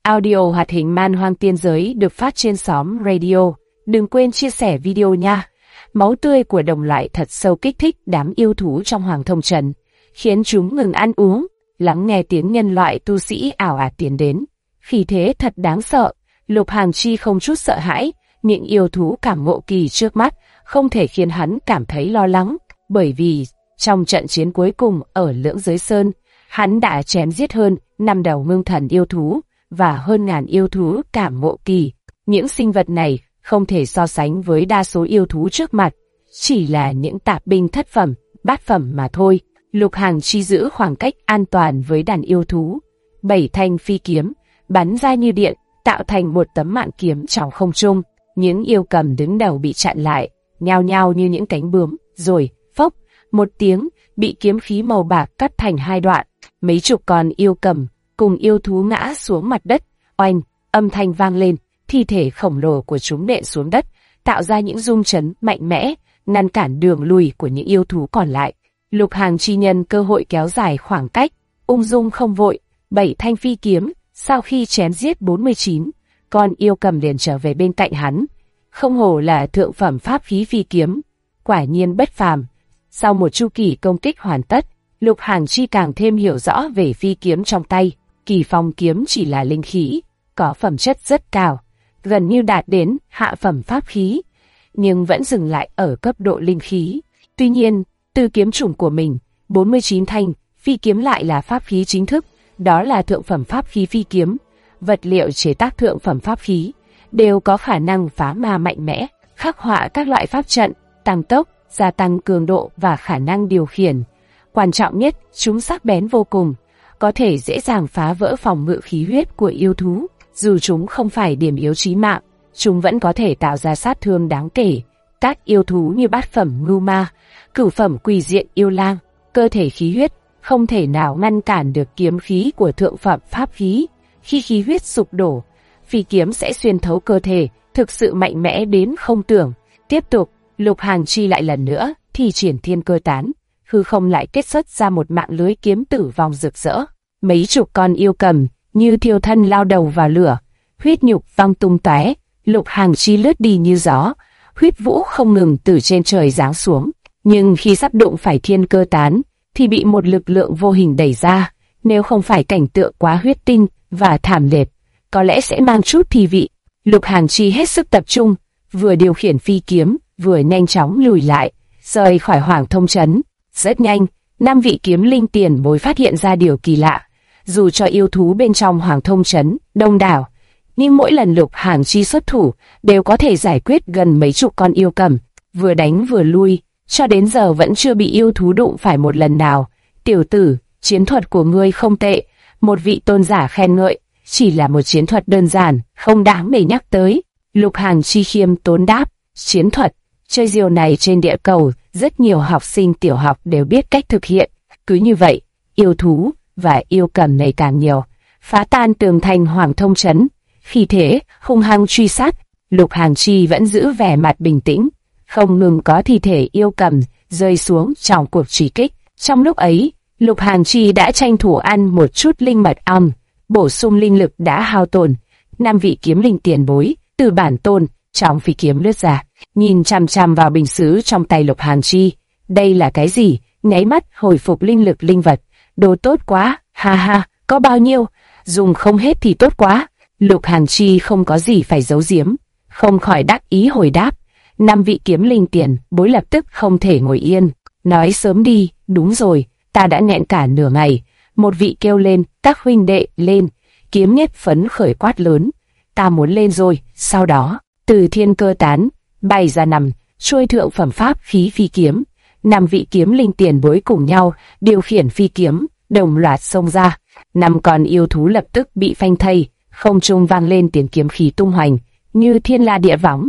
Audio hoạt hình Man Hoang Tiên Giới được phát trên xóm radio. Đừng quên chia sẻ video nha. Máu tươi của đồng loại thật sâu kích thích đám yêu thú trong Hoàng Thông Trần, khiến chúng ngừng ăn uống, lắng nghe tiếng nhân loại tu sĩ ảo ạt tiến đến. Khí thế thật đáng sợ. Lục Hàng Chi không chút sợ hãi, những yêu thú cảm ngộ kỳ trước mắt không thể khiến hắn cảm thấy lo lắng, bởi vì trong trận chiến cuối cùng ở Lưỡng Giới Sơn, hắn đã chém giết hơn 5 đầu ngưng thần yêu thú và hơn ngàn yêu thú cảm ngộ kỳ. Những sinh vật này không thể so sánh với đa số yêu thú trước mặt, chỉ là những tạp binh thất phẩm, bát phẩm mà thôi. Lục Hàng Chi giữ khoảng cách an toàn với đàn yêu thú. 7 thanh phi kiếm bắn ra như điện, tạo thành một tấm mạn kiếm trong không trung. Những yêu cầm đứng đầu bị chặn lại, nhao nhao như những cánh bướm, rồi phốc một tiếng bị kiếm khí màu bạc cắt thành 2 đoạn. Mấy chục con yêu cầm cùng yêu thú ngã xuống mặt đất. Oanh, âm thanh vang lên, thi thể khổng lồ của chúng nện xuống đất, tạo ra những rung chấn mạnh mẽ, ngăn cản đường lui của những yêu thú còn lại. Lục Hàng Chi nhân cơ hội kéo dài khoảng cách, ung dung không vội. 7 thanh phi kiếm sau khi chém giết 49 con yêu cầm liền trở về bên cạnh hắn. Không hổ là thượng phẩm pháp khí phi kiếm, quả nhiên bất phàm. Sau một chu kỳ công kích hoàn tất, Lục Hàng Chi càng thêm hiểu rõ về phi kiếm trong tay. Kỳ phong kiếm chỉ là linh khí, có phẩm chất rất cao, gần như đạt đến hạ phẩm pháp khí, nhưng vẫn dừng lại ở cấp độ linh khí. Tuy nhiên, từ kiếm chủng của mình, 49 thanh phi kiếm lại là pháp khí chính thức, đó là thượng phẩm pháp khí phi kiếm. Vật liệu chế tác thượng phẩm pháp khí đều có khả năng phá ma mạnh mẽ, khắc họa các loại pháp trận, tăng tốc, gia tăng cường độ và khả năng điều khiển. Quan trọng nhất, chúng sắc bén vô cùng, có thể dễ dàng phá vỡ phòng ngự khí huyết của yêu thú. Dù chúng không phải điểm yếu chí mạng, chúng vẫn có thể tạo ra sát thương đáng kể. Các yêu thú như bát phẩm ngưu ma, cửu phẩm quỷ diện yêu lang, cơ thể khí huyết không thể nào ngăn cản được kiếm khí của thượng phẩm pháp khí. Khi khí huyết sụp đổ, phi kiếm sẽ xuyên thấu cơ thể, thực sự mạnh mẽ đến không tưởng. Tiếp tục, Lục Hàng Chi lại lần nữa thi triển thiên cơ tán, hư không lại kết xuất ra một mạng lưới kiếm tử vong rực rỡ. Mấy chục con yêu cầm như thiêu thân lao đầu vào lửa, huyết nhục văng tung tóe. Lục Hàng Chi lướt đi như gió, huyết vũ không ngừng từ trên trời giáng xuống. Nhưng khi sắp đụng phải thiên cơ tán, thì bị một lực lượng vô hình đẩy ra. Nếu không phải cảnh tượng quá huyết tinh và thảm liệt, có lẽ sẽ mang chút thi vị. Lục Hàng Chi hết sức tập trung, vừa điều khiển phi kiếm, vừa nhanh chóng lùi lại, rời khỏi Hoàng Thông Trấn. Rất nhanh, 5 vị kiếm linh tiền bối phát hiện ra điều kỳ lạ. Dù cho yêu thú bên trong Hoàng Thông Trấn đông đảo, nhưng mỗi lần Lục Hàng Chi xuất thủ đều có thể giải quyết gần mấy chục con yêu cầm, vừa đánh vừa lui, cho đến giờ vẫn chưa bị yêu thú đụng phải một lần nào. Tiểu tử, chiến thuật của ngươi không tệ, một vị tôn giả khen ngợi, chỉ là một chiến thuật đơn giản, không đáng để nhắc tới. Lục Hàng Chi khiêm tốn đáp, chiến thuật, chơi diều này trên địa cầu, rất nhiều học sinh tiểu học đều biết cách thực hiện. Cứ như vậy, yêu thú và yêu cầm ngày càng nhiều, phá tan tường thành Hoàng Thông Trấn. Khi thế, hung hăng truy sát, Lục Hàng Chi vẫn giữ vẻ mặt bình tĩnh, không ngừng có thi thể yêu cầm rơi xuống trong cuộc truy kích. Trong lúc ấy, Lục Hàng Chi đã tranh thủ ăn một chút linh mật ong, bổ sung linh lực đã hao tổn. 5 vị kiếm linh tiền bối từ bản tôn trong phi kiếm lướt ra, nhìn chằm chằm vào bình sứ trong tay Lục Hàng Chi. Đây là cái gì? Nháy mắt hồi phục linh lực linh vật. Đồ tốt quá, ha ha, có bao nhiêu? Dùng không hết thì tốt quá. Lục Hàng Chi không có gì phải giấu giếm, không khỏi đắc ý hồi đáp. 5 vị kiếm linh tiền bối lập tức không thể ngồi yên. Nói sớm đi, đúng rồi, ta đã nghẹn cả nửa ngày. Một vị kêu lên, các huynh đệ lên. Kiếm Nhất phấn khởi quát lớn, ta muốn lên rồi. Sau đó, từ thiên cơ tán bay ra 5 chuôi thượng phẩm pháp khí phi kiếm. 5 vị kiếm linh tiền bối cùng nhau điều khiển phi kiếm, đồng loạt xông ra. 5 con yêu thú lập tức bị phanh thây, không trung vang lên tiếng kiếm khí tung hoành như thiên la địa võng.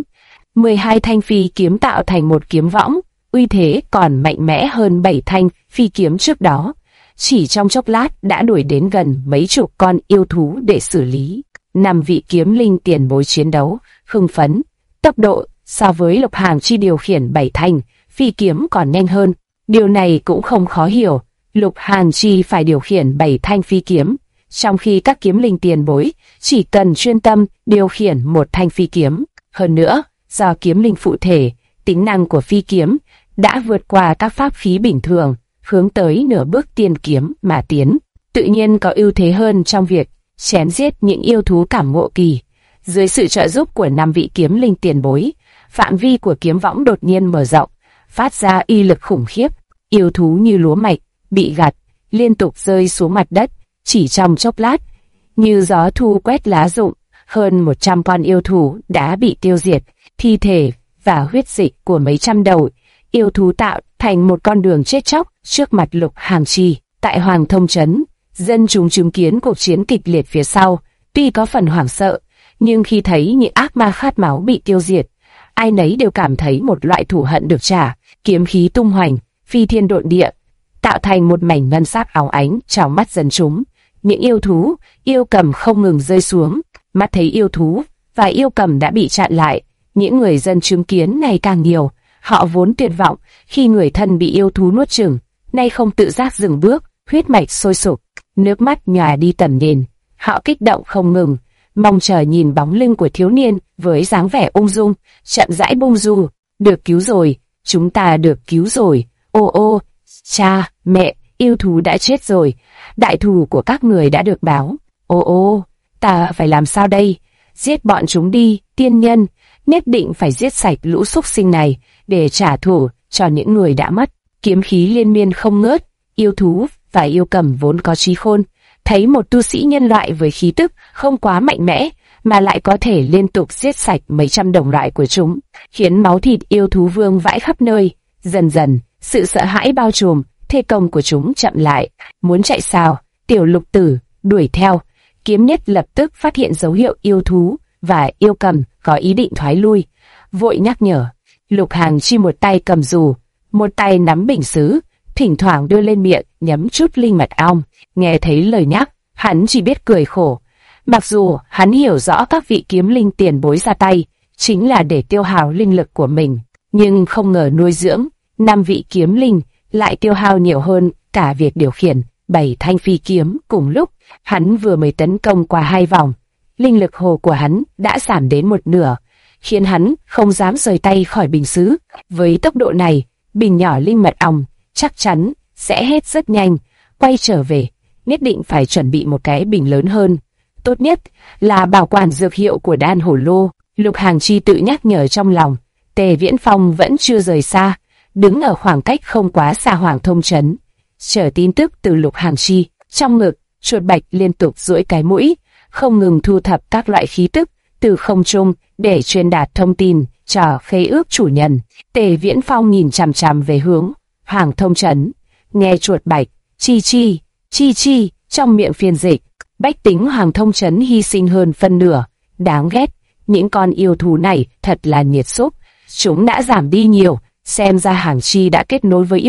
12 thanh phi kiếm tạo thành một kiếm võng, uy thế còn mạnh mẽ hơn 7 thanh phi kiếm trước đó. Chỉ trong chốc lát đã đuổi đến gần mấy chục con yêu thú để xử lý. 5 vị kiếm linh tiền bối chiến đấu hưng phấn, tốc độ so với Lục Hàng Chi điều khiển 7 thanh phi kiếm còn nhanh hơn. Điều này cũng không khó hiểu, Lục Hàng Chi phải điều khiển 7 thanh phi kiếm, trong khi các kiếm linh tiền bối chỉ cần chuyên tâm điều khiển một thanh phi kiếm. Hơn nữa, do kiếm linh phụ thể, tính năng của phi kiếm đã vượt qua các pháp khí bình thường, hướng tới nửa bước tiên kiếm mà tiến, tự nhiên có ưu thế hơn trong việc chém giết những yêu thú cảm ngộ kỳ. Dưới sự trợ giúp của 5 vị kiếm linh tiền bối, phạm vi của kiếm võng đột nhiên mở rộng, phát ra uy lực khủng khiếp. Yêu thú như lúa mạch bị gặt, liên tục rơi xuống mặt đất, chỉ trong chốc lát, như gió thu quét lá rụng. Hơn 100 con yêu thú đã bị tiêu diệt, thi thể và huyết dịch của mấy trăm đầu yêu thú tạo thành một con đường chết chóc trước mặt Lục Hàng Chi. Tại Hoàng Thông Trấn, dân chúng chứng kiến cuộc chiến kịch liệt phía sau, tuy có phần hoảng sợ, nhưng khi thấy những ác ma khát máu bị tiêu diệt, ai nấy đều cảm thấy một loại thù hận được trả. Kiếm khí tung hoành, phi thiên độn địa, tạo thành một mảnh ngân sắc óng ánh trong mắt dân chúng. Những yêu thú, yêu cầm không ngừng rơi xuống. Mắt thấy yêu thú và yêu cầm đã bị chặn lại, những người dân chứng kiến ngày càng nhiều. Họ vốn tuyệt vọng khi người thân bị yêu thú nuốt chửng, nay không tự giác dừng bước, huyết mạch sôi sục, nước mắt nhòa đi tầm nhìn. Họ kích động không ngừng, mong chờ nhìn bóng lưng của thiếu niên với dáng vẻ ung dung, chậm rãi bông du. Được cứu rồi, chúng ta được cứu rồi. Ô ô, cha, mẹ, yêu thú đã chết rồi, đại thù của các người đã được báo. Ô ô, ta phải làm sao đây? Giết bọn chúng đi, tiên nhân, nhất định phải giết sạch lũ súc sinh này để trả thù cho những người đã mất. Kiếm khí liên miên không ngớt, yêu thú và yêu cầm vốn có trí khôn, thấy một tu sĩ nhân loại với khí tức không quá mạnh mẽ mà lại có thể liên tục giết sạch mấy trăm đồng loại của chúng, khiến máu thịt yêu thú vương vãi khắp nơi. Dần dần, sự sợ hãi bao trùm, thế công của chúng chậm lại. Muốn chạy sao? Tiểu Lục Tử đuổi theo. Kiếm Nhất lập tức phát hiện dấu hiệu yêu thú và yêu cầm có ý định thoái lui, vội nhắc nhở. Lục Hàng Chi một tay cầm dù, một tay nắm bình sứ, thỉnh thoảng đưa lên miệng nhấm chút linh mật ong. Nghe thấy lời nhắc, hắn chỉ biết cười khổ. Mặc dù hắn hiểu rõ các vị kiếm linh tiền bối ra tay chính là để tiêu hao linh lực của mình, nhưng không ngờ nuôi dưỡng 5 vị kiếm linh lại tiêu hao nhiều hơn cả việc điều khiển 7 thanh phi kiếm cùng lúc. Hắn vừa mới tấn công qua 2 vòng, linh lực hồ của hắn đã giảm đến 1/2, khiến hắn không dám rời tay khỏi bình sứ. Với tốc độ này, bình nhỏ linh mật ong chắc chắn sẽ hết rất nhanh. Quay trở về, nhất định phải chuẩn bị một cái bình lớn hơn, tốt nhất là bảo quản dược hiệu của đan hổ lô. Lục Hàng Chi tự nhắc nhở trong lòng. Tề Viễn Phong vẫn chưa rời xa, đứng ở khoảng cách không quá xa Hoàng Thông Trấn, chờ tin tức từ Lục Hàng Chi. Trong ngực, chuột bạch liên tục duỗi cái mũi, không ngừng thu thập các loại khí tức từ không trung để truyền đạt thông tin cho khế ước chủ nhân. Tề Viễn Phong nhìn chằm chằm về hướng Hoàng Thông Trấn, nghe chuột bạch chi chi chi chi trong miệng phiên dịch. Bách tính Hoàng Thông Trấn hy sinh hơn phân nửa, đáng ghét. Những con yêu thú này thật là nhiệt xúc, chúng đã giảm đi nhiều. Xem ra Hàng Chi đã kết nối với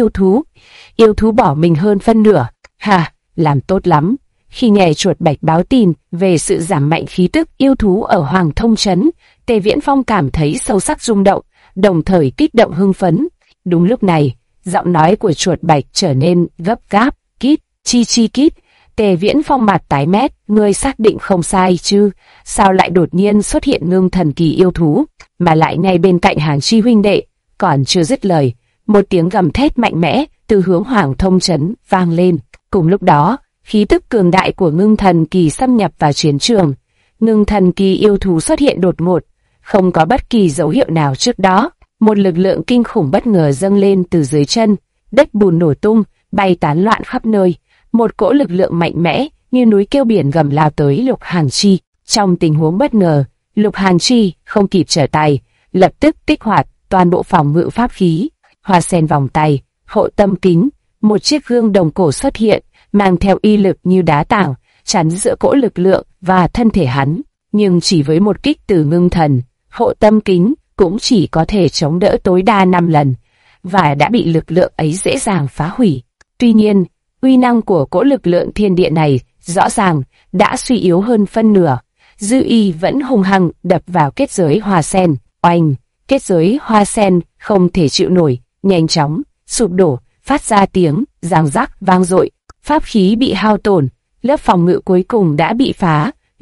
yêu thú bỏ mình hơn phân nửa. Hà, làm tốt lắm. Khi nghe chuột bạch báo tin về sự giảm mạnh khí tức yêu thú ở Hoàng Thông Trấn, Tề Viễn Phong cảm thấy sâu sắc rung động, đồng thời kích động hưng phấn. Đúng lúc này, giọng nói của chuột bạch trở nên gấp gáp. Kít, chi chi kít. Tề Viễn Phong mặt tái mét, ngươi xác định không sai chứ? Sao lại đột nhiên xuất hiện ngưng thần kỳ yêu thú, mà lại ngay bên cạnh Hàng Chi huynh đệ? Còn chưa dứt lời, một tiếng gầm thét mạnh mẽ từ hướng Hoàng Thông Trấn vang lên. Cùng lúc đó, khí tức cường đại của ngưng thần kỳ xâm nhập vào chiến trường. Ngưng thần kỳ yêu thú xuất hiện đột ngột, không có bất kỳ dấu hiệu nào trước đó. Một lực lượng kinh khủng bất ngờ dâng lên từ dưới chân, đất bùn nổ tung, bay tán loạn khắp nơi. Một cỗ lực lượng mạnh mẽ như núi kêu biển gầm lao tới Lục Hàng Chi. Trong tình huống bất ngờ, Lục Hàng Chi không kịp trở tay, lập tức kích hoạt toàn bộ phòng ngự pháp khí. Hoa sen vòng tay, hộ tâm kính, một chiếc gương đồng cổ xuất hiện, mang theo uy lực như đá tảng, chắn giữa cỗ lực lượng và thân thể hắn. Nhưng chỉ với một kích từ ngưng thần, hộ tâm kính cũng chỉ có thể chống đỡ tối đa 5 lần, và đã bị lực lượng ấy dễ dàng phá hủy. Tuy nhiên, uy năng của cỗ lực lượng thiên địa này rõ ràng đã suy yếu hơn phân nửa. Dư y vẫn hung hăng đập vào kết giới hoa sen. Oanh! Kết giới hoa sen không thể chịu nổi, nhanh chóng sụp đổ, phát ra tiếng giang rắc vang dội. Pháp khí bị hao tổn, lớp phòng ngự cuối cùng đã bị phá.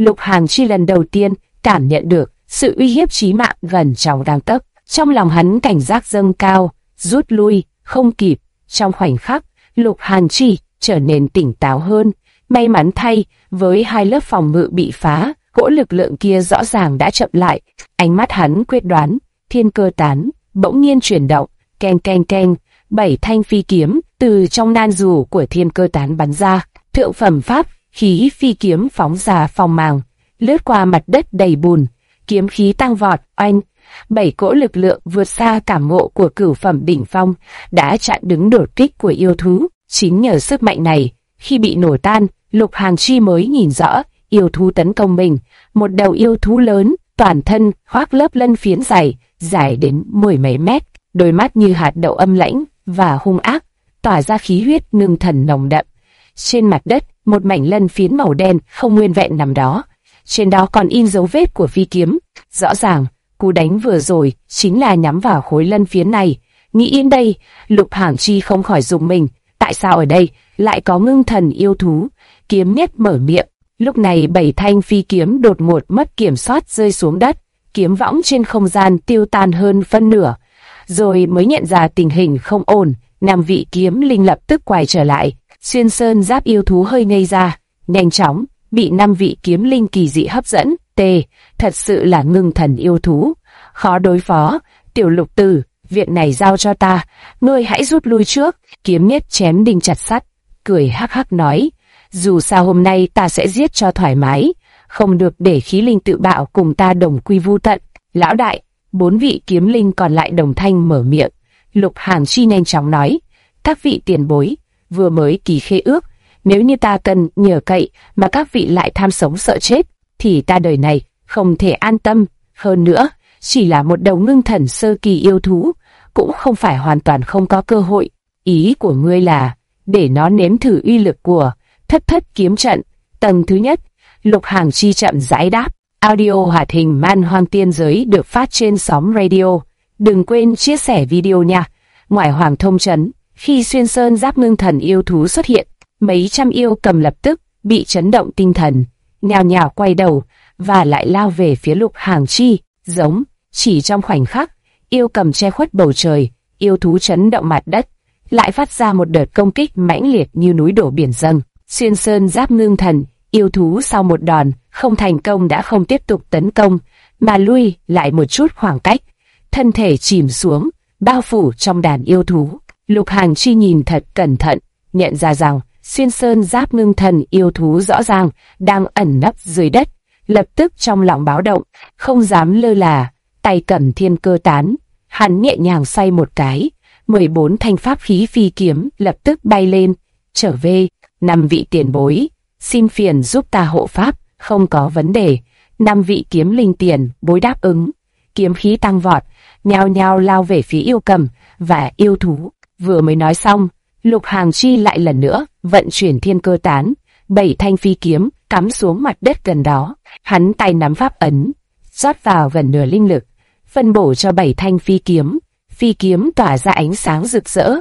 Lục Hàng Chi lần đầu tiên cảm nhận được sự uy hiếp chí mạng gần trong gang tấc. Trong lòng hắn cảnh giác dâng cao, rút lui, không kịp. Trong khoảnh khắc, Lục Hàng Chi trở nên tỉnh táo hơn. May mắn thay, với 2 lớp phòng ngự bị phá, cỗ lực lượng kia rõ ràng đã chậm lại. Ánh mắt hắn quyết đoán, thiên cơ tán bỗng nhiên chuyển động, keng keng keng, 7 thanh phi kiếm từ trong nan dù của thiên cơ tán bắn ra. Thượng phẩm pháp khí phi kiếm phóng ra phong màng, lướt qua mặt đất đầy bùn, kiếm khí tăng vọt, oanh. 7 cỗ lực lượng vượt xa cảm ngộ của cửu phẩm đỉnh phong đã chặn đứng đột kích của yêu thú. Chính nhờ sức mạnh này, khi bị nổ tan, Lục Hàng Chi mới nhìn rõ yêu thú tấn công mình. Một đầu yêu thú lớn, toàn thân khoác lớp lân phiến dày, dài đến 10 mấy mét, đôi mắt như hạt đậu âm lãnh và hung ác, tỏa ra khí huyết ngưng thần nồng đậm. Trên mặt đất, một mảnh lân phiến màu đen không nguyên vẹn nằm đó. Trên đó còn in dấu vết của phi kiếm. Rõ ràng, cú đánh vừa rồi chính là nhắm vào khối lân phiến này. Nghĩ đến đây, Lục Hàng Chi không khỏi rùng mình. Tại sao ở đây lại có ngưng thần yêu thú? Kiếm Nhất mở miệng. Lúc này 7 thanh phi kiếm đột ngột mất kiểm soát rơi xuống đất. Kiếm võng trên không gian tiêu tan hơn phân nửa. Rồi mới nhận ra tình hình không ổn. 5 vị kiếm linh lập tức quay trở lại. Xuyên Sơn Giáp yêu thú hơi ngây ra, nhanh chóng bị 5 vị kiếm linh kỳ dị hấp dẫn. Thật sự là ngưng thần yêu thú, khó đối phó. Tiểu Lục Tử, việc này giao cho ta, ngươi hãy rút lui trước. Kiếm Nhất chém đinh chặt sắt, cười hắc hắc nói, dù sao hôm nay ta sẽ giết cho thoải mái, không được để khí linh tự bạo cùng ta đồng quy vu tận. Lão đại, 4 vị kiếm linh còn lại đồng thanh mở miệng. Lục Hàng Chi nhanh chóng nói, các vị tiền bối vừa mới ký khế ước, nếu như ta cần nhờ cậy mà các vị lại tham sống sợ chết, thì ta đời này không thể an tâm. Hơn nữa, chỉ là một đầu ngưng thần sơ kỳ yêu thú, cũng không phải hoàn toàn không có cơ hội. Ý của ngươi là để nó nếm thử uy lực của Thất Thất kiếm trận tầng thứ nhất. Lục Hàng Chi chậm rãi đáp. Audio hoạt hình Man Hoang Tiên Giới được phát trên Sóng Radio. Đừng quên chia sẻ video nha. Ngoài Hoàng Thông Trấn, khi Xuyên Sơn Giáp ngưng thần yêu thú xuất hiện, mấy trăm yêu cầm lập tức bị chấn động tinh thần, nhào nhào quay đầu và lại lao về phía Lục Hàng Chi. Giống, chỉ trong khoảnh khắc, yêu cầm che khuất bầu trời, yêu thú chấn động mặt đất, lại phát ra một đợt công kích mãnh liệt như núi đổ biển dâng. Xuyên Sơn Giáp ngưng thần yêu thú sau một đòn không thành công đã không tiếp tục tấn công, mà lui lại một chút khoảng cách, thân thể chìm xuống, bao phủ trong đàn yêu thú. Lục Hàng Chi nhìn thật cẩn thận, nhận ra rằng Xuyên Sơn Giáp ngưng thần yêu thú rõ ràng đang ẩn nấp dưới đất. Lập tức trong lòng báo động, không dám lơ là, tay cầm thiên cơ tán, hắn nhẹ nhàng xoay một cái, 14 thanh pháp khí phi kiếm lập tức bay lên. Trở về, 5 vị tiền bối, xin phiền giúp ta hộ pháp. Không có vấn đề. 5 vị kiếm linh tiền bối đáp ứng, kiếm khí tăng vọt, nhao nhao lao về phía yêu cầm và yêu thú. Vừa mới nói xong, Lục Hàng Chi lại lần nữa vận chuyển thiên cơ tán, 7 thanh phi kiếm cắm xuống mặt đất gần đó. Hắn tay nắm pháp ấn, rót vào gần nửa linh lực, phân bổ cho 7 thanh phi kiếm. Phi kiếm tỏa ra ánh sáng rực rỡ.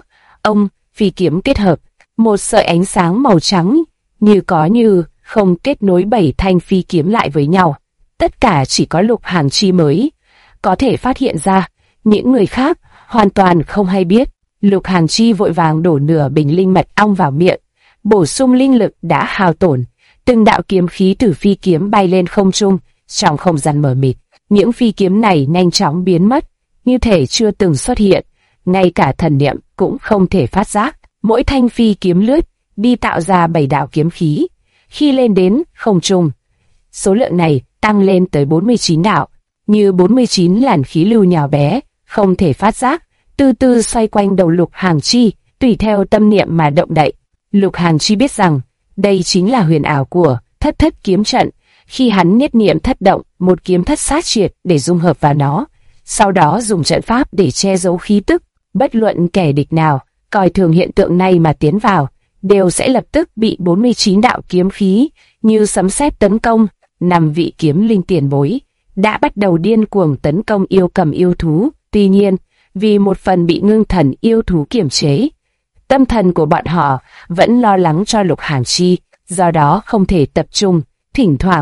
Phi kiếm kết hợp, một sợi ánh sáng màu trắng như có như không kết nối 7 thanh phi kiếm lại với nhau. Tất cả chỉ có Lục Hàng Chi mới có thể phát hiện ra, những người khác hoàn toàn không hay biết. Lục Hàng Chi vội vàng đổ nửa bình linh mật ong vào miệng, bổ sung linh lực đã hao tổn. Từng đạo kiếm khí từ phi kiếm bay lên không trung, trong không gian mờ mịt. Những phi kiếm này nhanh chóng biến mất, như thể chưa từng xuất hiện, ngay cả thần niệm cũng không thể phát giác. Mỗi thanh phi kiếm lướt đi tạo ra 7 đạo kiếm khí. Khi lên đến không trung, số lượng này tăng lên tới 49 đạo, như 49 làn khí lưu nhỏ bé, không thể phát giác, từ từ xoay quanh đầu Lục Hàng Chi, tùy theo tâm niệm mà động đậy. Lục Hàng Chi biết rằng đây chính là huyền ảo của Thất Thất kiếm trận. Khi hắn nhất niệm thất động, một kiếm thất sát triệt để dung hợp vào nó, sau đó dùng trận pháp để che giấu khí tức. Bất luận kẻ địch nào coi thường hiện tượng này mà tiến vào, đều sẽ lập tức bị 49 đạo kiếm khí như sấm sét tấn công. 5 vị kiếm linh tiền bối đã bắt đầu điên cuồng tấn công yêu cầm yêu thú. Tuy nhiên, vì một phần bị ngưng thần yêu thú kiềm chế, tâm thần của bọn họ vẫn lo lắng cho Lục Hàng Chi, do đó không thể tập trung, thỉnh thoảng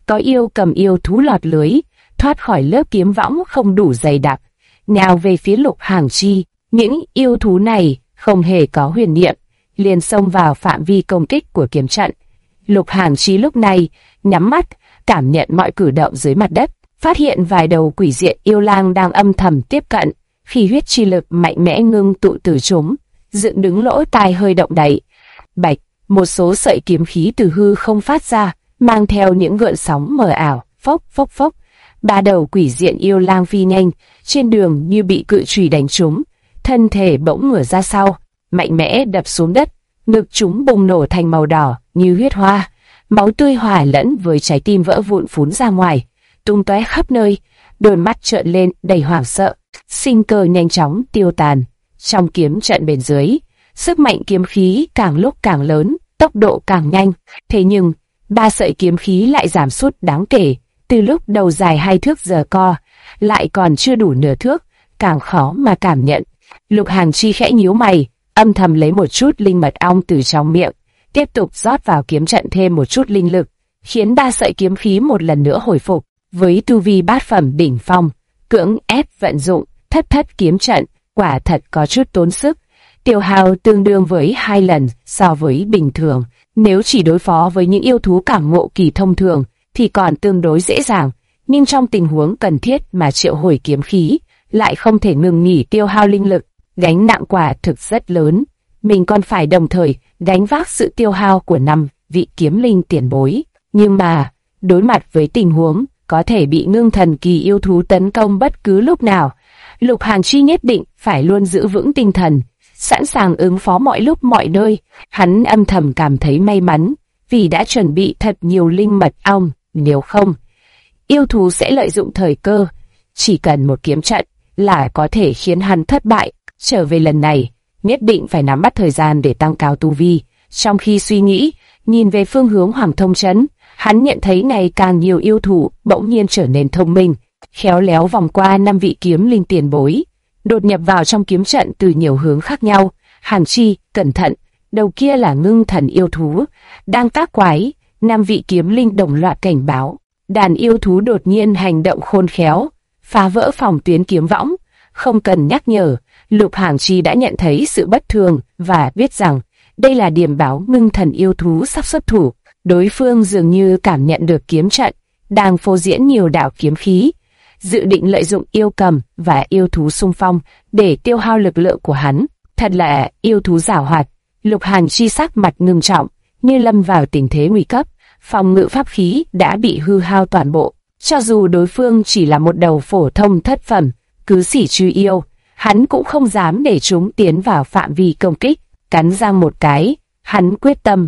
có yêu cầm yêu thú lọt lưới, thoát khỏi lớp kiếm võng không đủ dày đặc, nhào về phía Lục Hàng Chi. Những yêu thú này không hề có huyền niệm, liền xông vào phạm vi công kích của kiếm trận. Lục Hàng Chi lúc này nhắm mắt, cảm nhận mọi cử động dưới mặt đất, phát hiện vài đầu quỷ diện yêu lang đang âm thầm tiếp cận. Khí huyết chi lực mạnh mẽ ngưng tụ từ chúng, dựng đứng lỗ tai hơi động đậy. Bạch, một số sợi kiếm khí từ hư không phát ra, mang theo những gợn sóng mờ ảo, phốc phốc phốc. Ba đầu quỷ diện yêu lang phi nhanh, trên đường như bị cự chùy đánh trúng, thân thể bỗng ngửa ra sau, mạnh mẽ đập xuống đất, ngực chúng bùng nổ thành màu đỏ như huyết hoa, máu tươi hòa lẫn với trái tim vỡ vụn phún ra ngoài, tung tóe khắp nơi, đôi mắt trợn lên đầy hoảng sợ, sinh cơ nhanh chóng tiêu tàn. Trong kiếm trận bên dưới, sức mạnh kiếm khí càng lúc càng lớn, tốc độ càng nhanh, thế nhưng ba sợi kiếm khí lại giảm sút đáng kể, từ lúc đầu dài 2 thước giờ co, lại còn chưa đủ nửa thước, càng khó mà cảm nhận. Lục Hàng Chi khẽ nhíu mày, âm thầm lấy một chút linh mật ong từ trong miệng, tiếp tục rót vào kiếm trận thêm một chút linh lực, khiến ba sợi kiếm khí một lần nữa hồi phục. Với tu vi bát phẩm đỉnh phong, cưỡng ép vận dụng thất kiếm trận, quả thật có chút tốn sức, tiêu hao tương đương với 2 lần so với bình thường. Nếu chỉ đối phó với những yêu thú cảm ngộ kỳ thông thường thì còn tương đối dễ dàng, nhưng trong tình huống cần thiết mà triệu hồi kiếm khí, lại không thể ngừng nghỉ tiêu hao linh lực, gánh nặng quả thực rất lớn. Mình còn phải đồng thời gánh vác sự tiêu hao của 5 vị kiếm linh tiền bối. Nhưng mà, đối mặt với tình huống có thể bị ngưng thần kỳ yêu thú tấn công bất cứ lúc nào, Lục Hàng Chi nhất định phải luôn giữ vững tinh thần, sẵn sàng ứng phó mọi lúc mọi nơi. Hắn âm thầm cảm thấy may mắn, vì đã chuẩn bị thật nhiều linh mật ong, nếu không, yêu thú sẽ lợi dụng thời cơ, chỉ cần một kiếm trận là có thể khiến hắn thất bại. Trở về lần này, nhất định phải nắm bắt thời gian để tăng cao tu vi. Trong khi suy nghĩ, nhìn về phương hướng Hoàng Thông Trấn, hắn nhận thấy ngày càng nhiều yêu thú bỗng nhiên trở nên thông minh, khéo léo vòng qua 5 vị kiếm linh tiền bối, đột nhập vào trong kiếm trận từ nhiều hướng khác nhau. Hàng Chi, cẩn thận, đầu kia là ngưng thần yêu thú, đang tác quái. 5 vị kiếm linh đồng loạt cảnh báo. Đàn yêu thú đột nhiên hành động khôn khéo, phá vỡ phòng tuyến kiếm võng. Không cần nhắc nhở, Lục Hàng Chi đã nhận thấy sự bất thường và biết rằng đây là điềm báo ngưng thần yêu thú sắp xuất thủ. Đối phương dường như cảm nhận được kiếm trận đang phô diễn nhiều đạo kiếm khí, dự định lợi dụng yêu cầm và yêu thú xung phong để tiêu hao lực lượng của hắn. Thật là yêu thú giảo hoạt. Lục Hàng Chi sắc mặt ngưng trọng, như lâm vào tình thế nguy cấp. Phòng ngự pháp khí đã bị hư hao toàn bộ. Cho dù đối phương chỉ là một đầu phổ thông thất phẩm, cứ xỉ truy yêu, hắn cũng không dám để chúng tiến vào phạm vi công kích. Cắn răng một cái, hắn quyết tâm.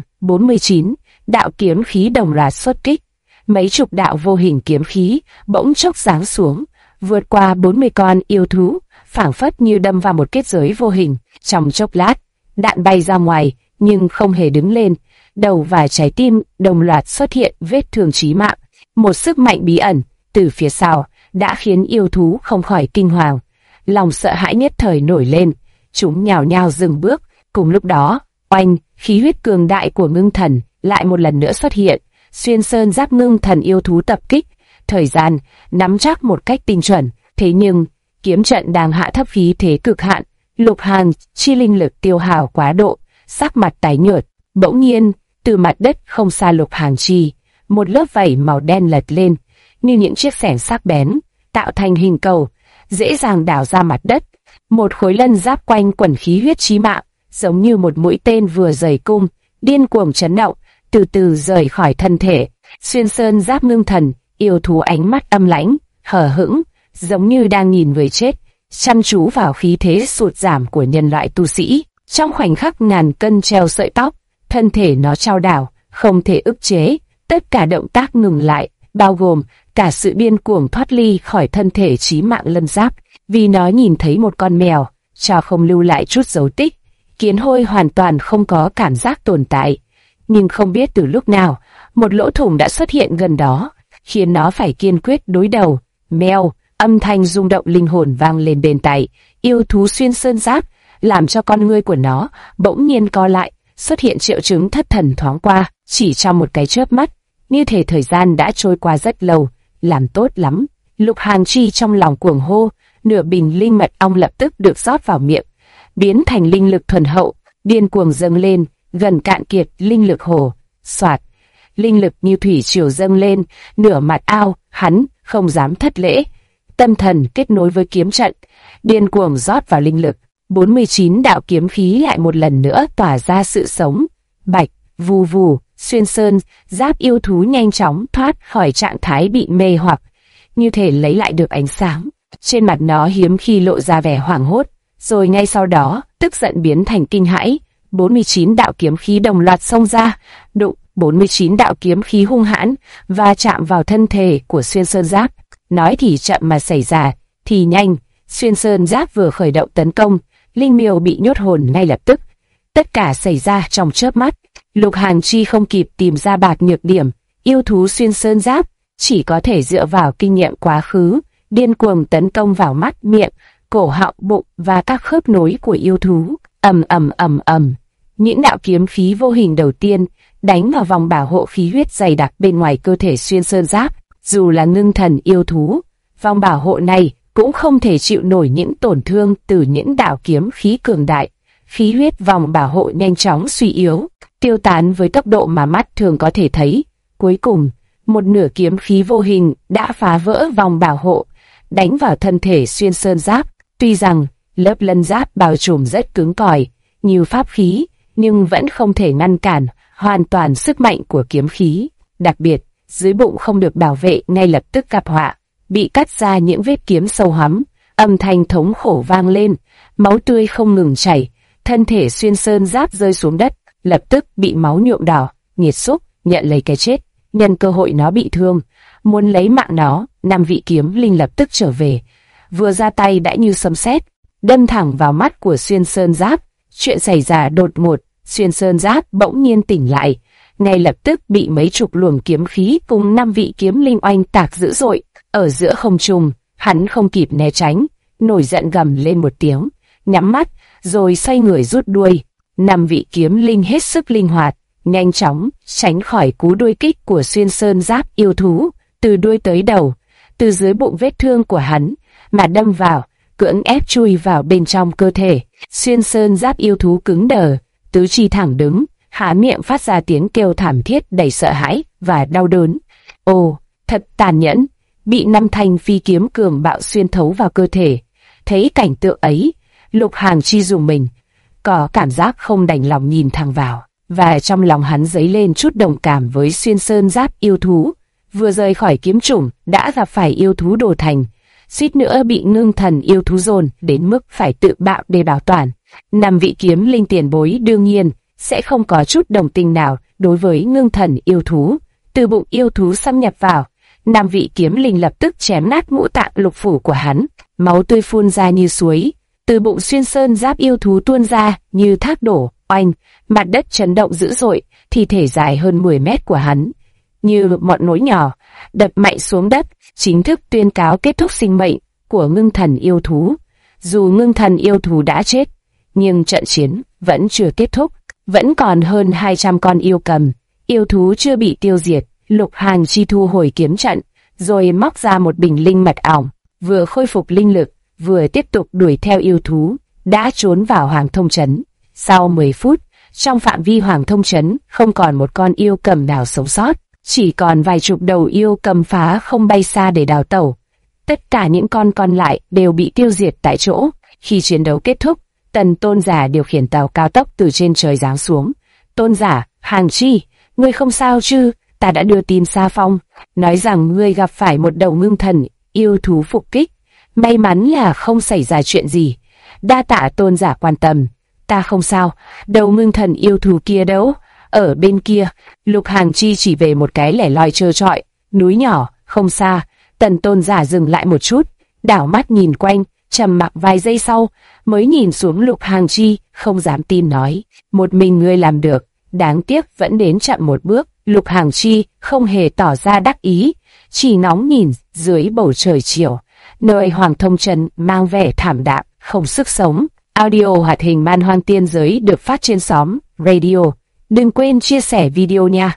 49 đạo kiếm khí đồng loạt xuất kích. Mấy chục đạo vô hình kiếm khí bỗng chốc giáng xuống, vượt qua 40 con yêu thú, phảng phất như đâm vào một kết giới vô hình. Trong chốc lát, đạn bay ra ngoài, nhưng không hề đứng lên. Đầu và trái tim đồng loạt xuất hiện vết thương chí mạng. Một sức mạnh bí ẩn từ phía sau đã khiến yêu thú không khỏi kinh hoàng. Lòng sợ hãi nhất thời nổi lên, chúng nhào nhào dừng bước. Cùng lúc đó, oanh, khí huyết cường đại của ngưng thần lại một lần nữa xuất hiện, xuyên sơn giáp ngưng thần yêu thú tập kích. Thời gian nắm chắc một cách tinh chuẩn, thế nhưng kiếm trận đang hạ thấp khí thế cực hạn. Lục Hàng Chi linh lực tiêu hao quá độ, sắc mặt tái nhợt. Bỗng nhiên, từ mặt đất không xa Lục Hàng Chi, một lớp vảy màu đen lật lên, như những chiếc xẻng sắc bén, tạo thành hình cầu, dễ dàng đào ra mặt đất. Một khối lân giáp quanh quẩn khí huyết chí mạng, giống như một mũi tên vừa giày cung, điên cuồng chấn động, từ từ rời khỏi thân thể. Xuyên sơn giáp ngưng thần, yêu thú ánh mắt âm lãnh, hờ hững, giống như đang nhìn người chết, chăm chú vào khí thế sụt giảm của nhân loại tu sĩ. Trong khoảnh khắc ngàn cân treo sợi tóc, thân thể nó chao đảo, không thể ức chế, tất cả động tác ngừng lại, bao gồm cả sự điên cuồng thoát ly khỏi thân thể chí mạng lân giáp, vì nó nhìn thấy một con mèo, cho không lưu lại chút dấu tích. Kiến hôi hoàn toàn không có cảm giác tồn tại, nhưng không biết từ lúc nào, một lỗ thủng đã xuất hiện gần đó, khiến nó phải kiên quyết đối đầu. Mèo, âm thanh rung động linh hồn vang lên bên tai yêu thú xuyên sơn giáp, làm cho con ngươi của nó bỗng nhiên co lại, xuất hiện triệu chứng thất thần thoáng qua. Chỉ trong một cái chớp mắt, như thể thời gian đã trôi qua rất lâu. Làm tốt lắm. Lục Hàn Chi trong lòng cuồng hô, nửa bình linh mật ong lập tức được rót vào miệng, biến thành linh lực thuần hậu, điên cuồng dâng lên, gần cạn kiệt linh lực hồ. Soạt, linh lực như thủy triều dâng lên, nửa mặt ao, hắn không dám thất lễ. Tâm thần kết nối với kiếm trận, điên cuồng rót vào linh lực. 49 đạo kiếm khí lại một lần nữa tỏa ra sự sống. Bạch, vù vù, xuyên sơn, giáp yêu thú nhanh chóng thoát khỏi trạng thái bị mê hoặc, như thể lấy lại được ánh sáng. Trên mặt nó hiếm khi lộ ra vẻ hoảng hốt, rồi ngay sau đó, tức giận biến thành kinh hãi. 49 đạo kiếm khí đồng loạt xông ra, đụng 49 đạo kiếm khí hung hãn và chạm vào thân thể của xuyên sơn giáp. Nói thì chậm mà xảy ra thì nhanh, xuyên sơn giáp vừa khởi động tấn công, linh miêu bị nhốt hồn ngay lập tức. Tất cả xảy ra trong chớp mắt. Lục Hàn Chi không kịp tìm ra bạc nhược điểm, yêu thú xuyên sơn giáp chỉ có thể dựa vào kinh nghiệm quá khứ, điên cuồng tấn công vào mắt, miệng, cổ họng, bụng và các khớp nối của yêu thú. Ầm ầm ầm ầm. Những đạo kiếm khí vô hình đầu tiên đánh vào vòng bảo hộ khí huyết dày đặc bên ngoài cơ thể xuyên sơn giáp. Dù là ngưng thần yêu thú, vòng bảo hộ này cũng không thể chịu nổi những tổn thương từ những đạo kiếm khí cường đại. Khí huyết vòng bảo hộ nhanh chóng suy yếu, tiêu tán với tốc độ mà mắt thường có thể thấy. Cuối cùng, một nửa kiếm khí vô hình đã phá vỡ vòng bảo hộ, đánh vào thân thể xuyên sơn giáp. Tuy rằng lớp lân giáp bao trùm rất cứng cỏi, như pháp khí, nhưng vẫn không thể ngăn cản hoàn toàn sức mạnh của kiếm khí. Đặc biệt, dưới bụng không được bảo vệ ngay lập tức gặp họa, bị cắt ra những vết kiếm sâu hoắm, âm thanh thống khổ vang lên, máu tươi không ngừng chảy, thân thể xuyên sơn giáp rơi xuống đất, lập tức bị máu nhuộm đỏ. Nghiệt xúc, nhận lấy cái chết, nhân cơ hội nó bị thương, muốn lấy mạng nó. 5 vị kiếm linh lập tức trở về, vừa ra tay đã như sấm sét, đâm thẳng vào mắt của xuyên sơn giáp. Chuyện xảy ra đột ngột, xuyên sơn giáp bỗng nhiên tỉnh lại, ngay lập tức bị mấy chục luồng kiếm khí cùng 5 vị kiếm linh oanh tạc dữ dội. Ở giữa không trung, hắn không kịp né tránh, nổi giận gầm lên một tiếng, nhắm mắt, rồi xoay người rút đuôi. 5 vị kiếm linh hết sức linh hoạt, nhanh chóng tránh khỏi cú đuôi kích của xuyên sơn giáp yêu thú, từ đuôi tới đầu, từ dưới bụng vết thương của hắn mà đâm vào, cưỡng ép chui vào bên trong cơ thể. Xuyên sơn giáp yêu thú cứng đờ, tứ chi thẳng đứng, há miệng phát ra tiếng kêu thảm thiết đầy sợ hãi và đau đớn. Ồ, thật tàn nhẫn, bị 5 thanh phi kiếm cường bạo xuyên thấu vào cơ thể. Thấy cảnh tượng ấy, Lục Hàn Chi rùng mình, có cảm giác không đành lòng nhìn thẳng vào, và trong lòng hắn dấy lên chút đồng cảm với xuyên sơn giáp yêu thú. Vừa rời khỏi kiếm chủng đã gặp phải yêu thú đồ thành, suýt nữa bị ngưng thần yêu thú dồn đến mức phải tự bạo để bảo toàn. 5 vị kiếm linh tiền bối đương nhiên sẽ không có chút đồng tình nào đối với ngưng thần yêu thú. Từ bụng yêu thú xâm nhập vào, 5 vị kiếm linh lập tức chém nát ngũ tạng lục phủ của hắn, máu tươi phun ra như suối, từ bụng xuyên sơn giáp yêu thú tuôn ra như thác đổ. Oanh, mặt đất chấn động dữ dội, thi thể dài hơn 10 mét của hắn như ngọn núi nhỏ đập mạnh xuống đất, chính thức tuyên cáo kết thúc sinh mệnh của ngưng thần yêu thú. Dù ngưng thần yêu thú đã chết, nhưng trận chiến vẫn chưa kết thúc, vẫn còn hơn 200 con yêu cầm, yêu thú chưa bị tiêu diệt. Lục Hàn Chi thu hồi kiếm trận, rồi móc ra một bình linh mật ong, vừa khôi phục linh lực, vừa tiếp tục đuổi theo yêu thú, đã trốn vào Hoàng Thông Trấn. Sau 10 phút, trong phạm vi Hoàng Thông Trấn không còn một con yêu cầm nào sống sót, chỉ còn vài chục đầu yêu cầm phá không bay xa để đào tẩu. Tất cả những con còn lại đều bị tiêu diệt tại chỗ. Khi chiến đấu kết thúc, Tần Tôn Giả điều khiển tàu cao tốc từ trên trời giáng xuống. Tôn Giả, Hàn Chi, ngươi không sao chứ? Ta đã đưa tin Sa Phong, nói rằng ngươi gặp phải một đầu ngưng thần yêu thú phục kích. May mắn là không xảy ra chuyện gì. Đa tạ Tôn Giả quan tâm. Ta không sao, đầu ngưng thần yêu thú kia đâu? Ở bên kia. Lục Hàn Chi chỉ về một cái lẻ loi trơ trọi, núi nhỏ, không xa. Tần Tôn Giả dừng lại một chút, đảo mắt nhìn quanh, trầm mặc vài giây sau, mới nhìn xuống Lục Hàn Chi, không dám tin nói, một mình ngươi làm được, đáng tiếc vẫn đến chậm một bước. Lục Hàn Chi không hề tỏ ra đắc ý, chỉ ngóng nhìn dưới bầu trời chiều, nơi Hoàng Thông Trấn mang vẻ thảm đạm, không sức sống. Audio hoạt hình Man Hoang Tiên Giới được phát trên xóm Radio. Đừng quên chia sẻ video nha.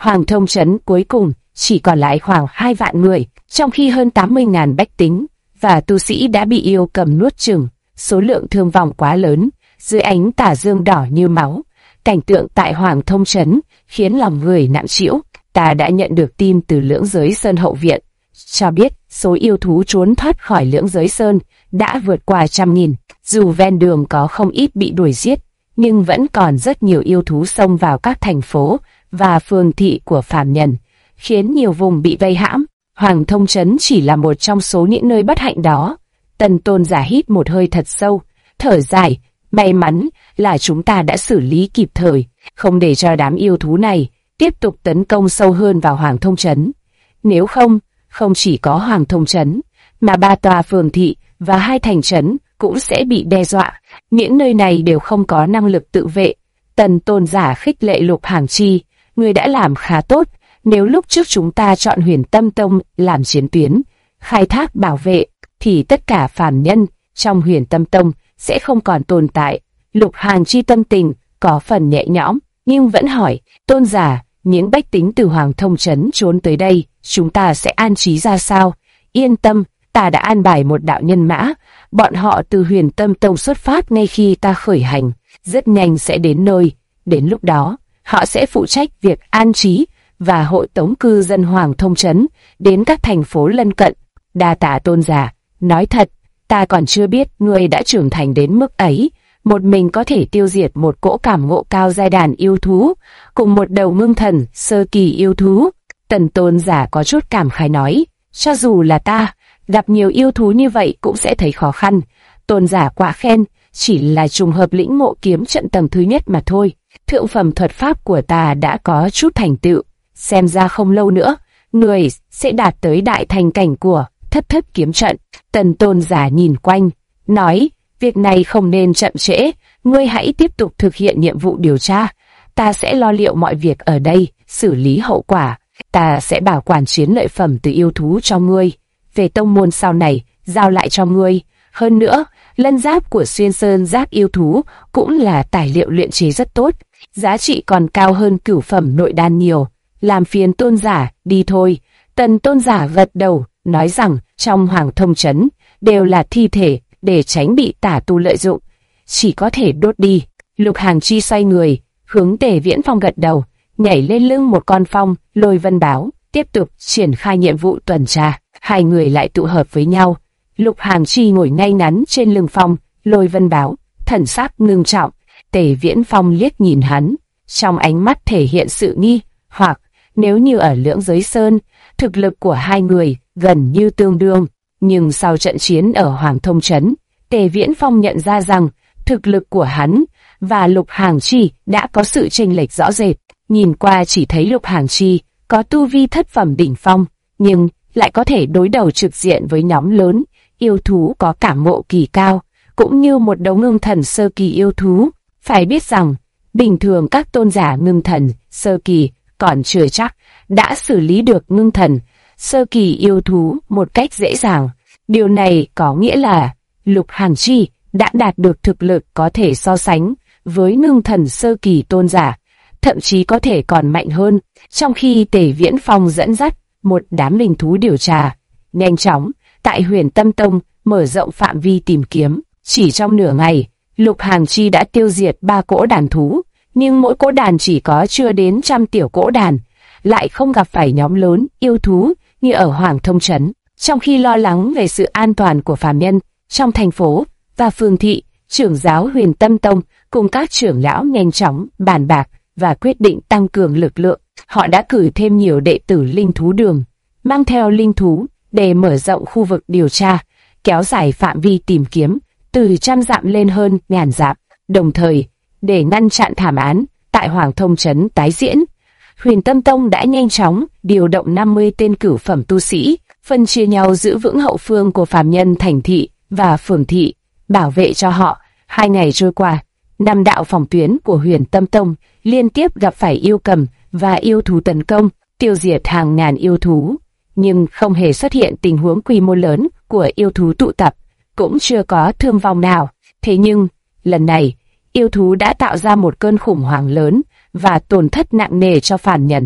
Hoàng Thông Trấn cuối cùng chỉ còn lại khoảng 2 vạn người, trong khi hơn 80.000 bách tính và tu sĩ đã bị yêu cầm nuốt chửng, số lượng thương vong quá lớn. Dưới ánh tà dương đỏ như máu, cảnh tượng tại Hoàng Thông Trấn khiến lòng người nặng trĩu. Ta đã nhận được tin từ Lưỡng Giới Sơn hậu viện, cho biết số yêu thú trốn thoát khỏi Lưỡng Giới Sơn đã vượt qua 100.000. Dù ven đường có không ít bị đuổi giết, nhưng vẫn còn rất nhiều yêu thú xông vào các thành phố và phường thị của phàm nhân, khiến nhiều vùng bị vây hãm. Hoàng Thông Trấn chỉ là một trong số những nơi bất hạnh đó. Tần Tôn giả hít một hơi thật sâu, thở dài, may mắn là chúng ta đã xử lý kịp thời, không để cho đám yêu thú này tiếp tục tấn công sâu hơn vào Hoàng Thông Trấn. Nếu không, không chỉ có Hoàng Thông Trấn, mà 3 tòa phường thị và 2 thành trấn cũng sẽ bị đe dọa. Những nơi này đều không có năng lực tự vệ. Tần Tôn giả khích lệ Lục Hàng Chi, người đã làm khá tốt. Nếu lúc trước chúng ta chọn Huyền Tâm Tông làm chiến tuyến, khai thác bảo vệ, thì tất cả phàm nhân trong Huyền Tâm Tông sẽ không còn tồn tại. Lục Hàng Chi tâm tình có phần nhẹ nhõm, nhưng vẫn hỏi, Tôn giả, những bách tính từ Hoàng Thông Trấn trốn tới đây, chúng ta sẽ an trí ra sao? Yên tâm, ta đã an bài một đạo nhân mã, bọn họ từ Huyền Tâm Tông xuất phát ngay khi ta khởi hành, rất nhanh sẽ đến nơi. Đến lúc đó, họ sẽ phụ trách việc an trí và hộ tống cư dân Hoàng Thông Trấn đến các thành phố lân cận. Đa tạ Tôn giả, nói thật, ta còn chưa biết ngươi đã trưởng thành đến mức ấy, một mình có thể tiêu diệt một cỗ cảm ngộ cao giai đàn yêu thú, cùng một đầu ngưng thần sơ kỳ yêu thú. Tần Tôn giả có chút cảm khái nói, cho dù là ta, gặp nhiều yêu thú như vậy cũng sẽ thấy khó khăn. Tôn giả quá khen, chỉ là trùng hợp lĩnh ngộ kiếm trận tầng thứ nhất mà thôi. Thượng phẩm thuật pháp của ta đã có chút thành tựu, xem ra không lâu nữa, người sẽ đạt tới đại thành cảnh của Thất Thất kiếm trận. Tần Tôn giả nhìn quanh, nói, việc này không nên chậm trễ, ngươi hãy tiếp tục thực hiện nhiệm vụ điều tra. Ta sẽ lo liệu mọi việc ở đây, xử lý hậu quả. Ta sẽ bảo quản chiến lợi phẩm từ yêu thú cho ngươi. Về tông môn sau này, giao lại cho ngươi. Hơn nữa, lân giáp của Xuyên Sơn giáp yêu thú cũng là tài liệu luyện chế rất tốt, giá trị còn cao hơn cửu phẩm nội đan nhiều. Làm phiền Tôn giả, đi thôi. Tần Tôn giả gật đầu, nói rằng trong Hoàng Thông Trấn đều là thi thể, để tránh bị tà tu lợi dụng, chỉ có thể đốt đi. Lục Hàng Chi xoay người, hướng Tề Viễn Phong gật đầu, nhảy lên lưng một con phong, Lôi Vân Báo, tiếp tục triển khai nhiệm vụ tuần tra. Hai người lại tụ hợp với nhau. Lục Hàng Chi ngồi ngay ngắn trên lưng phong, Lôi Vân Báo, thần sắc ngưng trọng. Tề Viễn Phong liếc nhìn hắn, trong ánh mắt thể hiện sự nghi hoặc. Nếu như ở Lưỡng Giới Sơn, thực lực của hai người gần như tương đương, nhưng sau trận chiến ở Hoàng Thông Trấn, Tề Viễn Phong nhận ra rằng thực lực của hắn và Lục Hàng Chi đã có sự chênh lệch rõ rệt. Nhìn qua chỉ thấy Lục Hàng Chi có tu vi thất phẩm đỉnh phong, nhưng lại có thể đối đầu trực diện với nhóm lớn yêu thú có cảm ngộ kỳ cao, cũng như một đống ngưng thần sơ kỳ yêu thú. Phải biết rằng, bình thường các tôn giả ngưng thần sơ kỳ còn chưa chắc đã xử lý được ngưng thần sơ kỳ yêu thú một cách dễ dàng. Điều này có nghĩa là Lục Hàng Chi đã đạt được thực lực có thể so sánh với ngưng thần sơ kỳ tôn giả, thậm chí có thể còn mạnh hơn. Trong khi Tề Viễn Phong dẫn dắt một đám linh thú điều tra, nhanh chóng tại Huyền Tâm Tông mở rộng phạm vi tìm kiếm, chỉ trong nửa ngày, Lục Hàng Chi đã tiêu diệt 3 cỗ đàn thú, nhưng mỗi cỗ đàn chỉ có chưa đến 100 tiểu cỗ đàn, lại không gặp phải nhóm lớn yêu thú như ở Hoàng Thông Trấn. Trong khi lo lắng về sự an toàn của phàm nhân trong thành phố và phường thị, trưởng giáo Huyền Tâm Tông cùng các trưởng lão nhanh chóng bàn bạc và quyết định tăng cường lực lượng. Họ đã cử thêm nhiều đệ tử linh thú đường, mang theo linh thú để mở rộng khu vực điều tra, kéo dài phạm vi tìm kiếm từ 100 dặm lên hơn 1000 dặm. Đồng thời, để ngăn chặn thảm án tại Hoàng Thông Trấn tái diễn, Huyền Tâm Tông đã nhanh chóng điều động 50 tên cửu phẩm tu sĩ, phân chia nhau giữ vững hậu phương của phàm nhân thành thị và phường thị, bảo vệ cho họ. 2 ngày trôi qua, 5 đạo phòng tuyến của Huyền Tâm Tông liên tiếp gặp phải yêu cầm và yêu thú tấn công, tiêu diệt hàng ngàn yêu thú, nhưng không hề xuất hiện tình huống quy mô lớn của yêu thú tụ tập, cũng chưa có thương vong nào. Thế nhưng, lần này, yêu thú đã tạo ra một cơn khủng hoảng lớn và tổn thất nặng nề cho phàm nhân.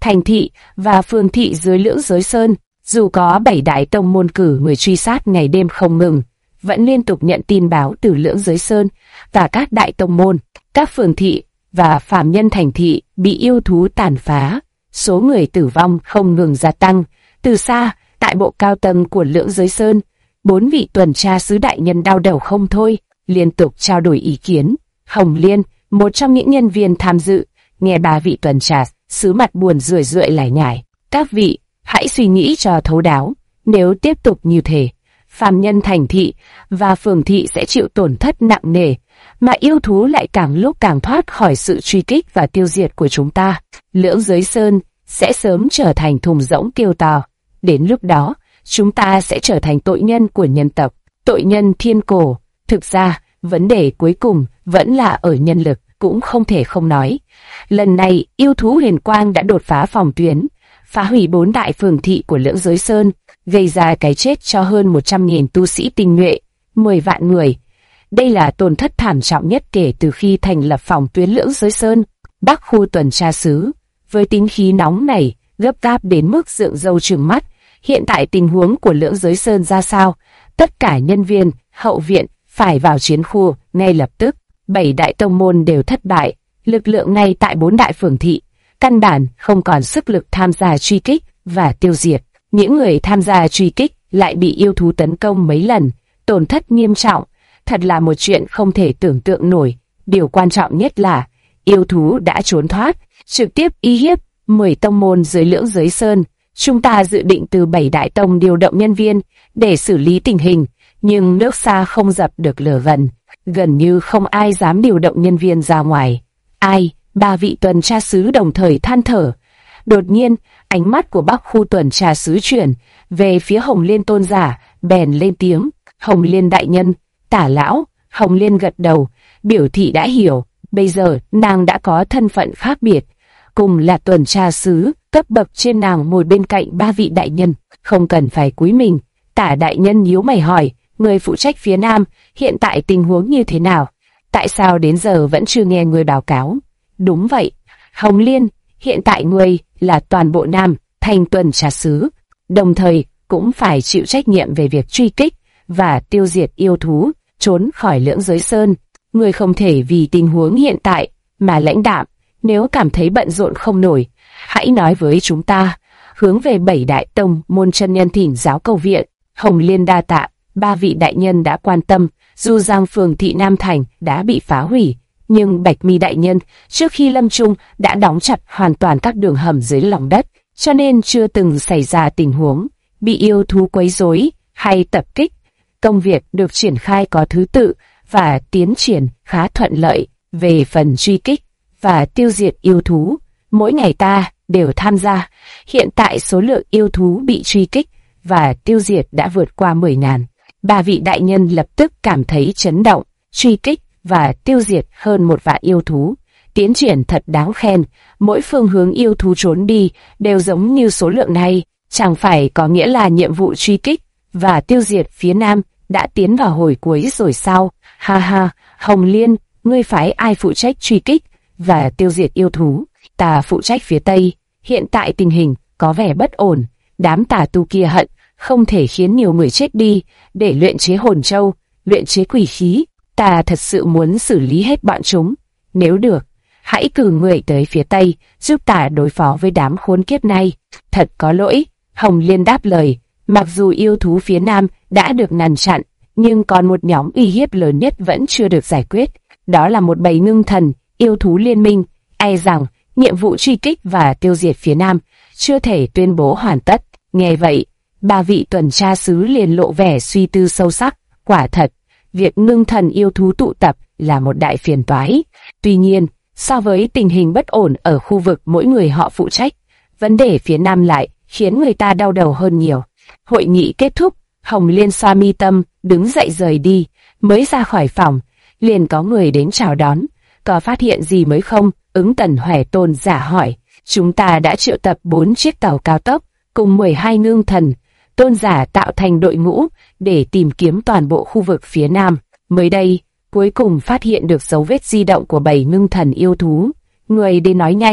thành thị và phường thị dưới Lưỡng Giới Sơn. Dù có 7 đại tông môn cử người truy sát ngày đêm không ngừng, vẫn liên tục nhận tin báo từ Lưỡng Giới Sơn và các đại tông môn, các phường thị và phàm nhân thành thị bị yêu thú tàn phá. Số người tử vong không ngừng gia tăng. Từ xa, tại bộ cao tầng của Lưỡng Giới Sơn, 4 vị tuần tra sứ đại nhân đau đầu không thôi, liên tục trao đổi ý kiến. Hồng Liên, một trong những nhân viên tham dự, nghe 3 vị tuần tra sứ mặt buồn rười rượi lải nhải. Các vị, hãy suy nghĩ cho thấu đáo. Nếu tiếp tục như thế, phàm nhân thành thị và phường thị sẽ chịu tổn thất nặng nề, mà yêu thú lại càng lúc càng thoát khỏi sự truy kích và tiêu diệt của chúng ta. Lưỡng Giới Sơn sẽ sớm trở thành thùng rỗng kêu to. Đến lúc đó, chúng ta sẽ trở thành tội nhân của nhân tộc, tội nhân thiên cổ. Thực ra, vấn đề cuối cùng vẫn là ở nhân lực, cũng không thể không nói. Lần này, yêu thú huyền quang đã đột phá phòng tuyến, phá hủy 4 đại phường thị của Lưỡng Giới Sơn, gây ra cái chết cho hơn 100.000 tu sĩ tinh nhuệ, 10 vạn người. Đây là tổn thất thảm trọng nhất kể từ khi thành lập phòng tuyến Lưỡng Giới Sơn. Bắc khu tuần tra sứ, với tính khí nóng này, gấp gáp đến mức rượng râu trừng mắt. Hiện tại tình huống của Lưỡng Giới Sơn ra sao? Tất cả nhân viên, hậu viện, phải vào chiến khu, ngay lập tức. 7 đại tông môn đều thất bại, lực lượng ngay tại 4 đại phường thị, căn bản không còn sức lực tham gia truy kích và tiêu diệt. Những người tham gia truy kích lại bị yêu thú tấn công mấy lần, tổn thất nghiêm trọng, thật là một chuyện không thể tưởng tượng nổi. Điều quan trọng nhất là, yêu thú đã trốn thoát, trực tiếp uy hiếp 10 tông môn dưới Lưỡng Giới Sơn. Chúng ta dự định từ 7 đại tông điều động nhân viên để xử lý tình hình, nhưng nước xa không dập được lửa gần như không ai dám điều động nhân viên ra ngoài. Ai? 3 vị tuần tra sứ đồng thời than thở. Đột nhiên, ánh mắt của Bắc khu tuần tra sứ chuyển về phía Hồng Liên tôn giả, bèn lên tiếng. Hồng Liên đại nhân, Tả lão. Hồng Liên gật đầu, biểu thị đã hiểu. Bây giờ nàng đã có thân phận khác biệt, cùng là tuần tra sứ, cấp bậc trên nàng ngồi bên cạnh 3 vị đại nhân, không cần phải cúi mình. Tả đại nhân nhíu mày hỏi, người phụ trách phía Nam, hiện tại tình huống như thế nào? Tại sao đến giờ vẫn chưa nghe người báo cáo? Đúng vậy, Hồng Liên, hiện tại người là toàn bộ Nam, thành tuần tra sứ, đồng thời cũng phải chịu trách nhiệm về việc truy kích và tiêu diệt yêu thú, trốn khỏi Lưỡng Giới Sơn. Người không thể vì tình huống hiện tại mà lãnh đạm, nếu cảm thấy bận rộn không nổi, hãy nói với chúng ta. Hướng về 7 đại tông môn chân nhân thỉnh giáo cầu viện. Hồng Liên đa tạ, 3 vị đại nhân đã quan tâm. Dù rằng phường thị Nam Thành đã bị phá hủy, nhưng Bạch Mi đại nhân trước khi lâm chung đã đóng chặt hoàn toàn các đường hầm dưới lòng đất, cho nên chưa từng xảy ra tình huống bị yêu thú quấy rối hay tập kích. Công việc được triển khai có thứ tự và tiến triển khá thuận lợi. Về phần truy kích và tiêu diệt yêu thú, mỗi ngày ta đều tham gia. Hiện tại số lượng yêu thú bị truy kích và tiêu diệt đã vượt qua 10.000. 3 vị đại nhân lập tức cảm thấy chấn động. Truy kích và tiêu diệt hơn 1 vạn yêu thú, tiến triển thật đáng khen. Mỗi phương hướng yêu thú trốn đi đều giống như số lượng này, chẳng phải có nghĩa là nhiệm vụ truy kích và tiêu diệt phía Nam đã tiến vào hồi cuối rồi sao? Ha ha, Hồng Liên, ngươi phái ai phụ trách truy kích và tiêu diệt yêu thú? Ta phụ trách phía Tây. Hiện tại tình hình có vẻ bất ổn, đám tà tu kia hận không thể khiến nhiều người chết đi để luyện chế hồn châu, luyện chế quỷ khí. Ta thật sự muốn xử lý hết bọn chúng. Nếu được, hãy cử người tới phía Tây giúp ta đối phó với đám khốn kiếp này. Thật có lỗi, Hồng Liên đáp lời. Mặc dù yêu thú phía Nam đã được ngăn chặn, nhưng còn một nhóm uy hiếp lớn nhất vẫn chưa được giải quyết. Đó là một bầy ngưng thần, yêu thú liên minh. E rằng nhiệm vụ truy kích và tiêu diệt phía Nam chưa thể tuyên bố hoàn tất. Nghe vậy, 3 vị tuần tra sứ liền lộ vẻ suy tư sâu sắc. Quả thật, việc ngưng thần yêu thú tụ tập là một đại phiền toái. Tuy nhiên, so với tình hình bất ổn ở khu vực mỗi người họ phụ trách, vấn đề phía Nam lại khiến người ta đau đầu hơn nhiều. Hội nghị kết thúc, Hồng Liên xoa mi tâm, đứng dậy rời đi. Mới ra khỏi phòng, liền có người đến chào đón. Có phát hiện gì mới không? Ứng Tần Hoè tôn giả hỏi. Chúng ta đã triệu tập 4 chiếc tàu cao tốc cùng 12 ngưng thần. Tôn giả tạo thành đội ngũ để tìm kiếm toàn bộ khu vực phía Nam. Mới đây, cuối cùng phát hiện được dấu vết di động của 7 ngưng thần yêu thú. Người đến nói nhanh,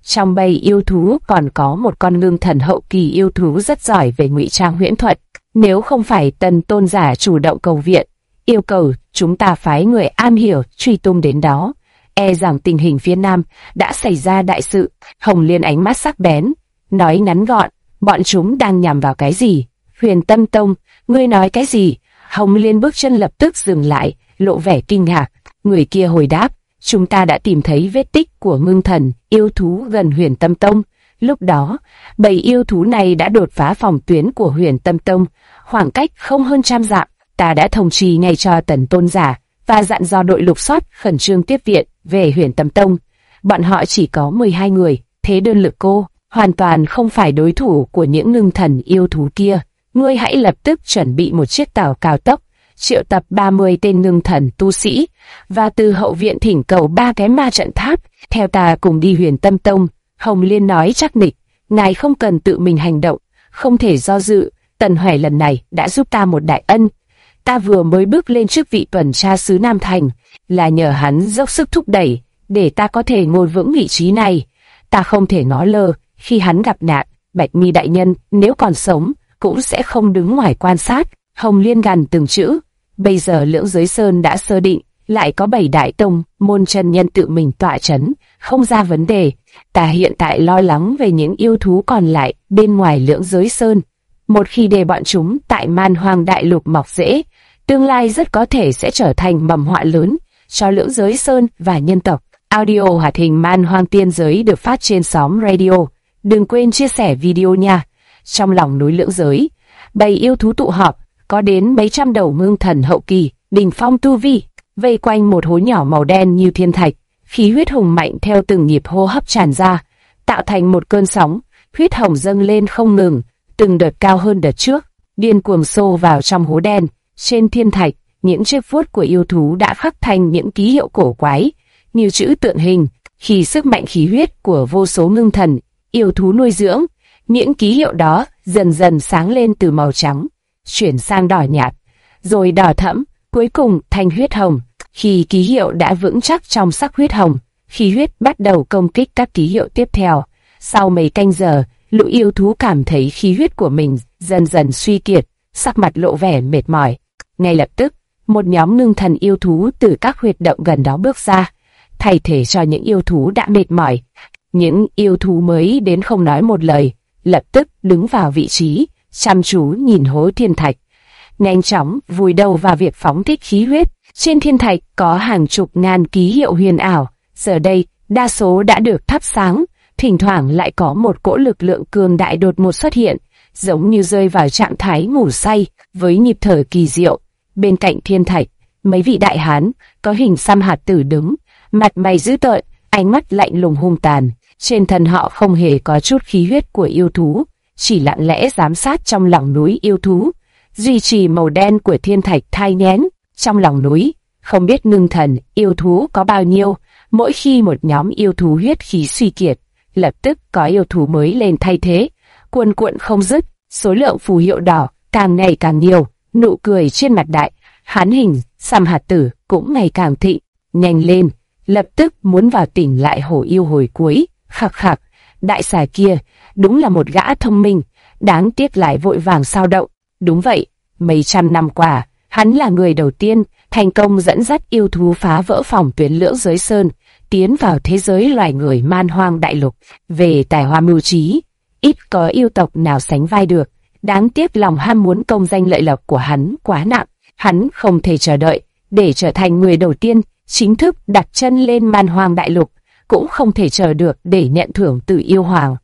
Trong bầy yêu thú còn có một con ngưng thần hậu kỳ yêu thú rất giỏi về ngụy trang huyễn thuật. Nếu không phải Tần tôn giả chủ động cầu viện, yêu cầu chúng ta phái người am hiểu truy tung đến đó, e rằng tình hình phía Nam đã xảy ra đại sự. Hồng Liên ánh mắt sắc bén, nói ngắn gọn, bọn chúng đang nhằm vào cái gì? Huyền Tâm Tông, ngươi nói cái gì? Hồng Liên bước chân lập tức dừng lại, lộ vẻ kinh ngạc. Người kia hồi đáp, chúng ta đã tìm thấy vết tích của ngưng thần yêu thú gần Huyền Tâm Tông. Lúc đó, bầy yêu thú này đã đột phá phòng tuyến của Huyền Tâm Tông, khoảng cách không hơn 100 dặm. Ta đã thông trì ngay cho Tần tôn giả và dặn dò đội lục soát khẩn trương tiếp viện về Huyền Tâm Tông. Bọn họ chỉ có 12 người, thế đơn lực cô, hoàn toàn không phải đối thủ của những ngưng thần yêu thú kia. Ngươi hãy lập tức chuẩn bị một chiếc tàu cao tốc, triệu tập 30 tên ngưng thần tu sĩ, và từ hậu viện thỉnh cầu 3 cái ma trận tháp, theo ta cùng đi Huyền Tâm Tông. Hồng Liên nói chắc nịch, ngài không cần tự mình hành động, không thể do dự, Tần Hoài lần này đã giúp ta một đại ân. Ta vừa mới bước lên chức vị tuần tra sứ Nam Thành, là nhờ hắn dốc sức thúc đẩy, để ta có thể ngồi vững vị trí này. Ta không thể ngó lơ, khi hắn gặp nạn, Bạch Mi đại nhân nếu còn sống, cũng sẽ không đứng ngoài quan sát. Hồng Liên gằn từng chữ, bây giờ Lưỡng Giới Sơn đã sơ định, lại có 7 đại tông, môn chân nhân tự mình tọa chấn, không ra vấn đề. Ta hiện tại lo lắng về những yêu thú còn lại bên ngoài Lưỡng Giới Sơn. Một khi để bọn chúng tại Man Hoang Đại Lục mọc rễ, tương lai rất có thể sẽ trở thành mầm họa lớn cho Lưỡng Giới Sơn và nhân tộc. Audio hoạt hình Man Hoang Tiên Giới được phát trên xóm radio. Đừng quên chia sẻ video nha. Trong lòng núi Lưỡng Giới, bầy yêu thú tụ họp, có đến mấy trăm đầu ngưng thần hậu kỳ, đỉnh phong tu vi, vây quanh một hố nhỏ màu đen như thiên thạch. Khí huyết hùng mạnh theo từng nhịp hô hấp tràn ra, tạo thành một cơn sóng, huyết hồng dâng lên không ngừng, từng đợt cao hơn đợt trước, điên cuồng xô vào trong hố đen. Trên thiên thạch, những chiếc vuốt của yêu thú đã khắc thành những ký hiệu cổ quái, như chữ tượng hình, khi sức mạnh khí huyết của vô số ngưng thần yêu thú nuôi dưỡng. Những ký hiệu đó dần dần sáng lên từ màu trắng, chuyển sang đỏ nhạt, rồi đỏ thẫm, cuối cùng thành huyết hồng. Khi ký hiệu đã vững chắc trong sắc huyết hồng, khí huyết bắt đầu công kích các ký hiệu tiếp theo. Sau mấy canh giờ, lũ yêu thú cảm thấy khí huyết của mình dần dần suy kiệt, sắc mặt lộ vẻ mệt mỏi. Ngay lập tức, một nhóm ngưng thần yêu thú từ các huyệt động gần đó bước ra, thay thế cho những yêu thú đã mệt mỏi. Những yêu thú mới đến không nói một lời, lập tức đứng vào vị trí, chăm chú nhìn hố thiên thạch, nhanh chóng vùi đầu vào việc phóng thích khí huyết. Trên thiên thạch có hàng chục ngàn ký hiệu huyền ảo, giờ đây đa số đã được thắp sáng, thỉnh thoảng lại có một cỗ lực lượng cường đại đột ngột xuất hiện, giống như rơi vào trạng thái ngủ say với nhịp thở kỳ diệu. Bên cạnh thiên thạch, mấy vị đại hán có hình xăm hạt tử đứng, mặt mày dữ tợn, ánh mắt lạnh lùng hung tàn. Trên thân họ không hề có chút khí huyết của yêu thú, chỉ lặng lẽ giám sát trong lòng núi yêu thú, duy trì màu đen của thiên thạch thai nghén. Trong lòng núi, không biết ngưng thần yêu thú có bao nhiêu, mỗi khi một nhóm yêu thú huyết khí suy kiệt, lập tức có yêu thú mới lên thay thế, cuồn cuộn không dứt, số lượng phù hiệu đỏ càng ngày càng nhiều, nụ cười trên mặt đại hán hình xăm hạt tử cũng ngày càng thịnh. Nhanh lên, lập tức muốn vào tỉnh lại hổ yêu hồi cuối. Khặc khặc, đại xà kia đúng là một gã thông minh, đáng tiếc lại vội vàng sao động. Đúng vậy, mấy trăm năm qua, hắn là người đầu tiên thành công dẫn dắt yêu thú phá vỡ phòng tuyến Lưỡng Giới Sơn, tiến vào thế giới loài người Man Hoang Đại Lục. Về tài hoa mưu trí, ít có yêu tộc nào sánh vai được. Đáng tiếc lòng ham muốn công danh lợi lộc của hắn quá nặng, hắn không thể chờ đợi để trở thành người đầu tiên chính thức đặt chân lên Man Hoang Đại Lục, cũng không thể chờ được để nhận thưởng từ yêu hoàng.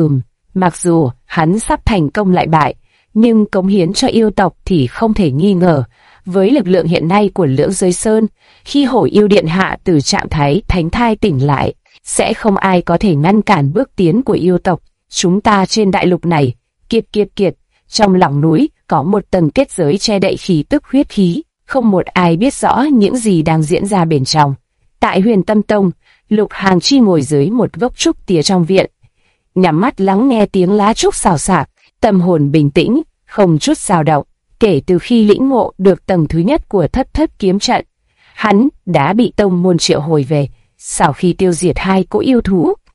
Mặc dù hắn sắp thành công lại bại, nhưng cống hiến cho yêu tộc thì không thể nghi ngờ. Với lực lượng hiện nay của Lưỡng Giới Sơn, khi hổ yêu điện hạ từ trạng thái thánh thai tỉnh lại, sẽ không ai có thể ngăn cản bước tiến của yêu tộc. Chúng ta trên đại lục này, kiệt, trong lòng núi có một tầng kết giới che đậy khí tức huyết khí, không một ai biết rõ những gì đang diễn ra bên trong. Tại Huyền Tâm Tông, Lục Hàng Chi ngồi dưới một gốc trúc tía trong viện, nhắm mắt lắng nghe tiếng lá trúc xào xạc, tâm hồn bình tĩnh, không chút dao động. Kể từ khi lĩnh ngộ được tầng thứ nhất của Thất Thất kiếm trận, hắn đã bị tông môn triệu hồi về. Sau khi tiêu diệt 2 cỗ yêu thú,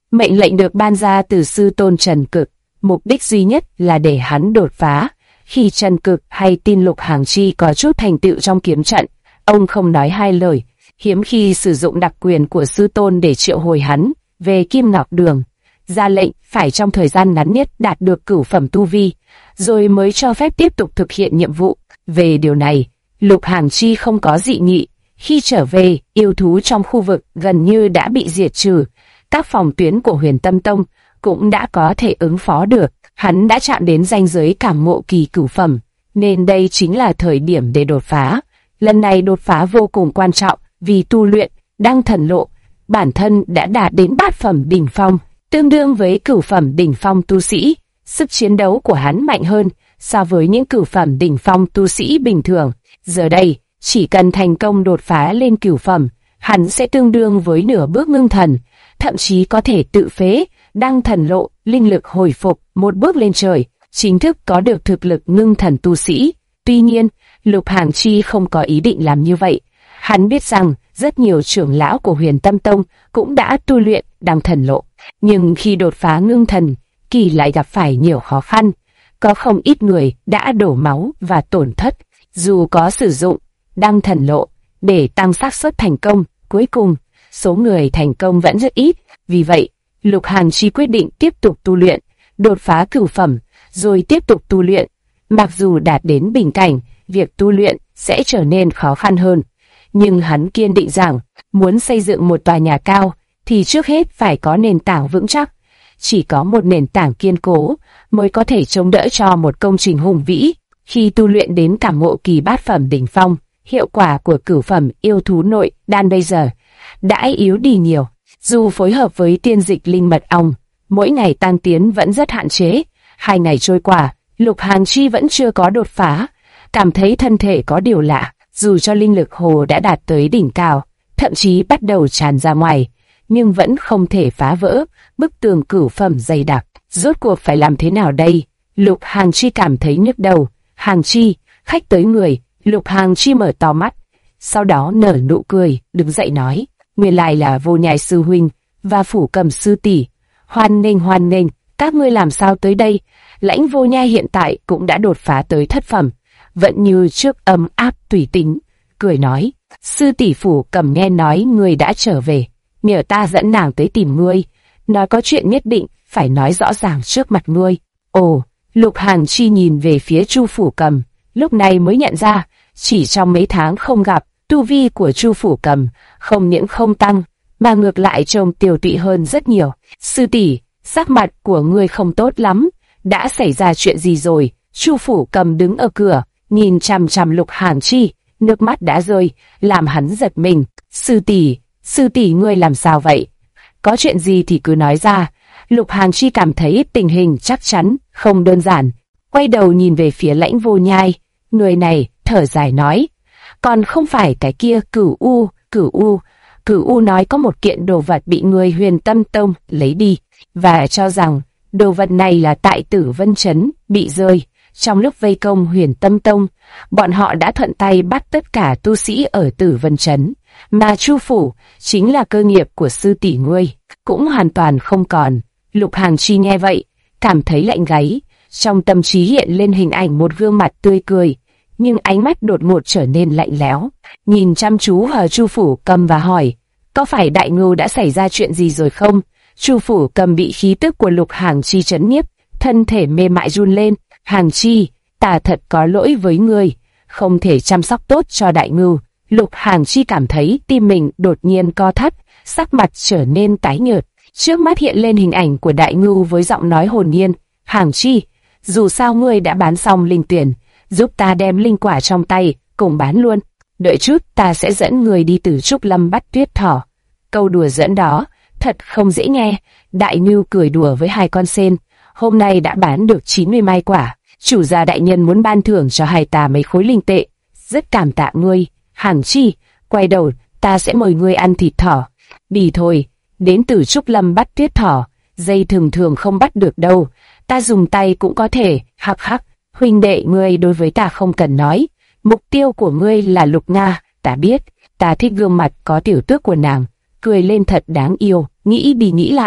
Mệnh lệnh được ban ra từ sư tôn Trần Cực, mục đích duy nhất là để hắn đột phá. Khi Trần Cực hay tin Lục Hàng Chi có chút thành tựu trong kiếm trận, ông không nói hai lời, hiếm khi sử dụng đặc quyền của sư tôn để triệu hồi hắn về Kim Ngọc Đường, ra lệnh phải trong thời gian ngắn nhất đạt được cửu phẩm tu vi, rồi mới cho phép tiếp tục thực hiện nhiệm vụ. Về điều này, Lục Hàng Chi không có dị nghị. Khi trở về, yêu thú trong khu vực gần như đã bị diệt trừ, các phòng tuyến của Huyền Tâm Tông cũng đã có thể ứng phó được. Hắn đã chạm đến ranh giới cảm ngộ kỳ cửu phẩm, nên đây chính là thời điểm để đột phá. Lần này đột phá vô cùng quan trọng, vì tu luyện Đăng Thần Lộ, bản thân đã đạt đến bát phẩm đỉnh phong, tương đương với cửu phẩm đỉnh phong tu sĩ. Sức chiến đấu của hắn mạnh hơn so với những cửu phẩm đỉnh phong tu sĩ bình thường. Giờ đây, chỉ cần thành công đột phá lên cửu phẩm, hắn sẽ tương đương với nửa bước ngưng thần, thậm chí có thể tự phế Đăng Thần Lộ, linh lực hồi phục một bước lên trời, chính thức có được thực lực ngưng thần tu sĩ. Tuy nhiên, Lục Hàng Chi không có ý định làm như vậy. Hắn biết rằng rất nhiều trưởng lão của Huyền Tâm Tông cũng đã tu luyện Đăng Thần Lộ, nhưng khi đột phá ngưng thần kỳ lại gặp phải nhiều khó khăn. Có không ít người đã đổ máu và tổn thất. Dù có sử dụng Đăng Thần Lộ để tăng xác suất thành công, cuối cùng số người thành công vẫn rất ít. Vì vậy, Lục Hàng Chi quyết định tiếp tục tu luyện, đột phá cửu phẩm, rồi tiếp tục tu luyện. Mặc dù đạt đến bình cảnh, việc tu luyện sẽ trở nên khó khăn hơn, nhưng hắn kiên định rằng muốn xây dựng một tòa nhà cao thì trước hết phải có nền tảng vững chắc. Chỉ có một nền tảng kiên cố mới có thể chống đỡ cho một công trình hùng vĩ. Khi tu luyện đến cảm ngộ kỳ bát phẩm đỉnh phong, hiệu quả của cửu phẩm yêu thú nội đan bây giờ đã yếu đi nhiều. Dù phối hợp với tiên dịch linh mật ong, mỗi ngày tăng tiến vẫn rất hạn chế. 2 ngày trôi qua, Lục Hàng Chi vẫn chưa có đột phá, cảm thấy thân thể có điều lạ. Dù cho linh lực hồ đã đạt tới đỉnh cao, thậm chí bắt đầu tràn ra ngoài, nhưng vẫn không thể phá vỡ bức tường cửu phẩm dày đặc. Rốt cuộc phải làm thế nào đây? Lục Hàng Chi cảm thấy nhức đầu. Hàng Chi, khách tới người. Lục Hàng Chi mở to mắt, sau đó nở nụ cười, đứng dậy nói: nguyên lai là Vô Nhai sư huynh và Phủ Cầm sư tỷ. Hoan nghênh, các ngươi làm sao tới đây? Lãnh Vô Nhai hiện tại cũng đã đột phá tới thất phẩm, vẫn như trước ấm áp tùy tính, cười nói: sư tỷ Phủ Cầm nghe nói ngươi đã trở về, nhờ ta dẫn nàng tới tìm ngươi, nói có chuyện nhất định phải nói rõ ràng trước mặt ngươi. Ồ, Lục Hàng Chi nhìn về phía Chu Phủ Cầm, lúc này mới nhận ra, chỉ trong mấy tháng không gặp, tu vi của Chu Phủ Cầm không những không tăng, mà ngược lại trông tiều tụy hơn rất nhiều. Sư tỷ, sắc mặt của ngươi không tốt lắm, đã xảy ra chuyện gì rồi? Chu Phủ Cầm đứng ở cửa, nhìn chằm chằm Lục Hàng Chi, nước mắt đã rơi, làm hắn giật mình. Sư tỷ ngươi làm sao vậy? Có chuyện gì thì cứ nói ra. Lục Hàng Chi cảm thấy tình hình chắc chắn không đơn giản, quay đầu nhìn về phía Lãnh Vô Nhai, người này thở dài nói: còn không phải cái kia Cửu U nói có một kiện đồ vật bị người Huyền Tâm Tông lấy đi, và cho rằng đồ vật này là tại Tử Vân Trấn bị rơi. Trong lúc vây công Huyền Tâm Tông, bọn họ đã thuận tay bắt tất cả tu sĩ ở Tử Vân Trấn, mà Chu phủ chính là cơ nghiệp của sư tỷ ngươi, cũng hoàn toàn không còn. Lục Hàng Chi nghe vậy, cảm thấy lạnh gáy, trong tâm trí hiện lên hình ảnh một gương mặt tươi cười, nhưng ánh mắt đột ngột trở nên lạnh lẽo, nhìn chăm chú vào Chu Phủ Cầm và hỏi: có phải Đại Ngưu đã xảy ra chuyện gì rồi không? Chu Phủ Cầm bị khí tức của Lục Hàng Chi trấn nhiếp, thân thể mềm mại run lên. Hàng Chi, ta thật có lỗi với ngươi, không thể chăm sóc tốt cho Đại Ngưu. Lục Hàng Chi cảm thấy tim mình đột nhiên co thắt, sắc mặt trở nên tái nhợt. Trước mắt hiện lên hình ảnh của Đại Ngưu với giọng nói hồn nhiên: Hàng Chi, dù sao ngươi đã bán xong linh tuyển, giúp ta đem linh quả trong tay cùng bán luôn. Đợi chút ta sẽ dẫn người đi từ Trúc Lâm bắt Tuyết Thỏ. Câu đùa dẫn đó thật không dễ nghe. Đại Ngưu cười đùa với hai con sên: hôm nay đã bán được 90 mai quả, chủ gia đại nhân muốn ban thưởng cho hai ta mấy khối linh tệ, rất cảm tạ ngươi. Hàng Chi, quay đầu ta sẽ mời ngươi ăn thịt thỏ. Đi thôi, đến từ Trúc Lâm bắt Tuyết Thỏ, dây thường không bắt được đâu, ta dùng tay cũng có thể. Hắc hắc, huynh đệ ngươi đối với ta không cần nói, mục tiêu của ngươi là Lục Nga, ta biết, ta thích gương mặt có tiểu tước của nàng, cười lên thật đáng yêu. Nghĩ đi nghĩ lại,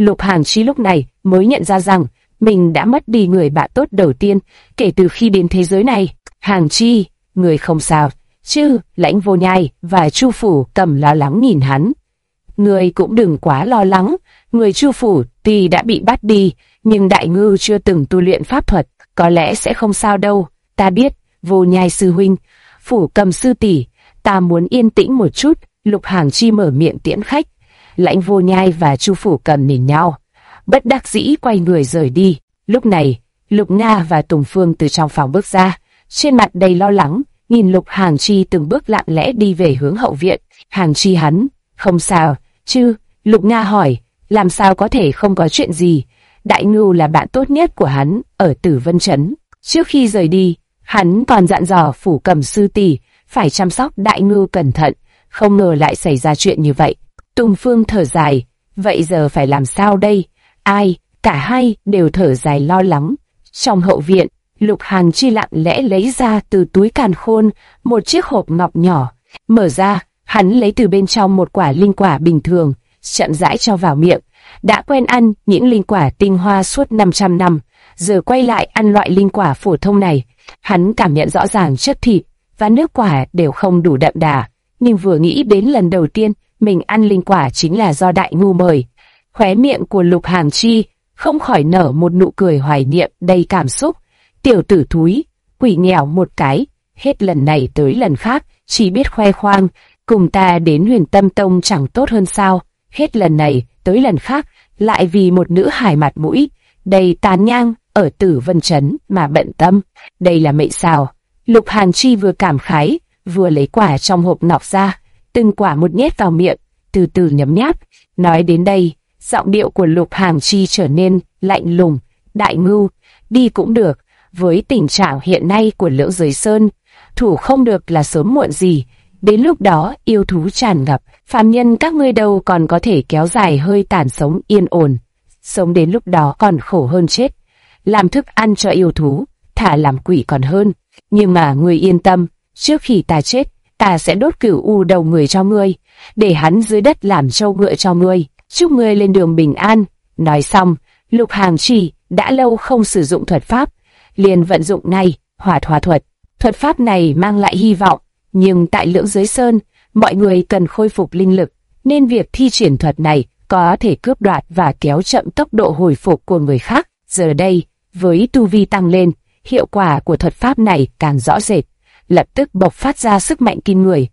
Lục Hàn Chi lúc này mới nhận ra rằng mình đã mất đi người bạn tốt đầu tiên kể từ khi đến thế giới này. Hàn Chi, người không sao chứ? Lãnh Vô Nhai và Chu Phủ Cầm lo lắng nhìn hắn. Người cũng đừng quá lo lắng, người Chu Phủ tuy đã bị bắt đi, nhưng Đại Ngưu chưa từng tu luyện pháp thuật, có lẽ sẽ không sao đâu. Ta biết, Vô Nhai sư huynh, Phủ Cầm sư tỷ, ta muốn yên tĩnh một chút. Lục Hàn Chi mở miệng tiễn khách. Lãnh Vô Nhai và Chu Phủ Cầm nhìn nhau, bất đắc dĩ quay người rời đi. Lúc này, Lục Nga và Tùng Phương từ trong phòng bước ra, trên mặt đầy lo lắng, nhìn Lục Hàn Chi từng bước lặng lẽ đi về hướng hậu viện. Hàn Chi hắn, không sao chứ? Lục Nga hỏi. Làm sao có thể không có chuyện gì? Đại Ngưu là bạn tốt nhất của hắn ở Tử Vân Trấn. Trước khi rời đi, hắn còn dặn dò Phủ Cầm sư tỷ phải chăm sóc Đại Ngưu cẩn thận, không ngờ lại xảy ra chuyện như vậy. Tùng Phương thở dài, vậy giờ phải làm sao đây? Ai? Cả hai đều thở dài lo lắng. Trong hậu viện, Lục Hàn Chi lặng lẽ lấy ra từ túi càn khôn một chiếc hộp ngọc nhỏ. Mở ra, hắn lấy từ bên trong một quả linh quả bình thường, chậm rãi cho vào miệng. Đã quen ăn những linh quả tinh hoa suốt 500 năm, giờ quay lại ăn loại linh quả phổ thông này. Hắn cảm nhận rõ ràng chất thịt và nước quả đều không đủ đậm đà, nhưng vừa nghĩ đến lần đầu tiên mình ăn linh quả chính là do Đại Ngưu mời, khóe miệng của Lục Hàn Chi không khỏi nở một nụ cười hoài niệm đầy cảm xúc. Tiểu tử thúi, quỷ nghèo một cái, hết lần này tới lần khác chỉ biết khoe khoang, cùng ta đến Huyền Tâm Tông chẳng tốt hơn sao? Hết lần này tới lần khác lại vì một nữ hài mặt mũi đầy tàn nhang ở Tử Vân Trấn mà bận tâm. Đây là mệnh sao? Lục Hàn Chi vừa cảm khái, vừa lấy quả trong hộp nọc ra, từng quả một nhét vào miệng, từ từ nhấm nháp. Nói đến đây, giọng điệu của Lục Hàn Chi trở nên lạnh lùng. Đại Ngưu, đi cũng được. Với tình trạng hiện nay của Lưỡng Giới Sơn, thủ không được là sớm muộn gì. Đến lúc đó yêu thú tràn ngập, phàm nhân các ngươi đâu còn có thể kéo dài hơi tàn sống yên ổn. Sống đến lúc đó còn khổ hơn chết. Làm thức ăn cho yêu thú, thả làm quỷ còn hơn. Nhưng mà ngươi yên tâm, trước khi ta chết, ta sẽ đốt Cửu U đầu người cho ngươi, để hắn dưới đất làm trâu ngựa cho ngươi. Chúc ngươi lên đường bình an. Nói xong, Lục Hàn Chi đã lâu không sử dụng thuật pháp, liền vận dụng ngay Hỏa Hòa thuật. Thuật pháp này mang lại hy vọng, nhưng tại Lưỡng Giới Sơn, mọi người cần khôi phục linh lực, nên việc thi triển thuật này có thể cướp đoạt và kéo chậm tốc độ hồi phục của người khác. Giờ đây, với tu vi tăng lên, hiệu quả của thuật pháp này càng rõ rệt, lập tức bộc phát ra sức mạnh kinh người.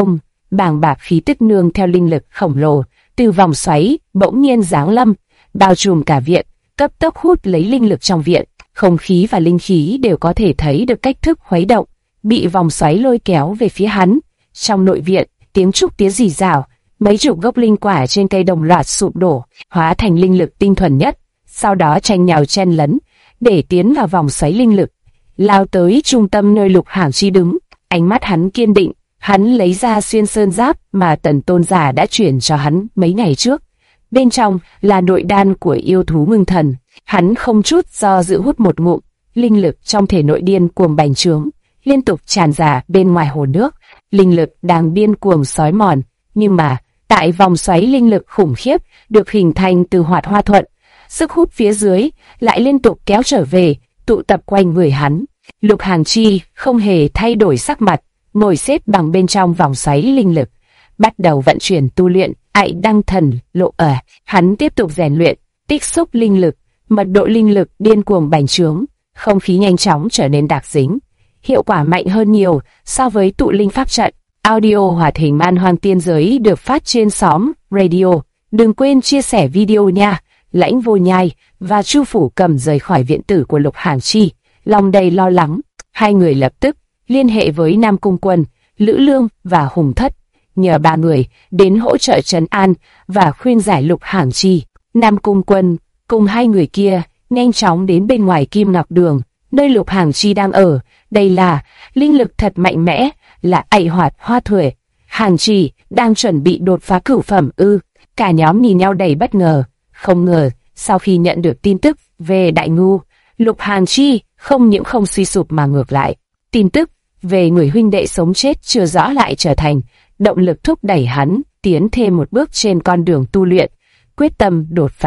Bàng bạc khí tức nương theo linh lực khổng lồ từ vòng xoáy bỗng nhiên giáng lâm, bao trùm cả viện, cấp tốc hút lấy linh lực trong viện. Không khí và linh khí đều có thể thấy được cách thức khuấy động, bị vòng xoáy lôi kéo về phía hắn. Trong nội viện, tiếng trúc tía rì rào, mấy chục gốc linh quả trên cây đồng loạt sụp đổ, hóa thành linh lực tinh thuần nhất, sau đó tranh nhau chen lấn để tiến vào vòng xoáy linh lực, lao tới trung tâm nơi Lục Hàn Chi đứng. Ánh mắt hắn kiên định, hắn lấy ra xuyên sơn giáp mà Tần Tôn giả đã chuyển cho hắn mấy ngày trước. Bên trong là nội đan của yêu thú ngưng thần. Hắn không chút do dự hút một ngụm, linh lực trong thể nội điên cuồng bành trướng, liên tục tràn ra bên ngoài hồ nước. Linh lực đang điên cuồng xói mòn, nhưng mà tại vòng xoáy linh lực khủng khiếp được hình thành từ Hoạt Hoa thuật, sức hút phía dưới lại liên tục kéo trở về, tụ tập quanh người hắn. Lục Hàn Chi không hề thay đổi sắc mặt, ngồi xếp bằng bên trong vòng xoáy linh lực, bắt đầu vận chuyển tu luyện Ại Đăng Thần Lộ. Hắn tiếp tục rèn luyện, tích xúc linh lực, mật độ linh lực điên cuồng bành trướng, không khí nhanh chóng trở nên đặc dính, hiệu quả mạnh hơn nhiều so với tụ linh pháp trận. Audio hoạt hình Man Hoang Tiên Giới được phát trên xóm radio. Đừng quên chia sẻ video nha. Lãnh Vô Nhai và Chu Phủ Cầm rời khỏi viện tử của Lục Hàn Chi, lòng đầy lo lắng. Hai người lập tức liên hệ với Nam Cung Quân, Lữ Lương và Hùng Thất, nhờ ba người đến hỗ trợ trấn an và khuyên giải Lục Hàn Chi. Nam Cung Quân cùng hai người kia nhanh chóng đến bên ngoài Kim Ngọc Đường, nơi Lục Hàn Chi đang ở. Đây là linh lực thật mạnh mẽ, là Ại Hoạt Hoa Thuệ. Hàn Chi đang chuẩn bị đột phá cửu phẩm ư? Cả nhóm nhìn nhau đầy bất ngờ. Không ngờ, sau khi nhận được tin tức về Đại Ngưu, Lục Hàn Chi không những không suy sụp mà ngược lại. Tin tức về người huynh đệ sống chết chưa rõ lại trở thành động lực thúc đẩy hắn tiến thêm một bước trên con đường tu luyện, quyết tâm đột phá.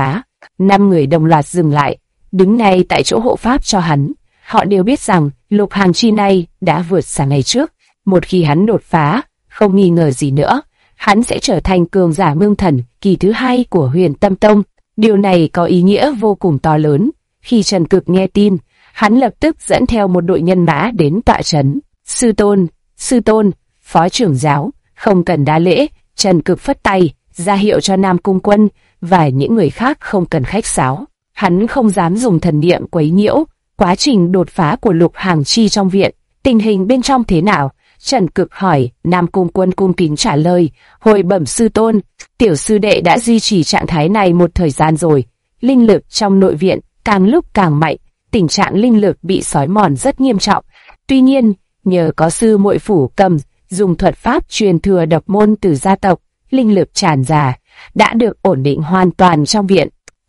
5 người đồng loạt dừng lại, đứng ngay tại chỗ hộ pháp cho hắn. Họ đều biết rằng Lục Hàng Chi này đã vượt xa ngày trước. Một khi hắn đột phá, không nghi ngờ gì nữa, hắn sẽ trở thành cường giả ngưng thần kỳ thứ 2 của Huyền Tâm Tông. Điều này có ý nghĩa vô cùng to lớn. Khi Trần Cực nghe tin, hắn lập tức dẫn theo một đội nhân mã đến tọa trấn. Sư tôn, phó trưởng giáo, không cần đa lễ. Trần Cực phất tay, ra hiệu cho Nam Cung Quân và những người khác không cần khách sáo. Hắn không dám dùng thần niệm quấy nhiễu quá trình đột phá của Lục Hàng Chi trong viện. Tình hình bên trong thế nào? Trần Cực hỏi. Nam Cung Quân cung kính trả lời, hồi bẩm sư tôn, tiểu sư đệ đã duy trì trạng thái này một thời gian rồi. Linh lực trong nội viện càng lúc càng mạnh, tình trạng linh lực bị xói mòn rất nghiêm trọng. Tuy nhiên, nhờ có sư muội Phủ Cầm dùng thuật pháp truyền thừa độc môn từ gia tộc, linh lực tràn ra, đã được ổn định hoàn toàn trong viện.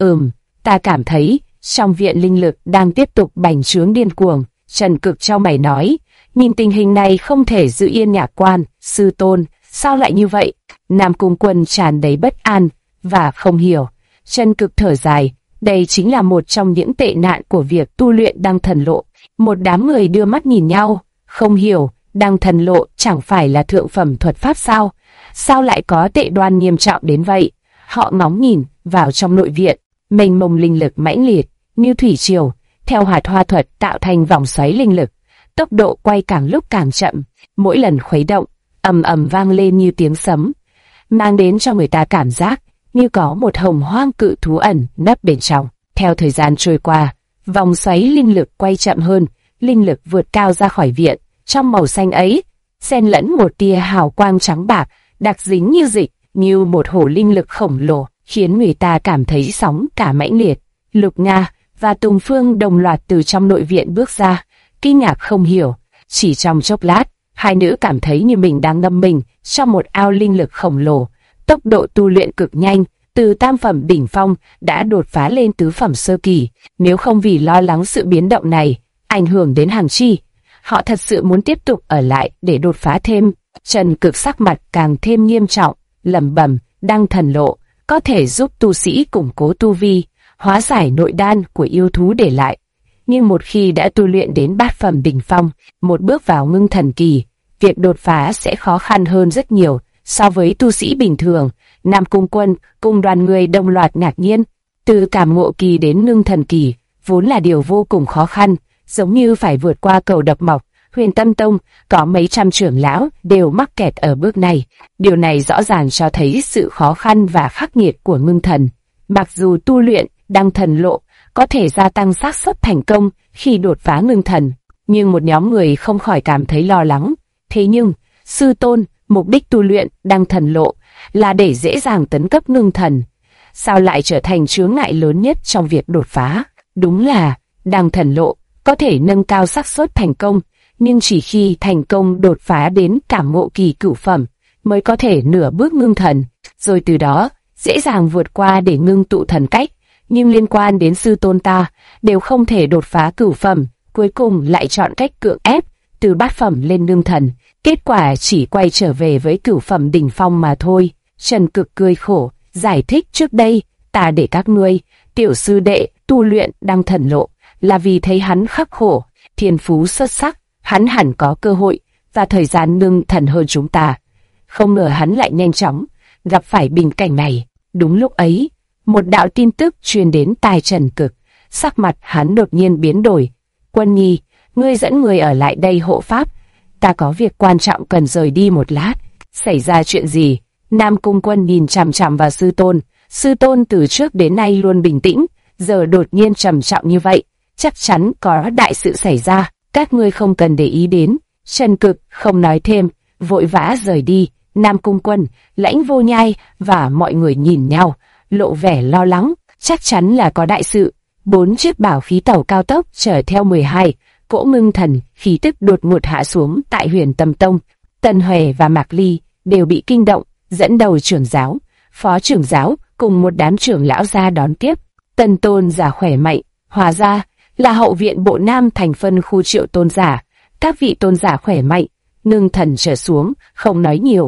Ta cảm thấy trong viện linh lực đang tiếp tục bành trướng điên cuồng. Trần Cực chau mày nói, nhìn tình hình này không thể giữ yên nhạc quan. Sư tôn, sao lại như vậy? Nam Cung Quân tràn đầy bất an và không hiểu. Trần Cực thở dài, đây chính là một trong những tệ nạn của việc tu luyện đăng thần lộ. Một đám người đưa mắt nhìn nhau, không hiểu, đăng thần lộ chẳng phải là thượng phẩm thuật pháp sao? Sao lại có tệ đoan nghiêm trọng đến vậy? Họ ngóng nhìn vào trong nội viện, mênh mông linh lực mãnh liệt như thủy triều, theo Hoạt Hoa thuật tạo thành vòng xoáy linh lực. Tốc độ quay càng lúc càng chậm, mỗi lần khuấy động, ầm ầm vang lên như tiếng sấm, mang đến cho người ta cảm giác như có một hồng hoang cự thú ẩn nấp bên trong. Theo thời gian trôi qua, vòng xoáy linh lực quay chậm hơn, linh lực vượt cao ra khỏi viện. Trong màu xanh ấy, xen lẫn một tia hào quang trắng bạc, đặc dính như dịch, như một hồ linh lực khổng lồ, khiến người ta cảm thấy sóng cả mãnh liệt. Lục Nga và Tùng Phương đồng loạt từ trong nội viện bước ra, kinh ngạc không hiểu. Chỉ trong chốc lát, hai nữ cảm thấy như mình đang ngâm mình trong một ao linh lực khổng lồ. Tốc độ tu luyện cực nhanh, từ tam phẩm đỉnh phong đã đột phá lên tứ phẩm sơ kỳ. Nếu không vì lo lắng sự biến động này ảnh hưởng đến Hàng Chi, họ thật sự muốn tiếp tục ở lại để đột phá thêm. Trần Cực sắc mặt càng thêm nghiêm trọng, lẩm bẩm, đăng thần lộ có thể giúp tu sĩ củng cố tu vi, hóa giải nội đan của yêu thú để lại. Nhưng một khi đã tu luyện đến bát phẩm đỉnh phong, một bước vào ngưng thần kỳ, việc đột phá sẽ khó khăn hơn rất nhiều so với tu sĩ bình thường. Nam Cung Quân cùng đoàn người đồng loạt ngạc nhiên. Từ cảm ngộ kỳ đến ngưng thần kỳ vốn là điều vô cùng khó khăn, giống như phải vượt qua cầu độc mộc. Huyền Tâm Tông có mấy trăm trưởng lão đều mắc kẹt ở bước này. Điều này rõ ràng cho thấy sự khó khăn và khắc nghiệt của ngưng thần. Mặc dù tu luyện đăng thần lộ có thể gia tăng xác suất thành công khi đột phá ngưng thần, nhưng một nhóm người không khỏi cảm thấy lo lắng. Thế nhưng, sư tôn, mục đích tu luyện đăng thần lộ là để dễ dàng tấn cấp ngưng thần, sao lại trở thành chướng ngại lớn nhất trong việc đột phá? Đúng là đăng thần lộ có thể nâng cao xác suất thành công, nhưng chỉ khi thành công đột phá đến cảm ngộ kỳ cửu phẩm mới có thể nửa bước ngưng thần, rồi từ đó dễ dàng vượt qua để ngưng tụ thần cách. Nhưng liên quan đến sư tôn ta, đều không thể đột phá cửu phẩm, cuối cùng lại chọn cách cưỡng ép từ bát phẩm lên ngưng thần, kết quả chỉ quay trở về với cửu phẩm đỉnh phong mà thôi. Trần Cực cười khổ, giải thích, trước đây ta để các ngươi tiểu sư đệ tu luyện đăng thần lộ là vì thấy hắn khắc khổ, thiên phú xuất sắc, hắn hẳn có cơ hội và thời gian ngưng thần hơn chúng ta. Không ngờ hắn lại nhanh chóng gặp phải bình cảnh này. Đúng lúc ấy, một đạo tin tức truyền đến tai Trần Cực, sắc mặt hắn đột nhiên biến đổi. Quân Nhi, ngươi dẫn người ở lại đây hộ pháp, ta có việc quan trọng cần rời đi một lát. Xảy ra chuyện gì? Nam Cung Quân nhìn chằm chằm vào sư tôn. Sư tôn từ trước đến nay luôn bình tĩnh, giờ đột nhiên trầm trọng như vậy, chắc chắn có đại sự xảy ra, các ngươi không cần để ý đến. Trần Cực không nói thêm, vội vã rời đi. Nam Cung Quân, Lãnh Vô Nhai và mọi người nhìn nhau, lộ vẻ lo lắng, chắc chắn là có đại sự. 4 chiếc bảo khí tàu cao tốc chở theo 12 cỗ ngưng thần khí tức đột ngột hạ xuống tại Huyền Tâm Tông. Tần Huệ và Mạc Ly đều bị kinh động, dẫn đầu trưởng giáo, phó trưởng giáo cùng một đám trưởng lão ra đón tiếp. Tần tôn giả khỏe mạnh, hóa ra là hậu viện bộ Nam thành phân khu Triệu tôn giả. Các vị tôn giả khỏe mạnh, ngưng thần trở xuống, không nói nhiều.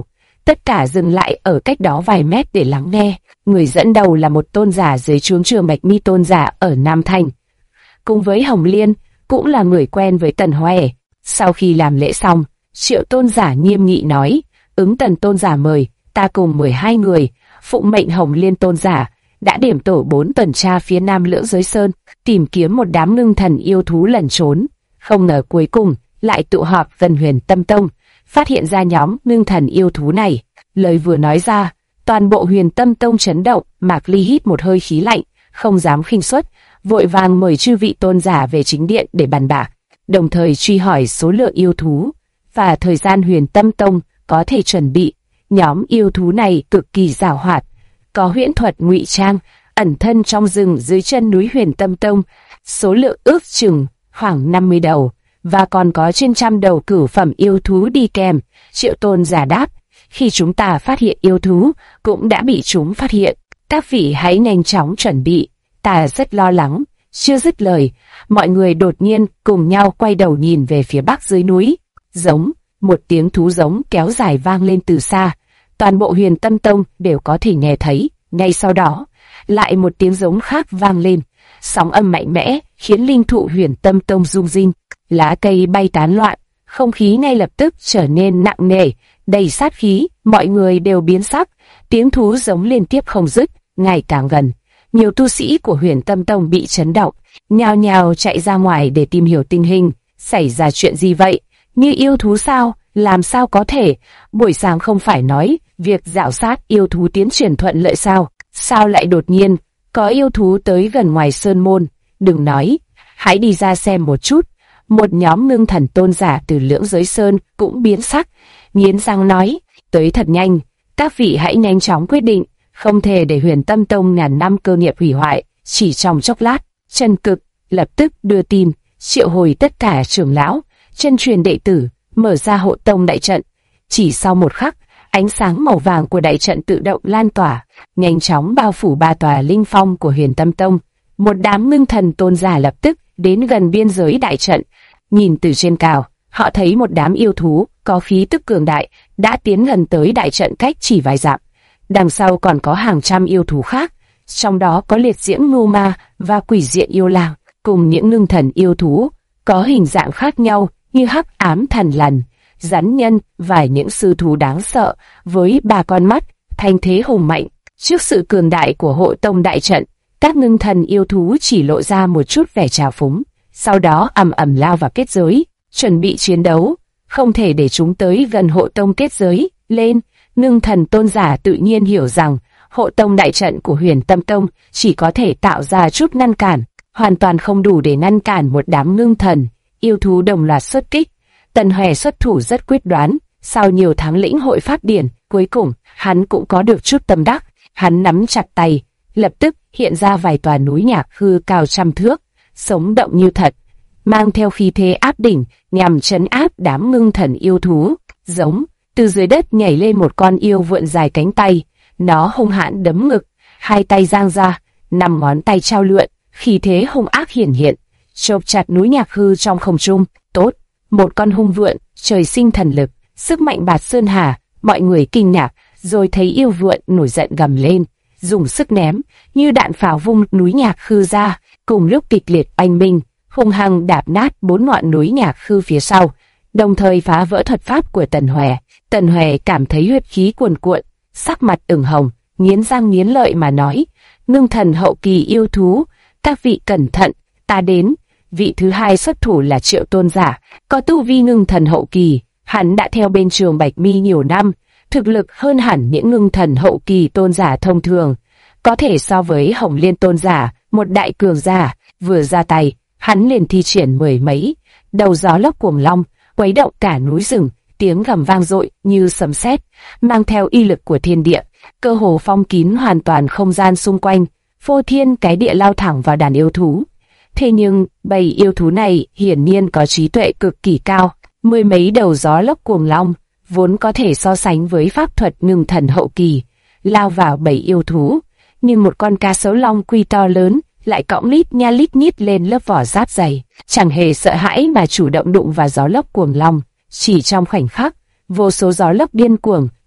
tất cả dừng lại ở cách đó vài mét để lắng nghe. Người dẫn đầu là một tôn giả dưới trướng Trường Bạch Mi tôn giả ở Nam Thành, cùng với Hồng Liên, cũng là người quen với Tần Hoè. Sau khi làm lễ xong, Triệu tôn giả nghiêm nghị nói, ứng Tần tôn giả mời, ta cùng 12 người, phụng mệnh Hồng Liên tôn giả, đã điểm tổ 4 tuần tra phía Nam Lưỡng Giới Sơn, tìm kiếm một đám ngưng thần yêu thú lẩn trốn. Không ngờ cuối cùng lại tụ họp gần Huyền Tâm Tông, phát hiện ra nhóm ngưng thần yêu thú này. Lời vừa nói ra, toàn bộ Huyền Tâm Tông chấn động. Mạc Ly hít một hơi khí lạnh, không dám khinh suất, vội vàng mời chư vị tôn giả về chính điện để bàn bạc, đồng thời truy hỏi số lượng yêu thú và thời gian Huyền Tâm Tông có thể chuẩn bị. Nhóm yêu thú này cực kỳ giàu hoạt, có huyễn thuật ngụy trang, ẩn thân trong rừng dưới chân núi Huyền Tâm Tông, số lượng ước chừng khoảng 50 đầu, và còn có trên 100 đầu cửu phẩm yêu thú đi kèm. Triệu tôn giả đáp, khi chúng ta phát hiện yêu thú, cũng đã bị chúng phát hiện. Các vị hãy nhanh chóng chuẩn bị, ta rất lo lắng. Chưa dứt lời, mọi người đột nhiên cùng nhau quay đầu nhìn về phía bắc dưới núi. Giống, một tiếng thú giống kéo dài vang lên từ xa. Toàn bộ Huyền Tâm Tông đều có thể nghe thấy. Ngay sau đó, lại một tiếng giống khác vang lên. Sóng âm mạnh mẽ khiến linh thụ Huyền Tâm Tông rung rinh, lá cây bay tán loạn, không khí ngay lập tức trở nên nặng nề, đầy sát khí. Mọi người đều biến sắc, tiếng thú giống liên tiếp không dứt, ngày càng gần. Nhiều tu sĩ của Huyền Tâm Tông bị chấn động, nhao nhao chạy ra ngoài để tìm hiểu tình hình. Xảy ra chuyện gì vậy? Như yêu thú sao? Làm sao có thể? Buổi sáng không phải nói việc rảo sát yêu thú tiến triển thuận lợi sao? Sao lại đột nhiên có yêu thú tới gần ngoài sơn môn? Đừng nói, hãy đi ra xem một chút. Một nhóm ngưng thần tôn giả từ Lưỡng Giới Sơn cũng biến sắc, nghiến răng nói, tới thật nhanh, các vị hãy nhanh chóng quyết định, không thể để Huyền Tâm Tông ngàn năm cơ nghiệp hủy hoại. Chỉ trong chốc lát, Trần Cực lập tức đưa tin, triệu hồi tất cả trưởng lão, chân truyền đệ tử, mở ra hộ tông đại trận. Chỉ sau một khắc, ánh sáng màu vàng của đại trận tự động lan tỏa, nhanh chóng bao phủ 3 tòa linh phong của Huyền Tâm Tông. Một đám ngưng thần tôn giả lập tức đến gần biên giới đại trận. Nhìn từ trên cao, họ thấy một đám yêu thú có khí tức cường đại đã tiến gần tới đại trận cách chỉ vài dặm. Đằng sau còn có hàng trăm yêu thú khác, trong đó có liệt diễm ngưu ma và quỷ diện yêu lang, cùng những ngưng thần yêu thú có hình dạng khác nhau như hắc ám thần lằn, rắn nhân và những sư thú đáng sợ với 3 con mắt, thanh thế hùng mạnh. Trước sự cường đại của hộ tông đại trận, các ngưng thần yêu thú chỉ lộ ra một chút vẻ trào phúng, sau đó ầm ầm lao vào kết giới, chuẩn bị chiến đấu. Không thể để chúng tới gần hộ tông kết giới. Lên, ngưng thần tôn giả tự nhiên hiểu rằng hộ tông đại trận của Huyền Tâm Tông chỉ có thể tạo ra chút ngăn cản, hoàn toàn không đủ để ngăn cản một đám ngưng thần yêu thú đồng loạt xuất kích. Tần Hoè xuất thủ rất quyết đoán, sau nhiều tháng lĩnh hội pháp điển, cuối cùng hắn cũng có được chút tâm đắc. Hắn nắm chặt tay, lập tức hiện ra vài tòa núi nhạc hư cao 100 thước, sống động như thật, mang theo khí thế áp đỉnh nhằm trấn áp đám ngưng thần yêu thú. Giống, từ dưới đất nhảy lên một con yêu vượn dài cánh tay, nó hung hãn đấm ngực, 2 tay giang ra, 5 ngón tay trao lượn, khí thế hung ác hiển hiện, chộp chặt núi nhạc hư trong không trung. Tốt, một con hung vượn, trời sinh thần lực, sức mạnh bạt sơn hà. Mọi người kinh ngạc, rồi thấy yêu vượn nổi giận gầm lên, dùng sức ném như đạn pháo vung núi nhạc khư ra, cùng lúc kịch liệt oanh minh, hung hăng đạp nát 4 ngọn núi nhạc khư phía sau, đồng thời phá vỡ thuật pháp của Tần Hoè. Tần Hoè cảm thấy huyết khí cuồn cuộn, sắc mặt ửng hồng, nghiến răng nghiến lợi mà nói, ngưng thần hậu kỳ yêu thú, các vị cẩn thận, ta đến. Vị thứ hai xuất thủ là Triệu tôn giả, có tu vi ngưng thần hậu kỳ, hắn đã theo bên Trường Bạch Mi nhiều năm, thực lực hơn hẳn những ngưng thần hậu kỳ tôn giả thông thường, có thể so với Hồng Liên tôn giả, một đại cường giả. Vừa ra tay, hắn liền thi triển 10 mấy đầu gió lốc cuồng long, quấy động cả núi rừng, tiếng gầm vang dội như sấm sét, mang theo uy lực của thiên địa, cơ hồ phong kín hoàn toàn không gian xung quanh, phô thiên cái địa lao thẳng vào đàn yêu thú. Thế nhưng, bầy yêu thú này hiển nhiên có trí tuệ cực kỳ cao, 10 mấy đầu gió lốc cuồng long, vốn có thể so sánh với pháp thuật ngưng thần hậu kỳ, lao vào bầy yêu thú, nhưng một con cá sấu long quy to lớn lại cõng lít nhít lên lớp vỏ giáp dày, chẳng hề sợ hãi mà chủ động đụng vào gió lốc cuồng long. Chỉ trong khoảnh khắc, vô số gió lốc điên cuồng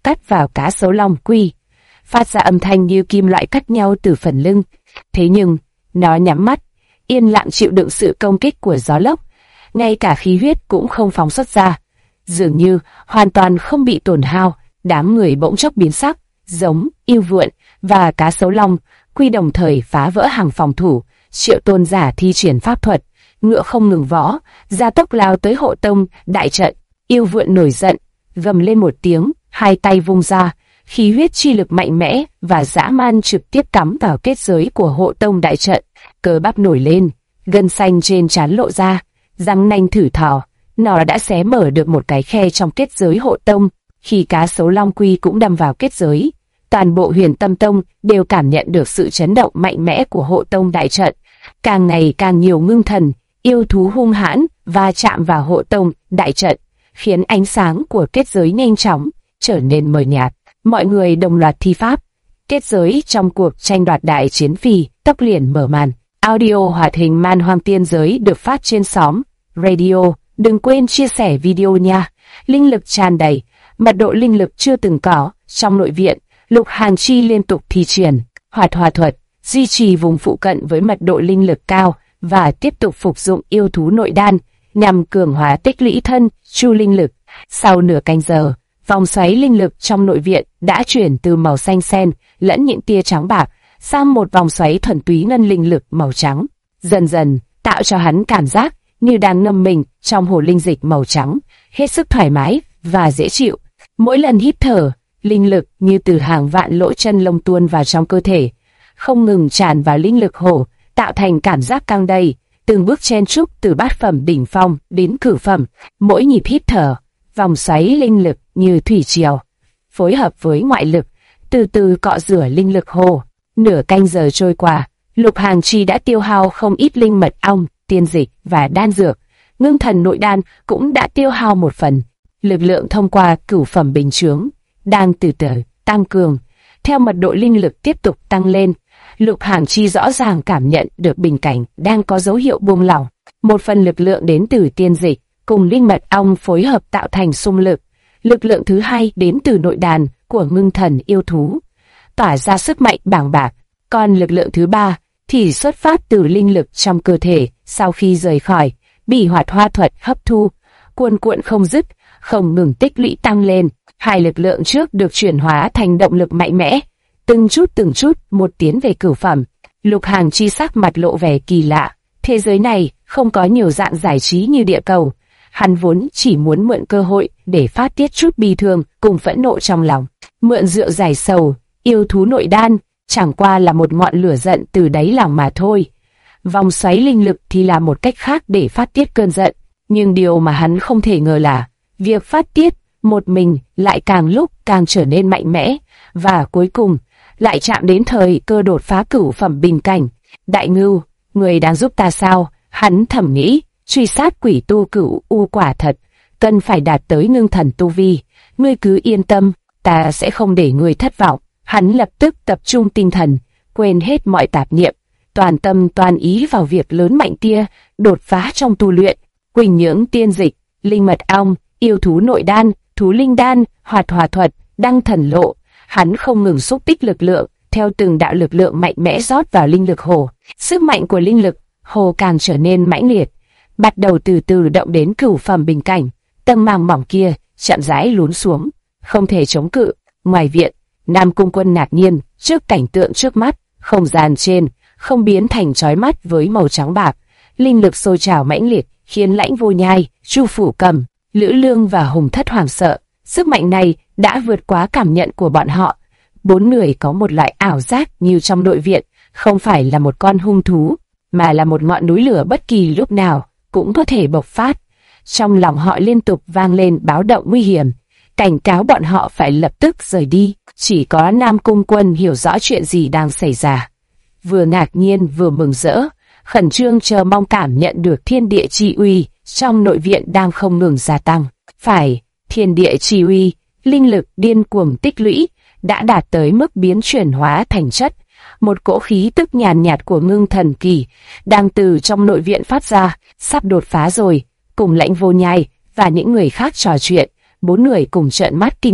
cắt vào cá sấu long quy, phát ra âm thanh như kim loại cắt nhau từ phần lưng. Thế nhưng, nó nhắm mắt, yên lặng chịu đựng sự công kích của gió lốc, ngay cả khí huyết cũng không phóng xuất ra. Dường như hoàn toàn không bị tổn hao, đám người bỗng chốc biến sắc, giống, yêu vượn và cá sấu long quy đồng thời phá vỡ hàng phòng thủ. Triệu tôn giả thi triển pháp thuật, ngựa không ngừng vó, gia tốc lao tới hộ tông đại trận. Yêu vượn nổi giận, gầm lên một tiếng, hai tay vung ra, khí huyết chi lực mạnh mẽ và dã man trực tiếp cắm vào kết giới của hộ tông đại trận. Cơ bắp nổi lên, gân xanh trên trán lộ ra, răng nanh thử thò, nó đã xé mở được một cái khe trong kết giới hộ tông. Khi cá sấu long quy cũng đâm vào kết giới, toàn bộ Huyền Tâm Tông đều cảm nhận được sự chấn động mạnh mẽ của hộ tông đại trận. Càng ngày càng nhiều ngưng thần, yêu thú hung hãn va chạm vào hộ tông đại trận, khiến ánh sáng của kết giới nhanh chóng trở nên mờ nhạt. Mọi người đồng loạt thi pháp. Kết giới trong cuộc tranh đoạt đại chiến phi tốc liền mở màn. Audio hoạt hình Man Hoang Tiên Giới được phát trên xóm radio. Đừng quên chia sẻ video nha. Linh lực tràn đầy, mật độ linh lực chưa từng có. Trong nội viện, Lục Hàn Chi liên tục thi triển Hoạt Hòa thuật, duy trì vùng phụ cận với mật độ linh lực cao và tiếp tục phục dụng yêu thú nội đan nhằm cường hóa tích lũy thân chu linh lực. Sau nửa canh giờ, vòng xoáy linh lực trong nội viện đã chuyển từ màu xanh sen lẫn những tia trắng bạc sang một vòng xoáy thuần túy ngân linh lực màu trắng, dần dần tạo cho hắn cảm giác như đang ngâm mình trong hồ linh dịch màu trắng, hết sức thoải mái và dễ chịu. Mỗi lần hít thở, linh lực như từ hàng vạn lỗ chân lông tuôn vào trong cơ thể, không ngừng tràn vào linh lực hồ, tạo thành cảm giác căng đầy, từng bước chen chúc từ bát phẩm đỉnh phong đến cửu phẩm. Mỗi nhịp hít thở, vòng xoáy linh lực như thủy triều, phối hợp với ngoại lực, từ từ cọ rửa linh lực hồ. Nửa canh giờ trôi qua, Lục Hàn Chi đã tiêu hao không ít linh mật ong, tiên dịch và đan dược. Ngưng thần nội đan cũng đã tiêu hao một phần. Lực lượng thông qua cửu phẩm bình chướng đang từ từ tăng cường. Theo mật độ linh lực tiếp tục tăng lên, Lục Hàn Chi rõ ràng cảm nhận được bình cảnh đang có dấu hiệu buông lỏng. Một phần lực lượng đến từ tiên dịch cùng linh mật ong phối hợp tạo thành xung lực. Lực lượng thứ hai đến từ nội đàn của ngưng thần yêu thú, tỏa ra sức mạnh bàng bạc. Còn lực lượng thứ ba thì xuất phát từ linh lực trong cơ thể sau khi rời khỏi, bị Hoạt Hoa thuật hấp thu, cuồn cuộn không dứt, không ngừng tích lũy tăng lên. Hai lực lượng trước được chuyển hóa thành động lực mạnh mẽ, từng chút một tiến về cửu phẩm. Lục Hàn Chi sắc mặt lộ vẻ kỳ lạ. Thế giới này không có nhiều dạng giải trí như địa cầu. Hắn vốn chỉ muốn mượn cơ hội để phát tiết chút bi thương cùng phẫn nộ trong lòng. Mượn rượu giải sầu, yêu thú nội đan, chẳng qua là một ngọn lửa giận từ đáy lòng mà thôi. Vòng xoáy linh lực thì là một cách khác để phát tiết cơn giận. Nhưng điều mà hắn không thể ngờ là, việc phát tiết một mình lại càng lúc càng trở nên mạnh mẽ, và cuối cùng lại chạm đến thời cơ đột phá cửu phẩm bình cảnh. Đại Ngưu, người đang giúp ta sao? Hắn thầm nghĩ, truy sát quỷ tu cửu u quả thật, cần phải đạt tới ngưng thần tu vi. Ngươi cứ yên tâm, ta sẽ không để ngươi thất vọng. Hắn lập tức tập trung tinh thần, quên hết mọi tạp niệm, toàn tâm toàn ý vào việc lớn mạnh tia, đột phá trong tu luyện. Quỳnh nhưỡng tiên dịch, linh mật ong, yêu thú nội đan, thú linh đan, Hoạt Hòa thuật, đăng thần lộ. Hắn không ngừng xúc tích lực lượng, theo từng đạo lực lượng mạnh mẽ rót vào linh lực hồ. Sức mạnh của linh lực hồ càng trở nên mãnh liệt, bắt đầu từ từ động đến cửu phẩm bình cảnh. Tầng màng mỏng kia chậm rãi lún xuống, không thể chống cự. Ngoài viện, Nam Cung Quân ngạc nhiên trước cảnh tượng trước mắt. Không gian trên không biến thành chói mắt với màu trắng bạc, linh lực sôi trào mãnh liệt khiến Lãnh Vô Nhai, Chu Phủ Cầm, Lữ Lương và Hùng Thất hoảng sợ. Sức mạnh này đã vượt quá cảm nhận của bọn họ. Bốn người có một loại ảo giác như trong nội viện không phải là một con hung thú, mà là một ngọn núi lửa bất kỳ lúc nào cũng có thể bộc phát. Trong lòng họ liên tục vang lên báo động nguy hiểm, cảnh cáo bọn họ phải lập tức rời đi. Chỉ có Nam Cung Quân hiểu rõ chuyện gì đang xảy ra, vừa ngạc nhiên vừa mừng rỡ, khẩn trương chờ mong cảm nhận được thiên địa chi uy trong nội viện đang không ngừng gia tăng. Phải, thiên địa chi uy, linh lực điên cuồng tích lũy, đã đạt tới mức biến chuyển hóa thành chất. Một cỗ khí tức nhàn nhạt của ngưng thần kỳ đang từ trong nội viện phát ra, sắp đột phá rồi. Cùng Lãnh Vô Nhai và những người khác trò chuyện, bốn người cùng trợn mắt kinh ngạc.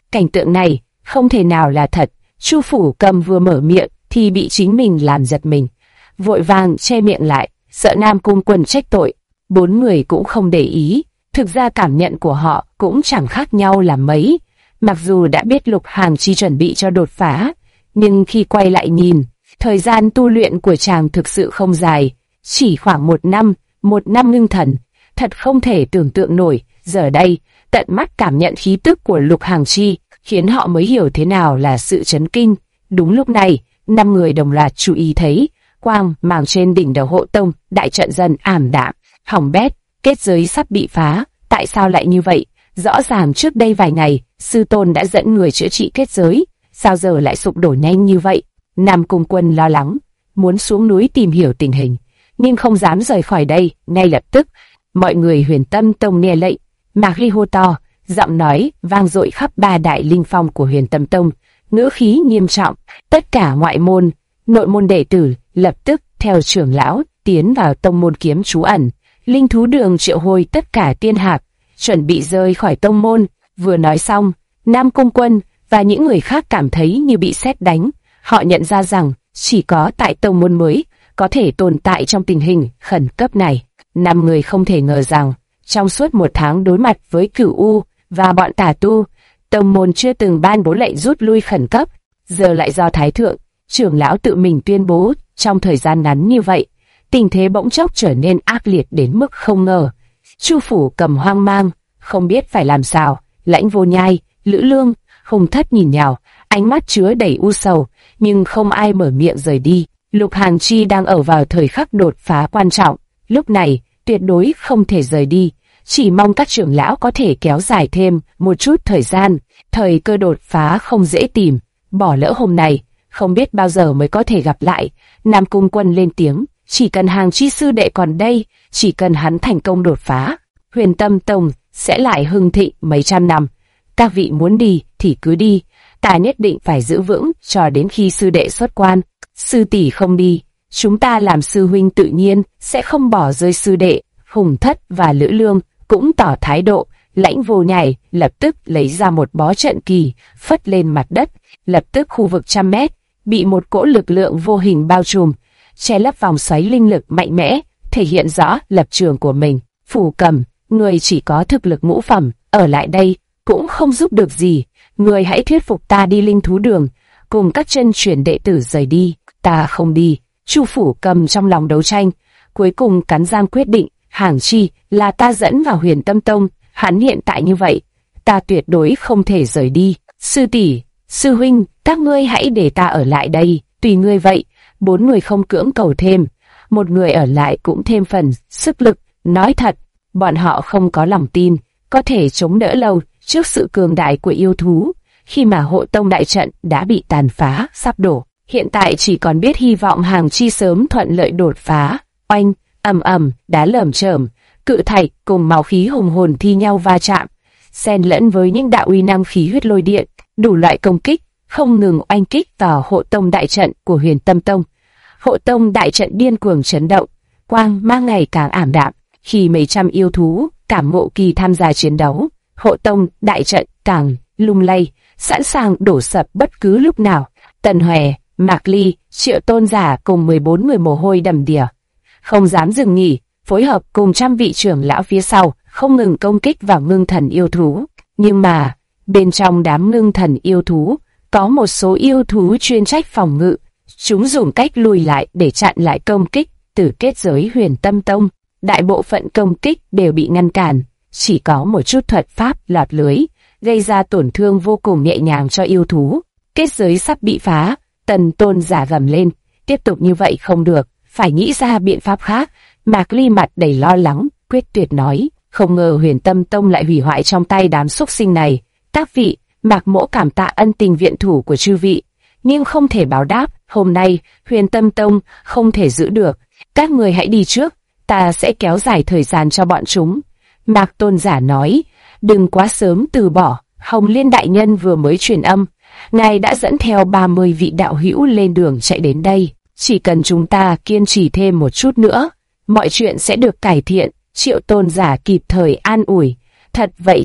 Cảnh tượng này không thể nào là thật. Chu Phủ Cầm vừa mở miệng thì bị chính mình làm giật mình, vội vàng che miệng lại, sợ Nam Cung Quân trách tội. Bốn người cũng không để ý, thực ra cảm nhận của họ cũng chẳng khác nhau là mấy. Mặc dù đã biết Lục Hàn Chi chuẩn bị cho đột phá, nhưng khi quay lại nhìn, thời gian tu luyện của chàng thực sự không dài, chỉ khoảng một năm ngưng thần, thật không thể tưởng tượng nổi. Giờ đây, tận mắt cảm nhận khí tức của Lục Hàn Chi, khiến họ mới hiểu thế nào là sự chấn kinh. Đúng lúc này, 5 người đồng loạt chú ý thấy, quang màng trên đỉnh đầu Hộ Tông đại trận dần ảm đạm, hỏng bét, kết giới sắp bị phá. Tại sao lại như vậy? Rõ ràng trước đây vài ngày, sư tôn đã dẫn người chữa trị kết giới, sao giờ lại sụp đổ nhanh như vậy? Nam Cung Quân lo lắng, muốn xuống núi tìm hiểu tình hình, nhưng không dám rời khỏi đây. Ngay lập tức, mọi người Huyền Tâm Tông nghe lệnh, Mạc Ly hô to, giọng nói vang dội khắp 3 đại linh phong của Huyền Tâm Tông, ngữ khí nghiêm trọng. Tất cả ngoại môn, nội môn đệ tử lập tức theo trưởng lão tiến vào tông môn kiếm trú ẩn. Linh thú đường triệu hồi tất cả tiên hạc, chuẩn bị rời khỏi tông môn. Vừa nói xong, Nam Cung Quân và những người khác cảm thấy như bị sét đánh. Họ nhận ra rằng chỉ có tại tông môn mới có thể tồn tại trong tình hình khẩn cấp này. 5 người không thể ngờ rằng trong suốt 1 tháng đối mặt với Cửu U và bọn tà tu, tông môn chưa từng ban bố lệnh rút lui khẩn cấp, giờ lại do Thái Thượng trưởng lão tự mình tuyên bố. Trong thời gian ngắn như vậy, tình thế bỗng chốc trở nên ác liệt đến mức không ngờ. Chu Phủ Cầm hoang mang, không biết phải làm sao. Lãnh Vô Nhai, Lữ Lương, Hùng Thất nhìn nhau, ánh mắt chứa đầy u sầu, nhưng không ai mở miệng rời đi. Lục Hàn Chi đang ở vào thời khắc đột phá quan trọng, lúc này tuyệt đối không thể rời đi, chỉ mong các trưởng lão có thể kéo dài thêm một chút thời gian. Thời cơ đột phá không dễ tìm, bỏ lỡ hôm nay, không biết bao giờ mới có thể gặp lại. Nam Cung Quân lên tiếng, chỉ cần Hàn Chi sư đệ còn đây, chỉ cần hắn thành công đột phá, Huyền Tâm Tông sẽ lại hưng thịnh mấy trăm năm. Các vị muốn đi thì cứ đi, ta nhất định phải giữ vững cho đến khi sư đệ xuất quan. Sư tỷ không đi, chúng ta làm sư huynh tự nhiên sẽ không bỏ rơi sư đệ. Hùng Thất và Lữ Lương cũng tỏ thái độ. Lãnh Vô Nhai lập tức lấy ra một bó trận kỳ, phất lên mặt đất. Lập tức khu vực 100 mét bị một cỗ lực lượng vô hình bao trùm, che lấp vòng xoáy linh lực mạnh mẽ, thể hiện rõ lập trường của mình. Phủ Cầm, người chỉ có thực lực ngũ phẩm, ở lại đây cũng không giúp được gì. Người hãy thuyết phục ta đi linh thú đường, cùng các chân truyền đệ tử rời đi. Ta không đi. Chu Phủ Cầm trong lòng đấu tranh, cuối cùng cắn răng quyết định. Hàn Chi là ta dẫn vào Huyền Tâm Tông, hắn hiện tại như vậy, ta tuyệt đối không thể rời đi. Sư tỷ, sư huynh, các ngươi hãy để ta ở lại đây, tùy ngươi vậy. 4 người không cưỡng cầu thêm, một người ở lại cũng thêm phần sức lực. Nói thật, bọn họ không có lòng tin có thể chống đỡ lâu trước sự cường đại của yêu thú. Khi mà Hộ Tông đại trận đã bị tàn phá, sắp đổ, hiện tại chỉ còn biết hy vọng Hàn Chi sớm thuận lợi đột phá. Oanh, ầm ầm, đá lởm chởm, cự thạch cùng máu khí hùng hồn thi nhau va chạm, xen lẫn với những đạo uy năng khí huyết lôi điện, đủ loại công kích không ngừng oanh kích vào Hộ Tông đại trận của Huyền Tâm Tông. Hộ Tông đại trận điên cuồng chấn động, quang mang ngày càng ảm đạm. Khi mấy trăm yêu thú cảm ngộ kỳ tham gia chiến đấu, Hộ Tông đại trận càng lung lay, sẵn sàng đổ sập bất cứ lúc nào. Tần Hòe, Mạc Ly, Triệu Tôn Giả cùng 14 người mồ hôi đầm đìa, không dám dừng nghỉ, phối hợp cùng trăm vị trưởng lão phía sau, không ngừng công kích vào ngưng thần yêu thú. Nhưng mà, bên trong đám ngưng thần yêu thú, có một số yêu thú chuyên trách phòng ngự. Chúng dùng cách lùi lại để chặn lại công kích từ kết giới Huyền Tâm Tông. Đại bộ phận công kích đều bị ngăn cản, chỉ có một chút thuật pháp lọt lưới, gây ra tổn thương vô cùng nhẹ nhàng cho yêu thú. Kết giới sắp bị phá, Tần Tôn Giả gầm lên, tiếp tục như vậy không được, phải nghĩ ra biện pháp khác. Mạc Ly mặt đầy lo lắng, quyết tuyệt nói, không ngờ Huyền Tâm Tông lại hủy hoại trong tay đám xúc sinh này. Các vị, Mạc Mỗ cảm tạ ân tình viện thủ của chư vị, nhưng không thể báo đáp. Hôm nay Huyền Tâm Tông không thể giữ được, các người hãy đi trước, ta sẽ kéo dài thời gian cho bọn chúng. Mạc Tôn Giả nói, đừng quá sớm từ bỏ. Hồng Liên đại nhân vừa mới truyền âm, ngài đã dẫn theo 30 vị đạo hữu lên đường chạy đến đây. Chỉ cần chúng ta kiên trì thêm một chút nữa, mọi chuyện sẽ được cải thiện. Triệu Tôn Giả kịp thời an ủi, thật vậy chăng?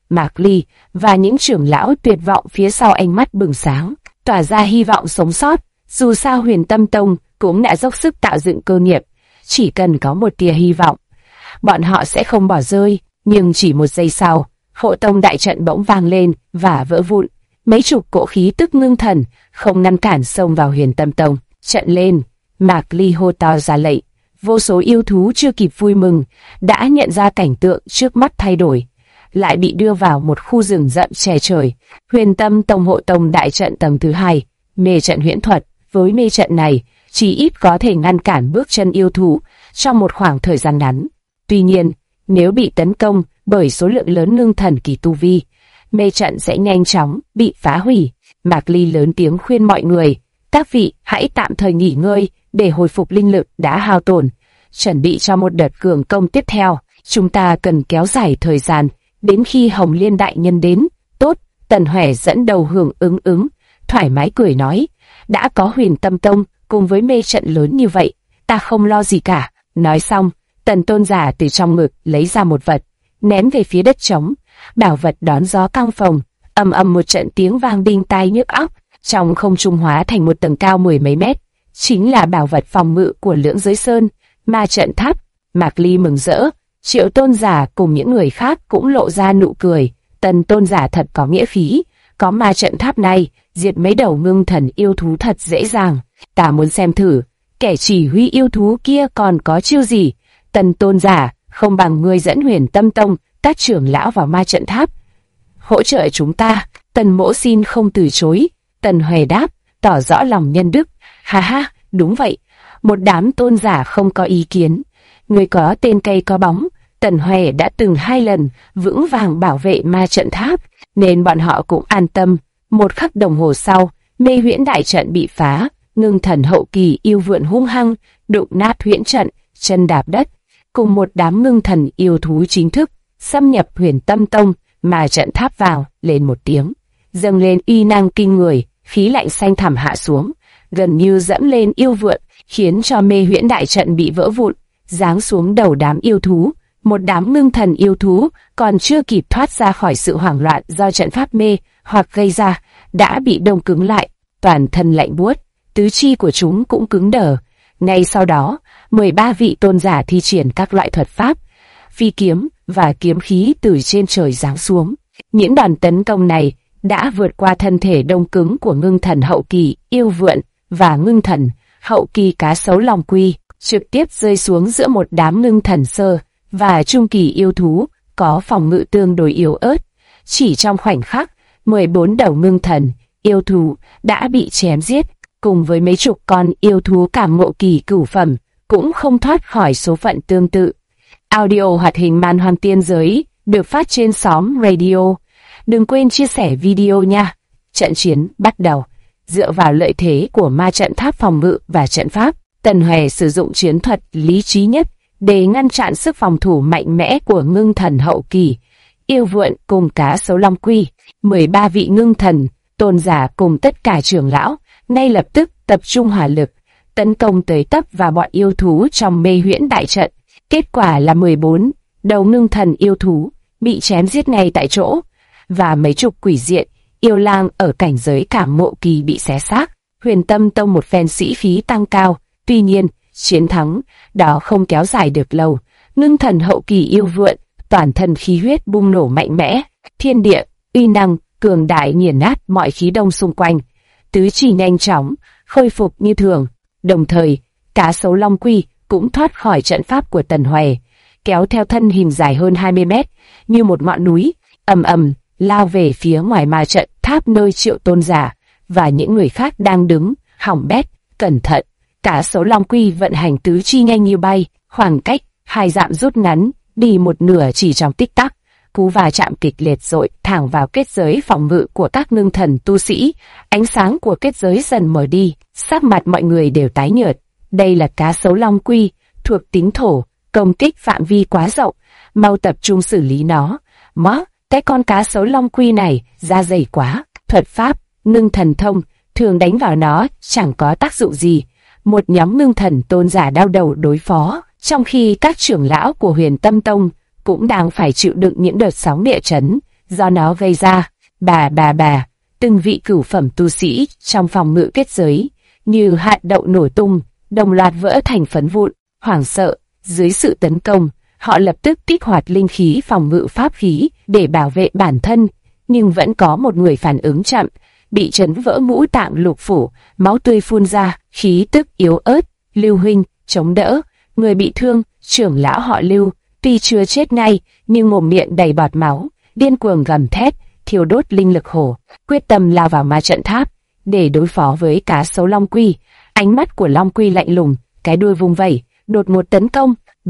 Mạc Ly và những trưởng lão tuyệt vọng phía sau ánh mắt bừng sáng, tỏa ra hy vọng sống sót. Dù sao Huyền Tâm Tông cũng đã dốc sức tạo dựng cơ nghiệp, chỉ cần có một tia hy vọng, bọn họ sẽ không bỏ rơi. Nhưng chỉ một giây sau, hộ tông đại trận bỗng vang lên và vỡ vụn. Mấy chục cỗ khí tức ngưng thần không ngăn cản xông vào Huyền Tâm Tông. Trận lên, Mạc Ly hô to ra lệnh. Vô số yêu thú chưa kịp vui mừng đã nhận ra cảnh tượng trước mắt thay đổi, lại bị đưa vào một khu rừng rậm che trời. Huyền Tâm Tông hộ tông đại trận tầng thứ 2, mê trận huyễn thuật. Với mê trận này, chỉ ít có thể ngăn cản bước chân yêu thú trong một khoảng thời gian ngắn. Tuy nhiên, nếu bị tấn công bởi số lượng lớn ngưng thần kỳ tu vi, mê trận sẽ nhanh chóng bị phá hủy. Mạc Ly lớn tiếng khuyên mọi người, các vị hãy tạm thời nghỉ ngơi để hồi phục linh lực đã hao tổn, chuẩn bị cho một đợt cường công tiếp theo. Chúng ta cần kéo dài thời gian đến khi Hồng Liên đại nhân đến. Tốt, Tần Hoè dẫn đầu hưởng ứng, thoải mái cười nói, đã có Huyền Tâm Tông cùng với mê trận lớn như vậy, ta không lo gì cả. Nói xong, Tần tôn giả từ trong ngực lấy ra một vật, ném về phía đất trống. Bảo vật đón gió căng phồng, ầm ầm một trận tiếng vang đinh tai nhức óc, trong không trung hóa thành một tầng cao mười mấy mét. Chính là bảo vật phòng ngự của Lưỡng Giới Sơn, ma trận tháp. Mạc Ly mừng rỡ, Triệu tôn giả cùng những người khác cũng lộ ra nụ cười. Tần tôn giả thật có nghĩa khí, có ma trận tháp này, diệt mấy đầu ngưng thần yêu thú thật dễ dàng. Ta muốn xem thử, kẻ chỉ huy yêu thú kia còn có chiêu gì. Tần tôn giả, không bằng ngươi dẫn Huyền Tâm Tông các trưởng lão vào ma trận tháp, hỗ trợ chúng ta. Tần mỗ xin không từ chối. Tần Hoè đáp, tỏ rõ lòng nhân đức. Ha ha, đúng vậy. Một đám tôn giả không có ý kiến. Người có tên cây có bóng, Tần Hoè đã từng 2 lần vững vàng bảo vệ ma trận tháp, nên bọn họ cũng an tâm. Một khắc đồng hồ sau, mê huyễn đại trận bị phá, ngưng thần hậu kỳ yêu vượn hung hăng đụng nát huyễn trận, chân đạp đất, cùng một đám ngưng thần yêu thú chính thức xâm nhập Huyền Tâm Tông. Mà trận tháp vào lên một tiếng, dâng lên uy năng kinh người, khí lạnh xanh thẳm hạ xuống, gần như dẫm lên yêu vượn, khiến cho mê huyễn đại trận bị vỡ vụn, giáng xuống đầu đám yêu thú. Một đám ngưng thần yêu thú còn chưa kịp thoát ra khỏi sự hoảng loạn do trận pháp mê hoặc gây ra, đã bị đông cứng lại, toàn thân lạnh buốt, tứ chi của chúng cũng cứng đờ. Ngay sau đó, 13 vị tôn giả thi triển các loại thuật pháp, phi kiếm và kiếm khí từ trên trời giáng xuống. Những đòn tấn công này đã vượt qua thân thể đông cứng của ngưng thần hậu kỳ yêu vượn và ngưng thần hậu kỳ cá sấu long quy, trực tiếp rơi xuống giữa một đám ngưng thần sơ và trung kỳ yêu thú có phòng ngự tương đối yếu ớt. Chỉ trong khoảnh khắc, 14 đầu ngưng thần yêu thú đã bị chém giết, cùng với mấy chục con yêu thú cảm ngộ kỳ cửu phẩm cũng không thoát khỏi số phận tương tự. Audio hoạt hình Man Hoang Tiên Giới được phát trên xóm radio. Đừng quên chia sẻ video nha. Trận chiến bắt đầu. Dựa vào lợi thế của ma trận tháp phòng ngự và trận pháp, Tần Hoè sử dụng chiến thuật lý trí nhất để ngăn chặn sức phòng thủ mạnh mẽ của ngưng thần hậu kỳ yêu vượn cùng cá sấu long quy. 13 vị ngưng thần tôn giả cùng tất cả trưởng lão ngay lập tức tập trung hỏa lực tấn công tới tấp vào bọn yêu thú trong mê huyễn đại trận. Kết quả là 14 đầu ngưng thần yêu thú bị chém giết ngay tại chỗ, và mấy chục quỷ diện yêu lang ở cảnh giới cảm ngộ kỳ bị xé xác. Huyền Tâm Tông một phen sĩ khí tăng cao. Tuy nhiên, chiến thắng đó không kéo dài được lâu. Ngưng thần hậu kỳ yêu vượn toàn thân khí huyết bùng nổ mạnh mẽ, thiên địa uy năng cường đại nghiền nát mọi khí đông xung quanh, tứ chi nhanh chóng khôi phục như thường. Đồng thời, cá sấu long quy cũng thoát khỏi trận pháp của Tần Hoè, kéo theo thân hình dài hơn 20 mét như một ngọn núi, ầm ầm lao về phía ngoài ma trận tháp nơi Triệu tôn giả và những người khác đang đứng. Hỏng bét, cẩn thận! Cá sấu long quy vận hành tứ chi nhanh như bay, khoảng cách 2 dặm rút ngắn đi một nửa chỉ trong tích tắc. Cú va chạm kịch liệt dội thẳng vào kết giới phòng ngự của các ngưng thần tu sĩ. Ánh sáng của kết giới dần mở đi, sắc mặt mọi người đều tái nhợt. Đây là cá sấu long quy, thuộc tính thổ, công kích phạm vi quá rộng, mau tập trung xử lý nó. Cái con cá sấu long quy này da dày quá. Thuật pháp ngưng thần thông thường đánh vào nó chẳng có tác dụng gì. Một nhóm ngưng thần tôn giả đau đầu đối phó, trong khi các trưởng lão của Huyền Tâm Tông cũng đang phải chịu đựng những đợt sóng địa chấn do nó gây ra. Bà, từng vị cửu phẩm tu sĩ trong phòng ngự kết giới như hạt đậu nổ tung, đồng loạt vỡ thành phấn vụn. Hoảng sợ, dưới sự tấn công, họ lập tức kích hoạt linh khí phòng ngự pháp khí để bảo vệ bản thân, nhưng vẫn có một người phản ứng chậm, bị chấn vỡ ngũ tạng lục phủ, máu tươi phun ra, khí tức yếu ớt. Lưu huynh, chống đỡ. Người bị thương, trưởng lão họ Lưu, tuy chưa chết ngay, nhưng mồm miệng đầy bọt máu, điên cuồng gầm thét, thiêu đốt linh lực hổ, quyết tâm lao vào ma trận tháp để đối phó với cá sấu Long Quy. Ánh mắt của Long Quy lạnh lùng, cái đuôi vung vẩy, đột ngột tấn công.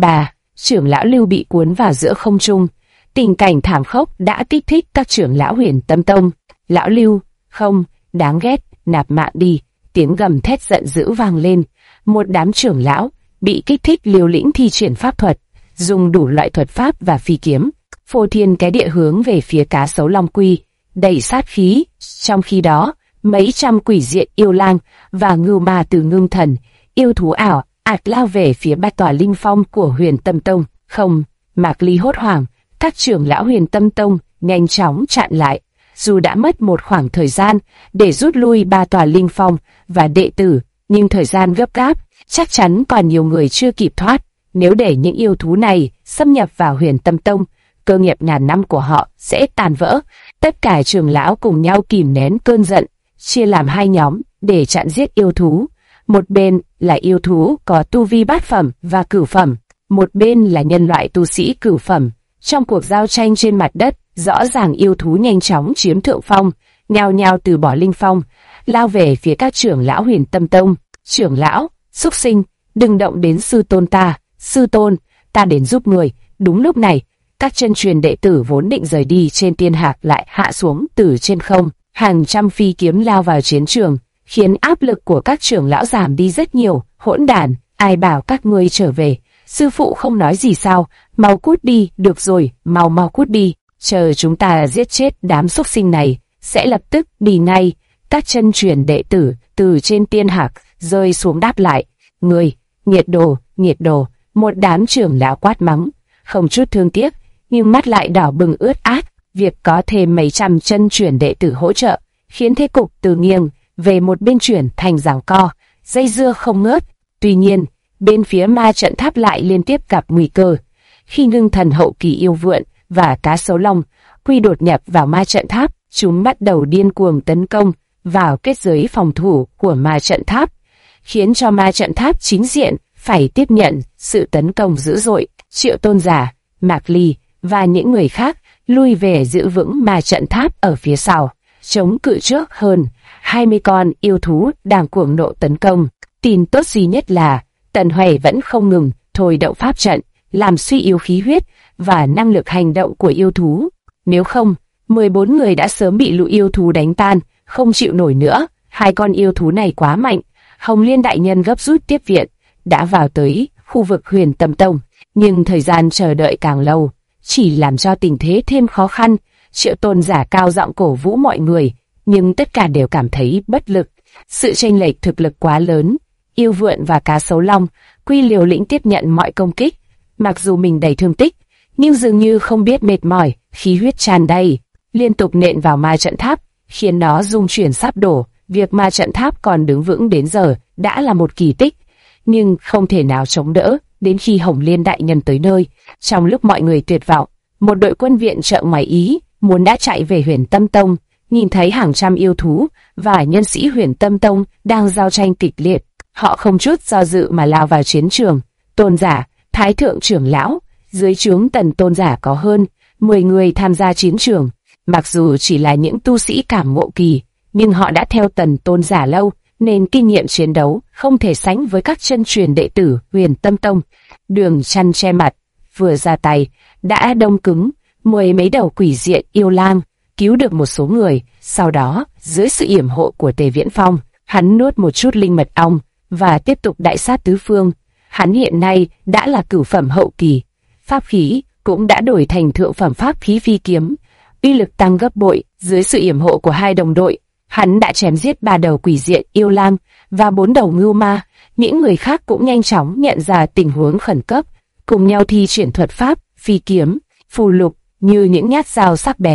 Trưởng lão Lưu bị cuốn vào giữa không trung. Tình cảnh thảm khốc đã kích thích các trưởng lão Huyền Tâm Tông. Lão Lưu, không, đáng ghét, nạp mạng đi. Tiếng gầm thét giận dữ vang lên. Một đám trưởng lão bị kích thích liều lĩnh thi triển pháp thuật, dùng đủ loại thuật pháp và phi kiếm, phô thiên cái địa hướng về phía cá sấu Long Quy, đầy sát khí. Trong khi đó, mấy trăm quỷ diện yêu lang và ngưu ma từ Ngưng Thần, yêu thú ảo ạt lao về phía bát tòa linh phong của Huyền Tâm Tông. Không, Mạc Ly hốt hoảng, các trưởng lão Huyền Tâm Tông nhanh chóng chặn lại. Dù đã mất một khoảng thời gian để rút lui ba tòa linh phong và đệ tử, nhưng thời gian gấp gáp, chắc chắn còn nhiều người chưa kịp thoát. Nếu để những yêu thú này xâm nhập vào Huyền Tâm Tông, cơ nghiệp ngàn năm của họ sẽ tàn vỡ. Tất cả trưởng lão cùng nhau kìm nén cơn giận, chia làm hai nhóm để chặn giết yêu thú. Một bên là yêu thú có tu vi bát phẩm và cửu phẩm, một bên là nhân loại tu sĩ cửu phẩm. Trong cuộc giao tranh trên mặt đất, rõ ràng yêu thú nhanh chóng chiếm thượng phong, nhao nhao từ bỏ linh phong, lao về phía các trưởng lão Huyền Tâm Tông. Trưởng lão, xúc sinh, đừng động đến sư tôn ta. Sư tôn, ta đến giúp người. Đúng lúc này, các chân truyền đệ tử vốn định rời đi trên tiên hạc lại hạ xuống từ trên không. Hàng trăm phi kiếm lao vào chiến trường, khiến áp lực của các trưởng lão giảm đi rất nhiều. Hỗn đản, ai bảo các ngươi trở về? Sư phụ không nói gì sao? Mau cút đi, được rồi, mau cút đi. Chờ chúng ta giết chết đám xúc sinh này, sẽ lập tức đi ngay. Các chân truyền đệ tử từ trên tiên hạc rơi xuống đáp lại. Ngươi, nghiệt đồ, một đám trưởng lão quát mắng, không chút thương tiếc, nhưng mắt lại đỏ bừng ướt át. Việc có thêm mấy trăm chân truyền đệ tử hỗ trợ, khiến thế cục từ nghiêng về một bên chuyển thành giằng co, dây dưa không ngớt. Tuy nhiên, bên phía ma trận tháp lại liên tiếp gặp nguy cơ. Khi Ngưng Thần hậu kỳ yêu vượn và cá sấu Long Quy đột nhập vào ma trận tháp, chúng bắt đầu điên cuồng tấn công vào kết giới phòng thủ của ma trận tháp, khiến cho ma trận tháp chính diện phải tiếp nhận sự tấn công dữ dội. Triệu Tôn Giả, Mạc Ly và những người khác lui về giữ vững ma trận tháp ở phía sau, chống cự trước hơn 20 con yêu thú đang cuồng nộ tấn công. Tin tốt duy nhất là Tần Hoài vẫn không ngừng thôi động pháp trận, làm suy yếu khí huyết và năng lực hành động của yêu thú. Nếu không, 14 người đã sớm bị lũ yêu thú đánh tan, không chịu nổi nữa. Hai con yêu thú này quá mạnh. Hồng Liên đại nhân gấp rút tiếp viện, đã vào tới khu vực Huyền Tâm Tông, nhưng thời gian chờ đợi càng lâu, chỉ làm cho tình thế thêm khó khăn. Triệu Tôn Giả cao giọng cổ vũ mọi người, nhưng tất cả đều cảm thấy bất lực. Sự chênh lệch thực lực quá lớn. Yêu vượn và cá sấu Long Quy liều lĩnh tiếp nhận mọi công kích, mặc dù mình đầy thương tích, nhưng dường như không biết mệt mỏi, khí huyết tràn đầy, liên tục nện vào ma trận tháp, khiến nó rung chuyển sắp đổ. Việc ma trận tháp còn đứng vững đến giờ đã là một kỳ tích, nhưng không thể nào chống đỡ đến khi Hồng Liên đại nhân tới nơi. Trong lúc mọi người tuyệt vọng, một đội quân viện trợ ngoài ý muốn đã chạy về Huyền Tâm Tông, nhìn thấy hàng trăm yêu thú và nhân sĩ Huyền Tâm Tông đang giao tranh kịch liệt. Họ không chút do dự mà lao vào chiến trường. Tôn giả, Thái thượng trưởng lão, dưới trướng Tần Tôn giả có hơn 10 người tham gia chiến trường. Mặc dù chỉ là những tu sĩ cảm ngộ kỳ, nhưng họ đã theo Tần Tôn giả lâu, nên kinh nghiệm chiến đấu không thể sánh với các chân truyền đệ tử Huyền Tâm Tông. Đường chăn che mặt, vừa ra tay, đã đông cứng 10 mấy đầu quỷ diện yêu lang, cứu được một số người. Sau đó, dưới sự yểm hộ của Tề Viễn Phong, hắn nuốt một chút linh mật ong và tiếp tục đại sát tứ phương. Hắn hiện nay đã là cửu phẩm hậu kỳ, pháp khí cũng đã đổi thành thượng phẩm pháp khí phi kiếm, uy lực tăng gấp bội. Dưới sự yểm hộ của hai đồng đội, hắn đã chém giết 3 đầu quỷ diện yêu lang và 4 đầu ngưu ma. Những người khác cũng nhanh chóng nhận ra tình huống khẩn cấp, cùng nhau thi triển thuật pháp, phi kiếm, phù lục như những nhát dao sắc bén,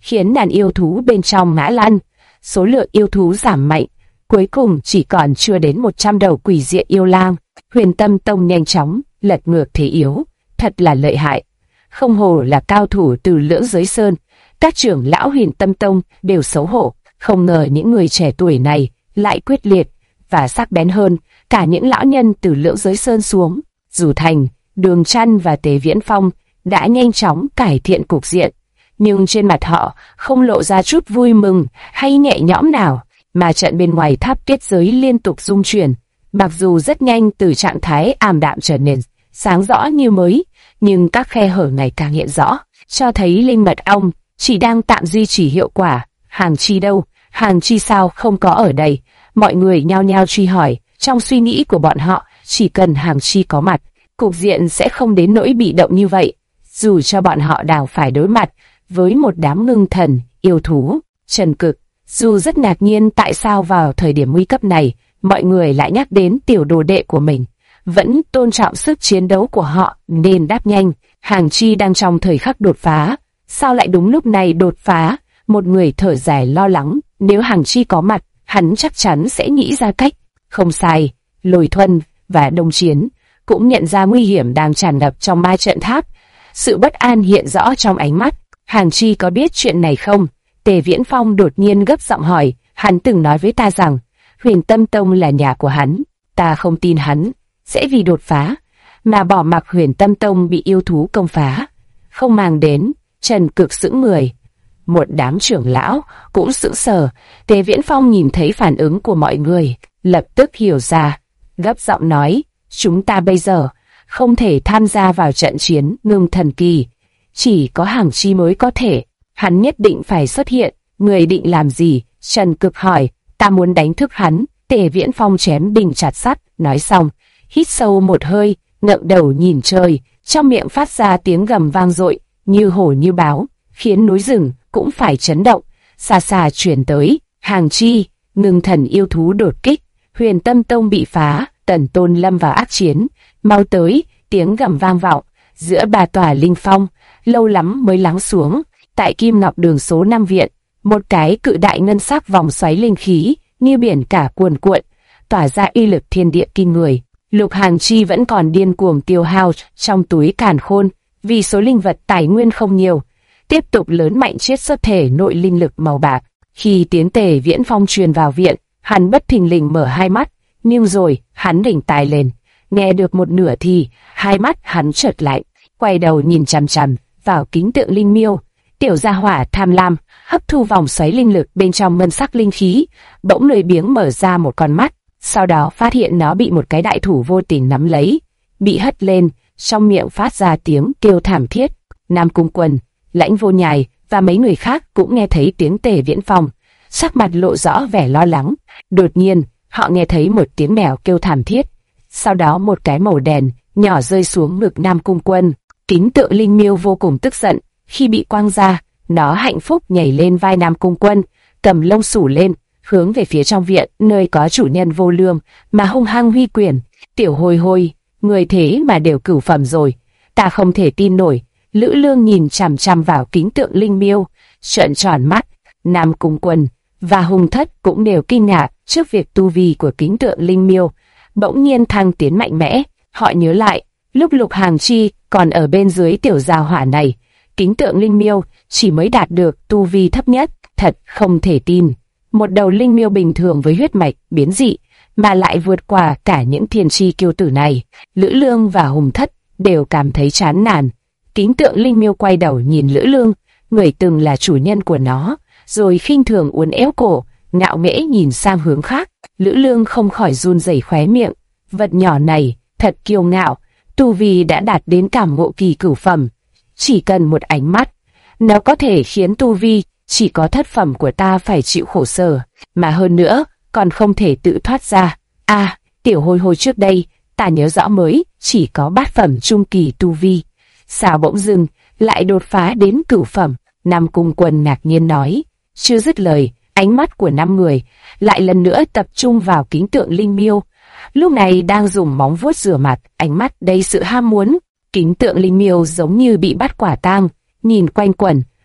khiến đàn yêu thú bên trong ngã lăn. Số lượng yêu thú giảm mạnh, cuối cùng chỉ còn chưa đến 100 đầu quỷ diện yêu lang. Huyền Tâm Tông nhanh chóng lật ngược thế yếu, thật là lợi hại. Không hổ là cao thủ từ Lưỡng Giới Sơn, các trưởng lão Huyền Tâm Tông đều xấu hổ, không ngờ những người trẻ tuổi này lại quyết liệt và sắc bén hơn cả những lão nhân từ Lưỡng Giới Sơn xuống. Dù Thành, Đường Trăn và Tề Viễn Phong đã nhanh chóng cải thiện cục diện, nhưng trên mặt họ không lộ ra chút vui mừng hay nhẹ nhõm nào, mà trận bên ngoài tháp kết giới liên tục rung chuyển. Mặc dù rất nhanh từ trạng thái ảm đạm trở nên sáng rõ như mới, nhưng các khe hở ngày càng hiện rõ, cho thấy linh mật ong chỉ đang tạm duy trì hiệu quả. Hàng Chi đâu? Hàng Chi sao không có ở đây? Mọi người nhao nhao truy hỏi. Trong suy nghĩ của bọn họ, chỉ cần Hàng Chi có mặt, cục diện sẽ không đến nỗi bị động như vậy. Dù cho bọn họ đang phải đối mặt với một đám ngưng thần, yêu thú, Trần Cực, dù rất ngạc nhiên tại sao vào thời điểm nguy cấp này, mọi người lại nhắc đến tiểu đồ đệ của mình, vẫn tôn trọng sức chiến đấu của họ nên đáp nhanh. Hàng Chi đang trong thời khắc đột phá, sao lại đúng lúc này đột phá? Một người thở dài lo lắng, nếu Hàng Chi có mặt, hắn chắc chắn sẽ nghĩ ra cách. Không sai, Lôi Thuần và Đông Chiến cũng nhận ra nguy hiểm đang tràn ngập trong ma trận tháp. Sự bất an hiện rõ trong ánh mắt. Hàng Chi có biết chuyện này không? Tề Viễn Phong đột nhiên gấp giọng hỏi. Hắn từng nói với ta rằng Huyền Tâm Tông là nhà của hắn. Ta không tin hắn sẽ vì đột phá mà bỏ mặc Huyền Tâm Tông bị yêu thú công phá. Không màng đến. Trần Cực sững người. Một đám trưởng lão cũng sững sờ. Tề Viễn Phong nhìn thấy phản ứng của mọi người, lập tức hiểu ra, gấp giọng nói: chúng ta bây giờ không thể tham gia vào trận chiến ngưng thần kỳ, chỉ có Hàng Chi mới có thể. Hắn nhất định phải xuất hiện. Người định làm gì? Trần Cực hỏi. Ta muốn đánh thức hắn. Tề Viễn Phong chém đinh chặt sắt, nói xong, hít sâu một hơi, ngẩng đầu nhìn trời, trong miệng phát ra tiếng gầm vang dội, như hổ như báo, khiến núi rừng cũng phải chấn động. Xa xa truyền tới: Hàng Chi, ngưng thần yêu thú đột kích, Huyền Tâm Tông bị phá, Tần Tôn lâm vào ác chiến, mau tới. Tiếng gầm vang vọng giữa ba tòa linh phong, lâu lắm mới lắng xuống. Tại Kim Ngọc Đường số 5 viện, một cái cự đại ngân sắc vòng xoáy linh khí như biển cả cuồn cuộn, tỏa ra uy lực thiên địa kinh người. Lục Hàng Chi vẫn còn điên cuồng tiêu hao trong túi càn khôn, vì số linh vật tài nguyên không nhiều, tiếp tục lớn mạnh chiết xuất thể nội linh lực màu bạc. Khi tiếng Tề Viễn Phong truyền vào viện, hắn bất thình lình mở hai mắt, nhưng rồi hắn tỉnh tài lên, nghe được một nửa thì hai mắt hắn chợt lại, quay đầu nhìn chằm chằm vào kính tượng linh miêu. Tiểu gia hỏa tham lam hấp thu vòng xoáy linh lực bên trong ngân sắc linh khí, bỗng lười biếng mở ra một con mắt, sau đó phát hiện nó bị một cái đại thủ vô tình nắm lấy, bị hất lên, trong miệng phát ra tiếng kêu thảm thiết. Nam Cung Quân, Lãnh Vô Nhai và mấy người khác cũng nghe thấy tiếng Tề Viễn Phong, sắc mặt lộ rõ vẻ lo lắng. Đột nhiên, họ nghe thấy một tiếng mèo kêu thảm thiết, sau đó một cái mẩu đèn nhỏ rơi xuống ngực Nam Cung Quân. Kính tượng linh miêu vô cùng tức giận, khi bị quăng ra, nó hạnh phúc nhảy lên vai Nam Cung Quân, cầm lông sủ lên, hướng về phía trong viện nơi có chủ nhân vô lương mà hung hăng huy quyền. Tiểu Hôi Hôi, người thế mà đều cửu phẩm rồi, ta không thể tin nổi. Lữ Lương nhìn chằm chằm vào kính tượng linh miêu, trợn tròn mắt. Nam Cung Quân và Hùng Thất cũng đều kinh ngạc trước việc tu vi của kính tượng linh miêu bỗng nhiên thăng tiến mạnh mẽ. Họ nhớ lại, lúc Lục Hàng Chi còn ở bên dưới tiểu gia hỏa này, kính tượng linh miêu chỉ mới đạt được tu vi thấp nhất. Thật không thể tin, một đầu linh miêu bình thường với huyết mạch biến dị mà lại vượt qua cả những thiên tri kiêu tử này. Lữ Lương và Hùng Thất đều cảm thấy chán nản. Kính tượng linh miêu quay đầu nhìn Lữ Lương, người từng là chủ nhân của nó, rồi khinh thường uốn éo cổ, ngạo nghễ nhìn sang hướng khác. Lữ Lương không khỏi run rẩy khóe miệng. Vật nhỏ này thật kiêu ngạo, tu vi đã đạt đến cảm ngộ kỳ cửu phẩm. Chỉ cần một ánh mắt, nó có thể khiến tu vi chỉ có thất phẩm của ta phải chịu khổ sở, mà hơn nữa còn không thể tự thoát ra. Tiểu Hôi Hôi trước đây ta nhớ rõ mới chỉ có bát phẩm trung kỳ tu vi, sao bỗng dưng lại đột phá đến cửu phẩm? Nam Cung Quân ngạc nhiên nói. Chưa dứt lời, ánh mắt của 5 người lại lần nữa tập trung vào kính tượng linh miêu, lúc này đang dùng móng vuốt rửa mặt, ánh mắt đầy sự ham muốn. Kính tượng linh miêu giống như bị bắt quả tang, nhìn quanh quẩn,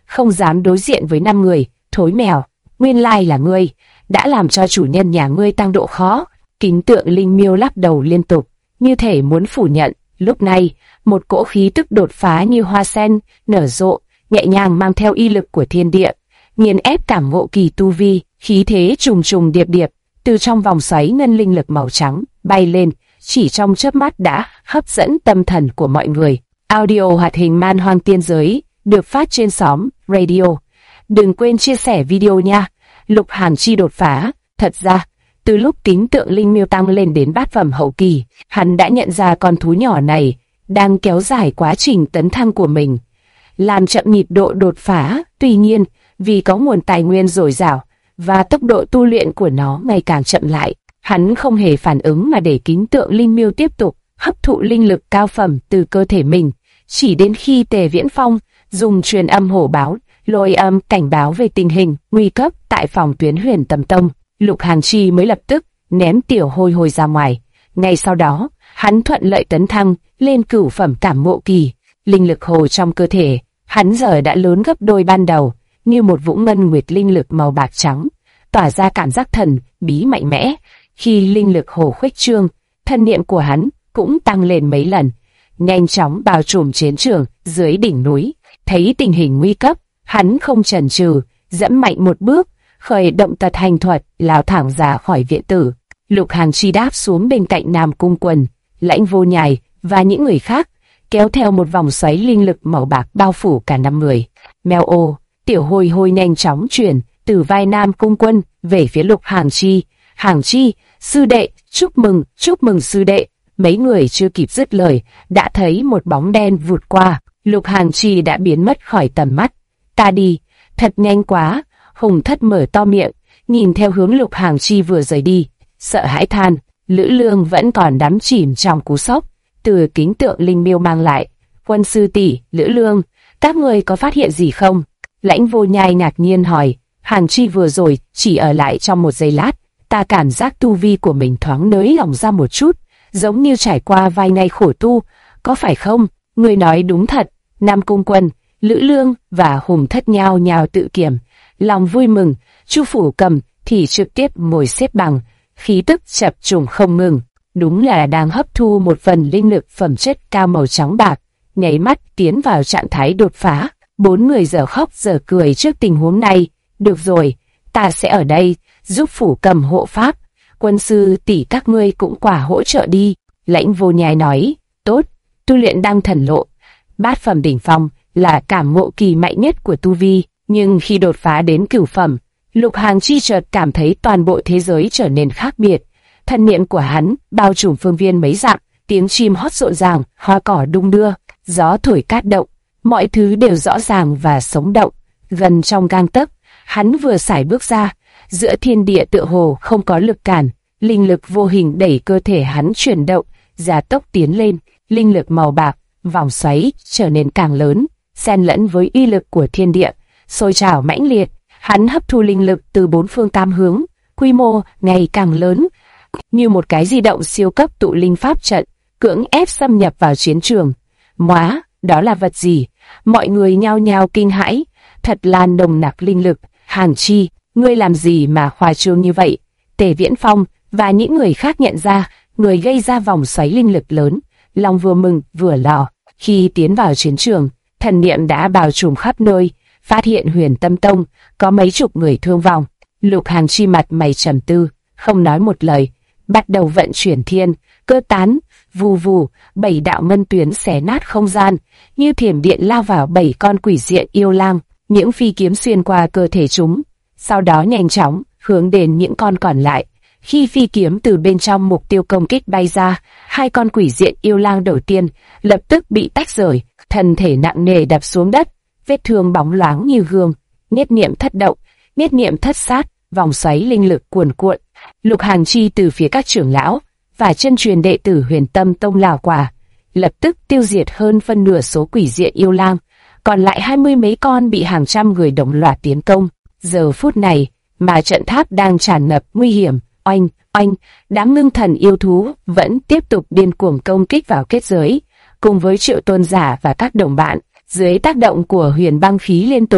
không dám đối diện với 5 người. Thối mèo, nguyên lai là ngươi, đã làm cho chủ nhân nhà ngươi tăng độ khó. Kính tượng linh miêu lắc đầu liên tục, như thể muốn phủ nhận. Lúc này, một cỗ khí tức đột phá như hoa sen nở rộ, nhẹ nhàng mang theo y lực của thiên địa, nghiền ép cảm ngộ kỳ tu vi. Khí thế trùng trùng điệp điệp từ trong vòng xoáy ngân linh lực màu trắng bay lên, chỉ trong chớp mắt đã hấp dẫn tâm thần của mọi người. Audio hoạt hình Man Hoang Tiên Giới được phát trên xóm Radio. Đừng quên chia sẻ video nha. Lục Hàn Chi đột phá. Thật ra, từ lúc kính tượng linh miêu tăng lên đến bát phẩm hậu kỳ, hắn đã nhận ra con thú nhỏ này đang kéo dài quá trình tấn thăng của mình, làm chậm nhịp độ đột phá. Tuy nhiên, vì có nguồn tài nguyên dồi dào và tốc độ tu luyện của nó ngày càng chậm lại, hắn không hề phản ứng mà để kính tượng linh miêu tiếp tục hấp thụ linh lực cao phẩm từ cơ thể mình. Chỉ đến khi Tề Viễn Phong dùng truyền âm hổ báo, lôi âm cảnh báo về tình hình nguy cấp tại phòng tuyến Huyền Tâm Tông, Lục Hàn Chi mới lập tức ném tiểu hôi hôi ra ngoài. Ngay sau đó, hắn thuận lợi tấn thăng lên cửu phẩm cảm ngộ kỳ. Linh lực hồ trong cơ thể hắn giờ đã lớn gấp đôi ban đầu, như một vũng ngân nguyệt linh lực màu bạc trắng, tỏa ra cảm giác thần bí mạnh mẽ. Khi linh lực hồ khuếch trương, thân niệm của hắn cũng tăng lên mấy lần, nhanh chóng bao trùm chiến trường dưới đỉnh núi. Thấy tình hình nguy cấp, hắn không chần chừ, dẫm mạnh một bước, khởi động tật hành thuật, lao thẳng ra khỏi viện tử. Lục Hàn Chi đáp xuống bên cạnh Nam Cung Quần, Lãnh Vô Nhai và những người khác, kéo theo một vòng xoáy linh lực màu bạc bao phủ cả 5 người. Mèo ô, tiểu hôi hôi nhanh chóng chuyển từ vai Nam Cung Quân về phía Lục Hàn Chi. Hàn Chi, sư đệ, chúc mừng sư đệ. Mấy người chưa kịp dứt lời, đã thấy một bóng đen vụt qua. Lục Hàn Chi đã biến mất khỏi tầm mắt. Ta đi, thật nhanh quá. Hùng Thất mở to miệng, nhìn theo hướng Lục Hàn Chi vừa rời đi, sợ hãi than. Lữ Lương vẫn còn đắm chìm trong cú sốc từ kính tượng linh miêu mang lại. Quân sư tỷ, Lữ Lương, các người có phát hiện gì không? Lãnh Vô Nhai ngạc nhiên hỏi. Hàn Chi vừa rồi chỉ ở lại trong một giây lát, ta cảm giác tu vi của mình thoáng nới lỏng ra một chút, giống như trải qua vài ngày khổ tu, có phải không? Người nói đúng thật. Nam Cung Quân, Lữ Lương và Hùng Thất nhao nhao tự kiểm, lòng vui mừng. Chu Phủ Cầm thì trực tiếp ngồi xếp bằng, khí tức chập trùng không ngừng, đúng là đang hấp thu một phần linh lực phẩm chất cao màu trắng bạc, nháy mắt tiến vào trạng thái đột phá. 4 người giờ khóc giờ cười trước tình huống này. Được rồi, ta sẽ ở đây giúp Phủ Cầm hộ pháp, quân sư tỷ các ngươi cũng quả hỗ trợ đi. Lãnh Vô Nhai nói. Tốt, tu luyện đang thần lộ, bát phẩm đỉnh phong là cảm ngộ kỳ mạnh nhất của tu vi, nhưng khi đột phá đến cửu phẩm, Lục Hàn Chi chợt cảm thấy toàn bộ thế giới trở nên khác biệt. Thân niệm của hắn bao trùm phương viên mấy dặm, tiếng chim hót rộn ràng, hoa cỏ đung đưa, gió thổi cát động, mọi thứ đều rõ ràng và sống động. Gần trong gang tấc, hắn vừa sải bước ra, giữa thiên địa tựa hồ không có lực cản, linh lực vô hình đẩy cơ thể hắn chuyển động, gia tốc tiến lên. Linh lực màu bạc, vòng xoáy trở nên càng lớn, xen lẫn với uy lực của thiên địa, sôi trào mãnh liệt. Hắn hấp thu linh lực từ 4 phương tám hướng, quy mô ngày càng lớn, như một cái di động siêu cấp tụ linh pháp trận, cưỡng ép xâm nhập vào chiến trường. Móa, đó là vật gì? Mọi người nhao nhao kinh hãi, thật là nồng nặc linh lực. Hàn Chi, ngươi làm gì mà khoa trương như vậy? Tề Viễn Phong và những người khác nhận ra người gây ra vòng xoáy linh lực lớn, lòng vừa mừng vừa lo. Khi tiến vào chiến trường, thần niệm đã bao trùm khắp nơi, phát hiện Huyền Tâm Tông có mấy chục người thương vong. Lục Hàn Chi mặt mày trầm tư, không nói một lời, bắt đầu vận chuyển thiên cơ tán. Vù vù, 7 đạo ngân tuyến xé nát không gian, như thiểm điện lao vào 7 con quỷ diện yêu lang. Những phi kiếm xuyên qua cơ thể chúng, sau đó nhanh chóng hướng đến những con còn lại. Khi phi kiếm từ bên trong mục tiêu công kích bay ra, 2 con quỷ diện yêu lang đầu tiên lập tức bị tách rời, thân thể nặng nề đập xuống đất, vết thương bóng loáng như gương. Niết niệm thất động, niết niệm thất sát, vòng xoáy linh lực cuồn cuộn. Lục Hàn Chi từ phía các trưởng lão và chân truyền đệ tử Huyền Tâm Tông lào quả, lập tức tiêu diệt hơn phân nửa số quỷ diện yêu lang, còn lại 20 mấy con bị hàng trăm người đồng loạt tiến công. Giờ phút này, mà trận tháp đang tràn ngập nguy hiểm. Oanh, oanh, đám ngưng thần yêu thú vẫn tiếp tục điên cuồng công kích vào kết giới, cùng với Triệu Tôn giả và các đồng bạn. Dưới tác động của huyền băng khí liên tục,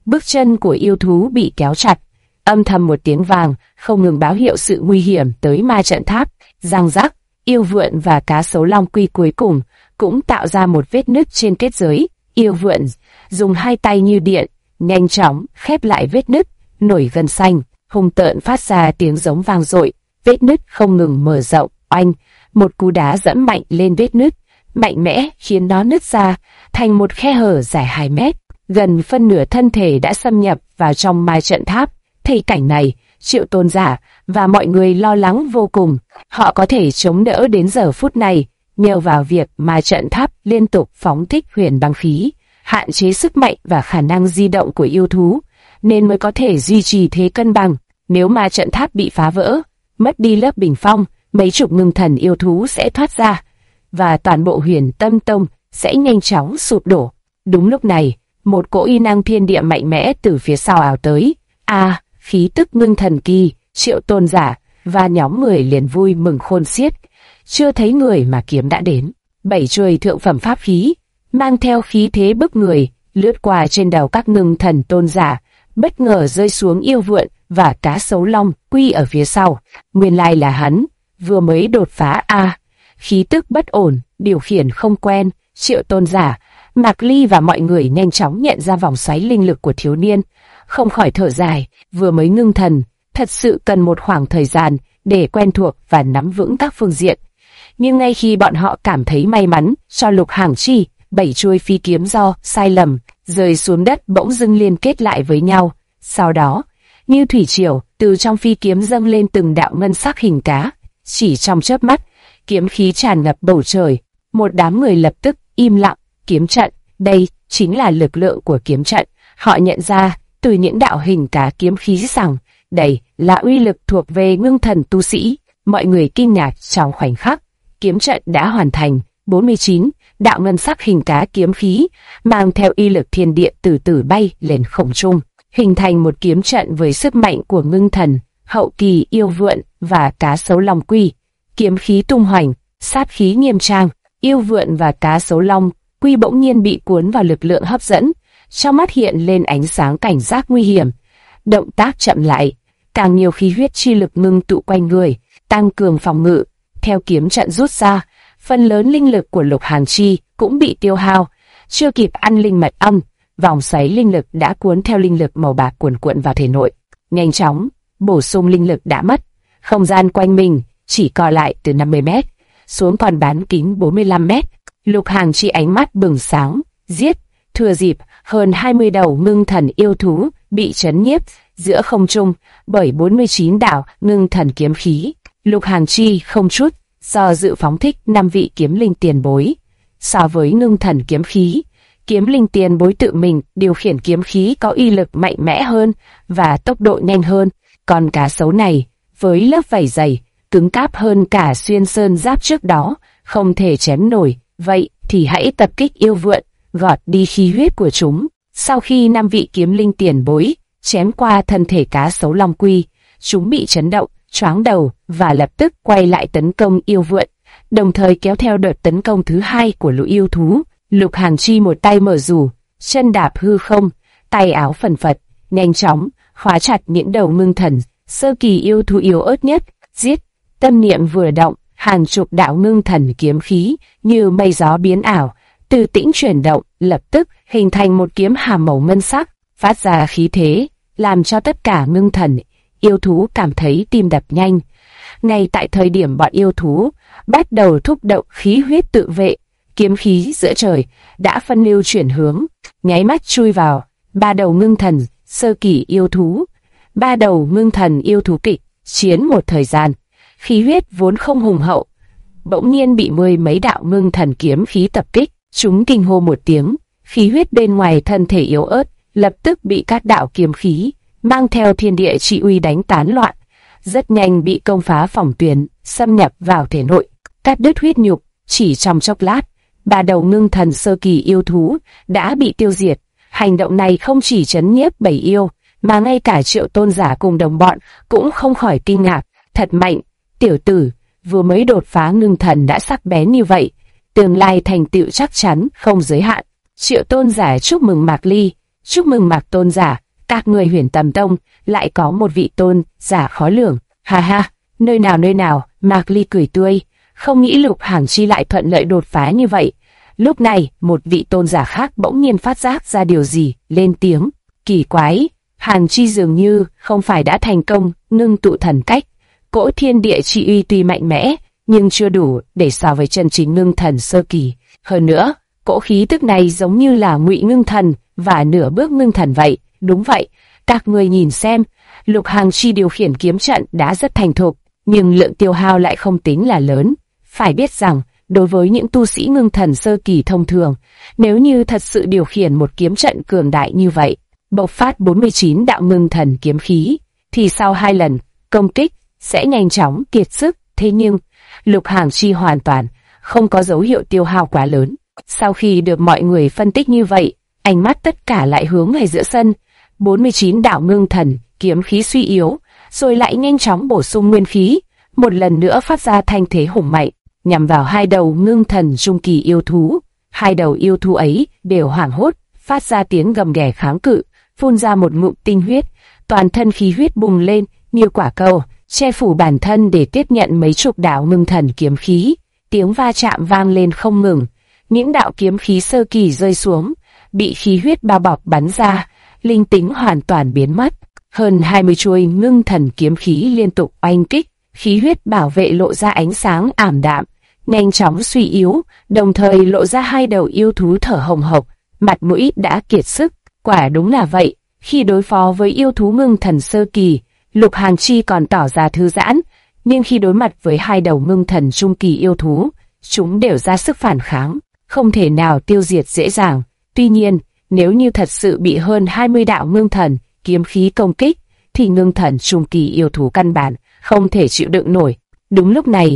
Bước chân của yêu thú bị kéo chặt, âm thầm một tiếng vàng không ngừng báo hiệu sự nguy hiểm tới ma trận tháp. Răng rắc, yêu vượn và cá sấu long quy cuối cùng cũng tạo ra một vết nứt trên kết giới. Yêu vượn dùng hai tay như điện, nhanh chóng khép lại vết nứt, nổi gân xanh, hung tợn phát ra tiếng giống vang dội. Vết nứt không ngừng mở rộng, oanh, một cú đá dẫm mạnh lên vết nứt, mạnh mẽ khiến nó nứt ra thành một khe hở dài 2 mét. Gần phân nửa thân thể đã xâm nhập vào trong ma trận tháp. Thấy cảnh này, Triệu Tôn giả và mọi người lo lắng vô cùng. Họ có thể chống đỡ đến giờ phút này nhờ vào việc ma trận tháp liên tục phóng thích huyền băng khí, hạn chế sức mạnh và khả năng di động của yêu thú, nên mới có thể duy trì thế cân bằng. Nếu ma trận tháp bị phá vỡ, mất đi lớp bình phong, mấy chục ngưng thần yêu thú sẽ thoát ra, và toàn bộ Huyền Tâm Tông sẽ nhanh chóng sụp đổ. Đúng lúc này, một cỗ uy năng thiên địa mạnh mẽ từ phía sau ảo tới. Khí tức ngưng thần kỳ. Triệu Tôn giả và nhóm người liền vui mừng khôn xiết. Chưa thấy người mà kiếm đã đến. 7 chuôi thượng phẩm pháp khí, mang theo khí thế bức người, lướt qua trên đầu các ngưng thần tôn giả, bất ngờ rơi xuống yêu vượn và cá sấu long quy ở phía sau. Nguyên lai là hắn, vừa mới đột phá. Khí tức bất ổn, điều khiển không quen. Triệu Tôn giả, Mạc Ly và mọi người nhanh chóng nhận ra vòng xoáy linh lực của thiếu niên, không khỏi thở dài. Vừa mới ngưng thần, thật sự cần một khoảng thời gian để quen thuộc và nắm vững các phương diện. Nhưng ngay khi bọn họ cảm thấy may mắn cho Lục Hàng Chi, 7 chuôi phi kiếm do sai lầm rơi xuống đất bỗng dưng liên kết lại với nhau. Sau đó, như thủy triều, từ trong phi kiếm dâng lên từng đạo ngân sắc hình cá. Chỉ trong chớp mắt, kiếm khí tràn ngập bầu trời. Một đám người lập tức im lặng. Kiếm trận, đây chính là lực lượng của kiếm trận. Họ nhận ra từ những đạo hình cá kiếm khí rằng đây là uy lực thuộc về ngưng thần tu sĩ. Mọi người kinh ngạc trong khoảnh khắc. Kiếm trận đã hoàn thành. 49 đạo ngân sắc hình cá kiếm khí mang theo uy lực thiên địa từ từ bay lên không trung, hình thành một kiếm trận với sức mạnh của ngưng thần, hậu kỳ yêu vượn và cá sấu long quy. Kiếm khí tung hoành, sát khí nghiêm trang. Yêu vượn và cá sấu long quy bỗng nhiên bị cuốn vào lực lượng hấp dẫn, trong mắt hiện lên ánh sáng cảnh giác nguy hiểm. Động tác chậm lại, càng nhiều khí huyết chi lực ngưng tụ quanh người, tăng cường phòng ngự. Theo kiếm trận rút ra, phần lớn linh lực của Lục Hàn Chi cũng bị tiêu hao. Chưa kịp ăn linh mật ong, vòng xoáy linh lực đã cuốn theo linh lực màu bạc cuồn cuộn vào thể nội, nhanh chóng bổ sung linh lực đã mất. Không gian quanh mình chỉ co lại từ 50 mét xuống còn bán kính 45 mét. Lục Hàn Chi ánh mắt bừng sáng, giết. Thừa dịp hơn 20 đầu ngưng thần yêu thú bị chấn nhiếp giữa không trung bởi 49 đạo ngưng thần kiếm khí, Lục Hàn Chi không chút do dự phóng thích 5 vị kiếm linh tiền bối. So với ngưng thần kiếm khí, kiếm linh tiền bối tự mình điều khiển kiếm khí có uy lực mạnh mẽ hơn và tốc độ nhanh hơn. Còn cá sấu này, với lớp vảy dày, cứng cáp hơn cả xuyên sơn giáp trước đó, không thể chém nổi. Vậy thì hãy tập kích yêu vượn, gọt đi khí huyết của chúng. Sau khi 5 vị kiếm linh tiền bối chém qua thân thể cá sấu long quy, chúng bị chấn động, choáng đầu và lập tức quay lại tấn công yêu vượn, đồng thời kéo theo đợt tấn công thứ hai của lũ yêu thú. Lục Hàn Chi một tay mở rủ, chân đạp hư không, tay áo phần phật, nhanh chóng khóa chặt những đầu ngưng thần sơ kỳ yêu thú yếu ớt nhất. Giết! Tâm niệm vừa động, hàng chục đạo ngưng thần kiếm khí như mây gió biến ảo, từ tĩnh chuyển động, lập tức hình thành một kiếm hàm màu ngân sắc, phát ra khí thế, làm cho tất cả ngưng thần yêu thú cảm thấy tim đập nhanh. Ngay tại thời điểm bọn yêu thú bắt đầu thúc động khí huyết tự vệ, kiếm khí giữa trời đã phân lưu chuyển hướng, nháy mắt chui vào 3 đầu ngưng thần sơ kỳ yêu thú. 3 đầu ngưng thần yêu thú kịch chiến một thời gian, khí huyết vốn không hùng hậu, bỗng nhiên bị 10 mấy đạo ngưng thần kiếm khí tập kích. Chúng kinh hô một tiếng, khí huyết bên ngoài thân thể yếu ớt lập tức bị các đạo kiếm khí mang theo thiên địa trị uy đánh tán loạn, rất nhanh bị công phá phòng tuyến, xâm nhập vào thể nội, cắt đứt huyết nhục. Chỉ trong chốc lát, 3 đầu ngưng thần sơ kỳ yêu thú đã bị tiêu diệt. Hành động này không chỉ chấn nhiếp 7 yêu, mà ngay cả Triệu Tôn giả cùng đồng bọn cũng không khỏi kinh ngạc. Thật mạnh, tiểu tử, vừa mới đột phá ngưng thần đã sắc bén như vậy, tương lai thành tựu chắc chắn không giới hạn. Triệu Tôn giả chúc mừng Mạc Ly, Chúc mừng Mạc tôn giả, các người Huyền Tâm Tông lại có một vị tôn giả khó lường. Ha ha, nơi nào, Mạc Ly cười tươi, không nghĩ Lục Hàng Chi lại thuận lợi đột phá như vậy. Lúc này, một vị tôn giả khác bỗng nhiên phát giác ra điều gì, lên tiếng, kỳ quái, Hàng Chi dường như không phải đã thành công ngưng tụ thần cách. Cỗ thiên địa chi uy tuy mạnh mẽ, nhưng chưa đủ để so với chân chính ngưng thần sơ kỳ. Hơn nữa, cỗ khí tức này giống như là ngụy ngưng thần và nửa bước ngưng thần vậy. Đúng vậy, các người nhìn xem, Lục Hàng Chi điều khiển kiếm trận đã rất thành thục, nhưng lượng tiêu hao lại không tính là lớn. Phải biết rằng, đối với những tu sĩ ngưng thần sơ kỳ thông thường, nếu như thật sự điều khiển một kiếm trận cường đại như vậy, bộc phát 49 đạo ngưng thần kiếm khí, thì sau 2 lần công kích sẽ nhanh chóng kiệt sức. Thế nhưng, Lục Hàng Chi hoàn toàn không có dấu hiệu tiêu hao quá lớn. Sau khi được mọi người phân tích như vậy, ánh mắt tất cả lại hướng về giữa sân. 49 đạo ngưng thần kiếm khí suy yếu, rồi lại nhanh chóng bổ sung nguyên khí, một lần nữa phát ra thanh thế hùng mạnh, nhằm vào 2 đầu ngưng thần trung kỳ yêu thú. 2 đầu yêu thú ấy đều hoảng hốt, phát ra tiếng gầm ghè kháng cự, phun ra một ngụm tinh huyết, toàn thân khí huyết bùng lên như quả cầu, che phủ bản thân để tiếp nhận mấy chục đạo ngưng thần kiếm khí. Tiếng va chạm vang lên không ngừng, những đạo kiếm khí sơ kỳ rơi xuống, bị khí huyết bao bọc bắn ra, linh tính hoàn toàn biến mất. Hơn 20 chuôi ngưng thần kiếm khí liên tục oanh kích, khí huyết bảo vệ lộ ra ánh sáng ảm đạm, nhanh chóng suy yếu, đồng thời lộ ra 2 đầu yêu thú thở hồng hộc, mặt mũi đã kiệt sức. Quả đúng là vậy, khi đối phó với yêu thú ngưng thần sơ kỳ, Lục Hàng Chi còn tỏ ra thư giãn, nhưng khi đối mặt với 2 đầu ngưng thần trung kỳ yêu thú, chúng đều ra sức phản kháng, không thể nào tiêu diệt dễ dàng. Tuy nhiên, nếu như thật sự bị hơn 20 đạo ngưng thần kiếm khí công kích, thì ngưng thần trung kỳ yêu thú căn bản không thể chịu đựng nổi. Đúng lúc này,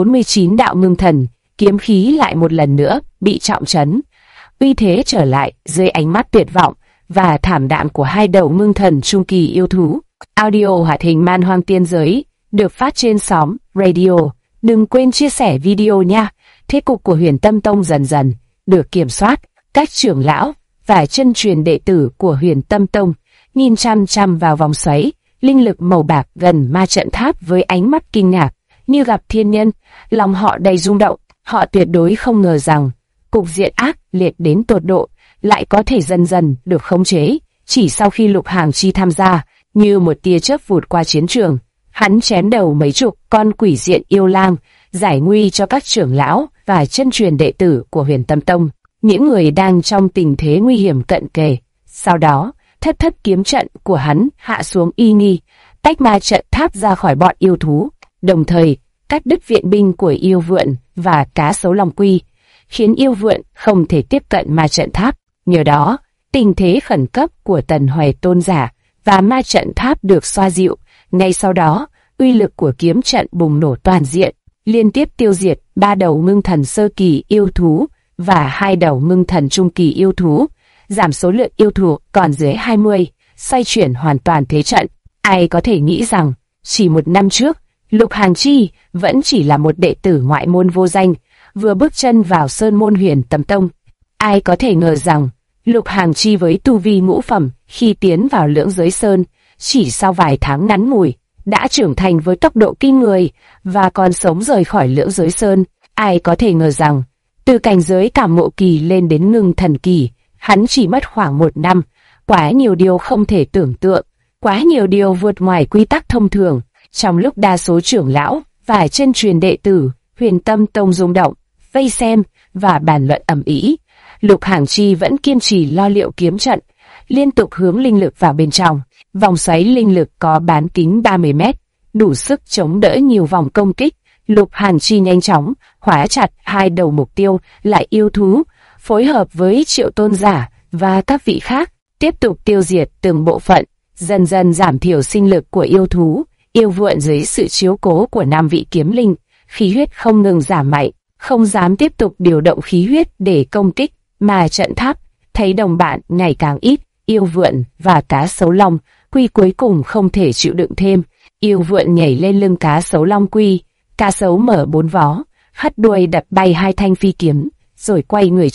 49 đạo ngưng thần kiếm khí lại một lần nữa bị trọng trấn, uy thế trở lại dưới ánh mắt tuyệt vọng và thảm đạm của 2 đầu ngưng thần trung kỳ yêu thú. Audio hoạt hình Man Hoang Tiên Giới được phát trên sóng radio. Đừng quên chia sẻ video nha. Thế cục của Huyền Tâm Tông dần dần được kiểm soát. Các trưởng lão và chân truyền đệ tử của Huyền Tâm Tông nhìn chăm chăm vào vòng xoáy linh lực màu bạc gần ma trận tháp với ánh mắt kinh ngạc, như gặp thiên nhân. Lòng họ đầy rung động. Họ tuyệt đối không ngờ rằng cục diện ác liệt đến tột độ lại có thể dần dần được khống chế. Chỉ sau khi Lục Hàng Chi tham gia, như một tia chớp vụt qua chiến trường, hắn chém đầu mấy chục con quỷ diện yêu lang, giải nguy cho các trưởng lão và chân truyền đệ tử của Huyền Tâm Tông, những người đang trong tình thế nguy hiểm cận kề. Sau đó, thất kiếm trận của hắn hạ xuống y nghi, tách ma trận tháp ra khỏi bọn yêu thú, đồng thời cắt đứt viện binh của yêu vượn và cá sấu long quy, khiến yêu vượn không thể tiếp cận ma trận tháp. Nhờ đó, tình thế khẩn cấp của Tần Hoài tôn giả và ma trận tháp được xoa dịu. Ngay sau đó, uy lực của kiếm trận bùng nổ toàn diện, liên tiếp tiêu diệt 3 đầu ngưng thần sơ kỳ yêu thú và 2 đầu ngưng thần trung kỳ yêu thú, giảm số lượng yêu thú còn dưới 20, xoay chuyển hoàn toàn thế trận. Ai có thể nghĩ rằng, chỉ 1 năm trước, Lục Hàng Chi vẫn chỉ là một đệ tử ngoại môn vô danh, vừa bước chân vào sơn môn Huyền Tâm Tông. Ai có thể ngờ rằng, Lục Hàng Chi với tu vi ngũ phẩm khi tiến vào Lưỡng Giới Sơn, chỉ sau vài tháng ngắn ngủi, đã trưởng thành với tốc độ kinh người và còn sống rời khỏi Lưỡng Giới Sơn. Ai có thể ngờ rằng, từ cảnh giới cảm ngộ kỳ lên đến ngưng thần kỳ, hắn chỉ mất khoảng 1 năm. Quá nhiều điều không thể tưởng tượng, quá nhiều điều vượt ngoài quy tắc thông thường. Trong lúc đa số trưởng lão và chân truyền đệ tử Huyền Tâm Tông rung động, vây xem và bàn luận ầm ĩ, Lục Hàng Chi vẫn kiên trì lo liệu kiếm trận, liên tục hướng linh lực vào bên trong. Vòng xoáy linh lực có bán kính 30 mét, đủ sức chống đỡ nhiều vòng công kích. Lục Hàng Chi nhanh chóng khóa chặt 2 đầu mục tiêu là yêu thú, phối hợp với Triệu Tôn giả và các vị khác, tiếp tục tiêu diệt từng bộ phận, dần dần giảm thiểu sinh lực của yêu thú. Yêu vượn dưới sự chiếu cố của 5 vị kiếm linh, khí huyết không ngừng giảm mạnh, không dám tiếp tục điều động khí huyết để công kích mà trận tháp. Thấy đồng bạn ngày càng ít, yêu vượn và cá sấu long quy cuối cùng không thể chịu đựng thêm. Yêu vượn nhảy lên lưng cá sấu long quy, cá sấu mở 4 vó, hất đuôi đập bay 2 thanh phi kiếm, rồi quay người chạy.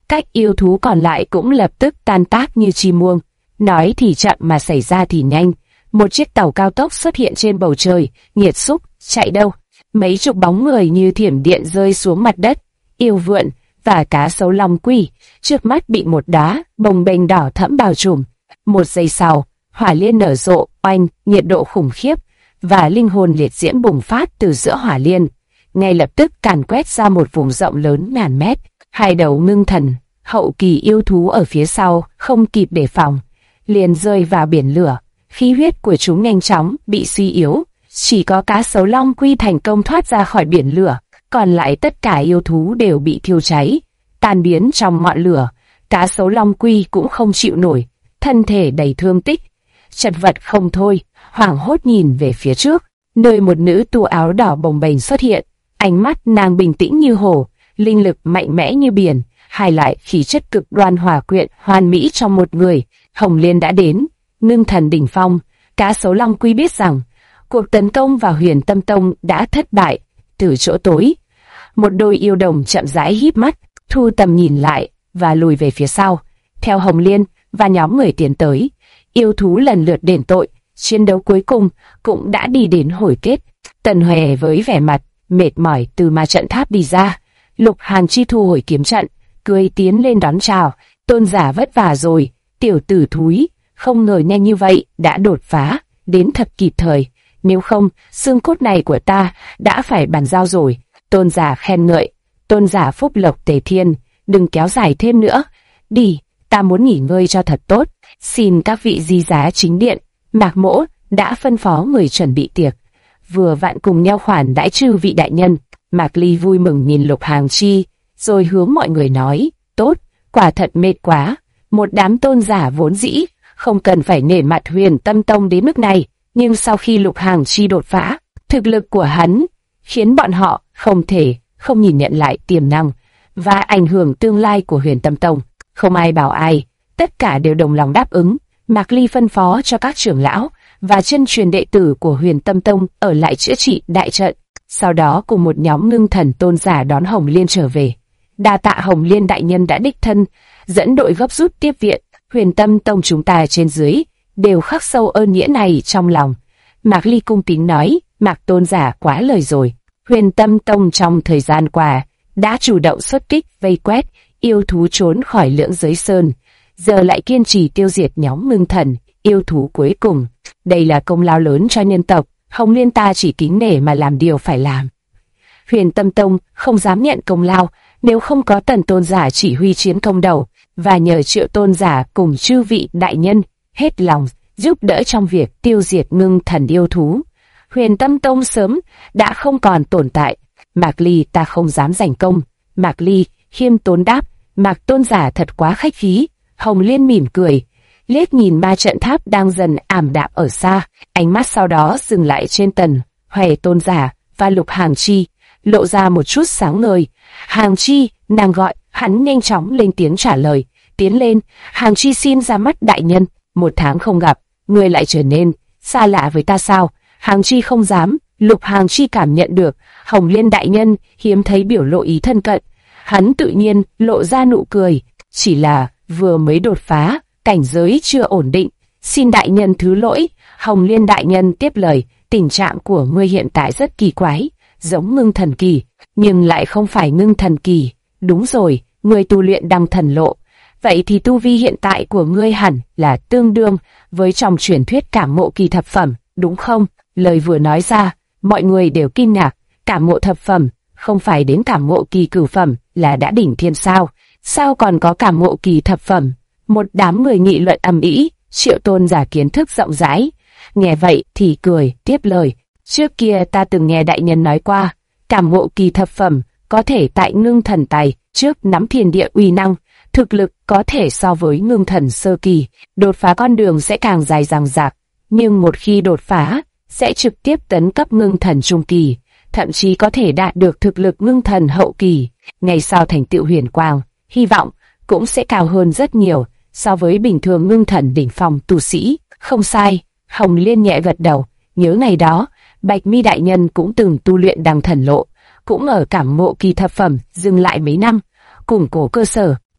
các yêu thú còn lại cũng lập tức tan tác như chim muông. Nói thì chậm mà xảy ra thì nhanh. Một chiếc tàu cao tốc xuất hiện trên bầu trời, nghiệt xúc, chạy đâu? Mấy chục bóng người như thiểm điện rơi xuống mặt đất. Yêu vượn và cá sấu long quỷ trước mắt bị một đá bồng bềnh đỏ thẫm bao trùm. Một giây sau, hỏa liên nở rộ, oanh, nhiệt độ khủng khiếp và linh hồn liệt diễm bùng phát từ giữa hỏa liên, ngay lập tức càn quét ra một vùng rộng lớn ngàn mét. Hai đầu ngưng thần hậu kỳ yêu thú ở phía sau không kịp đề phòng, liền rơi vào biển lửa. Khí huyết của chúng nhanh chóng bị suy yếu, chỉ có cá sấu long quy thành công thoát ra khỏi biển lửa, còn lại tất cả yêu thú đều bị thiêu cháy, tan biến trong ngọn lửa. Cá sấu long quy cũng không chịu nổi, thân thể đầy thương tích, chật vật không thôi, hoảng hốt nhìn về phía trước, nơi một nữ tu áo đỏ bồng bềnh xuất hiện. Ánh mắt nàng bình tĩnh như hồ, linh lực mạnh mẽ như biển, hai lại khí chất cực đoan hòa quyện, hoàn mỹ trong một người. Hồng Liên đã đến, ngưng thần đỉnh phong. Cá sấu long quy biết rằng cuộc tấn công vào Huyền Tâm Tông đã thất bại. Từ chỗ tối, một đôi yêu đồng chậm rãi híp mắt, thu tầm nhìn lại và lùi về phía sau. Theo Hồng Liên và nhóm người tiến tới, yêu thú lần lượt đền tội. Chiến đấu cuối cùng cũng đã đi đến hồi kết. Tần Huệ với vẻ mặt mệt mỏi từ ma trận tháp đi ra. Lục Hàn Chi thu hồi kiếm trận, cười tiến lên đón chào. Tôn giả vất vả rồi, tiểu tử thúi, không ngờ nhanh như vậy đã đột phá, đến thật kịp thời. Nếu không, xương cốt này của ta đã phải bàn giao rồi. Tôn giả khen ngợi. Tôn giả phúc lộc tề thiên, đừng kéo dài thêm nữa. Đi, ta muốn nghỉ ngơi cho thật tốt. Xin các vị di giá chính điện. Mạc Mỗ đã phân phó người chuẩn bị tiệc, vừa vặn cùng nhau khoản đãi chư vị đại nhân. Mạc Ly vui mừng nhìn Lục Hàng Chi, rồi hướng mọi người nói, tốt, quả thật mệt quá. Một đám tôn giả vốn dĩ không cần phải nể mặt Huyền Tâm Tông đến mức này, nhưng sau khi Lục Hàng Chi đột phá, thực lực của hắn khiến bọn họ không thể không nhìn nhận lại tiềm năng và ảnh hưởng tương lai của Huyền Tâm Tông. Không ai bảo ai, tất cả đều đồng lòng đáp ứng. Mạc Ly phân phó cho các trưởng lão và chân truyền đệ tử của Huyền Tâm Tông ở lại chữa trị đại trận, sau đó cùng một nhóm ngưng thần tôn giả đón Hồng Liên trở về. Đa tạ Hồng Liên đại nhân đã đích thân dẫn đội gấp rút tiếp viện. Huyền Tâm Tông chúng ta trên dưới đều khắc sâu ơn nghĩa này trong lòng. Mạc Ly cung kính nói, Mạc tôn giả quá lời rồi. Huyền Tâm Tông trong thời gian qua đã chủ động xuất kích vây quét yêu thú trốn khỏi Lưỡng Giới Sơn, giờ lại kiên trì tiêu diệt nhóm ngưng thần yêu thú cuối cùng. Đây là công lao lớn cho nhân tộc. Hồng Liên ta chỉ kính nể mà làm điều phải làm. Huyền Tâm Tông không dám nhận công lao nếu không có Tần tôn giả chỉ huy chiến công đầu, và nhờ Triệu tôn giả cùng chư vị đại nhân hết lòng giúp đỡ trong việc tiêu diệt ngưng thần yêu thú, Huyền Tâm Tông sớm đã không còn tồn tại. Mạc Ly ta không dám giành công. Mạc Ly khiêm tốn đáp. Mạc tôn giả thật quá khách khí. Hồng Liên mỉm cười, liếc nhìn ma trận tháp đang dần ảm đạm ở xa, ánh mắt sau đó dừng lại trên Tần Huệ tôn giả và Lục Hàng Chi, lộ ra một chút sáng ngời. Hàng Chi, nàng gọi. Hắn nhanh chóng lên tiếng trả lời. Tiến lên. Hàng Chi xin ra mắt đại nhân. 1 tháng không gặp, ngươi lại trở nên xa lạ với ta sao? Hàng Chi không dám. Lục Hàng Chi cảm nhận được Hồng Liên đại nhân hiếm thấy biểu lộ ý thân cận. Hắn tự nhiên lộ ra nụ cười. Chỉ là vừa mới đột phá, cảnh giới chưa ổn định. Xin đại nhân thứ lỗi. Hồng Liên đại nhân tiếp lời. Tình trạng của ngươi hiện tại rất kỳ quái, giống ngưng thần kỳ, nhưng lại không phải ngưng thần kỳ. Đúng rồi, ngươi tu luyện đăng thần lộ. Vậy thì tu vi hiện tại của ngươi hẳn là tương đương với trong truyền thuyết cảm ngộ kỳ thập phẩm, đúng không? Lời vừa nói ra, mọi người đều kinh ngạc. Cảm ngộ thập phẩm, không phải đến cảm ngộ kỳ cửu phẩm là đã đỉnh thiên sao? Sao còn có cảm ngộ kỳ thập phẩm? Một đám người nghị luận ầm ĩ. Triệu tôn giả kiến thức rộng rãi, nghe vậy thì cười tiếp lời. Trước kia ta từng nghe đại nhân nói qua, cảm ngộ kỳ thập phẩm có thể tại ngưng thần tài trước nắm thiên địa uy năng, thực lực có thể so với ngưng thần sơ kỳ, đột phá con đường sẽ càng dài dằng dặc, nhưng một khi đột phá sẽ trực tiếp tấn cấp ngưng thần trung kỳ, thậm chí có thể đạt được thực lực ngưng thần hậu kỳ. Ngày sau thành tựu huyền quang, hy vọng cũng sẽ cao hơn rất nhiều so với bình thường ngưng thần đỉnh phong tu sĩ. Không sai. Hồng Liên nhẹ gật đầu, nhớ ngày đó Bạch Mi đại nhân cũng từng tu luyện đăng thần lộ, cũng ở cảm ngộ kỳ thập phẩm dừng lại mấy năm, củng cố cơ sở,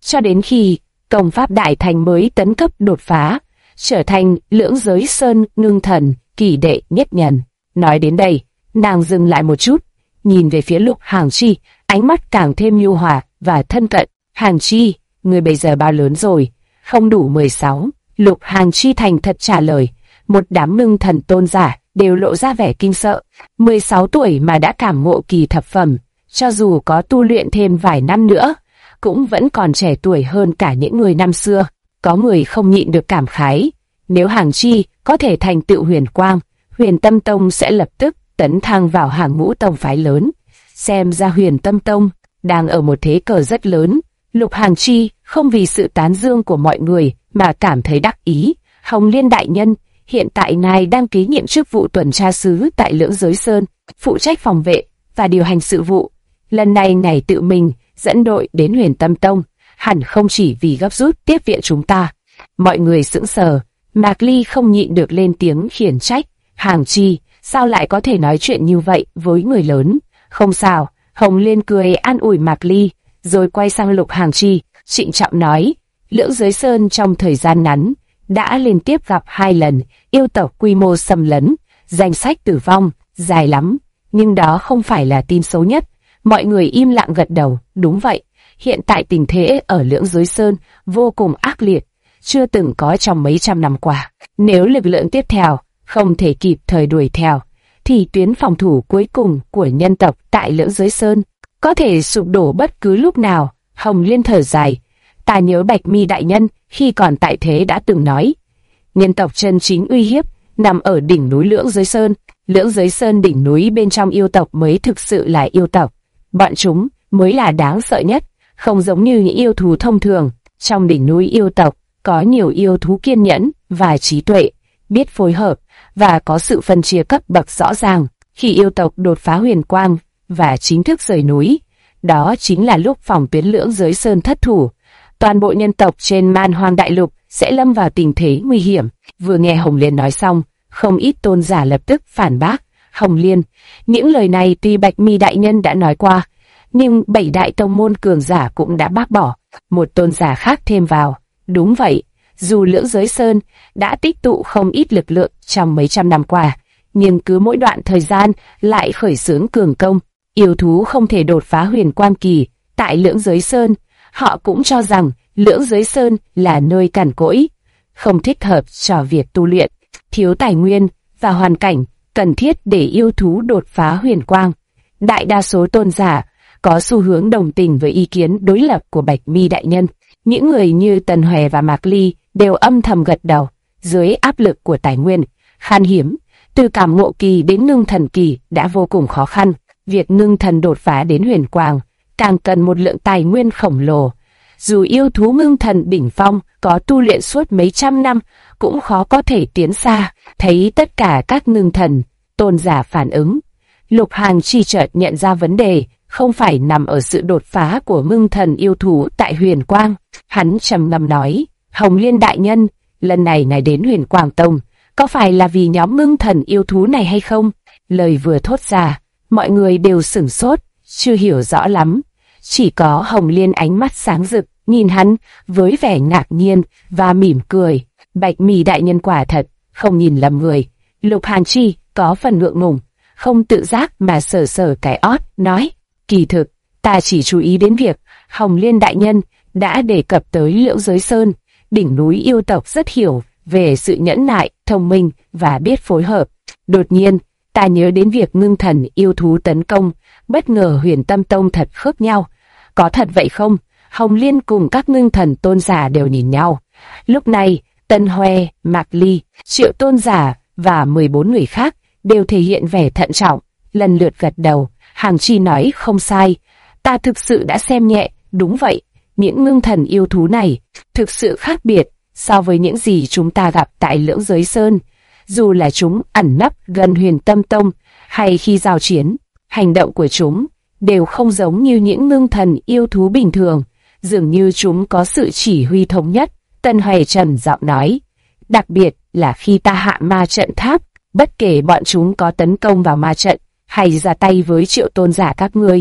cho đến khi công pháp đại thành mới tấn cấp đột phá, trở thành Lưỡng Giới Sơn Ngưng Thần kỳ đệ nhất nhân. Nói đến đây, nàng dừng lại một chút, nhìn về phía Lục Hàng Chi, ánh mắt càng thêm nhu hòa và thân cận. Hàng Chi, người bây giờ bao lớn rồi? Không đủ 16. Lục Hàng Chi thành thật trả lời. Một đám ngưng thần tôn giả đều lộ ra vẻ kinh sợ. 16 tuổi mà đã cảm ngộ kỳ thập phẩm, cho dù có tu luyện thêm vài năm nữa, cũng vẫn còn trẻ tuổi hơn cả những người năm xưa. Có người không nhịn được cảm khái, nếu Hàng Chi có thể thành tựu huyền quang, Huyền Tâm Tông sẽ lập tức tấn thăng vào hàng ngũ tông phái lớn. Xem ra Huyền Tâm Tông đang ở một thế cờ rất lớn. Lục Hàng Chi không vì sự tán dương của mọi người mà cảm thấy đắc ý. Hồng Liên đại nhân, hiện tại ngài đang kế nhiệm chức vụ tuần tra sứ tại Lưỡng Giới Sơn, phụ trách phòng vệ và điều hành sự vụ. Lần này ngài tự mình dẫn đội đến Huyền Tâm Tông, hẳn không chỉ vì gấp rút tiếp viện chúng ta. Mọi người sững sờ, Mạc Ly không nhịn được lên tiếng khiển trách. Hàng Chi, sao lại có thể nói chuyện như vậy với người lớn? Không sao, Hồng Liên cười an ủi Mạc Ly, rồi quay sang Lục Hàng Chi, trịnh trọng nói, Lưỡng Giới Sơn trong thời gian ngắn đã liên tiếp gặp 2 lần yêu tộc quy mô xâm lấn, danh sách tử vong dài lắm, nhưng đó không phải là tin xấu nhất. Mọi người im lặng gật đầu, đúng vậy, hiện tại tình thế ở Lưỡng Giới Sơn vô cùng ác liệt, chưa từng có trong mấy trăm năm qua. Nếu lực lượng tiếp theo không thể kịp thời đuổi theo, thì tuyến phòng thủ cuối cùng của nhân tộc tại Lưỡng Giới Sơn có thể sụp đổ bất cứ lúc nào. Hồng Liên thở dài, ta nhớ Bạch Mi đại nhân khi còn tại thế đã từng nói, nhân tộc chân chính uy hiếp nằm ở đỉnh núi Lưỡng Giới Sơn. Lưỡng Giới Sơn đỉnh núi bên trong yêu tộc mới thực sự là yêu tộc, bọn chúng mới là đáng sợ nhất, không giống như những yêu thú thông thường. Trong đỉnh núi yêu tộc có nhiều yêu thú kiên nhẫn và trí tuệ, biết phối hợp và có sự phân chia cấp bậc rõ ràng. Khi yêu tộc đột phá huyền quang và chính thức rời núi, đó chính là lúc phòng tuyến Lưỡng Giới Sơn thất thủ, toàn bộ nhân tộc trên Man Hoang Đại Lục sẽ lâm vào tình thế nguy hiểm. Vừa nghe Hồng Liên nói xong, không ít tôn giả lập tức phản bác. Hồng Liên, những lời này tuy Bạch Mi đại nhân đã nói qua, nhưng 7 đại tông môn cường giả cũng đã bác bỏ. Một tôn giả khác thêm vào, đúng vậy, dù Lưỡng Giới Sơn đã tích tụ không ít lực lượng trong mấy trăm năm qua, nhưng cứ mỗi đoạn thời gian lại khởi xướng cường công. Yêu thú không thể đột phá huyền quang kỳ tại Lưỡng Giới Sơn. Họ cũng cho rằng Lưỡng Giới Sơn là nơi cằn cỗi, không thích hợp cho việc tu luyện, thiếu tài nguyên và hoàn cảnh cần thiết để yêu thú đột phá huyền quang. Đại đa số tôn giả có xu hướng đồng tình với ý kiến đối lập của Bạch Mi đại nhân. Những người như Tần Hòe và Mạc Ly đều âm thầm gật đầu. Dưới áp lực của tài nguyên khan hiếm, từ cảm ngộ kỳ đến ngưng thần kỳ đã vô cùng khó khăn. Việc ngưng thần đột phá đến huyền quang càng cần một lượng tài nguyên khổng lồ. Dù yêu thú ngưng thần đỉnh phong có tu luyện suốt mấy trăm năm, cũng khó có thể tiến xa. Thấy tất cả các ngưng thần tôn giả phản ứng, Lục Hàng Chi chợt nhận ra vấn đề không phải nằm ở sự đột phá của ngưng thần yêu thú tại huyền quang. Hắn trầm ngâm nói, Hồng Liên đại nhân, lần này ngài đến Huyền Quang Tông, có phải là vì nhóm ngưng thần yêu thú này hay không? Lời vừa thốt ra, mọi người đều sửng sốt, chưa hiểu rõ lắm. Chỉ có Hồng Liên ánh mắt sáng rực, nhìn hắn với vẻ ngạc nhiên và mỉm cười. Bạch Mi đại nhân quả thật không nhìn lầm người. Lục Hàng Chi có phần ngượng ngùng, không tự giác mà sờ sờ cái ót, nói, kỳ thực, ta chỉ chú ý đến việc Hồng Liên đại nhân đã đề cập tới Lưỡng Giới Sơn, đỉnh núi yêu tộc rất hiểu về sự nhẫn nại, thông minh và biết phối hợp. Đột nhiên, ta nhớ đến việc ngưng thần yêu thú tấn công, bất ngờ Huyền Tâm Tông thật khớp nhau. Có thật vậy không? Hồng Liên cùng các ngưng thần tôn giả đều nhìn nhau. Lúc này, Tân Hoè, Mạc Ly, Triệu tôn giả và 14 người khác đều thể hiện vẻ thận trọng, lần lượt gật đầu. Hàng Chi nói không sai, ta thực sự đã xem nhẹ, đúng vậy, những ngưng thần yêu thú này thực sự khác biệt so với những gì chúng ta gặp tại Lưỡng Giới Sơn. Dù là chúng ẩn nấp gần Huyền Tâm Tông hay khi giao chiến, hành động của chúng đều không giống như những ngưng thần yêu thú bình thường, dường như chúng có sự chỉ huy thống nhất. Tân Hoè trầm giọng nói, đặc biệt là khi ta hạ ma trận tháp, bất kể bọn chúng có tấn công vào ma trận hay ra tay với Triệu tôn giả các ngươi,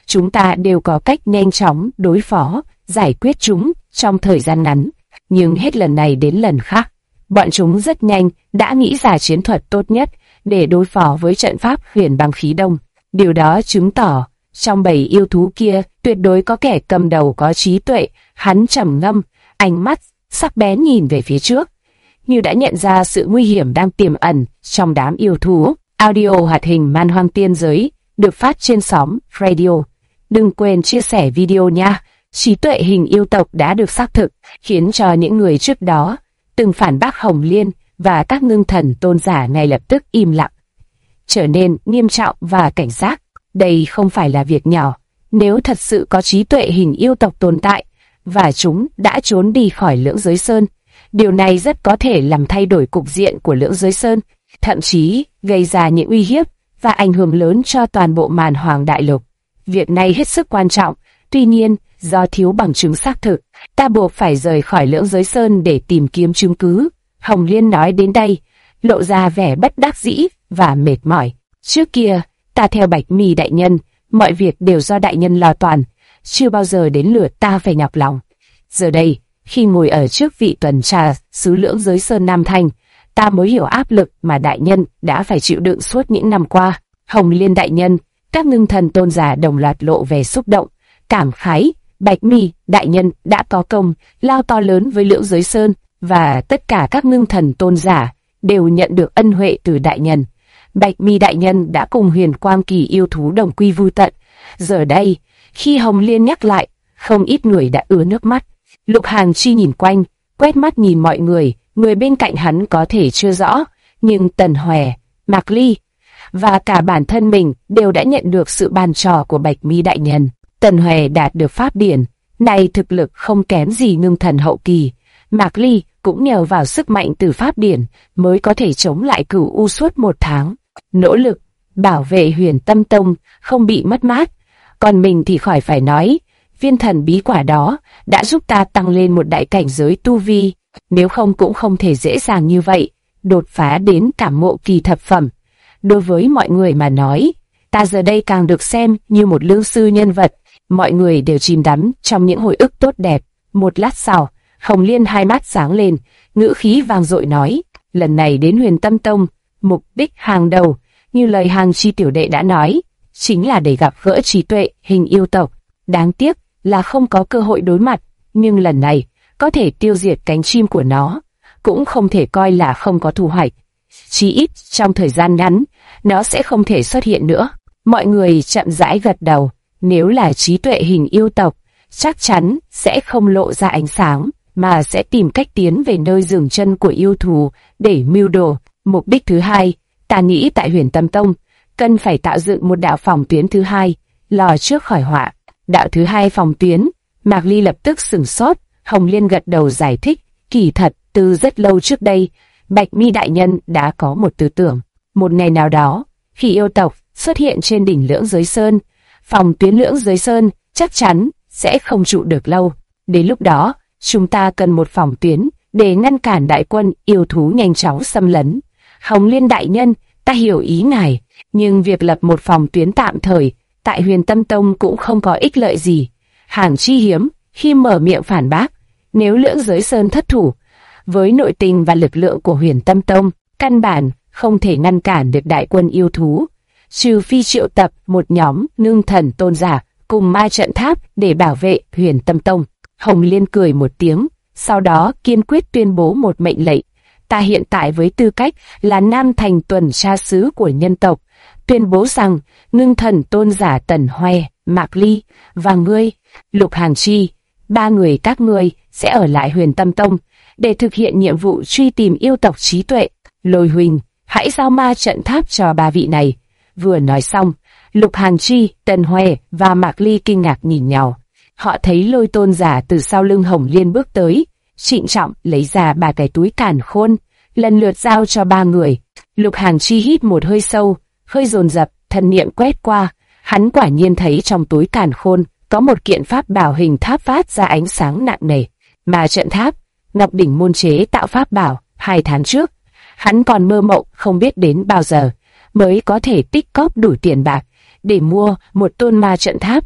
chúng ta đều có cách nhanh chóng đối phó, giải quyết chúng trong thời gian ngắn. Nhưng hết lần này đến lần khác, bọn chúng rất nhanh đã nghĩ ra chiến thuật tốt nhất để đối phó với trận pháp huyền băng khí đông. Điều đó chứng tỏ, trong bầy yêu thú kia tuyệt đối có kẻ cầm đầu có trí tuệ. Hắn trầm ngâm, ánh mắt sắc bén nhìn về phía trước, như đã nhận ra sự nguy hiểm đang tiềm ẩn trong đám yêu thú. Audio hoạt hình Man Hoang Tiên Giới được phát trên xóm Radio. Đừng quên chia sẻ video nha. Trí tuệ hình yêu tộc đã được xác thực, khiến cho những người trước đó từng phản bác Hồng Liên và các ngưng thần tôn giả ngay lập tức im lặng, trở nên nghiêm trọng và cảnh giác. Đây không phải là việc nhỏ. Nếu thật sự có trí tuệ hình yêu tộc tồn tại, và chúng đã trốn đi khỏi Lưỡng Giới Sơn, điều này rất có thể làm thay đổi cục diện của Lưỡng Giới Sơn, thậm chí gây ra những uy hiếp và ảnh hưởng lớn cho toàn bộ Màn Hoàng Đại Lục. Việc này hết sức quan trọng, tuy nhiên, do thiếu bằng chứng xác thực, ta buộc phải rời khỏi Lưỡng Giới Sơn để tìm kiếm chứng cứ. Hồng Liên nói đến đây, lộ ra vẻ bất đắc dĩ và mệt mỏi. Trước kia, ta theo Bạch Mi đại nhân, mọi việc đều do đại nhân lo toàn, chưa bao giờ đến lượt ta phải nhọc lòng. Giờ đây, khi ngồi ở trước vị tuần tra xứ Lưỡng Giới Sơn Nam Thanh, ta mới hiểu áp lực mà đại nhân đã phải chịu đựng suốt những năm qua. Hồng Liên đại nhân, các ngưng thần tôn giả đồng loạt lộ vẻ xúc động, cảm khái. Bạch Mi đại nhân đã có công lao to lớn với Lưỡng Giới Sơn, và tất cả các ngưng thần tôn giả đều nhận được ân huệ từ đại nhân. Bạch Mi đại nhân đã cùng Huyền Quang Kỳ yêu thú đồng quy vu tận. Giờ đây, khi Hồng Liên nhắc lại, không ít người đã ứa nước mắt. Lục Hàng Chi nhìn quanh, quét mắt nhìn mọi người. Người bên cạnh hắn có thể chưa rõ, nhưng Tần Hòe, Mạc Ly và cả bản thân mình đều đã nhận được sự ban trò của Bạch Mi đại nhân. Tần Hòe đạt được pháp điển, này thực lực không kém gì ngưng thần hậu kỳ. Mạc Ly cũng nhờ vào sức mạnh từ pháp điển mới có thể chống lại Cửu U suốt 1 tháng, nỗ lực bảo vệ Huyền Tâm Tông không bị mất mát. Còn mình thì khỏi phải nói, viên thần bí quả đó đã giúp ta tăng lên một đại cảnh giới tu vi, nếu không cũng không thể dễ dàng như vậy đột phá đến Cảm Ngộ Kỳ thập phẩm. Đối với mọi người mà nói, ta giờ đây càng được xem như một lương sư nhân vật. Mọi người đều chìm đắm trong những hồi ức tốt đẹp. Một lát sau, Hồng Liên hai mắt sáng lên, ngữ khí vang dội nói, lần này đến Huyền Tâm Tông, mục đích hàng đầu, như lời Hàng Chi tiểu đệ đã nói, chính là để gặp gỡ trí tuệ hình yêu tộc. Đáng tiếc là không có cơ hội đối mặt, nhưng lần này có thể tiêu diệt cánh chim của nó, cũng không thể coi là không có thu hoạch. Chí ít trong thời gian ngắn, nó sẽ không thể xuất hiện nữa. Mọi người chậm rãi gật đầu. Nếu là trí tuệ hình yêu tộc, chắc chắn sẽ không lộ ra ánh sáng, mà sẽ tìm cách tiến về nơi dừng chân của yêu thú để mưu đồ. Mục đích thứ hai, ta nghĩ tại Huyền Tâm Tông, cần phải tạo dựng một đạo phòng tuyến thứ hai, lò trước khỏi họa. Đạo thứ hai phòng tuyến, Mạc Ly lập tức sửng sốt. Hồng Liên gật đầu giải thích, kỳ thật, từ rất lâu trước đây, Bạch Mi đại nhân đã có một tư tưởng. Một ngày nào đó, khi yêu tộc xuất hiện trên đỉnh Lưỡng Giới Sơn, phòng tuyến Lưỡng Giới Sơn chắc chắn sẽ không trụ được lâu. Đến lúc đó, chúng ta cần một phòng tuyến để ngăn cản đại quân yêu thú nhanh chóng xâm lấn. Hồng Liên đại nhân, ta hiểu ý ngài, nhưng việc lập một phòng tuyến tạm thời tại Huyền Tâm Tông cũng không có ích lợi gì. Hàng Chi hiếm khi mở miệng phản bác, nếu Lưỡng Giới Sơn thất thủ, với nội tình và lực lượng của Huyền Tâm Tông, căn bản không thể ngăn cản được đại quân yêu thú, trừ phi triệu tập một nhóm ngưng thần tôn giả cùng ma trận tháp để bảo vệ Huyền Tâm Tông. Hồng Liên cười một tiếng, sau đó kiên quyết tuyên bố một mệnh lệnh. Ta hiện tại với tư cách là Nam Thành tuần tra sứ của nhân tộc, tuyên bố rằng ngưng thần tôn giả Tần Hòe, Mạc Ly và ngươi, Lục Hàng Chi, 3 người các ngươi sẽ ở lại Huyền Tâm Tông để thực hiện nhiệm vụ truy tìm yêu tộc trí tuệ. Lôi Huỳnh, hãy giao ma trận tháp cho 3 vị này. Vừa nói xong, Lục Hàng Chi, Tần Hòe và Mạc Ly kinh ngạc nhìn nhau. Họ thấy Lôi tôn giả từ sau lưng Hồng Liên bước tới, trịnh trọng lấy ra 3 cái túi càn khôn, lần lượt giao cho 3 người. Lục Hàng Chi hít một hơi sâu, hơi dồn dập, thần niệm quét qua, hắn quả nhiên thấy trong túi càn khôn có một kiện pháp bảo hình tháp phát ra ánh sáng nặng nề. Mà trận tháp, Ngọc Đỉnh môn chế tạo pháp bảo, 2 tháng trước, hắn còn mơ mộng không biết đến bao giờ mới có thể tích cóp đủ tiền bạc để mua một tôn ma trận tháp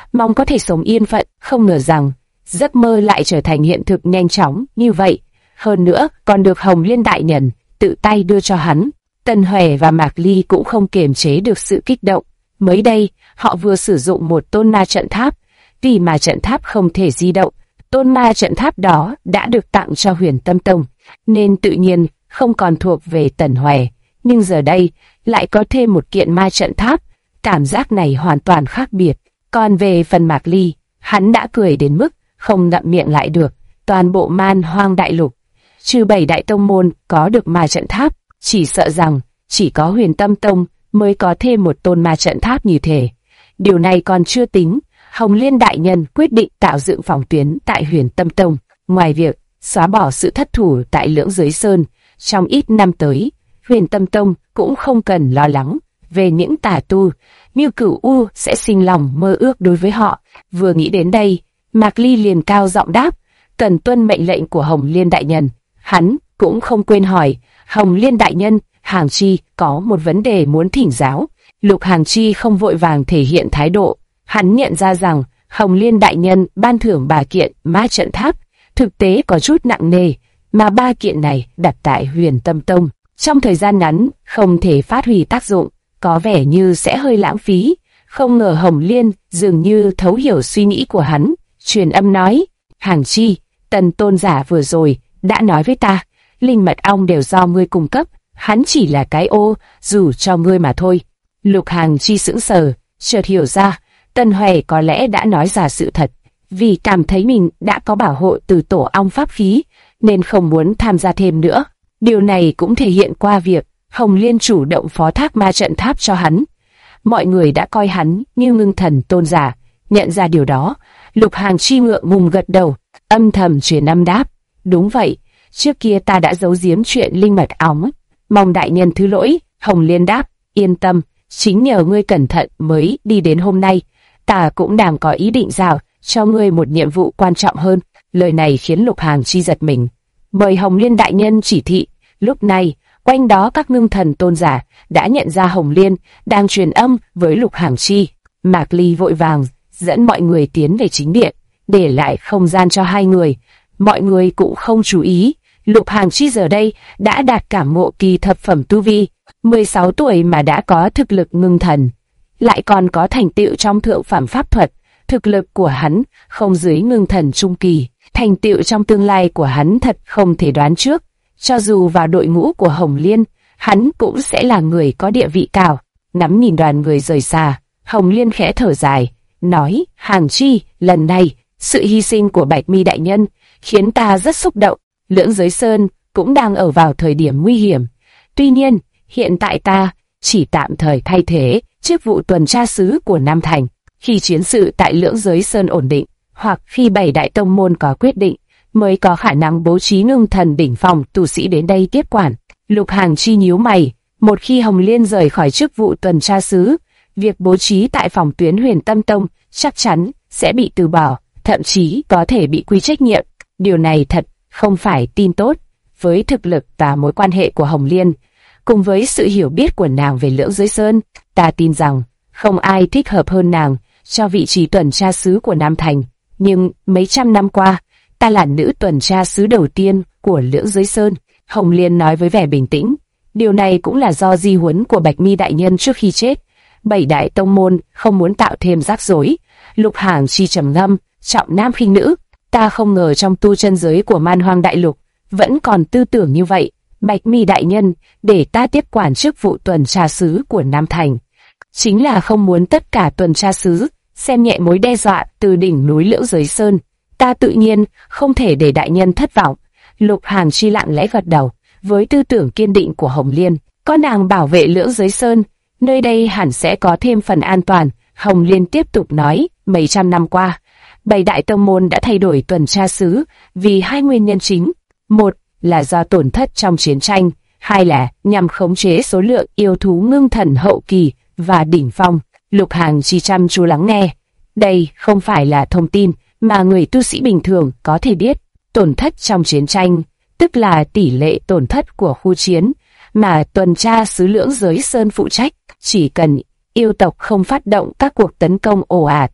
mong có thể sống yên phận, không ngờ rằng giấc mơ lại trở thành hiện thực nhanh chóng như vậy. Hơn nữa, còn được Hồng Liên đại nhân tự tay đưa cho hắn. Tần Huệ và Mạc Ly cũng không kiềm chế được sự kích động. Mới đây, họ vừa sử dụng một tôn ma trận tháp. Vì mà trận tháp không thể di động, tôn ma trận tháp đó đã được tặng cho Huyền Tâm Tông, nên tự nhiên không còn thuộc về Tần Huệ. Nhưng giờ đây, lại có thêm một kiện ma trận tháp. Cảm giác này hoàn toàn khác biệt. Còn về phần Mạc Ly, hắn đã cười đến mức không ngậm miệng lại được. Toàn bộ Man Hoang Đại Lục, trừ 7 đại tông môn có được ma trận tháp, chỉ sợ rằng chỉ có Huyền Tâm Tông mới có thêm một tôn ma trận tháp như thế. Điều này còn chưa tính, Hồng Liên đại nhân quyết định tạo dựng phòng tuyến tại Huyền Tâm Tông. Ngoài việc xóa bỏ sự thất thủ tại Lưỡng Giới Sơn, trong ít năm tới, Huyền Tâm Tông cũng không cần lo lắng về những tà tu. Miêu Cửu U sẽ sinh lòng mơ ước đối với họ. Vừa nghĩ đến đây, Mạc Ly liền cao giọng đáp, cần tuân mệnh lệnh của Hồng Liên đại nhân. Hắn cũng không quên hỏi, Hồng Liên đại nhân, Hàng Chi có một vấn đề muốn thỉnh giáo. Lục Hàng Chi không vội vàng thể hiện thái độ. Hắn nhận ra rằng Hồng Liên đại nhân ban thưởng 3 kiện ma trận tháp thực tế có chút nặng nề, mà 3 kiện này đặt tại Huyền Tâm Tông trong thời gian ngắn không thể phát huy tác dụng, có vẻ như sẽ hơi lãng phí. Không ngờ Hồng Liên dường như thấu hiểu suy nghĩ của hắn, truyền âm nói, Hàng Chi, Tần tôn giả vừa rồi đã nói với ta, linh mật ong đều do ngươi cung cấp, hắn chỉ là cái ô dù cho ngươi mà thôi. Lục Hàng Chi sững sờ, chợt hiểu ra, Tần Huệ có lẽ đã nói ra sự thật, vì cảm thấy mình đã có bảo hộ từ tổ ong pháp khí, nên không muốn tham gia thêm nữa. Điều này cũng thể hiện qua việc Hồng Liên chủ động phó thác ma trận tháp cho hắn. Mọi người đã coi hắn như ngưng thần tôn giả. Nhận ra điều đó, Lục Hàng Chi ngượng ngùng gật đầu, âm thầm truyền âm đáp, đúng vậy, trước kia ta đã giấu giếm chuyện linh mật ong, mong đại nhân thứ lỗi. Hồng Liên đáp, yên tâm, chính nhờ ngươi cẩn thận mới đi đến hôm nay. Ta cũng đang có ý định giao cho ngươi một nhiệm vụ quan trọng hơn. Lời này khiến Lục Hàng Chi giật mình. Mời Hồng Liên đại nhân chỉ thị. Lúc này, quanh đó các ngưng thần tôn giả đã nhận ra Hồng Liên đang truyền âm với Lục Hàng Chi. Mạc Ly vội vàng dẫn mọi người tiến về chính điện, để lại không gian cho hai người. Mọi người cũng không chú ý, Lục Hàng Chi giờ đây đã đạt cảm ngộ kỳ thập phẩm tu vi, 16 tuổi mà đã có thực lực ngưng thần, lại còn có thành tựu trong thượng phẩm pháp thuật. Thực lực của hắn không dưới ngưng thần trung kỳ, thành tựu trong tương lai của hắn thật không thể đoán trước. Cho dù vào đội ngũ của Hồng Liên, hắn cũng sẽ là người có địa vị cao. Ngắm nhìn đoàn người rời xa, Hồng Liên khẽ thở dài, nói, Hàng Chi, lần này, sự hy sinh của Bạch Mi đại nhân khiến ta rất xúc động. Lưỡng Giới Sơn cũng đang ở vào thời điểm nguy hiểm. Tuy nhiên, hiện tại ta chỉ tạm thời thay thế chức vụ tuần tra sứ của Nam Thành. Khi chiến sự tại Lưỡng Giới Sơn ổn định, hoặc khi 7 đại tông môn có quyết định, mới có khả năng bố trí ngưng thần đỉnh phong tu sĩ đến đây tiếp quản. Lục Hàng Chi nhíu mày, một khi Hồng Liên rời khỏi chức vụ tuần tra sứ, việc bố trí tại phòng tuyến Huyền Tâm Tông chắc chắn sẽ bị từ bỏ, thậm chí có thể bị quy trách nhiệm. Điều này thật không phải tin tốt. Với thực lực và mối quan hệ của Hồng Liên, cùng với sự hiểu biết của nàng về Lưỡng Giới Sơn, ta tin rằng không ai thích hợp hơn nàng cho vị trí tuần tra sứ của Nam Thành. Nhưng mấy trăm năm qua, ta là nữ tuần tra sứ đầu tiên của Lưỡng Giới Sơn, Hồng Liên nói với vẻ bình tĩnh. Điều này cũng là do di huấn của Bạch Mi đại nhân trước khi chết. 7 đại tông môn không muốn tạo thêm rắc rối. Lục Hàng Chi trầm ngâm, trọng nam khinh nữ. Ta không ngờ trong tu chân giới của Man Hoang Đại Lục vẫn còn tư tưởng như vậy. Bạch Mi đại nhân để ta tiếp quản chức vụ tuần tra sứ của Nam Thành, chính là không muốn tất cả tuần tra sứ xem nhẹ mối đe dọa từ đỉnh núi Lưỡng Giới Sơn. Ta tự nhiên không thể để đại nhân thất vọng. Lục Hàng Chi lặng lẽ gật đầu. Với tư tưởng kiên định của Hồng Liên, có nàng bảo vệ Lưỡng Giới Sơn, nơi đây hẳn sẽ có thêm phần an toàn. Hồng Liên tiếp tục nói, mấy trăm năm qua, 7 đại tông môn đã thay đổi tuần tra sứ vì 2 nguyên nhân chính. Một là do tổn thất trong chiến tranh, hai là nhằm khống chế số lượng yêu thú ngưng thần hậu kỳ và đỉnh phong. Lục Hàng Chi chăm chú lắng nghe. Đây không phải là thông tin mà người tu sĩ bình thường có thể biết. Tổn thất trong chiến tranh, tức là tỷ lệ tổn thất của khu chiến mà tuần tra sứ Lưỡng Giới Sơn phụ trách. Chỉ cần yêu tộc không phát động các cuộc tấn công ồ ạt,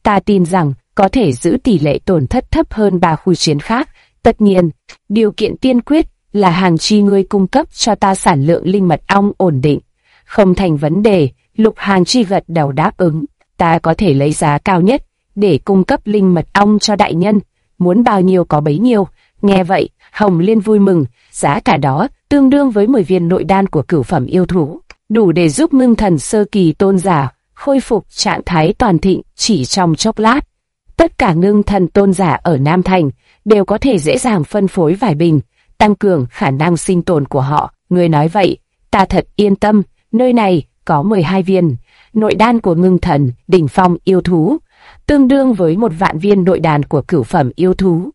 Ta tin rằng có thể giữ tỷ lệ tổn thất thấp hơn 3 khu chiến khác. Tất nhiên, điều kiện tiên quyết là hàng chi ngươi cung cấp cho ta sản lượng linh mật ong ổn định. Không thành vấn đề, Lục Hàng Chi gật đầu đáp ứng. Ta có thể lấy giá cao nhất để cung cấp linh mật ong cho đại nhân, muốn bao nhiêu có bấy nhiêu. Nghe vậy, Hồng Liên vui mừng, giá cả đó tương đương với 10 viên nội đan của cửu phẩm yêu thú, đủ để giúp ngưng thần sơ kỳ tôn giả khôi phục trạng thái toàn thịnh chỉ trong chốc lát. Tất cả ngưng thần tôn giả ở Nam Thành đều có thể dễ dàng phân phối vài bình, tăng cường khả năng sinh tồn của họ. Ngươi nói vậy, ta thật yên tâm, nơi này có 12 viên nội đan của ngưng thần đỉnh phong yêu thú, tương đương với 1 vạn viên nội đan của cửu phẩm yêu thú.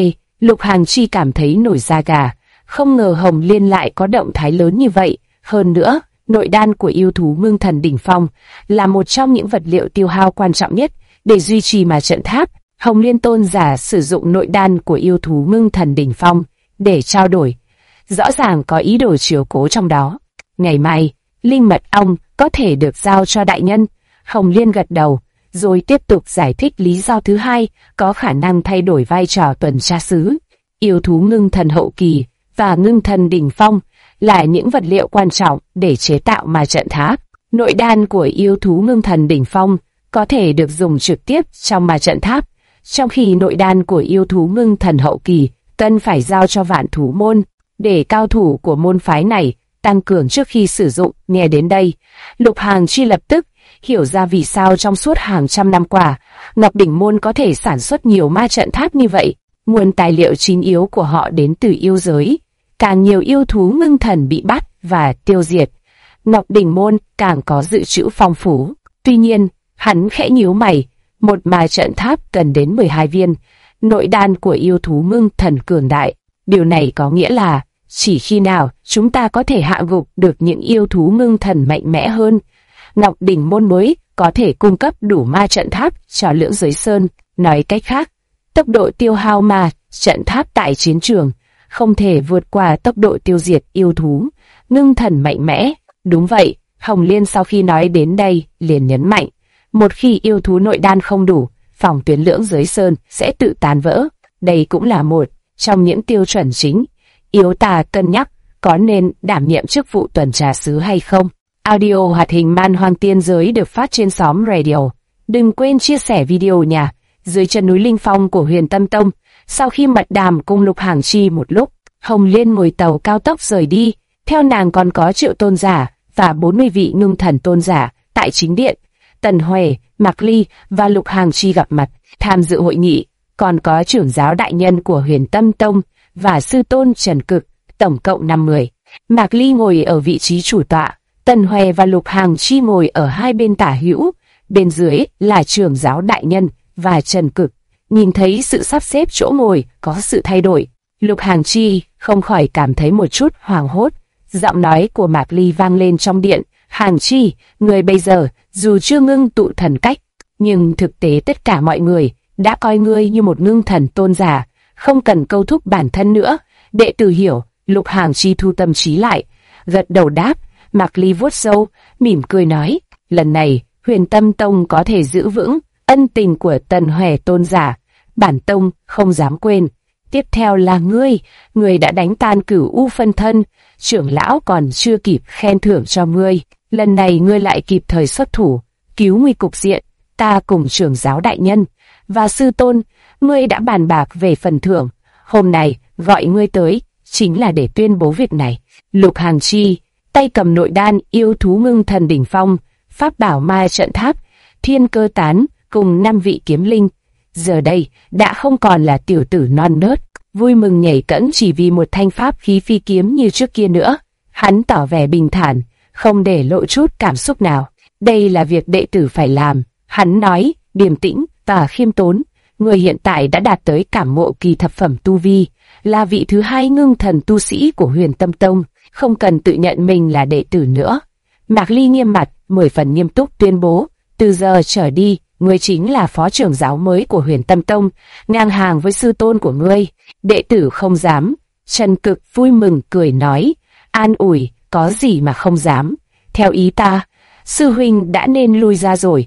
Lục Hàng Chi cảm thấy nổi da gà, không ngờ Hồng Liên lại có động thái lớn như vậy. Hơn nữa, nội đan của yêu thú ngưng thần đỉnh phong là một trong những vật liệu tiêu hao quan trọng nhất để duy trì ma trận tháp. Hồng Liên tôn giả sử dụng nội đan của yêu thú ngưng thần đỉnh phong để trao đổi, rõ ràng có ý đồ chiếu cố trong đó. Ngày mai, linh mật ong có thể được giao cho đại nhân. Hồng Liên gật đầu, rồi tiếp tục giải thích lý do thứ hai, có khả năng thay đổi vai trò tuần tra sứ. Yêu thú ngưng thần hậu kỳ và ngưng thần đỉnh phong là những vật liệu quan trọng để chế tạo ma trận tháp. Nội đan của yêu thú ngưng thần đỉnh phong có thể được dùng trực tiếp trong ma trận tháp, trong khi nội đan của yêu thú ngưng thần hậu kỳ cần phải giao cho vạn thú môn, để cao thủ của môn phái này tăng cường trước khi sử dụng. Nghe đến đây, Lục Hàng Chi lập tức hiểu ra vì sao trong suốt hàng trăm năm qua, Ngọc Đỉnh Môn có thể sản xuất nhiều ma trận tháp như vậy. Nguồn tài liệu chính yếu của họ đến từ yêu giới, càng nhiều yêu thú ngưng thần bị bắt và tiêu diệt, Ngọc Đỉnh Môn càng có dự trữ phong phú. Tuy nhiên, hắn khẽ nhíu mày, một ma trận tháp cần đến 12 viên nội đan của yêu thú ngưng thần cường đại. Điều này có nghĩa là chỉ khi nào chúng ta có thể hạ gục được những yêu thú ngưng thần mạnh mẽ hơn, Ngọc Đỉnh Môn mới có thể cung cấp đủ ma trận tháp cho Lưỡng Giới Sơn. Nói cách khác, tốc độ tiêu hao ma trận tháp tại chiến trường không thể vượt qua tốc độ tiêu diệt yêu thú ngưng thần mạnh mẽ. Đúng vậy, Hồng Liên sau khi nói đến đây liền nhấn mạnh, một khi yêu thú nội đan không đủ, phòng tuyến Lưỡng Giới Sơn sẽ tự tan vỡ. Đây cũng là một trong những tiêu chuẩn chính yếu ta cân nhắc có nên đảm nhiệm chức vụ tuần tra sứ hay không. Audio hoạt hình Man Hoang Tiên Giới được phát trên xóm radio. Đừng quên chia sẻ video nha. Dưới chân núi Linh Phong của Huyền Tâm Tông, sau khi mật đàm cùng Lục Hàng Chi một lúc, Hồng Liên ngồi tàu cao tốc rời đi. Theo nàng còn có Triệu tôn giả và 40 vị ngưng thần tôn giả. Tại chính điện, Tần Huệ, Mạc Ly và Lục Hàng Chi gặp mặt tham dự hội nghị. Còn có trưởng giáo đại nhân của Huyền Tâm Tông và sư tôn Trần Cực, tổng cộng 5 người. Mạc Ly ngồi ở vị trí chủ tọa, Tần Huệ và Lục Hàng Chi ngồi ở hai bên tả hữu, bên dưới là trưởng giáo đại nhân và Trần Cực. Nhìn thấy sự sắp xếp chỗ ngồi có sự thay đổi, Lục Hàng Chi không khỏi cảm thấy một chút hoảng hốt. Giọng nói của Mạc Ly vang lên trong điện, Hàng Chi, người bây giờ dù chưa ngưng tụ thần cách, nhưng thực tế tất cả mọi người đã coi ngươi như một ngưng thần tôn giả, không cần câu thúc bản thân nữa. Đệ tử hiểu. Lục Hàng Chi thu tâm trí lại, gật đầu đáp. Mạc Ly vuốt râu, mỉm cười nói, lần này Huyền Tâm Tông có thể giữ vững ân tình của Tần Huệ tôn giả, bản tông không dám quên. Tiếp theo là ngươi đã đánh tan Cửu U phân thân, trưởng lão còn chưa kịp khen thưởng cho ngươi, lần này ngươi lại kịp thời xuất thủ, cứu nguy cục diện. Ta cùng trưởng giáo đại nhân và sư tôn, ngươi đã bàn bạc về phần thưởng, hôm nay gọi ngươi tới chính là để tuyên bố việc này. Lục Hàng Chi tay cầm nội đan yêu thú ngưng thần đỉnh phong, pháp bảo ma trận tháp, thiên cơ tán cùng 5 vị kiếm linh, giờ đây đã không còn là tiểu tử non nớt vui mừng nhảy cẫng chỉ vì một thanh pháp khí phi kiếm như trước kia nữa. Hắn tỏ vẻ bình thản, không để lộ chút cảm xúc nào. Đây là việc đệ tử phải làm, hắn nói, điềm tĩnh và khiêm tốn. Người hiện tại đã đạt tới cảm ngộ kỳ thập phẩm tu vi, là vị thứ hai ngưng thần tu sĩ của Huyền Tâm Tông, không cần tự nhận mình là đệ tử nữa. Mạc Ly nghiêm mặt, 10 phần nghiêm túc tuyên bố, từ giờ trở đi, ngươi chính là phó trưởng giáo mới của Huyền Tâm Tông, ngang hàng với sư tôn của ngươi. Đệ tử không dám. Trần Cực vui mừng cười nói, an ủi, có gì mà không dám. Theo ý ta, sư huynh đã nên lui ra rồi.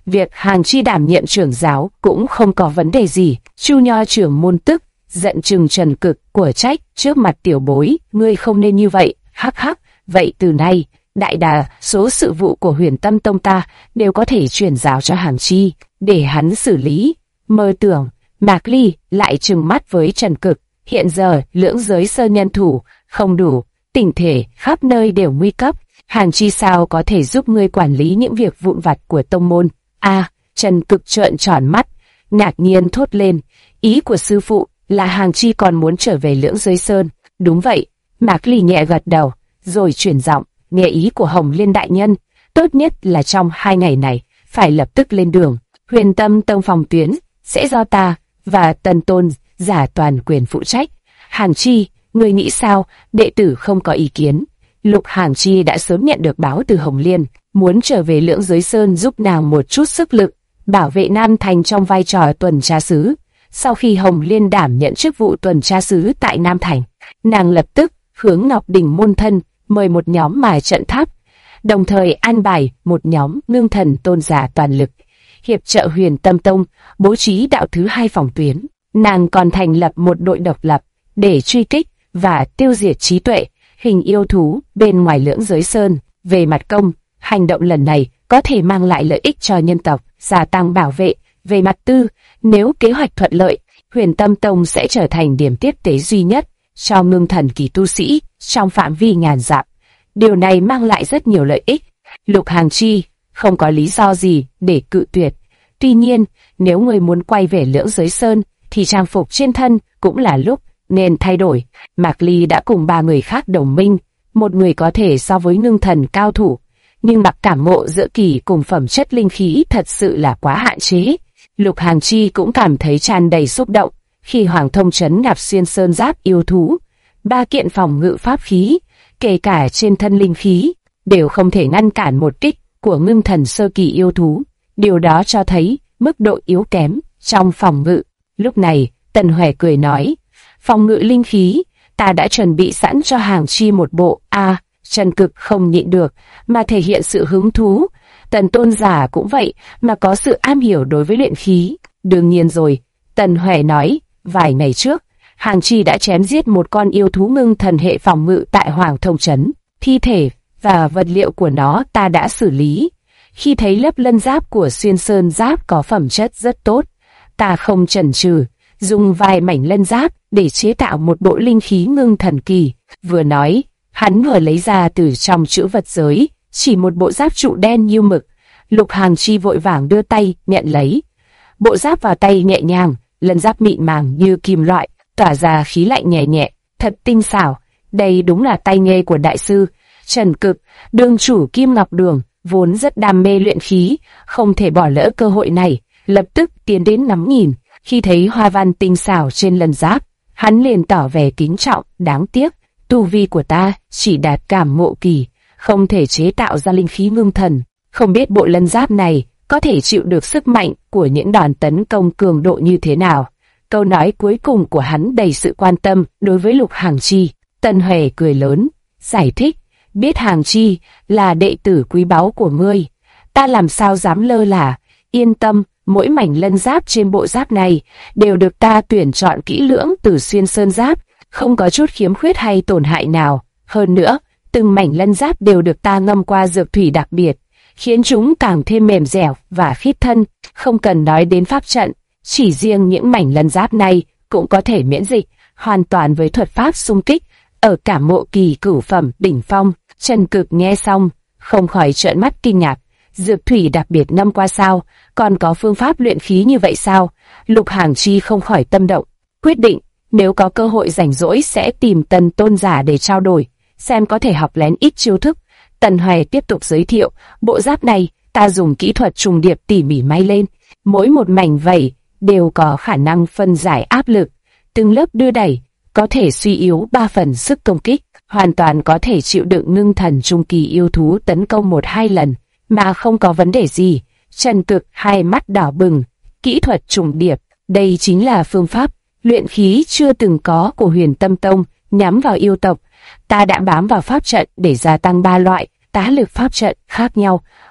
Việc Hàng Chi đảm nhiệm trưởng giáo cũng không có vấn đề gì. Chu Nho trưởng môn tức giận trừng Trần Cực của trách trước mặt tiểu bối, ngươi không nên như vậy. Hắc hắc, vậy từ nay đại đa số sự vụ của Huyền Tâm Tông ta đều có thể chuyển giao cho Hàng Chi để hắn xử lý. Mơ tưởng. Mạc Ly lại trừng mắt với Trần Cực. Hiện giờ Lưỡng Giới Sơn nhân thủ không đủ, tình thể khắp nơi đều nguy cấp. Hàng Chi sao có thể giúp ngươi quản lý những việc vụn vặt của tông môn? Trần Cực trợn tròn mắt, ngạc nhiên thốt lên, ý của sư phụ là Hàng Chi còn muốn trở về Lưỡng Giới Sơn. Đúng vậy, Mạc Ly nhẹ gật đầu, rồi chuyển giọng, nghe ý của Hồng Liên đại nhân, tốt nhất là trong 2 ngày này phải lập tức lên đường. Huyền Tâm Tông phòng tuyến sẽ do ta và Tần Tôn giả toàn quyền phụ trách. Hàng Chi, ngươi nghĩ sao? Đệ tử không có ý kiến. Lục Hàng Chi đã sớm nhận được báo từ Hồng Liên, muốn trở về Lưỡng Giới Sơn giúp nàng một chút sức lực, bảo vệ Nam Thành trong vai trò tuần tra sứ. Sau khi Hồng Liên đảm nhận chức vụ tuần tra sứ tại Nam Thành, nàng lập tức hướng Ngọc Đỉnh môn thân mời một nhóm mài trận tháp, đồng thời an bài một nhóm ngưng thần tôn giả toàn lực hiệp trợ Huyền Tâm Tông bố trí đạo thứ 2 phòng tuyến. Nàng còn thành lập một đội độc lập để truy kích và tiêu diệt trí tuệ hình yêu thú bên ngoài Lưỡng Giới Sơn. Về mặt công, hành động lần này có thể mang lại lợi ích cho nhân tộc, gia tăng bảo vệ. Về mặt tư, nếu kế hoạch thuận lợi, Huyền Tâm Tông sẽ trở thành điểm tiếp tế duy nhất cho ngưng thần kỳ tu sĩ trong phạm vi ngàn dặm. Điều này mang lại rất nhiều lợi ích. Lục Hàng Chi không có lý do gì để cự tuyệt. Tuy nhiên, nếu người muốn quay về Lưỡng Giới Sơn, thì trang phục trên thân cũng là lúc nên thay đổi. Mạc Ly đã cùng 3 người khác đồng minh, một người có thể so với ngưng thần cao thủ, nhưng mặc cảm ngộ giữa kỳ cùng phẩm chất linh khí thật sự là quá hạn chế. Lục Hàng Chi cũng cảm thấy tràn đầy xúc động khi Hoàng Thông trấn nạp xuyên sơn giáp yêu thú, 3 kiện phòng ngự pháp khí, kể cả trên thân linh khí, đều không thể ngăn cản một kích của ngưng thần sơ kỳ yêu thú. Điều đó cho thấy mức độ yếu kém trong phòng ngự. Lúc này, Tần Huệ cười nói, phòng ngự linh khí, ta đã chuẩn bị sẵn cho Hàng Chi một bộ. Trần Cực không nhịn được mà thể hiện sự hứng thú. Tần Tôn giả cũng vậy, mà có sự am hiểu đối với luyện khí. Đương nhiên rồi, Tần Huệ nói, vài ngày trước, Hàng Chi đã chém giết một con yêu thú ngưng thần hệ phòng ngự tại Hoàng Thông trấn. Thi thể và vật liệu của nó ta đã xử lý. Khi thấy lớp lân giáp của xuyên sơn giáp có phẩm chất rất tốt, ta không chần chừ, dùng vài mảnh lân giáp để chế tạo một bộ linh khí ngưng thần kỳ. Vừa nói, hắn vừa lấy ra từ trong trữ vật giới chỉ một bộ giáp trụ đen như mực. Lục Hàng Chi vội vàng đưa tay nhận lấy. Bộ giáp vào tay nhẹ nhàng, lân giáp mịn màng như kim loại, tỏa ra khí lạnh nhẹ nhẹ, thật tinh xảo. Đây đúng là tay nghề của đại sư. Trần Cực, đường chủ Kim Ngọc Đường, vốn rất đam mê luyện khí, không thể bỏ lỡ cơ hội này, lập tức tiến đến ngắm nhìn. Khi thấy hoa văn tinh xảo trên lân giáp, hắn liền tỏ vẻ kính trọng. Đáng tiếc, tu vi của ta chỉ đạt cảm ngộ kỳ, không thể chế tạo ra linh khí ngưng thần. Không biết bộ lân giáp này có thể chịu được sức mạnh của những đòn tấn công cường độ như thế nào. Câu nói cuối cùng của hắn đầy sự quan tâm đối với Lục Hàng Chi. Tần Huệ cười lớn, giải thích, biết Hàng Chi là đệ tử quý báu của ngươi, ta làm sao dám lơ là. Yên tâm, mỗi mảnh lân giáp trên bộ giáp này đều được ta tuyển chọn kỹ lưỡng từ xuyên sơn giáp, không có chút khiếm khuyết hay tổn hại nào. Hơn nữa, từng mảnh lân giáp đều được ta ngâm qua dược thủy đặc biệt, khiến chúng càng thêm mềm dẻo và khít thân. Không cần nói đến pháp trận, chỉ riêng những mảnh lân giáp này cũng có thể miễn dịch hoàn toàn với thuật pháp xung kích ở cảm ngộ kỳ cửu phẩm đỉnh phong. Trần Cực nghe xong, không khỏi trợn mắt kinh ngạc. Dược thủy đặc biệt ngâm qua sao? Còn có phương pháp luyện khí như vậy sao? Lục Hàng Chi không khỏi tâm động, quyết định nếu có cơ hội rảnh rỗi sẽ tìm Tần Tôn giả để trao đổi, xem có thể học lén ít chiêu thức. Tần Huệ tiếp tục giới thiệu, bộ giáp này ta dùng kỹ thuật trùng điệp tỉ mỉ may lên, mỗi một mảnh vảy đều có khả năng phân giải áp lực, từng lớp đưa đẩy, có thể suy yếu 3 phần sức công kích, hoàn toàn có thể chịu đựng ngưng thần trung kỳ yêu thú tấn công 1-2 lần mà không có vấn đề gì. Trần Cực hai mắt đỏ bừng, kỹ thuật trùng điệp, đây chính là phương pháp luyện khí chưa từng có của Huyền Tâm Tông nhắm vào yêu tộc. Ta đã bám vào pháp trận để gia tăng 3 loại tá lực pháp trận khác nhau,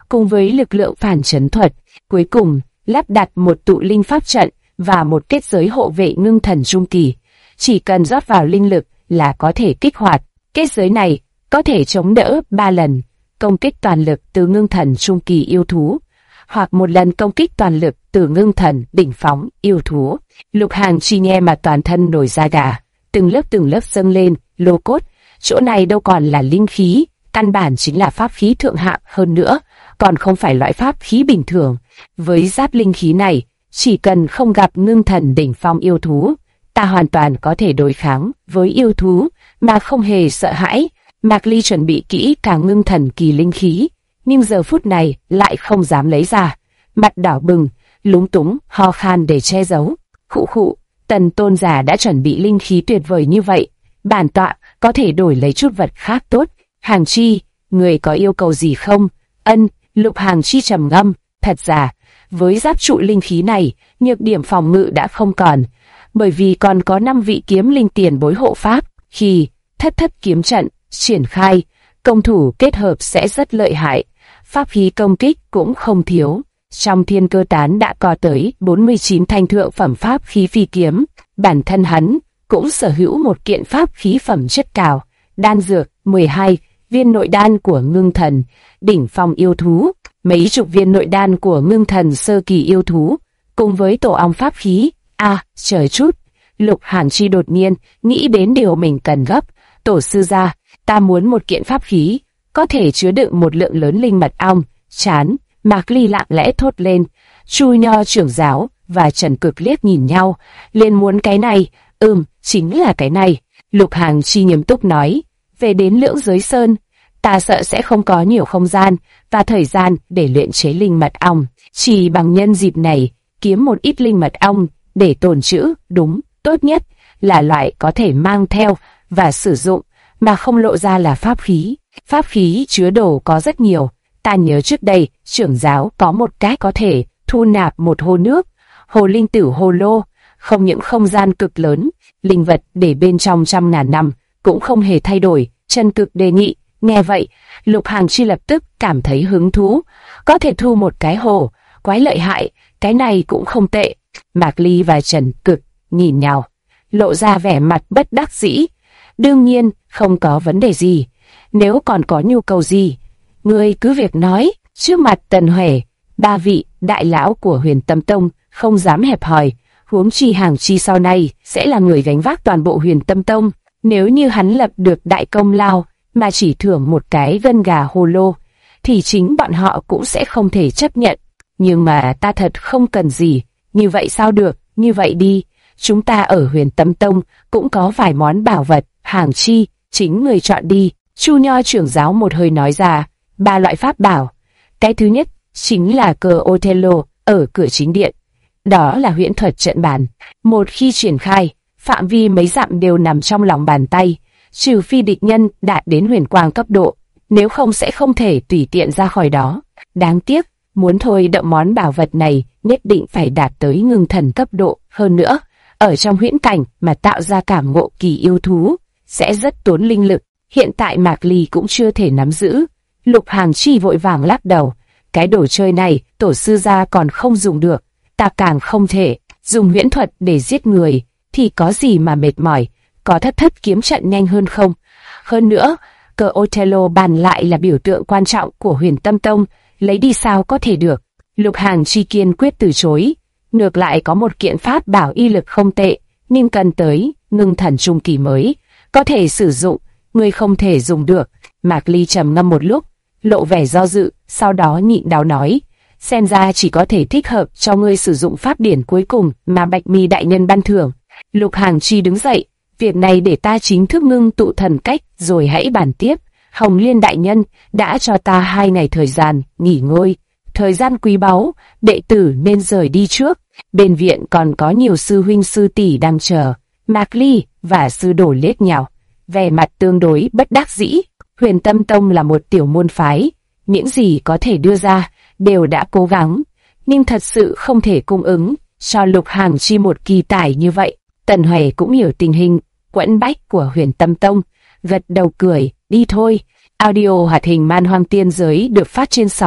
cùng với lực lượng phản chấn thuật. Cuối cùng, lắp đặt một tụ linh pháp trận và một kết giới hộ vệ ngưng thần trung kỳ. Chỉ cần rót vào linh lực là có thể kích hoạt. Kết giới này có thể chống đỡ 3 lần công kích toàn lực từ ngưng thần trung kỳ yêu thú, hoặc một lần công kích toàn lực từ ngưng thần đỉnh phóng yêu thú. Lục Hàn Chi nghe mà toàn thân nổi da gà, từng lớp dâng lên, lô cốt. Chỗ này đâu còn là linh khí, căn bản chính là pháp khí thượng hạng, hơn nữa còn không phải loại pháp khí bình thường. Với giáp linh khí này, chỉ cần không gặp ngưng thần đỉnh phong yêu thú, ta hoàn toàn có thể đối kháng với yêu thú mà không hề sợ hãi. Mạc Ly chuẩn bị kỹ càng ngưng thần kỳ linh khí, nhưng giờ phút này lại không dám lấy ra. Mặt đỏ bừng, lúng túng, ho khan để che giấu. Khụ khụ, Tần tôn giả đã chuẩn bị linh khí tuyệt vời như vậy, bản tọa có thể đổi lấy chút vật khác tốt. Hàng Chi, người có yêu cầu gì không? Ân, Lục Hàng Chi trầm ngâm. Thật ra, với giáp trụ linh khí này, nhược điểm phòng ngự đã không còn, bởi vì còn có 5 vị kiếm linh tiền bối hộ pháp. Khi thất kiếm trận triển khai, công thủ kết hợp sẽ rất lợi hại, pháp khí công kích cũng không thiếu. Trong thiên cơ tán đã có tới 49 thanh thượng phẩm pháp khí phi kiếm, bản thân hắn cũng sở hữu một kiện pháp khí phẩm chất cao, đan dược 12 viên nội đan của ngưng thần đỉnh phong yêu thú, mấy chục viên nội đan của ngưng thần sơ kỳ yêu thú, cùng với tổ ong pháp khí. Chờ chút, Lục Hàn Chi đột nhiên nghĩ đến điều mình cần gấp. Tổ sư gia, ta muốn một kiện pháp khí có thể chứa đựng một lượng lớn linh mật ong. Chán, Mạc Ly lặng lẽ thốt lên. Chu Nho trưởng giáo và Trần Cực liếc nhìn nhau, liền muốn cái này. Chính là cái này. Lục Hàn Chi nghiêm túc nói. Về đến Lưỡng Giới Sơn, ta sợ sẽ không có nhiều không gian và thời gian để luyện chế linh mật ong. Chỉ bằng nhân dịp này, kiếm một ít linh mật ong để tồn trữ. Đúng, tốt nhất là loại có thể mang theo và sử dụng mà không lộ ra là pháp khí. Pháp khí chứa đồ có rất nhiều. Ta nhớ trước đây, trưởng giáo có một cái có thể thu nạp một hồ nước, hồ linh tử hồ lô, không những không gian cực lớn, linh vật để bên trong 100.000 năm cũng không hề thay đổi. Trần Cực đề nghị. Nghe vậy, Lục Hàn Chi lập tức cảm thấy hứng thú. Có thể thu một cái hồ, quái lợi hại, cái này cũng không tệ. Mạc Ly và Trần Cực nhìn nhau, lộ ra vẻ mặt bất đắc dĩ. Đương nhiên, không có vấn đề gì. Nếu còn có nhu cầu gì, ngươi cứ việc nói. Trước mặt Tần Huệ, 3 vị đại lão của Huyền Tâm Tông không dám hẹp hòi, huống chi Hàng Chi sau này sẽ là người gánh vác toàn bộ Huyền Tâm Tông. Nếu như hắn lập được đại công lao mà chỉ thưởng một cái gân gà hồ lô, thì chính bọn họ cũng sẽ không thể chấp nhận. Nhưng mà ta thật không cần gì. Như vậy sao được? Như vậy đi, chúng ta ở Huyền Tâm Tông cũng có vài món bảo vật. Hàng Chi, chính người chọn đi. Chu Nho trưởng giáo một hơi nói ra 3 loại pháp bảo. Cái thứ nhất chính là cờ Othello ở cửa chính điện. Đó là huyễn thuật trận bàn. Một khi triển khai, phạm vi mấy dặm đều nằm trong lòng bàn tay, trừ phi địch nhân đạt đến huyền quang cấp độ, nếu không sẽ không thể tùy tiện ra khỏi đó. Đáng tiếc, muốn thôi động món bảo vật này nhất định phải đạt tới ngưng thần cấp độ. Hơn nữa, ở trong huyễn cảnh mà tạo ra cảm ngộ kỳ yêu thú sẽ rất tốn linh lực. Hiện tại Mạc Ly cũng chưa thể nắm giữ. Lục Hàn Chi vội vàng lắc đầu. Cái đồ chơi này tổ sư gia còn không dùng được, ta càng không thể dùng huyễn thuật để giết người, thì có gì mà mệt mỏi. Có thất kiếm trận nhanh hơn không? Hơn nữa, cờ Othello bàn lại là biểu tượng quan trọng của Huyền Tâm Tông, lấy đi sao có thể được. Lục Hàn Chi kiên quyết từ chối. Ngược lại có một kiện pháp bảo y lực không tệ, nhưng cần tới ngưng thần trung kỳ mới có thể sử dụng, ngươi không thể dùng được. Mạc Ly trầm ngâm một lúc, lộ vẻ do dự, sau đó nhịn đau nói, xem ra chỉ có thể thích hợp cho ngươi sử dụng pháp điển cuối cùng mà Bạch Mi đại nhân ban thưởng. Lục Hàn Chi đứng dậy, việc này để ta chính thức ngưng tụ thần cách rồi hãy bàn tiếp. Hồng Liên đại nhân đã cho ta 2 ngày thời gian nghỉ ngơi, thời gian quý báu, đệ tử nên rời đi trước. Bên viện còn có nhiều sư huynh sư tỷ đang chờ. Mạc Ly và sư đồ liếc nhau, vẻ mặt tương đối bất đắc dĩ. Huyền Tâm Tông là một tiểu môn phái, những gì có thể đưa ra đều đã cố gắng, nhưng thật sự không thể cung ứng cho Lục Hàn Chi một kỳ tài như vậy. Tần Huệ cũng hiểu tình hình quẫn bách của Huyền Tâm Tông, gật đầu cười, đi thôi. Audio hoạt hình Man Hoang Tiên Giới được phát trên xóm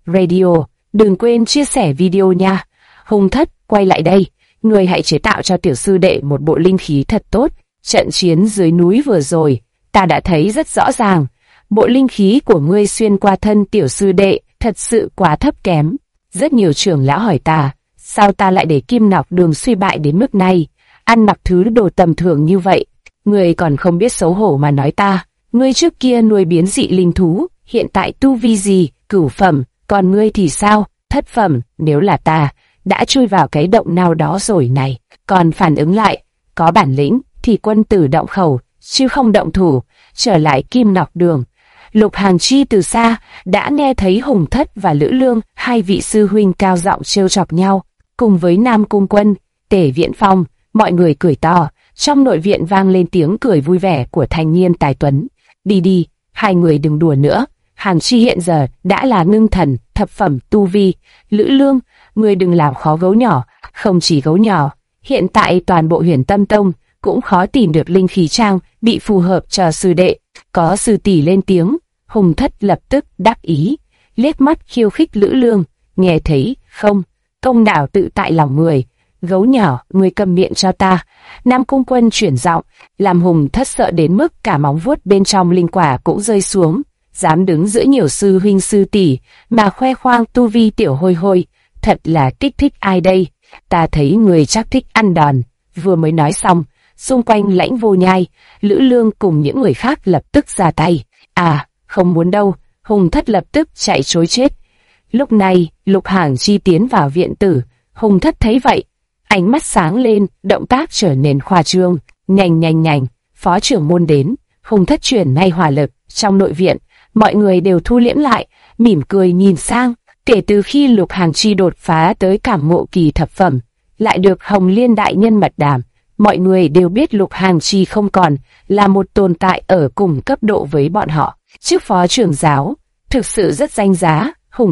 Radio. Đừng quên chia sẻ video nha. Hùng Thất, quay lại đây. Ngươi hãy chế tạo cho tiểu sư đệ một bộ linh khí thật tốt. Trận chiến dưới núi vừa rồi, ta đã thấy rất rõ ràng. Bộ linh khí của ngươi xuyên qua thân tiểu sư đệ thật sự quá thấp kém. Rất nhiều trưởng lão hỏi ta, sao ta lại để Kim Ngọc Đường suy bại đến mức này, ăn mặc thứ đồ tầm thường như vậy. Ngươi còn không biết xấu hổ mà nói ta. Ngươi trước kia nuôi biến dị linh thú, hiện tại tu vi gì, cửu phẩm, còn ngươi thì sao, thất phẩm. Nếu là ta, đã chui vào cái động nào đó rồi này, còn phản ứng lại, có bản lĩnh thì quân tử động khẩu, chứ không động thủ. Trở lại Kim Ngọc Đường, Lục Hàng Chi từ xa đã nghe thấy Hùng Thất và Lữ Lương, hai vị sư huynh cao giọng trêu chọc nhau, cùng với Nam Cung Quân, Tề Viễn Phong, mọi người cười to. Trong nội viện vang lên tiếng cười vui vẻ của thanh niên tài tuấn. Đi đi, hai người đừng đùa nữa. Hàng Chi hiện giờ đã là ngưng thần, thập phẩm tu vi. Lữ Lương, ngươi đừng làm khó gấu nhỏ. Không chỉ gấu nhỏ, hiện tại toàn bộ Huyền Tâm Tông cũng khó tìm được linh khí trang bị phù hợp cho sư đệ. Có sư tỷ lên tiếng, Hùng Thất lập tức đắc ý, liếc mắt khiêu khích Lữ Lương. Nghe thấy không? Công đạo tự tại lòng người. Gấu nhỏ, ngươi câm miệng cho ta. Nam Cung Quân chuyển giọng, làm Hùng Thất sợ đến mức cả móng vuốt bên trong linh quả cũng rơi xuống. Dám đứng giữa nhiều sư huynh sư tỷ mà khoe khoang tu vi tiểu hôi hôi, thật là kích thích ai đây? Ta thấy người chắc thích ăn đòn. Vừa mới nói xong, xung quanh Lãnh Vô Nhai, Lữ Lương cùng những người khác lập tức ra tay. À, không muốn đâu. Hùng Thất lập tức chạy trối chết. Lúc này, Lục Hàng Chi tiến vào viện tử. Hùng Thất thấy vậy, ánh mắt sáng lên, động tác trở nên khoa trương. Nhanh, phó trưởng môn đến. Hùng Thất chuyển ngay hỏa lực. Trong nội viện, mọi người đều thu liễm lại, mỉm cười nhìn sang. Kể từ khi Lục Hàng Chi đột phá tới cảm ngộ kỳ thập phẩm, lại được Hồng Liên đại nhân mật đàm, mọi người đều biết Lục Hàng Chi không còn là một tồn tại ở cùng cấp độ với bọn họ. Chức phó trưởng giáo thực sự rất danh giá.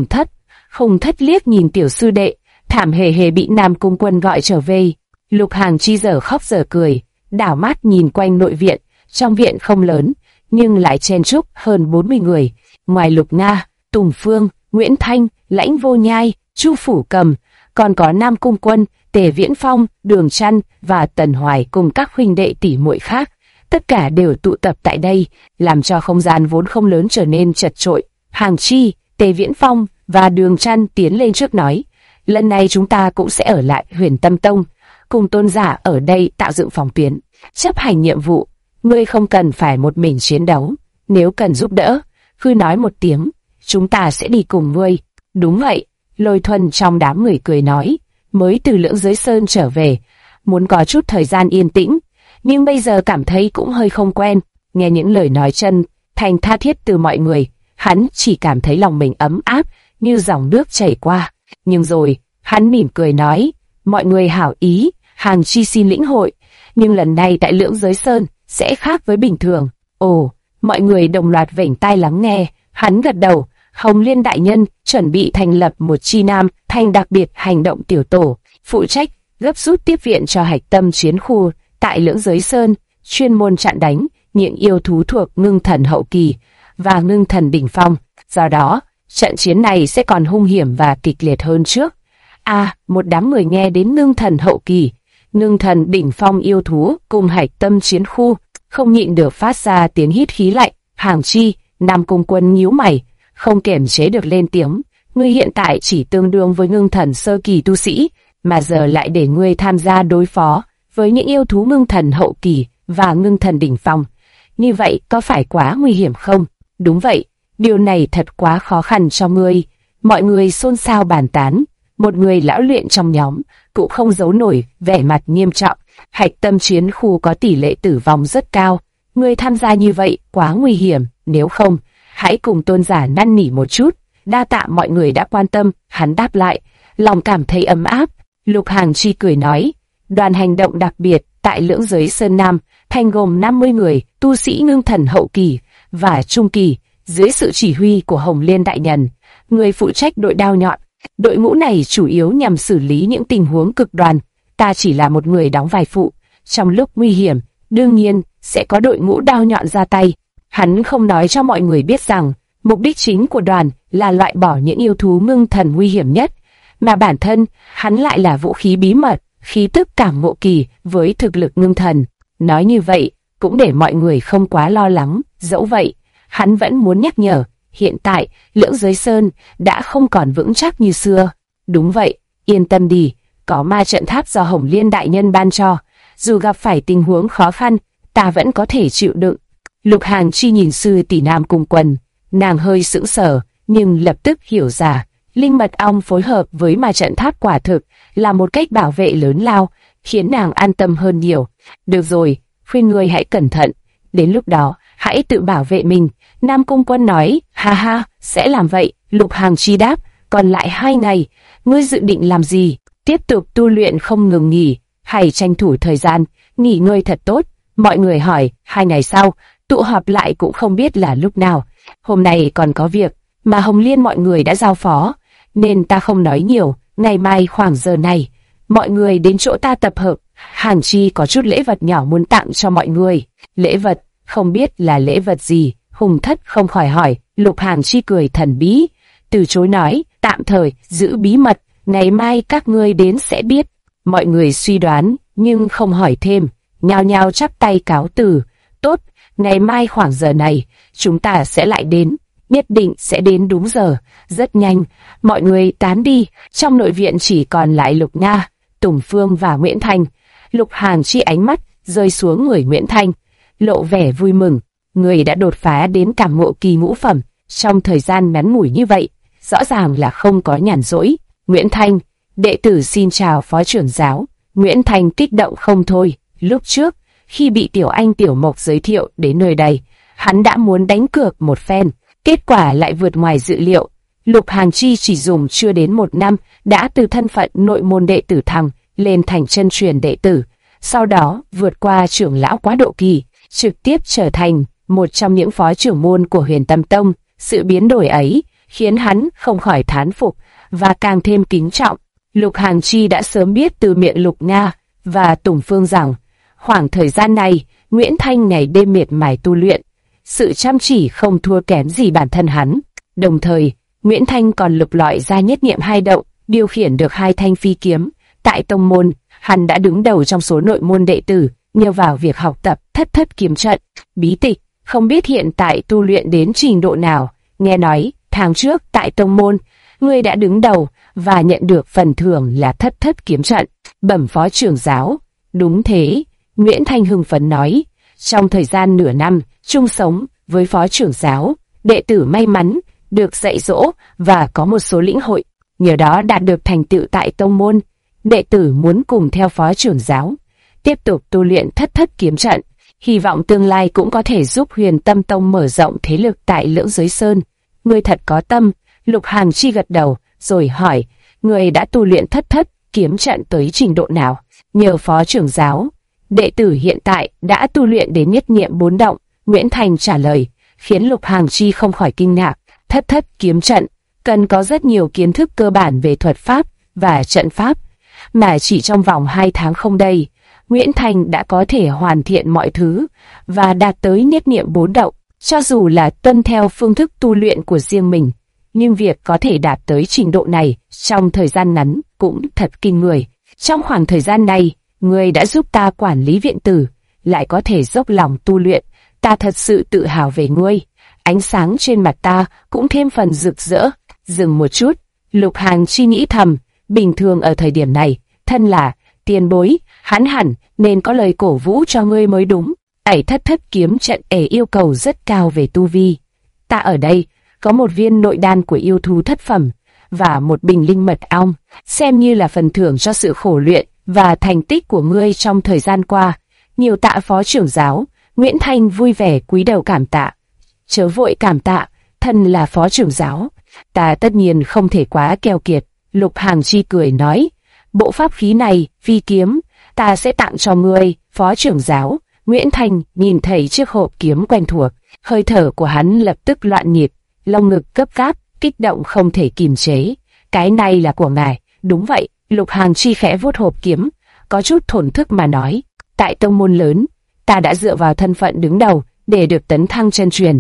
Hùng Thất liếc nhìn tiểu sư đệ, thảm hề bị Nam Cung Quân gọi trở về. Lục Hàng Chi giờ khóc giờ cười, đảo mắt nhìn quanh nội viện. Trong viện không lớn, nhưng lại chen chúc hơn 40 người. Ngoài Lục Nga, Tùng Phương, Nguyễn Thanh, Lãnh Vô Nhai, Chu Phủ Cầm, còn có Nam Cung Quân, Tề Viễn Phong, Đường Trăn và Tần Hoài cùng các huynh đệ tỷ muội khác. Tất cả đều tụ tập tại đây, làm cho không gian vốn không lớn trở nên chật chội. Hàng Chi, Tề Viễn Phong và Đường Trăn tiến lên trước nói, lần này chúng ta cũng sẽ ở lại Huyền Tâm Tông, cùng tôn giả ở đây tạo dựng phòng tuyến, chấp hành nhiệm vụ. Ngươi không cần phải một mình chiến đấu, nếu cần giúp đỡ, cứ nói một tiếng, chúng ta sẽ đi cùng ngươi. Đúng vậy, Lôi Thuần trong đám người cười nói, mới từ Lưỡng Giới Sơn trở về, muốn có chút thời gian yên tĩnh, nhưng bây giờ cảm thấy cũng hơi không quen. Nghe những lời nói chân thành tha thiết từ mọi người, hắn chỉ cảm thấy lòng mình ấm áp như dòng nước chảy qua. Nhưng rồi, hắn mỉm cười nói, mọi người hảo ý, Hàng Chi xin lĩnh hội, nhưng lần này tại Lưỡng Giới Sơn sẽ khác với bình thường. Ồ, mọi người đồng loạt vểnh tai lắng nghe. Hắn gật đầu. Hồng Liên đại nhân chuẩn bị thành lập một chi nam thành đặc biệt hành động tiểu tổ, phụ trách gấp rút tiếp viện cho hạch tâm chiến khu tại Lưỡng Giới Sơn, chuyên môn chặn đánh những yêu thú thuộc ngưng thần hậu kỳ và ngưng thần đỉnh phong. Do đó, trận chiến này sẽ còn hung hiểm và kịch liệt hơn trước. Một đám người nghe đến ngưng thần hậu kỳ, ngưng thần đỉnh phong yêu thú cùng hạch tâm chiến khu, không nhịn được phát ra tiếng hít khí lạnh. Hàng Chi, Nam Cung Quân nhíu mày, không kiềm chế được lên tiếng, ngươi hiện tại chỉ tương đương với ngưng thần sơ kỳ tu sĩ, mà giờ lại để ngươi tham gia đối phó với những yêu thú ngưng thần hậu kỳ và ngưng thần đỉnh phong. Như vậy có phải quá nguy hiểm không? Đúng vậy, điều này thật quá khó khăn cho ngươi. Mọi người xôn xao bàn tán. Một người lão luyện trong nhóm cũng không giấu nổi vẻ mặt nghiêm trọng. Hạch tâm chiến khu có tỷ lệ tử vong rất cao. Ngươi tham gia như vậy quá nguy hiểm. Nếu không, hãy cùng tôn giả năn nỉ một chút. Đa tạ mọi người đã quan tâm. Hắn đáp lại, lòng cảm thấy ấm áp. Lục Hàng Chi cười nói, đoàn hành động đặc biệt tại Lưỡng Giới Sơn Nam thành gồm 50 người, tu sĩ ngưng thần hậu kỳ và trung kỳ, dưới sự chỉ huy của Hồng Liên đại nhân, người phụ trách đội đao nhọn. Đội ngũ này chủ yếu nhằm xử lý những tình huống cực đoan. Ta chỉ là một người đóng vai phụ. Trong lúc nguy hiểm, đương nhiên sẽ có đội ngũ đao nhọn ra tay. Hắn không nói cho mọi người biết rằng mục đích chính của đoàn là loại bỏ những yêu thú ngưng thần nguy hiểm nhất, mà bản thân hắn lại là vũ khí bí mật, khí tức cảm ngộ kỳ với thực lực ngưng thần. Nói như vậy cũng để mọi người không quá lo lắng. Dẫu vậy, hắn vẫn muốn nhắc nhở, hiện tại Lưỡng Giới Sơn đã không còn vững chắc như xưa. Đúng vậy, yên tâm đi, có ma trận tháp do Hồng Liên đại nhân ban cho, dù gặp phải tình huống khó khăn, ta vẫn có thể chịu đựng. Lục Hàng Chi nhìn sư tỷ Nam Cung Quần, nàng hơi sững sờ, nhưng lập tức hiểu ra, linh mật ong phối hợp với ma trận tháp quả thực là một cách bảo vệ lớn lao, khiến nàng an tâm hơn nhiều. Được rồi, khuyên ngươi hãy cẩn thận, đến lúc đó hãy tự bảo vệ mình. Nam Cung Quân nói, ha ha, sẽ làm vậy. Lục Hàng Chi đáp, còn lại 2 ngày, ngươi dự định làm gì? Tiếp tục tu luyện không ngừng nghỉ, hay tranh thủ thời gian, nghỉ ngơi thật tốt? Mọi người hỏi. 2 ngày sau, tụ họp lại cũng không biết là lúc nào. Hôm nay còn có việc mà Hồng Liên mọi người đã giao phó, nên ta không nói nhiều. Ngày mai khoảng giờ này, mọi người đến chỗ ta tập hợp. Hàng Chi có chút lễ vật nhỏ muốn tặng cho mọi người. Lễ vật? Không biết là lễ vật gì? Hùng Thất không khỏi hỏi. Lục Hàng Chi cười thần bí, từ chối nói, tạm thời giữ bí mật, ngày mai các ngươi đến sẽ biết. Mọi người suy đoán nhưng không hỏi thêm, nhao nhao chắp tay cáo từ. Tốt, ngày mai khoảng giờ này chúng ta sẽ lại đến, nhất định sẽ đến đúng giờ. Rất nhanh, mọi người tán đi. Trong nội viện chỉ còn lại Lục Nga, Tùng Phương và Nguyễn Thanh. Lục Hàng Chi ánh mắt rơi xuống người Nguyễn Thanh, lộ vẻ vui mừng. Người đã đột phá đến cảm ngộ kỳ ngũ phẩm trong thời gian ngắn ngủi như vậy, rõ ràng là không có nhàn rỗi. Nguyễn Thanh, đệ tử xin chào phó trưởng giáo. Nguyễn Thanh kích động không thôi. Lúc trước, khi bị Tiểu Anh Tiểu Mộc giới thiệu đến nơi đây, hắn đã muốn đánh cược một phen, kết quả lại vượt ngoài dự liệu. Lục Hàng Chi chỉ dùng chưa đến 1 năm đã từ thân phận nội môn đệ tử thăng lên thành chân truyền đệ tử, sau đó vượt qua trưởng lão quá độ kỳ, trực tiếp trở thành một trong những phó trưởng môn của Huyền Tâm Tông. Sự biến đổi ấy khiến hắn không khỏi thán phục và càng thêm kính trọng. Lục Hàng Chi đã sớm biết từ miệng Lục Nga và Tùng Phương rằng khoảng thời gian này Nguyễn Thanh ngày đêm miệt mài tu luyện, sự chăm chỉ không thua kém gì bản thân hắn. Đồng thời, Nguyễn Thanh còn lục lọi ra nhất niệm 2 động, điều khiển được 2 thanh phi kiếm. Tại tông môn, hắn đã đứng đầu trong số nội môn đệ tử, nhờ vào việc học tập thất thất kiếm trận, bí tịch. Không biết hiện tại tu luyện đến trình độ nào. Nghe nói, tháng trước tại tông môn, ngươi đã đứng đầu và nhận được phần thưởng là thất thất kiếm trận. Bẩm phó trưởng giáo. Đúng thế, Nguyễn Thanh hưng phấn nói. Trong thời gian nửa năm chung sống với phó trưởng giáo, đệ tử may mắn được dạy dỗ và có một số lĩnh hội, nhờ đó đạt được thành tựu tại tông môn. Đệ tử muốn cùng theo phó trưởng giáo tiếp tục tu luyện thất thất kiếm trận, hy vọng tương lai cũng có thể giúp Huyền Tâm Tông mở rộng thế lực tại Lưỡng Giới Sơn. Ngươi thật có tâm. Lục Hàng Chi gật đầu rồi hỏi, ngươi đã tu luyện thất thất kiếm trận tới trình độ nào? Nhờ phó trưởng giáo, đệ tử hiện tại đã tu luyện đến nhất niệm 4 động. Nguyễn Thành trả lời, khiến Lục Hàng Chi không khỏi kinh ngạc. Thất thất kiếm trận cần có rất nhiều kiến thức cơ bản về thuật pháp và trận pháp, mà chỉ trong vòng 2 tháng không đây, Nguyễn Thành đã có thể hoàn thiện mọi thứ và đạt tới nhất niệm 4 động. Cho dù là tuân theo phương thức tu luyện của riêng mình, nhưng việc có thể đạt tới trình độ này trong thời gian ngắn cũng thật kinh người. Trong khoảng thời gian này, ngươi đã giúp ta quản lý viện tử, lại có thể dốc lòng tu luyện, ta thật sự tự hào về ngươi. Ánh sáng trên mặt ta cũng thêm phần rực rỡ. Dừng một chút, Lục Hàng Chi nghĩ thầm, bình thường ở thời điểm này, thân là tiền bối, hắn hẳn nên có lời cổ vũ cho ngươi mới đúng. Thất thất kiếm trận yêu cầu rất cao về tu vi. Ta ở đây có một viên nội đan của yêu thú thất phẩm và một bình linh mật ong, xem như là phần thưởng cho sự khổ luyện và thành tích của ngươi trong thời gian qua. Nhiều tạ phó trưởng giáo. Nguyễn Thanh vui vẻ cúi đầu cảm tạ. Chớ vội cảm tạ, thân là phó trưởng giáo, ta tất nhiên không thể quá keo kiệt. Lục Hàng Chi cười nói, bộ pháp khí này, phi kiếm, ta sẽ tặng cho ngươi, phó trưởng giáo. Nguyễn Thanh nhìn thấy chiếc hộp kiếm quen thuộc, hơi thở của hắn lập tức loạn nhịp, lồng ngực gấp gáp, kích động không thể kìm chế. Cái này là của ngài. Đúng vậy. Lục Hàng Chi khẽ vuốt hộp kiếm, có chút thổn thức mà nói, tại tông môn lớn, ta đã dựa vào thân phận đứng đầu để được tấn thăng chân truyền.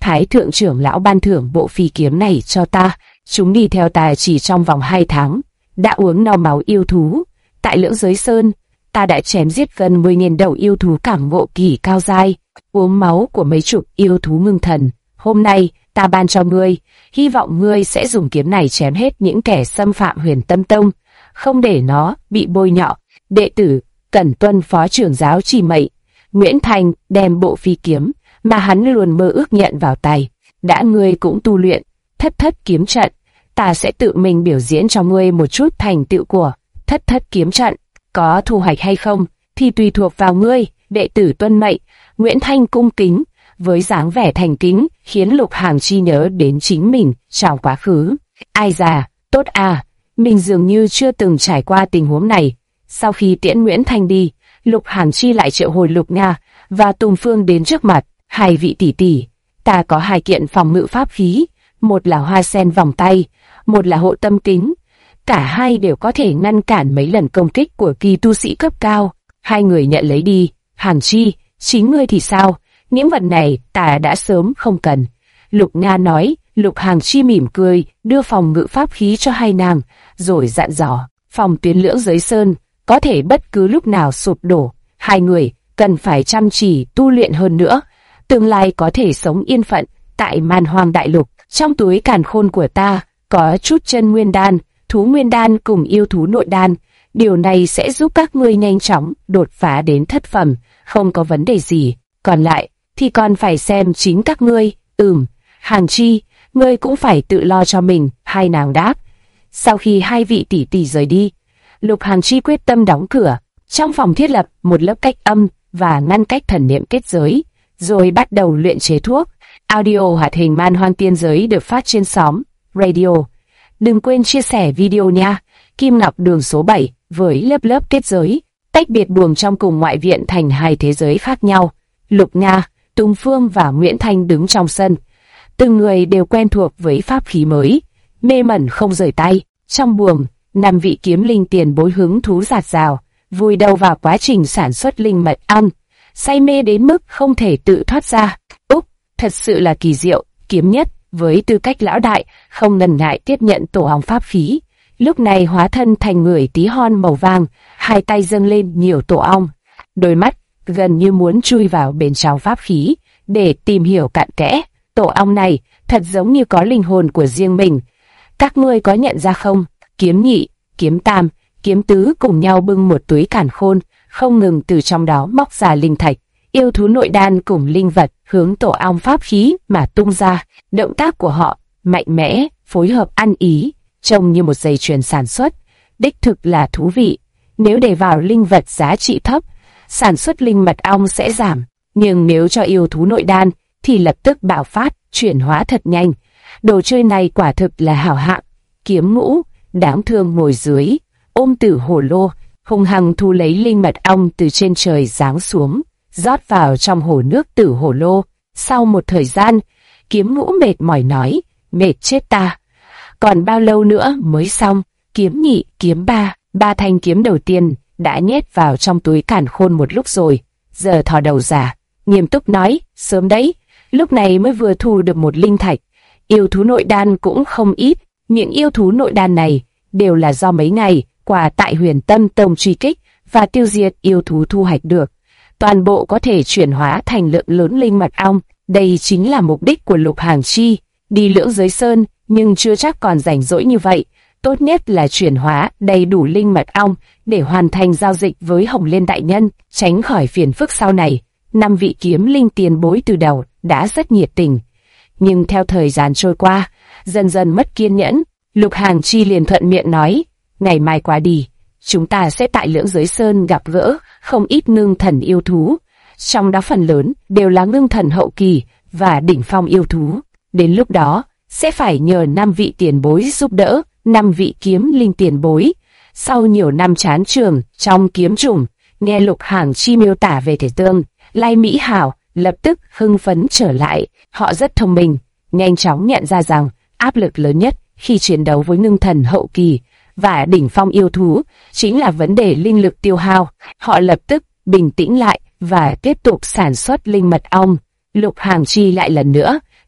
Thái thượng trưởng lão ban thưởng bộ phi kiếm này cho ta, chúng đi theo ta chỉ trong vòng 2 tháng, đã uống no máu yêu thú. Tại Lưỡng Giới Sơn, ta đã chém giết gần 10.000 đầu yêu thú cảm ngộ kỳ cao giai, uống máu của mấy chục yêu thú ngưng thần. Hôm nay, ta ban cho ngươi, hy vọng ngươi sẽ dùng kiếm này chém hết những kẻ xâm phạm Huyền Tâm Tông, không để nó bị bôi nhọ. Đệ tử cần tuân phó trưởng giáo chỉ mệnh. Nguyễn Thành đem bộ phi kiếm mà hắn luôn mơ ước nhận vào tay. Đã ngươi cũng tu luyện Thất Thất kiếm trận, ta sẽ tự mình biểu diễn cho ngươi một chút thành tựu của Thất Thất kiếm trận. Có thu hoạch hay không thì tùy thuộc vào ngươi. Đệ tử tuân mệnh. Nguyễn Thanh cung kính, với dáng vẻ thành kính khiến Lục Hàng Chi nhớ đến chính mình trong quá khứ. Ai già, tốt à, mình dường như chưa từng trải qua tình huống này. Sau khi tiễn Nguyễn Thanh đi, Lục Hàng Chi lại triệu hồi Lục Nga và Tùng Phương đến trước mặt. Hai vị tỷ tỷ, ta có 2 kiện phòng ngự pháp khí, một là hoa sen vòng tay, một là hộ tâm kính. Cả hai đều có thể ngăn cản mấy lần công kích của kỳ tu sĩ cấp cao. Hai người nhận lấy đi. Hàng Chi, chính ngươi thì sao? Những vật này ta đã sớm không cần. Lục Nga nói. Lục Hàng Chi mỉm cười, đưa phòng ngự pháp khí cho hai nàng, rồi dặn dò, phòng tuyến Lưỡng Giới Sơn có thể bất cứ lúc nào sụp đổ. Hai người cần phải chăm chỉ tu luyện hơn nữa, tương lai có thể sống yên phận tại Man Hoang Đại Lục. Trong túi càn khôn của ta có chút chân nguyên đan, thú nguyên đan cùng yêu thú nội đan. Điều này sẽ giúp các ngươi nhanh chóng đột phá đến thất phẩm, không có vấn đề gì. Còn lại thì còn phải xem chính các ngươi. Hàng Chi, ngươi cũng phải tự lo cho mình. Hai nàng đáp. Sau khi hai vị tỷ tỷ rời đi, Lục Hàng Chi quyết tâm đóng cửa. Trong phòng thiết lập một lớp cách âm và ngăn cách thần niệm kết giới, rồi bắt đầu luyện chế thuốc. Audio hoạt hình Man Hoang Tiên Giới được phát trên xóm Radio. Đừng quên chia sẻ video nha. Kim Ngọc Đường số 7 với lớp kết giới, tách biệt buồng trong cùng ngoại viện thành 2 thế giới khác nhau. Lục Nga, Tùng Phương và Nguyễn Thanh đứng trong sân. Từng người đều quen thuộc với pháp khí mới, mê mẩn không rời tay. Trong buồng, 5 vị kiếm linh tiền bối hứng thú dạt dào, vùi đầu vào quá trình sản xuất linh mật ong, say mê đến mức không thể tự thoát ra. Thật sự là kỳ diệu. Kiếm Nhất với tư cách lão đại không ngần ngại tiếp nhận tổ ong pháp khí. Lúc này hóa thân thành người tí hon màu vàng, hai tay dâng lên nhiều tổ ong, đôi mắt gần như muốn chui vào bên trong pháp khí để tìm hiểu cặn kẽ. Tổ ong này thật giống như có linh hồn của riêng mình. Các ngươi có nhận ra không? Kiếm Nhị, Kiếm Tam, Kiếm Tứ cùng nhau bưng một túi càn khôn, không ngừng từ trong đó móc ra linh thạch, yêu thú nội đan cùng linh vật hướng tổ ong pháp khí mà tung ra. Động tác của họ mạnh mẽ, phối hợp ăn ý, trông như một dây chuyền sản xuất. Đích thực là thú vị. Nếu để vào linh vật giá trị thấp, sản xuất linh mật ong sẽ giảm, nhưng nếu cho yêu thú nội đan thì lập tức bạo phát, chuyển hóa thật nhanh. Đồ chơi này quả thực là hảo hạng. Kiếm Ngũ đáng thương ngồi dưới, ôm tử hổ lô, hung hăng thu lấy linh mật ong từ trên trời giáng xuống, rót vào trong hồ nước tử hổ lô. Sau một thời gian, Kiếm Ngũ mệt mỏi nói, mệt chết ta. Còn bao lâu nữa mới xong? Kiếm Nhị, Kiếm Ba, 3 thanh kiếm đầu tiên đã nhét vào trong túi càn khôn một lúc rồi. Giờ thò đầu ra, nghiêm túc nói, sớm đấy, lúc này mới vừa thu được 1 linh thạch. Yêu thú nội đan cũng không ít, những yêu thú nội đan này đều là do mấy ngày qua tại Huyền Tâm Tông truy kích và tiêu diệt yêu thú thu hoạch được. Toàn bộ có thể chuyển hóa thành lượng lớn linh mật ong. Đây chính là mục đích của Lục Hàng Chi. Đi Lưỡng Giới Sơn nhưng chưa chắc còn rảnh rỗi như vậy. Tốt nhất là chuyển hóa đầy đủ linh mật ong để hoàn thành giao dịch với Hồng Liên đại nhân, tránh khỏi phiền phức sau này. 5 vị kiếm linh tiền bối từ đầu đã rất nhiệt tình, nhưng theo thời gian trôi qua, dần dần mất kiên nhẫn. Lục Hàng Chi liền thuận miệng nói, ngày mai qua đi, chúng ta sẽ tại Lưỡng Giới Sơn gặp gỡ không ít ngưng thần yêu thú, trong đó phần lớn đều là ngưng thần hậu kỳ và đỉnh phong yêu thú. Đến lúc đó, sẽ phải nhờ 5 vị tiền bối giúp đỡ, 5 vị kiếm linh tiền bối. Sau nhiều năm chán trường trong kiếm chủng, nghe Lục Hàng Chi miêu tả về thể tương lai mỹ hảo, lập tức hưng phấn trở lại. Họ rất thông minh, nhanh chóng nhận ra rằng áp lực lớn nhất khi chiến đấu với ngưng thần hậu kỳ và đỉnh phong yêu thú chính là vấn đề linh lực tiêu hao. Họ lập tức bình tĩnh lại và tiếp tục sản xuất linh mật ong. Lục Hàng Chi lại lần nữa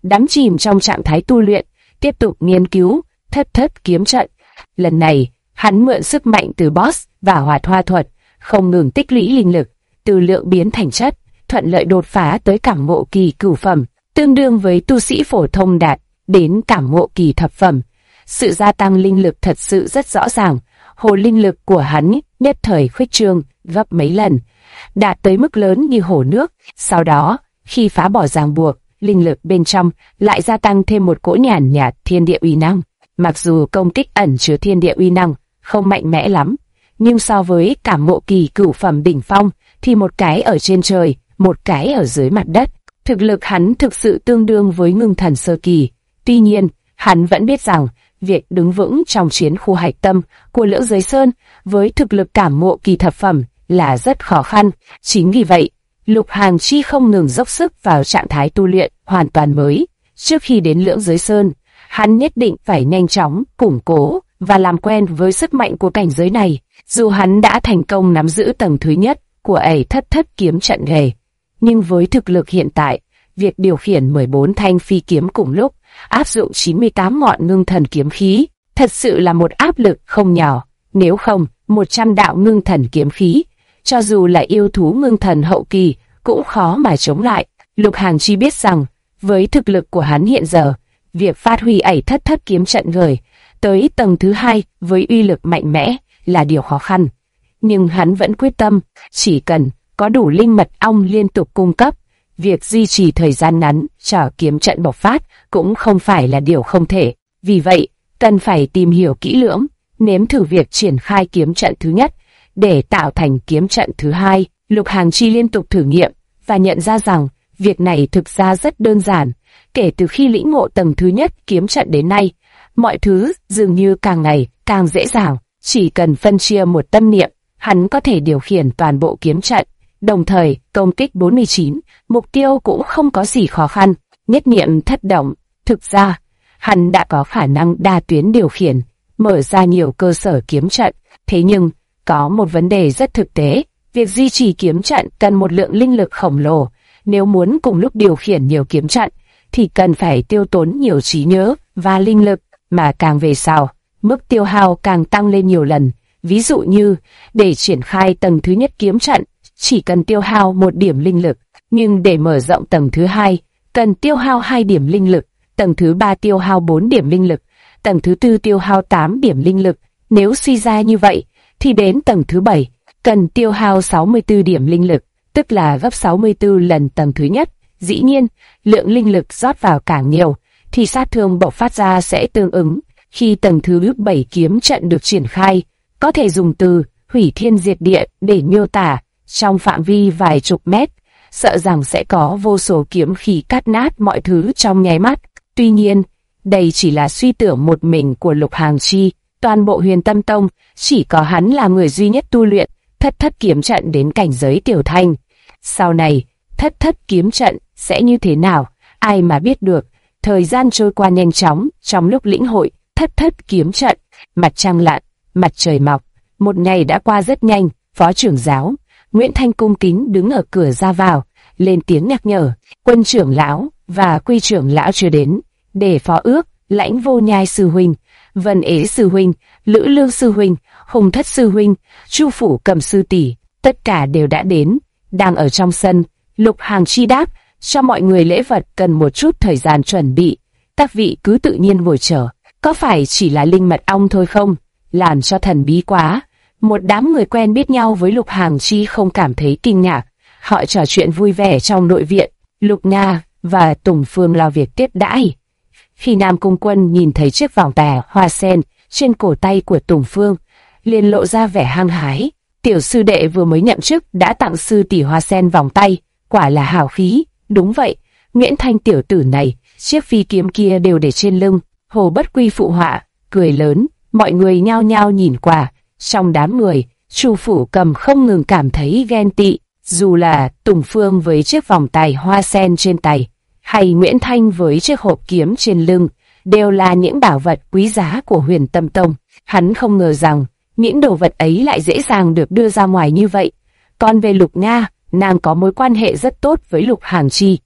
đắm chìm trong trạng thái tu luyện, tiếp tục nghiên cứu thất thất kiếm trận. Lần này, hắn mượn sức mạnh từ boss và hoạt hoa thuật, không ngừng tích lũy linh lực, từ lượng biến thành chất, thuận lợi đột phá tới cảm ngộ kỳ cửu phẩm, tương đương với tu sĩ phổ thông đạt đến cảm ngộ kỳ thập phẩm. Sự gia tăng linh lực thật sự rất rõ ràng, hồ linh lực của hắn nhất thời khuếch trương gấp mấy lần, đạt tới mức lớn như hồ nước. Sau đó, khi phá bỏ ràng buộc, linh lực bên trong lại gia tăng thêm một cỗ nhàn nhạt thiên địa uy năng. Mặc dù công kích ẩn chứa thiên địa uy năng không mạnh mẽ lắm, nhưng so với cảm ngộ kỳ cửu phẩm đỉnh phong thì một cái ở trên trời, một cái ở dưới mặt đất. Thực lực hắn thực sự tương đương với ngưng thần sơ kỳ. Tuy nhiên, hắn vẫn biết rằng việc đứng vững trong chiến khu hạch tâm của Lưỡng Giới Sơn với thực lực cảm ngộ kỳ thập phẩm là rất khó khăn. Chính vì vậy, Lục Hàn Chi không ngừng dốc sức vào trạng thái tu luyện hoàn toàn mới. Trước khi đến Lưỡng Giới Sơn, hắn nhất định phải nhanh chóng củng cố và làm quen với sức mạnh của cảnh giới này. Dù hắn đã thành công nắm giữ tầng thứ nhất của thất thất kiếm trận nghề, nhưng với thực lực hiện tại, việc điều khiển 14 thanh phi kiếm cùng lúc, áp dụng 98 ngọn ngưng thần kiếm khí, thật sự là một áp lực không nhỏ. Nếu không, 100 đạo ngưng thần kiếm khí, cho dù là yêu thú ngưng thần hậu kỳ, cũng khó mà chống lại. Lục Hàn Chi biết rằng, với thực lực của hắn hiện giờ, việc phát huy thất thất kiếm trận người tới tầng thứ hai với uy lực mạnh mẽ là điều khó khăn. Nhưng hắn vẫn quyết tâm, chỉ cần có đủ linh mật ong liên tục cung cấp, việc duy trì thời gian ngắn cho kiếm trận bộc phát cũng không phải là điều không thể. Vì vậy, cần phải tìm hiểu kỹ lưỡng, nếm thử việc triển khai kiếm trận thứ nhất để tạo thành kiếm trận thứ hai. Lục Hàn Chi liên tục thử nghiệm và nhận ra rằng việc này thực ra rất đơn giản. Kể từ khi lĩnh ngộ tầng thứ nhất kiếm trận đến nay, mọi thứ dường như càng ngày càng dễ dàng. Chỉ cần phân chia một tâm niệm, hắn có thể điều khiển toàn bộ kiếm trận, đồng thời công kích 49 mục tiêu cũng không có gì khó khăn. Nhất niệm thất động, thực ra hắn đã có khả năng đa tuyến điều khiển, mở ra nhiều cơ sở kiếm trận. Thế nhưng, có một vấn đề rất thực tế, việc duy trì kiếm trận cần một lượng linh lực khổng lồ. Nếu muốn cùng lúc điều khiển nhiều kiếm trận, thì cần phải tiêu tốn nhiều trí nhớ và linh lực, mà càng về sau, mức tiêu hao càng tăng lên nhiều lần. Ví dụ như, để triển khai tầng thứ nhất kiếm trận, chỉ cần tiêu hao 1 điểm linh lực, nhưng để mở rộng tầng thứ hai, cần tiêu hao 2 điểm linh lực, tầng thứ 3 tiêu hao 4 điểm linh lực, tầng thứ 4 tiêu hao 8 điểm linh lực. Nếu suy ra như vậy, thì đến tầng thứ 7, cần tiêu hao 64 điểm linh lực, tức là gấp 64 lần tầng thứ nhất. Dĩ nhiên, lượng linh lực rót vào càng nhiều, thì sát thương bộc phát ra sẽ tương ứng. Khi tầng thứ 7 kiếm trận được triển khai, có thể dùng từ hủy thiên diệt địa để miêu tả. Trong phạm vi vài chục mét, sợ rằng sẽ có vô số kiếm khí cắt nát mọi thứ trong nháy mắt. Tuy nhiên, đây chỉ là suy tưởng một mình của Lục Hàn Chi. Toàn bộ Huyền Tâm Tông, chỉ có hắn là người duy nhất tu luyện thất thất kiếm trận đến cảnh giới tiểu thành. Sau này, thất thất kiếm trận sẽ như thế nào, ai mà biết được. Thời gian trôi qua nhanh chóng, trong lúc lĩnh hội thất thất kiếm trận, mặt trăng lặn, mặt trời mọc. Một ngày đã qua rất nhanh. Phó trưởng giáo Nguyễn Thanh cung kính đứng ở cửa ra vào, lên tiếng nhắc nhở. Quân trưởng lão và quy trưởng lão chưa đến. Để Phó Ước, Lãnh Vô Nhai sư huynh, Vân Ế sư huynh, Lữ Lương sư huynh, Hùng Thất sư huynh, Chu Phủ Cầm sư tỷ, tất cả đều đã đến, đang ở trong sân. Lục Hàn Chi đáp, cho mọi người lễ vật cần một chút thời gian chuẩn bị, các vị cứ tự nhiên ngồi chờ. Có phải chỉ là linh mật ong thôi không? Làm cho thần bí quá. Một đám người quen biết nhau với Lục Hàn Chi không cảm thấy kinh ngạc. Họ trò chuyện vui vẻ trong nội viện. Lục Nga và Tùng Phương lo việc tiếp đãi. Khi Nam Cung Quân nhìn thấy chiếc vòng tà hoa sen trên cổ tay của Tùng Phương, liền lộ ra vẻ hăng hái. Tiểu sư đệ vừa mới nhậm chức đã tặng sư tỷ hoa sen vòng tay, quả là hào khí. Đúng vậy, Nguyễn Thanh tiểu tử này, chiếc phi kiếm kia đều để trên lưng. Hồ Bất Quy phụ họa, cười lớn, mọi người nhao nhao nhìn qua. Trong đám người, Chu Phủ Cầm không ngừng cảm thấy ghen tị, dù là Tùng Phương với chiếc vòng tay hoa sen trên tay, hay Nguyễn Thanh với chiếc hộp kiếm trên lưng, đều là những bảo vật quý giá của Huyền Tâm Tông. Hắn không ngờ rằng, những đồ vật ấy lại dễ dàng được đưa ra ngoài như vậy. Còn về Lục Nga, nàng có mối quan hệ rất tốt với Lục Hàn Chi.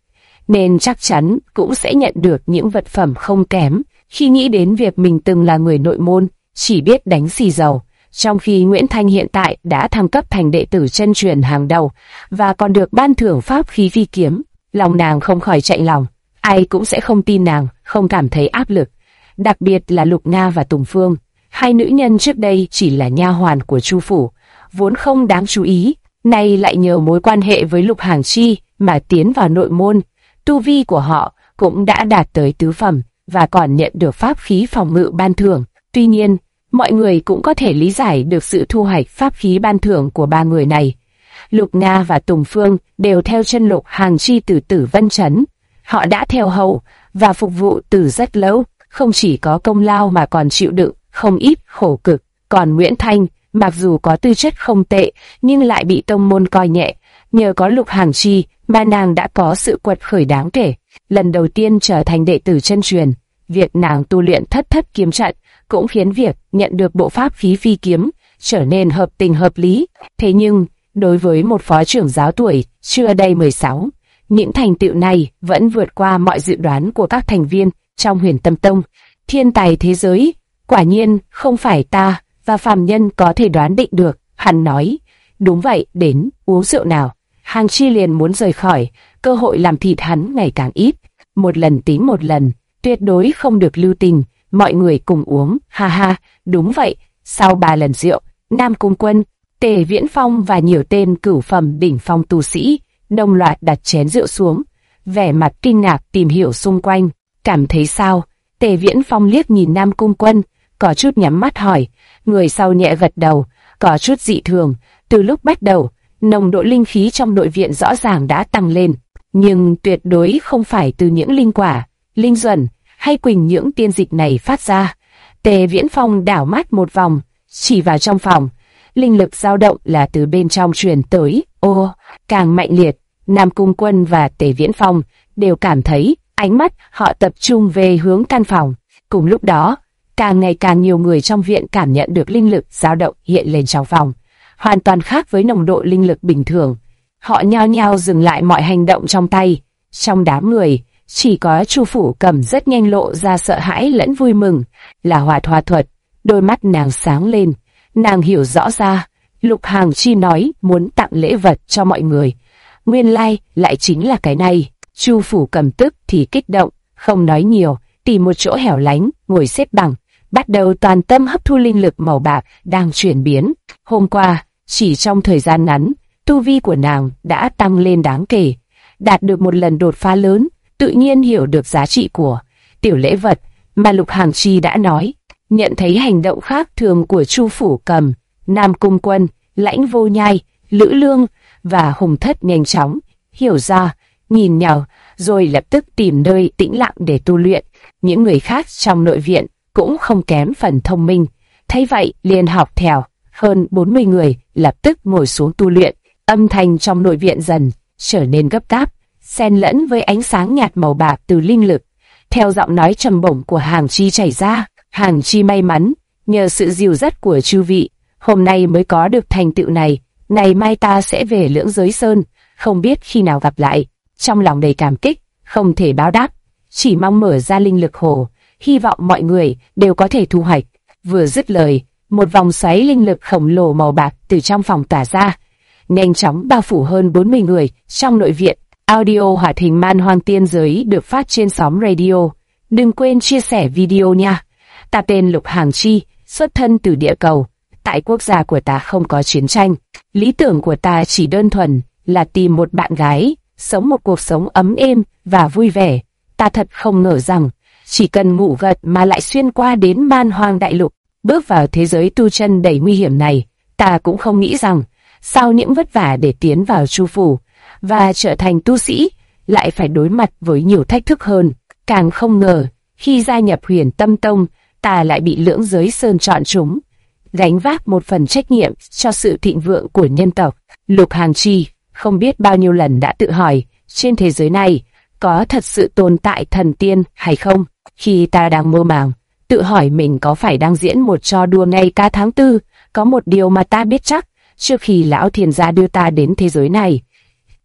nên chắc chắn cũng sẽ nhận được những vật phẩm không kém. Khi nghĩ đến việc mình từng là người nội môn, chỉ biết đánh xì dầu, trong khi Nguyễn Thanh hiện tại đã thăng cấp thành đệ tử chân truyền hàng đầu và còn được ban thưởng pháp khí phi kiếm, lòng nàng không khỏi chạnh lòng. Ai cũng sẽ không tin nàng, không cảm thấy áp lực. Đặc biệt là Lục Nga và Tùng Phương, hai nữ nhân trước đây chỉ là nha hoàn của Chu phủ, vốn không đáng chú ý, nay lại nhờ mối quan hệ với Lục Hàng Chi mà tiến vào nội môn. Tu vi của họ cũng đã đạt tới tứ phẩm và còn nhận được pháp khí phòng ngự ban thưởng. Tuy nhiên, mọi người cũng có thể lý giải được sự thu hoạch pháp khí ban thưởng của ba người này. Lục Nga và Tùng Phương đều theo chân Lục Hàng Chi từ Tử Vân Trấn. Họ đã theo hầu và phục vụ từ rất lâu, không chỉ có công lao mà còn chịu đựng không ít khổ cực. Còn Nguyễn Thanh, mặc dù có tư chất không tệ nhưng lại bị tông môn coi nhẹ. Nhờ có Lục Hàng Chi mà nàng đã có sự quật khởi đáng kể. Lần đầu tiên trở thành đệ tử chân truyền, việc nàng tu luyện thất thất kiếm trận cũng khiến việc nhận được bộ pháp khí phi kiếm trở nên hợp tình hợp lý. Thế nhưng, đối với một phó trưởng giáo tuổi chưa đầy 16, những thành tựu này vẫn vượt qua mọi dự đoán của các thành viên trong Huyền Tâm Tông. Thiên tài thế giới, quả nhiên không phải ta và phàm nhân có thể đoán định được, hắn nói. Đúng vậy, đến uống rượu nào. Hàng Chi liền muốn rời khỏi, cơ hội làm thịt hắn ngày càng ít. Một lần tính một lần, tuyệt đối không được lưu tình, mọi người cùng uống, ha ha, đúng vậy. Sau 3 lần rượu, Nam Cung Quân, Tề Viễn Phong và nhiều tên cửu phẩm đỉnh phong tu sĩ đồng loạt đặt chén rượu xuống, vẻ mặt kinh ngạc tìm hiểu xung quanh. Cảm thấy sao? Tề Viễn Phong liếc nhìn Nam Cung Quân, có chút nhắm mắt hỏi. Người sau nhẹ gật đầu, có chút dị thường. Từ lúc bắt đầu, nồng độ linh khí trong nội viện rõ ràng đã tăng lên, nhưng tuyệt đối không phải từ những linh quả, linh duẩn hay quỳnh những tiên dịch này phát ra. Tề Viễn Phong đảo mắt một vòng, chỉ vào trong phòng. Linh lực dao động là từ bên trong truyền tới, càng mạnh liệt. Nam Cung Quân và Tề Viễn Phong đều cảm thấy ánh mắt họ tập trung về hướng căn phòng. Cùng lúc đó, càng ngày càng nhiều người trong viện cảm nhận được linh lực dao động hiện lên trong phòng, hoàn toàn khác với nồng độ linh lực bình thường. Họ nhao nhao dừng lại mọi hành động trong tay. Trong đám người, chỉ có Chu Phủ Cầm rất nhanh lộ ra sợ hãi lẫn vui mừng, là Hoạt Hoa Thuật. Đôi mắt nàng sáng lên, nàng hiểu rõ ra, Lục Hàng Chi nói muốn tặng lễ vật cho mọi người. Nguyên lai lại chính là cái này. Chu Phủ Cầm tức thì kích động, không nói nhiều, tìm một chỗ hẻo lánh, ngồi xếp bằng, bắt đầu toàn tâm hấp thu linh lực màu bạc đang chuyển biến. Hôm qua, chỉ trong thời gian ngắn, tu vi của nàng đã tăng lên đáng kể, đạt được một lần đột phá lớn, tự nhiên hiểu được giá trị của tiểu lễ vật mà Lục Hàng Chi đã nói. Nhận thấy hành động khác thường của Chu Phủ Cầm, Nam Cung Quân, Lãnh Vô Nhai, Lữ Lương và Hùng Thất nhanh chóng hiểu ra, nhìn nhau, rồi lập tức tìm nơi tĩnh lặng để tu luyện. Những người khác trong nội viện cũng không kém phần thông minh, thấy vậy liền học theo. Hơn 40 người lập tức ngồi xuống tu luyện. Âm thanh trong nội viện dần trở nên gấp gáp, xen lẫn với ánh sáng nhạt màu bạc từ linh lực. Theo giọng nói trầm bổng của Hàng Chi chảy ra, Hàng Chi may mắn, nhờ sự dìu dắt của chư vị, hôm nay mới có được thành tựu này. Ngày mai ta sẽ về Lưỡng Giới Sơn, không biết khi nào gặp lại. Trong lòng đầy cảm kích, không thể báo đáp, chỉ mong mở ra linh lực hồ, hy vọng mọi người đều có thể thu hoạch. Vừa dứt lời, một vòng xoáy linh lực khổng lồ màu bạc từ trong phòng tỏa ra, nhanh chóng bao phủ hơn 40 người trong nội viện. Audio hoạt hình Man Hoang Tiên Giới được phát trên xóm radio. Đừng quên chia sẻ video nha. Ta tên Lục Hàng Chi, xuất thân từ địa cầu. Tại quốc gia của ta không có chiến tranh. Lý tưởng của ta chỉ đơn thuần là tìm một bạn gái, sống một cuộc sống ấm êm và vui vẻ. Ta thật không ngờ rằng, chỉ cần ngủ gật mà lại xuyên qua đến Man Hoang Đại Lục, bước vào thế giới tu chân đầy nguy hiểm này. Ta cũng không nghĩ rằng, sau những vất vả để tiến vào Chu phủ và trở thành tu sĩ, lại phải đối mặt với nhiều thách thức hơn. Càng không ngờ, khi gia nhập Huyền Tâm Tông, ta lại bị Lưỡng Giới Sơn chọn chúng, gánh vác một phần trách nhiệm cho sự thịnh vượng của nhân tộc. Lục Hàng Chi không biết bao nhiêu lần đã tự hỏi, trên thế giới này có thật sự tồn tại thần tiên hay không? Khi ta đang mơ màng, tự hỏi mình có phải đang diễn một trò đùa ngày ca tháng tư, có một điều mà ta biết chắc, trước khi lão thiền gia đưa ta đến thế giới này,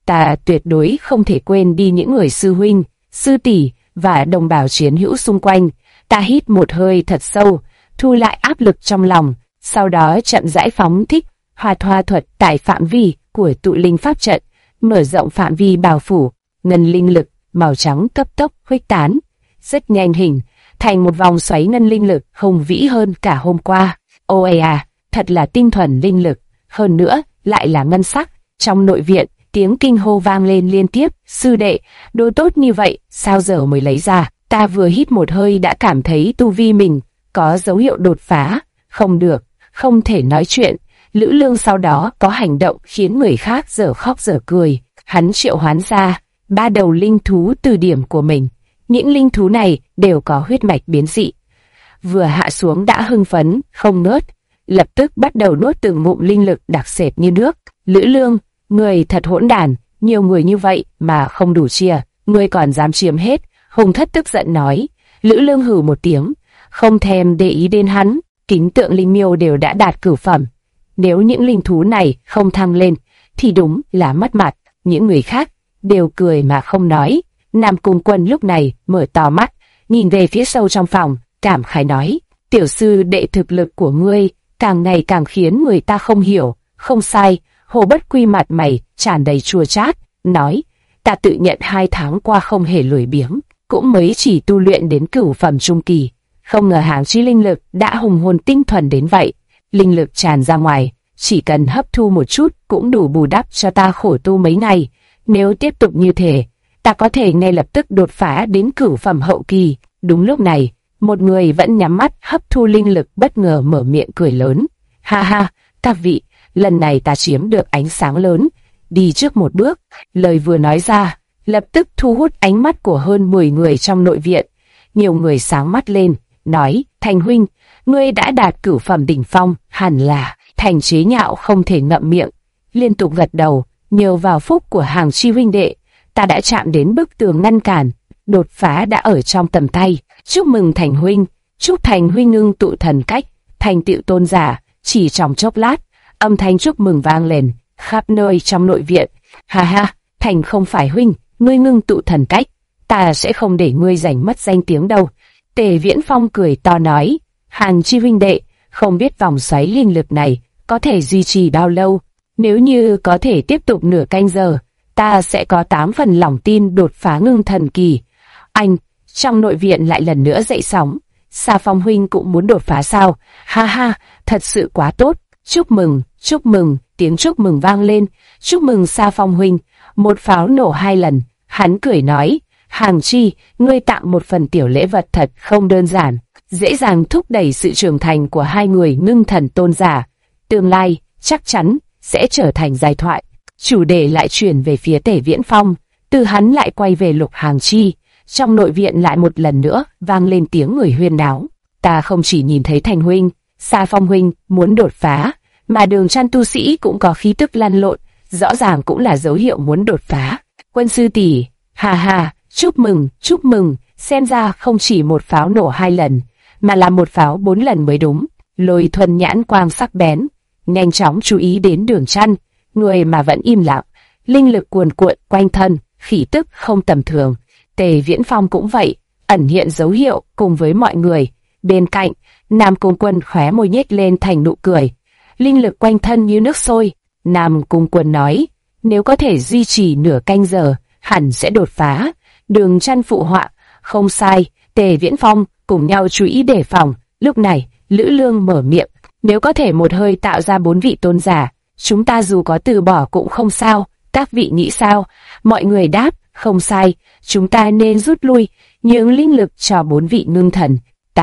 Ta tuyệt đối không thể quên đi những người sư huynh, sư tỷ và đồng bào chiến hữu xung quanh. Ta hít một hơi thật sâu, thu lại áp lực trong lòng, sau đó chậm rãi phóng thích hoạt hoa thuật tại phạm vi của tụ linh pháp trận, mở rộng phạm vi bao phủ. Ngân linh lực màu trắng cấp tốc khuếch tán, rất nhanh hình thành một vòng xoáy ngân linh lực hùng vĩ hơn cả hôm qua. Ôi à, thật là tinh thuần linh lực, hơn nữa lại là ngân sắc. Trong nội viện, tiếng kinh hô vang lên liên tiếp. Sư đệ, đồ tốt như vậy, sao giờ mới lấy ra? Ta vừa hít một hơi đã cảm thấy tu vi mình có dấu hiệu đột phá. Không được, không thể nói chuyện. Lữ Lương sau đó có hành động khiến người khác dở khóc dở cười. Hắn triệu hoán ra 3 đầu linh thú từ điểm của mình. Những linh thú này đều có huyết mạch biến dị. Vừa hạ xuống đã hưng phấn, không ngớt, lập tức bắt đầu nuốt từng ngụm linh lực đặc sệt như nước. Lữ Lương, người thật hỗn đản, nhiều người như vậy mà không đủ chia, ngươi còn dám chiếm hết. Hùng Thất tức giận nói. Lữ Lương hừ một tiếng, không thèm để ý đến hắn. Kính tượng linh miêu đều đã đạt cửu phẩm, nếu những linh thú này không thăng lên thì đúng là mất mặt. Những người khác đều cười mà không nói. Nam Cung Quân lúc này mở to mắt, nhìn về phía sâu trong phòng, cảm khái nói: tiểu sư đệ thực lực của ngươi càng ngày càng khiến người ta không hiểu. Không sai. Hồ Bất Quy mặt mày tràn đầy chua chát, nói: ta tự nhận 2 tháng qua không hề lười biếng, cũng mới chỉ tu luyện đến cửu phẩm trung kỳ, không ngờ hàng chi linh lực đã hùng hồn tinh thuần đến vậy. Linh lực tràn ra ngoài, chỉ cần hấp thu một chút cũng đủ bù đắp cho ta khổ tu mấy ngày. Nếu tiếp tục như thế, ta có thể ngay lập tức đột phá đến cửu phẩm hậu kỳ. Đúng lúc này, một người vẫn nhắm mắt hấp thu linh lực bất ngờ mở miệng cười lớn: ha ha, các vị, lần này ta chiếm được ánh sáng lớn, đi trước một bước. Lời vừa nói ra, lập tức thu hút ánh mắt của hơn 10 người trong nội viện. Nhiều người sáng mắt lên, nói: Thành huynh, ngươi đã đạt cửu phẩm đỉnh phong, hẳn là. Thành chế nhạo không thể ngậm miệng, liên tục gật đầu: nhờ vào phúc của hàng chi huynh đệ, ta đã chạm đến bức tường ngăn cản, đột phá đã ở trong tầm tay. Chúc mừng Thành huynh, chúc Thành huynh ngưng tụ thần cách, thành tựu tôn giả. Chỉ trong chốc lát, âm thanh chúc mừng vang lên khắp nơi trong nội viện. Ha ha, Thành không phải huynh, ngươi ngưng tụ thần cách, ta sẽ không để ngươi giành mất danh tiếng đâu. Tề Viễn Phong cười to nói: hàng chi huynh đệ, không biết vòng xoáy linh lực này có thể duy trì bao lâu. Nếu như có thể tiếp tục nửa canh giờ, ta sẽ có 8 phần lòng tin đột phá ngưng thần kỳ. Anh, trong nội viện lại lần nữa dậy sóng. Sa Phong huynh cũng muốn đột phá sao? Ha ha, thật sự quá tốt. Chúc mừng, chúc mừng. Tiếng chúc mừng vang lên. Chúc mừng Sa Phong huynh. Một pháo nổ 2 lần. Hắn cười nói: hàng chi, ngươi tặng một phần tiểu lễ vật thật không đơn giản, dễ dàng thúc đẩy sự trưởng thành của 2 người ngưng thần tôn giả. Tương lai chắc chắn sẽ trở thành giai thoại. Chủ đề lại chuyển về phía Tề Viễn Phong, từ hắn lại quay về Lục Hàng Chi. Trong nội viện lại một lần nữa vang lên tiếng người huyên náo. Ta không chỉ nhìn thấy Thành huynh, Sa Phong huynh muốn đột phá, mà Đường Trăn tu sĩ cũng có khí tức lăn lộn, rõ ràng cũng là dấu hiệu muốn đột phá. Quân sư tỷ, ha ha, chúc mừng, xem ra không chỉ một pháo nổ 2 lần, mà là một pháo 4 lần mới đúng. Lôi Thuần nhãn quang sắc bén, nhanh chóng chú ý đến Đường Trăn, người mà vẫn im lặng, linh lực cuồn cuộn quanh thân, khí tức không tầm thường. Tề Viễn Phong cũng vậy, ẩn hiện dấu hiệu cùng với mọi người. Bên cạnh, Nam Cung Quân khóe môi nhếch lên thành nụ cười, linh lực quanh thân như nước sôi. Nam Cung Quân nói: nếu có thể duy trì nửa canh giờ, hẳn sẽ đột phá. Đường Trăn phụ họa: không sai. Tề Viễn Phong cùng nhau chú ý đề phòng. Lúc này, Lữ Lương mở miệng: nếu có thể một hơi tạo ra 4 vị tôn giả, chúng ta dù có từ bỏ cũng không sao. Các vị nghĩ sao? Mọi người đáp: không sai, chúng ta nên rút lui, nhường linh lực cho 4 vị ngưng thần.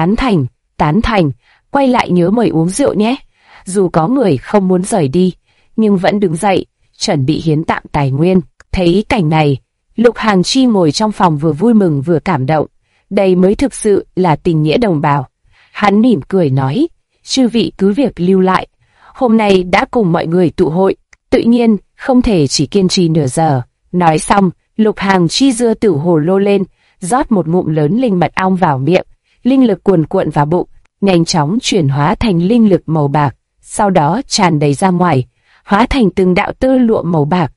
Tán thành, quay lại nhớ mời uống rượu nhé. Dù có người không muốn rời đi, nhưng vẫn đứng dậy, chuẩn bị hiến tặng tài nguyên. Thấy cảnh này, Lục Hàng Chi ngồi trong phòng vừa vui mừng vừa cảm động. Đây mới thực sự là tình nghĩa đồng bào. Hắn mỉm cười nói: chư vị cứ việc lưu lại. Hôm nay đã cùng mọi người tụ hội, tự nhiên không thể chỉ kiên trì nửa giờ. Nói xong, Lục Hàng Chi giơ tử hồ lô lên, rót một ngụm lớn linh mật ong vào miệng. Linh lực cuồn cuộn vào bụng, nhanh chóng chuyển hóa thành linh lực màu bạc, sau đó tràn đầy ra ngoài, hóa thành từng đạo tơ lụa màu bạc.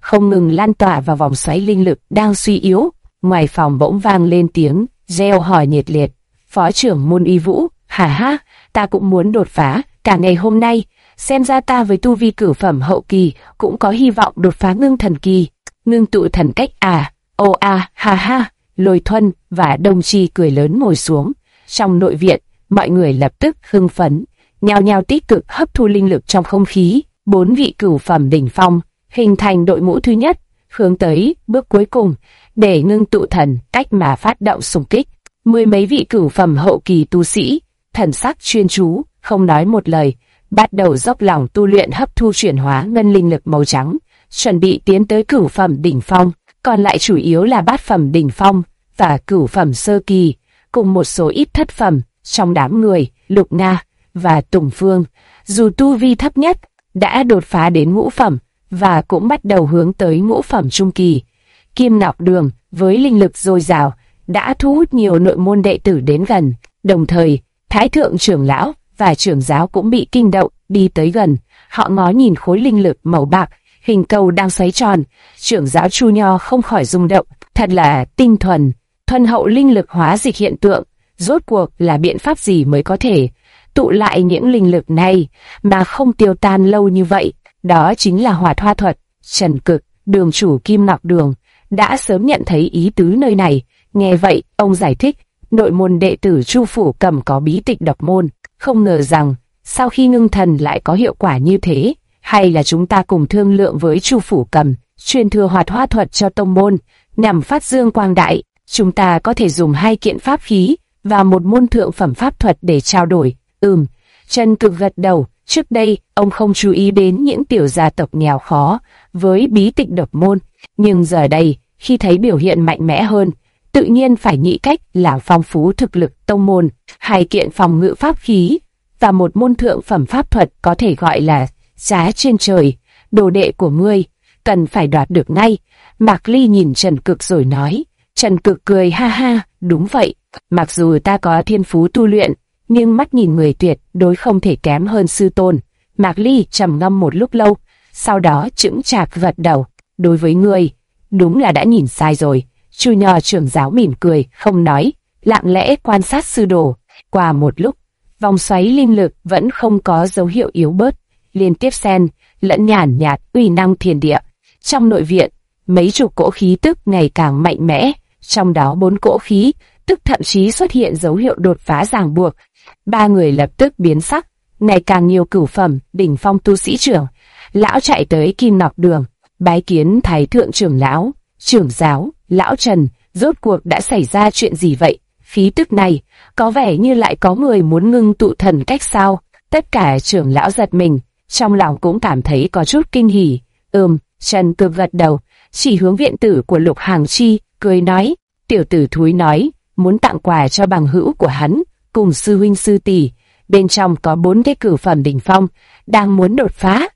không ngừng lan tỏa vào vòng xoáy linh lực đang suy yếu. Ngoài phòng bỗng vang lên tiếng reo hò nhiệt liệt. Phó trưởng môn Y Vũ, hả ha, ta cũng muốn đột phá, cả ngày hôm nay, xem ra ta với tu vi cửu phẩm hậu kỳ cũng có hy vọng đột phá ngưng thần kỳ. Ngưng tụ thần cách à, ô a, ha ha. Lôi Thuần và Đồng Chi cười lớn ngồi xuống. Trong nội viện, mọi người lập tức hưng phấn, nhao nhao tích cực hấp thu linh lực trong không khí. 4 vị cửu phẩm đỉnh phong hình thành đội ngũ thứ nhất, hướng tới bước cuối cùng để ngưng tụ thần cách mà phát động xung kích. 10 mấy vị cửu phẩm hậu kỳ tu sĩ, thần sắc chuyên chú, không nói một lời, bắt đầu dốc lòng tu luyện hấp thu chuyển hóa ngân linh lực màu trắng, chuẩn bị tiến tới cửu phẩm đỉnh phong. Còn lại chủ yếu là bát phẩm đỉnh phong và cửu phẩm sơ kỳ, cùng một số ít thất phẩm. Trong đám người, Lục Nga và Tùng Phương, dù tu vi thấp nhất, đã đột phá đến ngũ phẩm và cũng bắt đầu hướng tới ngũ phẩm trung kỳ. Kim Ngọc Đường với linh lực dồi dào đã thu hút nhiều nội môn đệ tử đến gần, đồng thời Thái thượng trưởng lão và trưởng giáo cũng bị kinh động đi tới gần. Họ ngó nhìn khối linh lực màu bạc hình cầu đang xoáy tròn. Trưởng giáo Chu Nho không khỏi rung động, thật là tinh thuần, thuần hậu linh lực hóa dịch hiện tượng. Rốt cuộc là biện pháp gì mới có thể tụ lại những linh lực này mà không tiêu tan lâu như vậy? Đó chính là Hoạt Hoa thuật. Trần Cực, đường chủ Kim Ngọc Đường, đã sớm nhận thấy ý tứ nơi này. Nghe vậy, ông giải thích, nội môn đệ tử Chu Phủ Cầm có bí tịch độc môn, không ngờ rằng sau khi ngưng thần lại có hiệu quả như thế. Hay là chúng ta cùng thương lượng với Chu Phủ Cầm, truyền thừa Hoạt Hoa thuật cho tông môn, nhằm phát dương quang đại. Chúng ta có thể dùng 2 kiện pháp khí và một môn thượng phẩm pháp thuật để trao đổi. Trần Cực gật đầu. Trước đây, ông không chú ý đến những tiểu gia tộc nghèo khó với bí tịch độc môn, nhưng giờ đây, khi thấy biểu hiện mạnh mẽ hơn, tự nhiên phải nghĩ cách làm phong phú thực lực tông môn. 2 kiện phòng ngự pháp khí và một môn thượng phẩm pháp thuật có thể gọi là giá trên trời. Đồ đệ của ngươi cần phải đoạt được ngay. Mạc Ly nhìn Trần Cực rồi nói. Trần Cực cười ha ha, đúng vậy, mặc dù ta có thiên phú tu luyện, nhưng mắt nhìn người tuyệt đối không thể kém hơn sư tôn. Mạc Ly trầm ngâm một lúc lâu, sau đó chững chạc gật đầu. Đối với ngươi, đúng là đã nhìn sai rồi. Chu Nho trưởng giáo mỉm cười, không nói, lặng lẽ quan sát sư đồ. Qua một lúc, vòng xoáy linh lực vẫn không có dấu hiệu yếu bớt, liên tiếp xen lẫn nhàn nhạt uy năng thiên địa. Trong nội viện, mấy chục cỗ khí tức ngày càng mạnh mẽ, trong đó 4 cỗ khí tức thậm chí xuất hiện dấu hiệu đột phá ràng buộc. 3 người lập tức biến sắc, ngày càng nhiều cửu phẩm đỉnh phong tu sĩ trưởng lão chạy tới Kim Ngọc Đường, bái kiến Thái thượng trưởng lão, trưởng giáo, lão Trần. Rốt cuộc đã xảy ra chuyện gì vậy? Khí tức này có vẻ như lại có người muốn ngưng tụ thần cách sao? Tất cả trưởng lão giật mình, trong lòng cũng cảm thấy có chút kinh hỉ. Trần Cực gật đầu, chỉ hướng viện tử của Lục Hàng Chi, cười nói, tiểu tử thúi nói muốn tặng quà cho bằng hữu của hắn cùng sư huynh sư tỷ, bên trong có 4 cái cửu phẩm đỉnh phong đang muốn đột phá.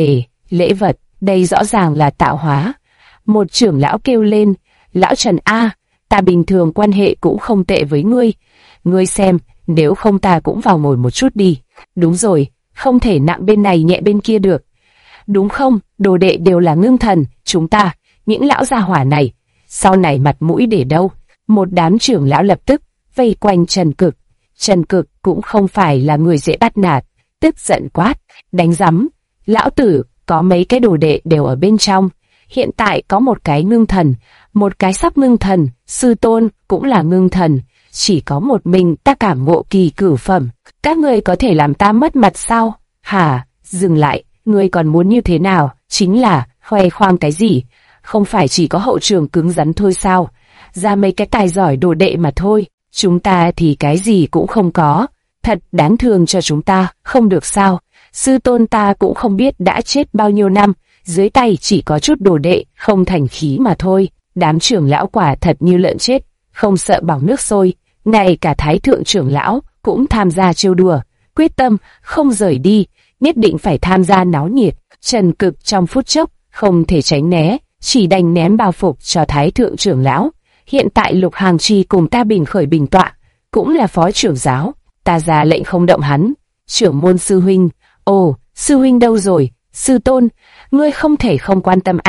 Lễ vật, đây rõ ràng là tạo hóa. Một trưởng lão kêu lên, lão Trần a, ta bình thường quan hệ cũng không tệ với ngươi xem, nếu không ta cũng vào ngồi một chút đi. Đúng rồi, không thể nặng bên này nhẹ bên kia được, đúng không? Đồ đệ đều là ngưng thần, chúng ta, những lão gia hỏa này, sau này mặt mũi để đâu? Một đám trưởng lão lập tức vây quanh Trần Cực. Trần Cực cũng không phải là người dễ bắt nạt, tức giận quát, đánh rắm, lão tử có mấy cái đồ đệ đều ở bên trong, hiện tại có một cái ngưng thần, một cái sắp ngưng thần, sư tôn cũng là ngưng thần, chỉ có một mình ta cảm ngộ kỳ cửu phẩm, các ngươi có thể làm ta mất mặt sao? Hả? Dừng lại, ngươi còn muốn như thế nào? Chính là khoe khoang cái gì? Không phải chỉ có hậu trường cứng rắn thôi sao? Ra mấy cái tài giỏi đồ đệ mà thôi, chúng ta thì cái gì cũng không có, thật đáng thương cho chúng ta, không được sao? Sư tôn ta cũng không biết đã chết bao nhiêu năm, dưới tay chỉ có chút đồ đệ, không thành khí mà thôi. Đám trưởng lão quả thật như lợn chết, không sợ bỏng nước sôi. Ngay cả Thái thượng trưởng lão cũng tham gia trêu đùa, quyết tâm không rời đi, nhất định phải tham gia náo nhiệt. Trần Cực trong phút chốc không thể tránh né, chỉ đành ném bao phục cho Thái thượng trưởng lão. Hiện tại Lục Hàng Chi cùng ta bình khởi bình tọa, cũng là phó trưởng giáo, ta ra lệnh không động hắn. Trưởng môn sư huynh, ồ, sư huynh đâu rồi? Sư tôn, ngươi không thể không quan tâm a.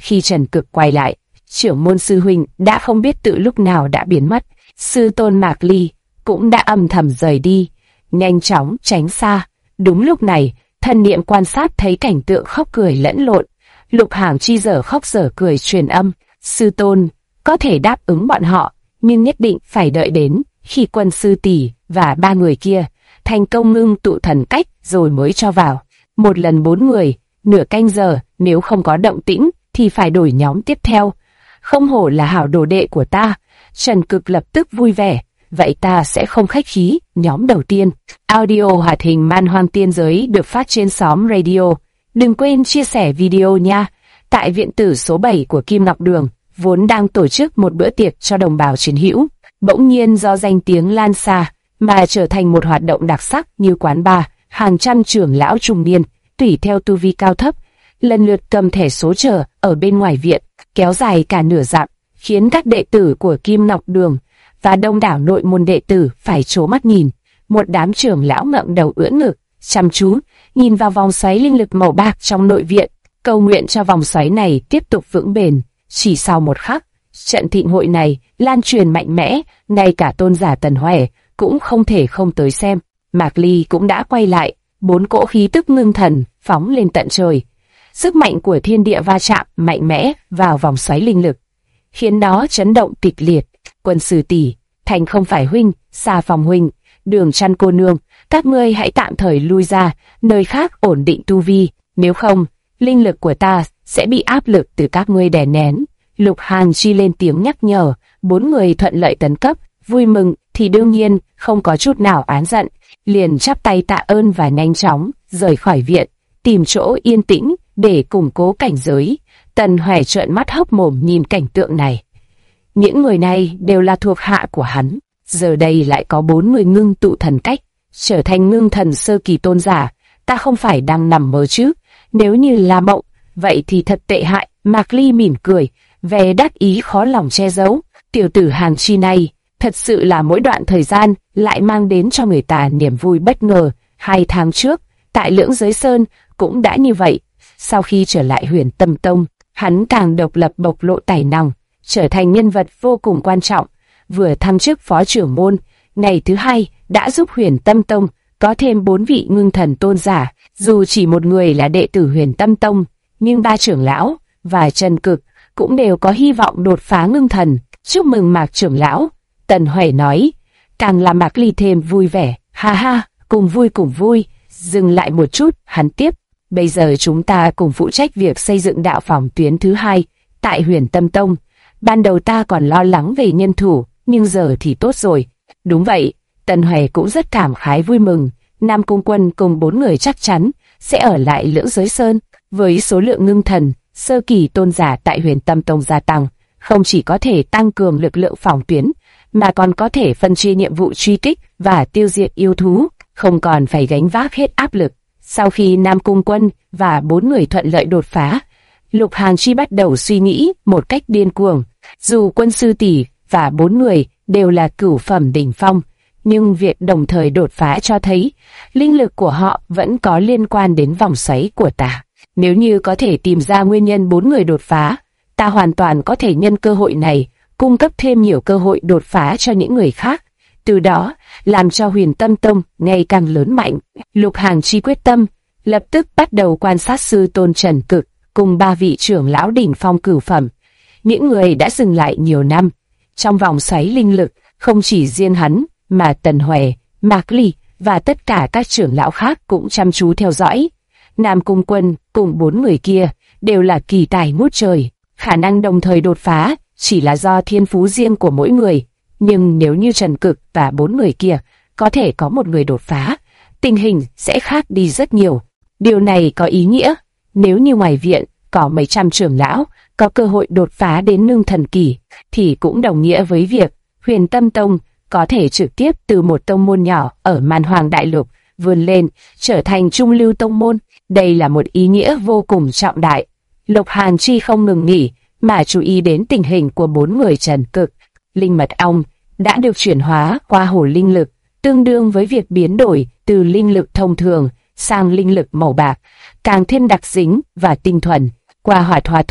Khi Trần Cực quay lại, trưởng môn sư huynh đã không biết từ lúc nào đã biến mất. Sư tôn Mạc Ly cũng đã âm thầm rời đi, nhanh chóng tránh xa. Đúng lúc này, thần niệm quan sát thấy cảnh tượng khóc cười lẫn lộn. Lục Hàng Chi dở khóc dở cười truyền âm, sư tôn có thể đáp ứng bọn họ, nhưng nhất định phải đợi đến khi Quân sư tỷ và 3 người kia thành công ngưng tụ thần cách rồi mới cho vào. Một lần 4 người, nửa canh giờ, nếu không có động tĩnh thì phải đổi nhóm tiếp theo. Không hổ là hảo đồ đệ của ta. Trần Cực lập tức vui vẻ, vậy ta sẽ không khách khí. Nhóm đầu tiên, audio hoạt hình Man Hoang Tiên Giới được phát trên xóm radio. Đừng quên chia sẻ video nha. Tại viện tử số 7 của Kim Ngọc Đường, vốn đang tổ chức một bữa tiệc cho đồng bào chiến hữu, bỗng nhiên do danh tiếng lan xa mà trở thành một hoạt động đặc sắc như quán bar. Hàng trăm trưởng lão trung niên, tùy theo tu vi cao thấp, lần lượt cầm thẻ số chờ ở bên ngoài viện, kéo dài cả nửa dặm, khiến các đệ tử của Kim Ngọc Đường và đông đảo nội môn đệ tử phải trố mắt nhìn. Một đám trưởng lão ngậm đầu ưỡn ngực, chăm chú nhìn vào vòng xoáy linh lực màu bạc trong nội viện, cầu nguyện cho vòng xoáy này tiếp tục vững bền. Chỉ sau một khắc, trận thịnh hội này lan truyền mạnh mẽ, ngay cả tôn giả Tần Hoè cũng không thể không tới xem. Mạc Ly cũng đã quay lại, 4 cỗ khí tức ngưng thần phóng lên tận trời. Sức mạnh của thiên địa va chạm mạnh mẽ vào vòng xoáy linh lực, khiến nó chấn động kịch liệt. Quân sư tỷ, thành không phải huynh, Xà Phòng huynh, Đường Trăn cô nương, các ngươi hãy tạm thời lui ra, nơi khác ổn định tu vi, nếu không, linh lực của ta sẽ bị áp lực từ các ngươi đè nén. Lục Hàn Chi lên tiếng nhắc nhở. 4 người thuận lợi tấn cấp, vui mừng thì đương nhiên không có chút nào oán giận, liền chắp tay tạ ơn và nhanh chóng rời khỏi viện, tìm chỗ yên tĩnh để củng cố cảnh giới. Tần Hoè trợn mắt hốc mồm nhìn cảnh tượng này. Những người này đều là thuộc hạ của hắn, giờ đây lại có 4 người ngưng tụ thần cách, trở thành ngưng thần sơ kỳ tôn giả. Ta không phải đang nằm mơ chứ? Nếu như là mộng, vậy thì thật tệ hại. Mạc Ly mỉm cười, vẻ đắc ý khó lòng che giấu. Tiểu tử Hàng Chi này, thật sự là mỗi đoạn thời gian lại mang đến cho người ta niềm vui bất ngờ. 2 tháng trước, tại Lưỡng Giới Sơn cũng đã như vậy. Sau khi trở lại Huyền Tâm Tông, hắn càng độc lập bộc lộ tài năng, trở thành nhân vật vô cùng quan trọng. Vừa thăng chức phó trưởng môn, ngày thứ 2 đã giúp Huyền Tâm Tông có thêm 4 vị ngưng thần tôn giả. Dù chỉ một người là đệ tử Huyền Tâm Tông, nhưng 3 trưởng lão và Trần Cực cũng đều có hy vọng đột phá ngưng thần. Chúc mừng Mạc trưởng lão, Tần Hoè nói, càng làm Mạc Ly thêm vui vẻ. Ha ha, cùng vui cùng vui. Dừng lại một chút, hắn tiếp, bây giờ chúng ta cùng phụ trách việc xây dựng đạo phòng tuyến thứ 2 tại Huyền Tâm Tông. Ban đầu ta còn lo lắng về nhân thủ, nhưng giờ thì tốt rồi. Đúng vậy, Tần Hoè cũng rất cảm khái vui mừng. Nam Cung Quân cùng 4 người chắc chắn sẽ ở lại Lưỡng Giới Sơn. Với số lượng ngưng thần sơ kỳ tôn giả tại Huyền Tâm Tông gia tăng, không chỉ có thể tăng cường lực lượng phòng tuyến, mà còn có thể phân chia nhiệm vụ truy kích và tiêu diệt yêu thú, không còn phải gánh vác hết áp lực. Sau khi Nam Cung Quân và 4 người thuận lợi đột phá, Lục Hàn Chi bắt đầu suy nghĩ một cách điên cuồng. Dù Quân sư tỷ và 4 người đều là cửu phẩm đỉnh phong, nhưng việc đồng thời đột phá cho thấy linh lực của họ vẫn có liên quan đến vòng xoáy của ta. Nếu như có thể tìm ra nguyên nhân 4 người đột phá, ta hoàn toàn có thể nhân cơ hội này cung cấp thêm nhiều cơ hội đột phá cho những người khác, từ đó làm cho Huyền Tâm Tông ngày càng lớn mạnh. Lục Hàn Chi quyết tâm, lập tức bắt đầu quan sát sư tôn Trần Cực cùng 3 vị trưởng lão đỉnh phong cửu phẩm, những người đã dừng lại nhiều năm trong vòng xoáy linh lực. Không chỉ riêng hắn, mà Tần Hoè, Mạc Ly và tất cả các trưởng lão khác cũng chăm chú theo dõi. Nam Cung Quân cùng 4 người kia đều là kỳ tài ngút trời, khả năng đồng thời đột phá chỉ là do thiên phú riêng của mỗi người. Nhưng nếu như Trần Cực và 4 người kia có thể có một người đột phá, tình hình sẽ khác đi rất nhiều. Điều này có ý nghĩa, nếu như ngoài viện có mấy trăm trưởng lão có cơ hội đột phá đến ngưng thần kỳ, thì cũng đồng nghĩa với việc Huyền Tâm Tông có thể trực tiếp từ một tông môn nhỏ ở Man Hoang Đại Lục vươn lên trở thành trung lưu tông môn. Đây là một ý nghĩa vô cùng trọng đại. Lục Hàn Chi không ngừng nghỉ mà chú ý đến tình hình của 4 người Trần Cực. Linh mật ong đã được chuyển hóa qua hồ linh lực, tương đương với việc biến đổi từ linh lực thông thường sang linh lực màu bạc, càng thêm đặc dính và tinh thuần. Qua hoạt hòa thuật,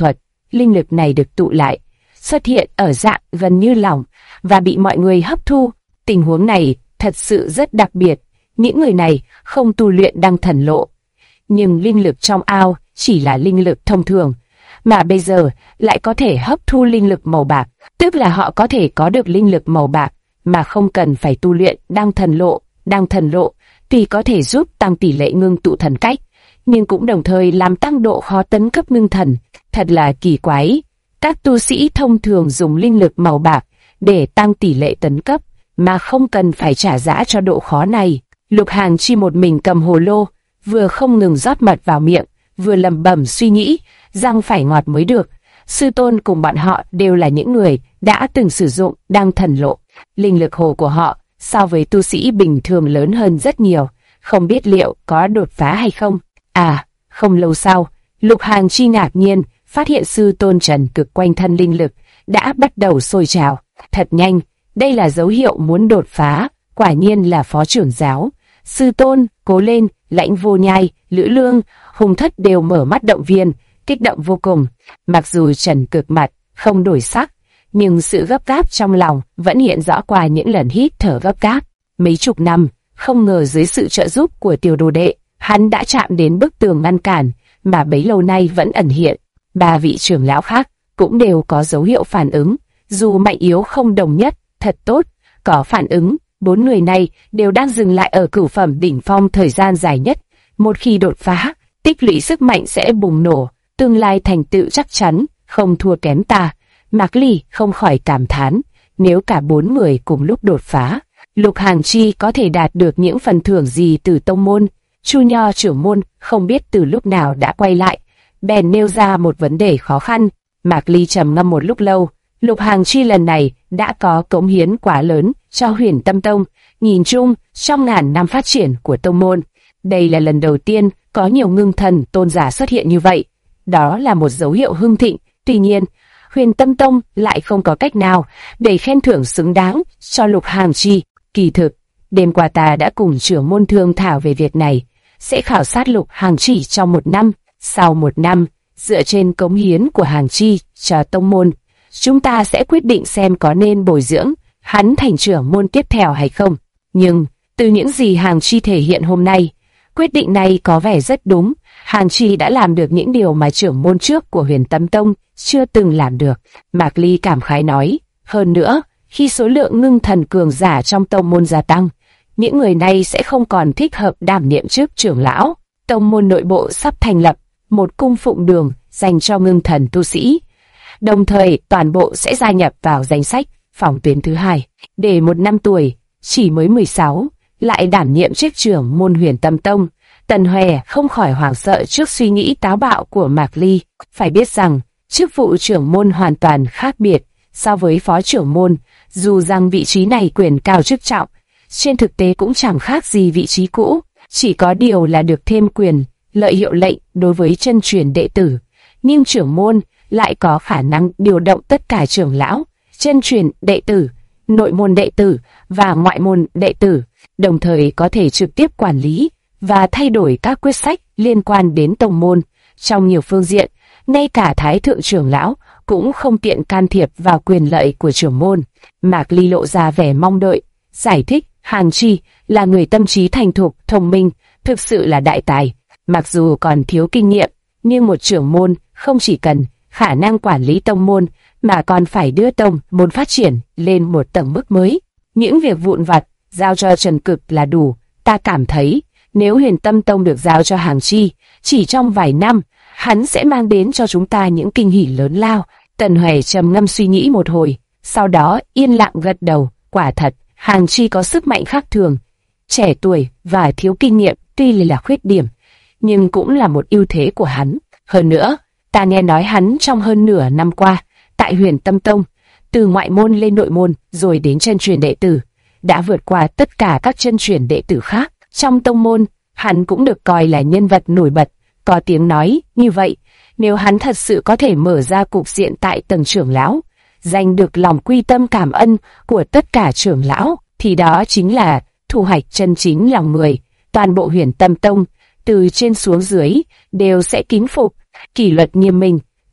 linh lực này được tụ lại, xuất hiện ở dạng gần như lỏng và bị mọi người hấp thu. Tình huống này thật sự rất đặc biệt. Những người này không tu luyện đăng thần lộ, nhưng linh lực trong ao chỉ là linh lực thông thường, mà bây giờ lại có thể hấp thu linh lực màu bạc, tức là họ có thể có được linh lực màu bạc mà không cần phải tu luyện đăng thần lộ. Đăng thần lộ tuy có thể giúp tăng tỷ lệ ngưng tụ thần cách, nhưng cũng đồng thời làm tăng độ khó tấn cấp ngưng thần. Thật là kỳ quái. Các tu sĩ thông thường dùng linh lực màu bạc để tăng tỷ lệ tấn cấp, mà không cần phải trả giá cho độ khó này. Lục Hàng Chi một mình cầm hồ lô, vừa không ngừng rót mật vào miệng, vừa lẩm bẩm suy nghĩ, răng phải ngọt mới được. Sư tôn cùng bọn họ đều là những người đã từng sử dụng đăng thần lộ. Linh lực hồ của họ so với tu sĩ bình thường lớn hơn rất nhiều, không biết liệu có đột phá hay không. Không lâu sau, Lục Hàng Chi ngạc nhiên phát hiện sư tôn Trần Cực quanh thân linh lực đã bắt đầu sôi trào. Thật nhanh, đây là dấu hiệu muốn đột phá, quả nhiên là phó trưởng giáo. Sư tôn, cố lên. Lãnh Vô Nhai, Lữ Lương, Hùng Thất đều mở mắt động viên, kích động vô cùng. Mặc dù Trần Cực mặt không đổi sắc, nhưng sự gấp gáp trong lòng vẫn hiện rõ qua những lần hít thở gấp gáp. Mấy chục năm, không ngờ dưới sự trợ giúp của tiểu đồ đệ, hắn đã chạm đến bức tường ngăn cản mà bấy lâu nay vẫn ẩn hiện. 3 vị trưởng lão khác cũng đều có dấu hiệu phản ứng, dù mạnh yếu không đồng nhất. Thật tốt, có phản ứng. 4 người này đều đang dừng lại ở cửu phẩm đỉnh phong thời gian dài nhất. Một khi đột phá, tích lũy sức mạnh sẽ bùng nổ, tương lai thành tựu chắc chắn không thua kém ta. Mạc Ly không khỏi cảm thán, nếu cả 4 người cùng lúc đột phá, Lục Hàng Chi có thể đạt được những phần thưởng gì từ tông môn. Chu Nho trưởng môn không biết từ lúc nào đã quay lại, bèn nêu ra một vấn đề khó khăn. Mạc Ly trầm ngâm một lúc lâu. Lục Hàng Chi lần này đã có cống hiến quá lớn cho Huyền Tâm Tông, nhìn chung trong ngàn năm phát triển của tông môn, đây là lần đầu tiên có nhiều ngưng thần tôn giả xuất hiện như vậy. Đó là một dấu hiệu hưng thịnh. Tuy nhiên, Huyền Tâm Tông lại không có cách nào để khen thưởng xứng đáng cho Lục Hàng Chi. Kỳ thực, đêm qua ta đã cùng trưởng môn thương thảo về việc này, sẽ khảo sát Lục Hàng Chi trong 1 năm. Sau 1 năm, dựa trên cống hiến của Hàng Chi cho tông môn, chúng ta sẽ quyết định xem có nên bồi dưỡng hắn thành trưởng môn tiếp theo hay không. Nhưng, từ những gì Hàng Chi thể hiện hôm nay, quyết định này có vẻ rất đúng. Hàng Chi đã làm được những điều mà trưởng môn trước của Huyền Tâm Tông chưa từng làm được. Mạc Ly cảm khái nói, hơn nữa, khi số lượng ngưng thần cường giả trong tông môn gia tăng, những người này sẽ không còn thích hợp đảm nhiệm chức trưởng lão. Tông môn nội bộ sắp thành lập một cung phụng đường dành cho ngưng thần tu sĩ, đồng thời toàn bộ sẽ gia nhập vào danh sách phòng tuyến thứ 2. Để một năm tuổi, chỉ mới 16, lại đảm nhiệm chức trưởng môn Huyền Tâm Tông, Tần Hòe không khỏi hoảng sợ trước suy nghĩ táo bạo của Mạc Ly. Phải biết rằng, chức vụ trưởng môn hoàn toàn khác biệt so với phó trưởng môn, dù rằng vị trí này quyền cao chức trọng, trên thực tế cũng chẳng khác gì vị trí cũ, chỉ có điều là được thêm quyền lợi hiệu lệnh đối với chân truyền đệ tử. Nhưng trưởng môn lại có khả năng điều động tất cả trưởng lão, chân truyền đệ tử, nội môn đệ tử và ngoại môn đệ tử, đồng thời có thể trực tiếp quản lý và thay đổi các quyết sách liên quan đến tông môn. Trong nhiều phương diện, ngay cả Thái thượng trưởng lão cũng không tiện can thiệp vào quyền lợi của trưởng môn. Mạc Ly lộ ra vẻ mong đợi, giải thích Hàng Chi là người tâm trí thành thục, thông minh, thực sự là đại tài. Mặc dù còn thiếu kinh nghiệm, nhưng một trưởng môn không chỉ cần khả năng quản lý tông môn, mà còn phải đưa tông môn phát triển lên một tầng mức mới. Những việc vụn vặt giao cho Trần Cực là đủ. Ta cảm thấy nếu Huyền Tâm Tông được giao cho Hàng Chi, chỉ trong vài năm, hắn sẽ mang đến cho chúng ta những kinh hỉ lớn lao. Tần Hòe trầm ngâm suy nghĩ một hồi, sau đó yên lặng gật đầu. Quả thật, Hàng Chi có sức mạnh khác thường. Trẻ tuổi và thiếu kinh nghiệm tuy là khuyết điểm, nhưng cũng là một ưu thế của hắn. Hơn nữa, ta nghe nói hắn trong hơn nửa năm qua, tại Huyền Tâm Tông, từ ngoại môn lên nội môn rồi đến chân truyền đệ tử, đã vượt qua tất cả các chân truyền đệ tử khác. Trong tông môn, hắn cũng được coi là nhân vật nổi bật, có tiếng nói. Như vậy, nếu hắn thật sự có thể mở ra cục diện tại tầng trưởng lão, giành được lòng quy tâm cảm ân của tất cả trưởng lão, thì đó chính là thu hoạch chân chính lòng người. Toàn bộ Huyền Tâm Tông, từ trên xuống dưới, đều sẽ kính phục, kỷ luật nghiêm minh.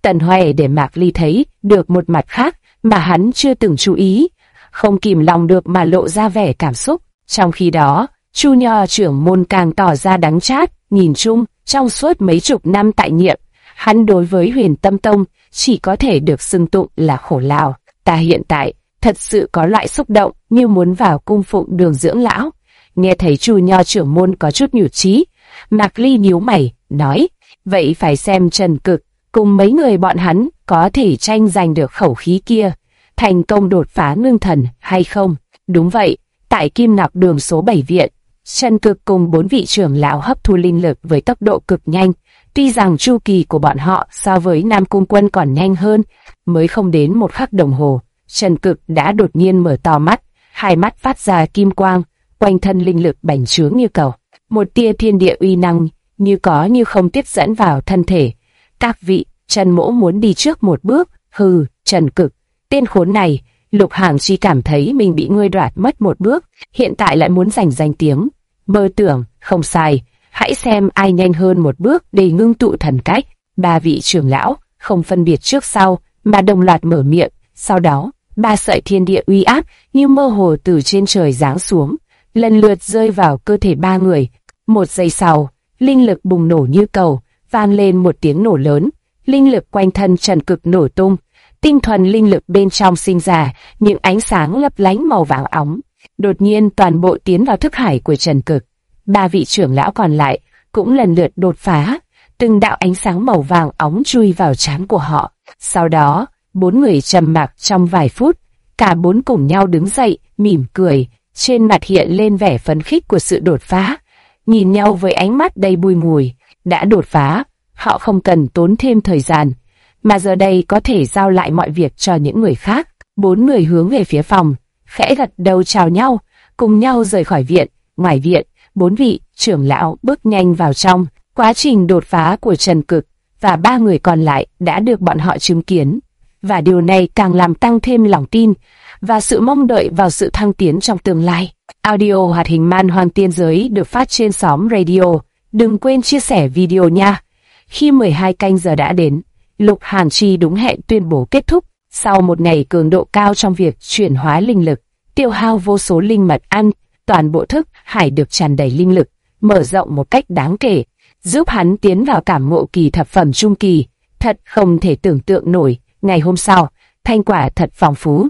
Tần Hoè để Mạc Ly thấy được một mặt khác mà hắn chưa từng chú ý, không kìm lòng được mà lộ ra vẻ cảm xúc. Trong khi đó, Chu Nho trưởng môn càng tỏ ra đắng chát. Nhìn chung, trong suốt mấy chục năm tại nhiệm, hắn đối với Huyền Tâm Tông chỉ có thể được xưng tụng là khổ lao. Ta hiện tại thật sự có loại xúc động như muốn vào cung phụng Đường dưỡng lão. Nghe thấy Chu Nho trưởng môn có chút nhụt chí, Mạc Ly nhíu mày, nói: vậy phải xem Trần Cực cùng mấy người bọn hắn có thể tranh giành được khẩu khí kia, thành công đột phá ngưng thần hay không. Đúng vậy, tại Kim Nặc Đường số 7 viện, Trần Cực cùng 4 vị trưởng lão hấp thu linh lực với tốc độ cực nhanh. Tuy rằng chu kỳ của bọn họ so với Nam Cung Quân còn nhanh hơn, mới không đến một khắc đồng hồ, Trần Cực đã đột nhiên mở to mắt, hai mắt phát ra kim quang, quanh thân linh lực bành trướng như cầu. Một tia thiên địa uy năng như có như không tiếp dẫn vào thân thể. Các vị, Trần Mỗ muốn đi trước một bước. Hừ, Trần Cực, tên khốn này. Lục Hàng Chi cảm thấy mình bị ngươi đoạt mất một bước, hiện tại lại muốn giành danh tiếng. Mơ tưởng, không sai, hãy xem ai nhanh hơn một bước để ngưng tụ thần cách. Ba vị trưởng lão không phân biệt trước sau mà đồng loạt mở miệng. Sau đó, ba sợi thiên địa uy áp như mơ hồ từ trên trời giáng xuống, lần lượt rơi vào cơ thể ba người. Một giây sau, linh lực bùng nổ như cầu, vang lên một tiếng nổ lớn, linh lực quanh thân Trần Cực nổ tung, tinh thuần linh lực bên trong sinh ra những ánh sáng lấp lánh màu vàng óng, đột nhiên toàn bộ tiến vào thức hải của Trần Cực. Ba vị trưởng lão còn lại cũng lần lượt đột phá, từng đạo ánh sáng màu vàng óng chui vào trán của họ. Sau đó, 4 người trầm mặc trong vài phút, cả 4 cùng nhau đứng dậy, mỉm cười, trên mặt hiện lên vẻ phấn khích của sự đột phá, nhìn nhau với ánh mắt đầy bùi ngùi. Đã đột phá, họ không cần tốn thêm thời gian, mà giờ đây có thể giao lại mọi việc cho những người khác. 4 người hướng về phía phòng, khẽ gật đầu chào nhau, cùng nhau rời khỏi viện. Ngoài viện, 4 vị trưởng lão bước nhanh vào trong. Quá trình đột phá của Trần Cực và 3 người còn lại đã được bọn họ chứng kiến, và điều này càng làm tăng thêm lòng tin và sự mong đợi vào sự thăng tiến trong tương lai. Audio hoạt hình Man Hoang Tiên Giới được phát trên xóm radio. Đừng quên chia sẻ video nha. Khi 12 canh giờ đã đến, Lục Hàn Chi đúng hẹn tuyên bố kết thúc. Sau một ngày cường độ cao trong việc chuyển hóa linh lực, tiêu hao vô số linh mật ăn, toàn bộ thức hải được tràn đầy linh lực, mở rộng một cách đáng kể, giúp hắn tiến vào cảm ngộ kỳ thập phẩm trung kỳ. Thật không thể tưởng tượng nổi. Ngày hôm sau, thành quả thật phong phú.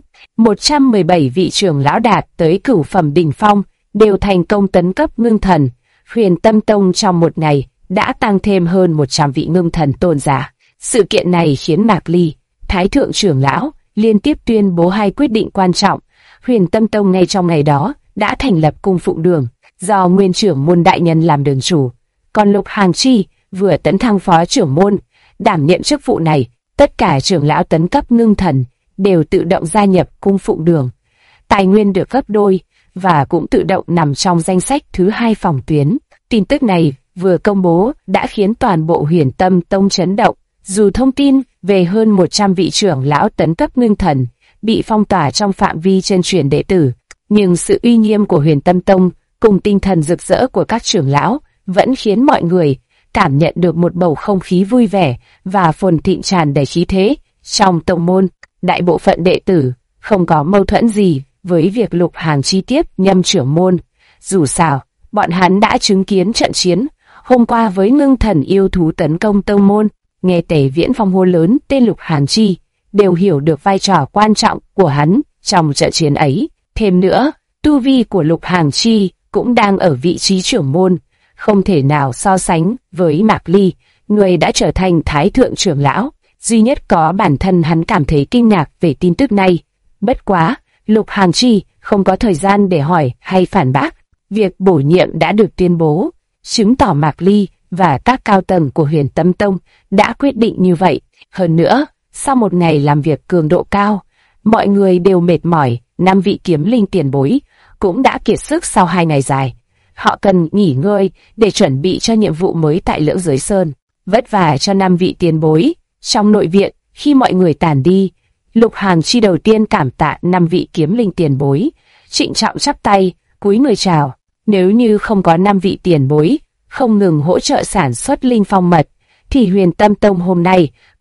117 vị trưởng lão đạt tới cửu phẩm đỉnh phong, đều thành công tấn cấp ngưng thần. Huyền Tâm Tông trong một ngày đã tăng thêm hơn 100 vị ngưng thần tôn giả. Sự kiện này khiến Mạc Ly, Thái thượng trưởng lão, liên tiếp tuyên bố 2 quyết định quan trọng. Huyền Tâm Tông ngay trong ngày đó đã thành lập cung phụng đường, do nguyên trưởng môn đại nhân làm đường chủ. Còn Lục Hàng Chi vừa tấn thăng phó trưởng môn, đảm nhiệm chức vụ này. Tất cả trưởng lão tấn cấp ngưng thần đều tự động gia nhập cung phụng đường. Tài nguyên được gấp đôi và cũng tự động nằm trong danh sách thứ 2 phòng tuyến. Tin tức này vừa công bố đã khiến toàn bộ Huyền Tâm Tông chấn động. Dù thông tin về hơn 100 vị trưởng lão tấn cấp ngưng thần bị phong tỏa trong phạm vi chân truyền đệ tử, nhưng sự uy nghiêm của Huyền Tâm Tông cùng tinh thần rực rỡ của các trưởng lão vẫn khiến mọi người cảm nhận được một bầu không khí vui vẻ và phồn thịnh tràn đầy khí thế. Trong tông môn, đại bộ phận đệ tử không có mâu thuẫn gì với việc Lục Hàng Chi tiếp nhâm trưởng môn. Dù sao, bọn hắn đã chứng kiến trận chiến hôm qua với ngưng thần yêu thú tấn công tông môn. Nghe Tề Viễn Phong hô lớn tên Lục Hàng Chi, đều hiểu được vai trò quan trọng của hắn trong trận chiến ấy. Thêm nữa, tu vi của Lục Hàng Chi cũng đang ở vị trí trưởng môn, không thể nào so sánh với Mạc Ly, người đã trở thành Thái thượng trưởng lão. Duy nhất có bản thân hắn cảm thấy kinh ngạc về tin tức này. Bất quá, Lục Hàng Chi không có thời gian để hỏi hay phản bác. Việc bổ nhiệm đã được tuyên bố, chứng tỏ Mạc Ly và các cao tầng của Huyền Tâm Tông đã quyết định như vậy. Hơn nữa, sau một ngày làm việc cường độ cao, mọi người đều mệt mỏi. 5 vị kiếm linh tiền bối cũng đã kiệt sức sau 2 ngày dài. Họ cần nghỉ ngơi để chuẩn bị cho nhiệm vụ mới tại Lưỡng Giới Sơn. Vất vả cho 5 vị tiền bối. Trong nội viện, khi mọi người tản đi, Lục Hàng Chi đầu tiên cảm tạ 5 vị kiếm linh tiền bối, trịnh trọng chắp tay, cúi người chào. Nếu như không có 5 vị tiền bối không ngừng hỗ trợ sản xuất linh phong mật, thì Huyền Tâm Tông hôm nay cũng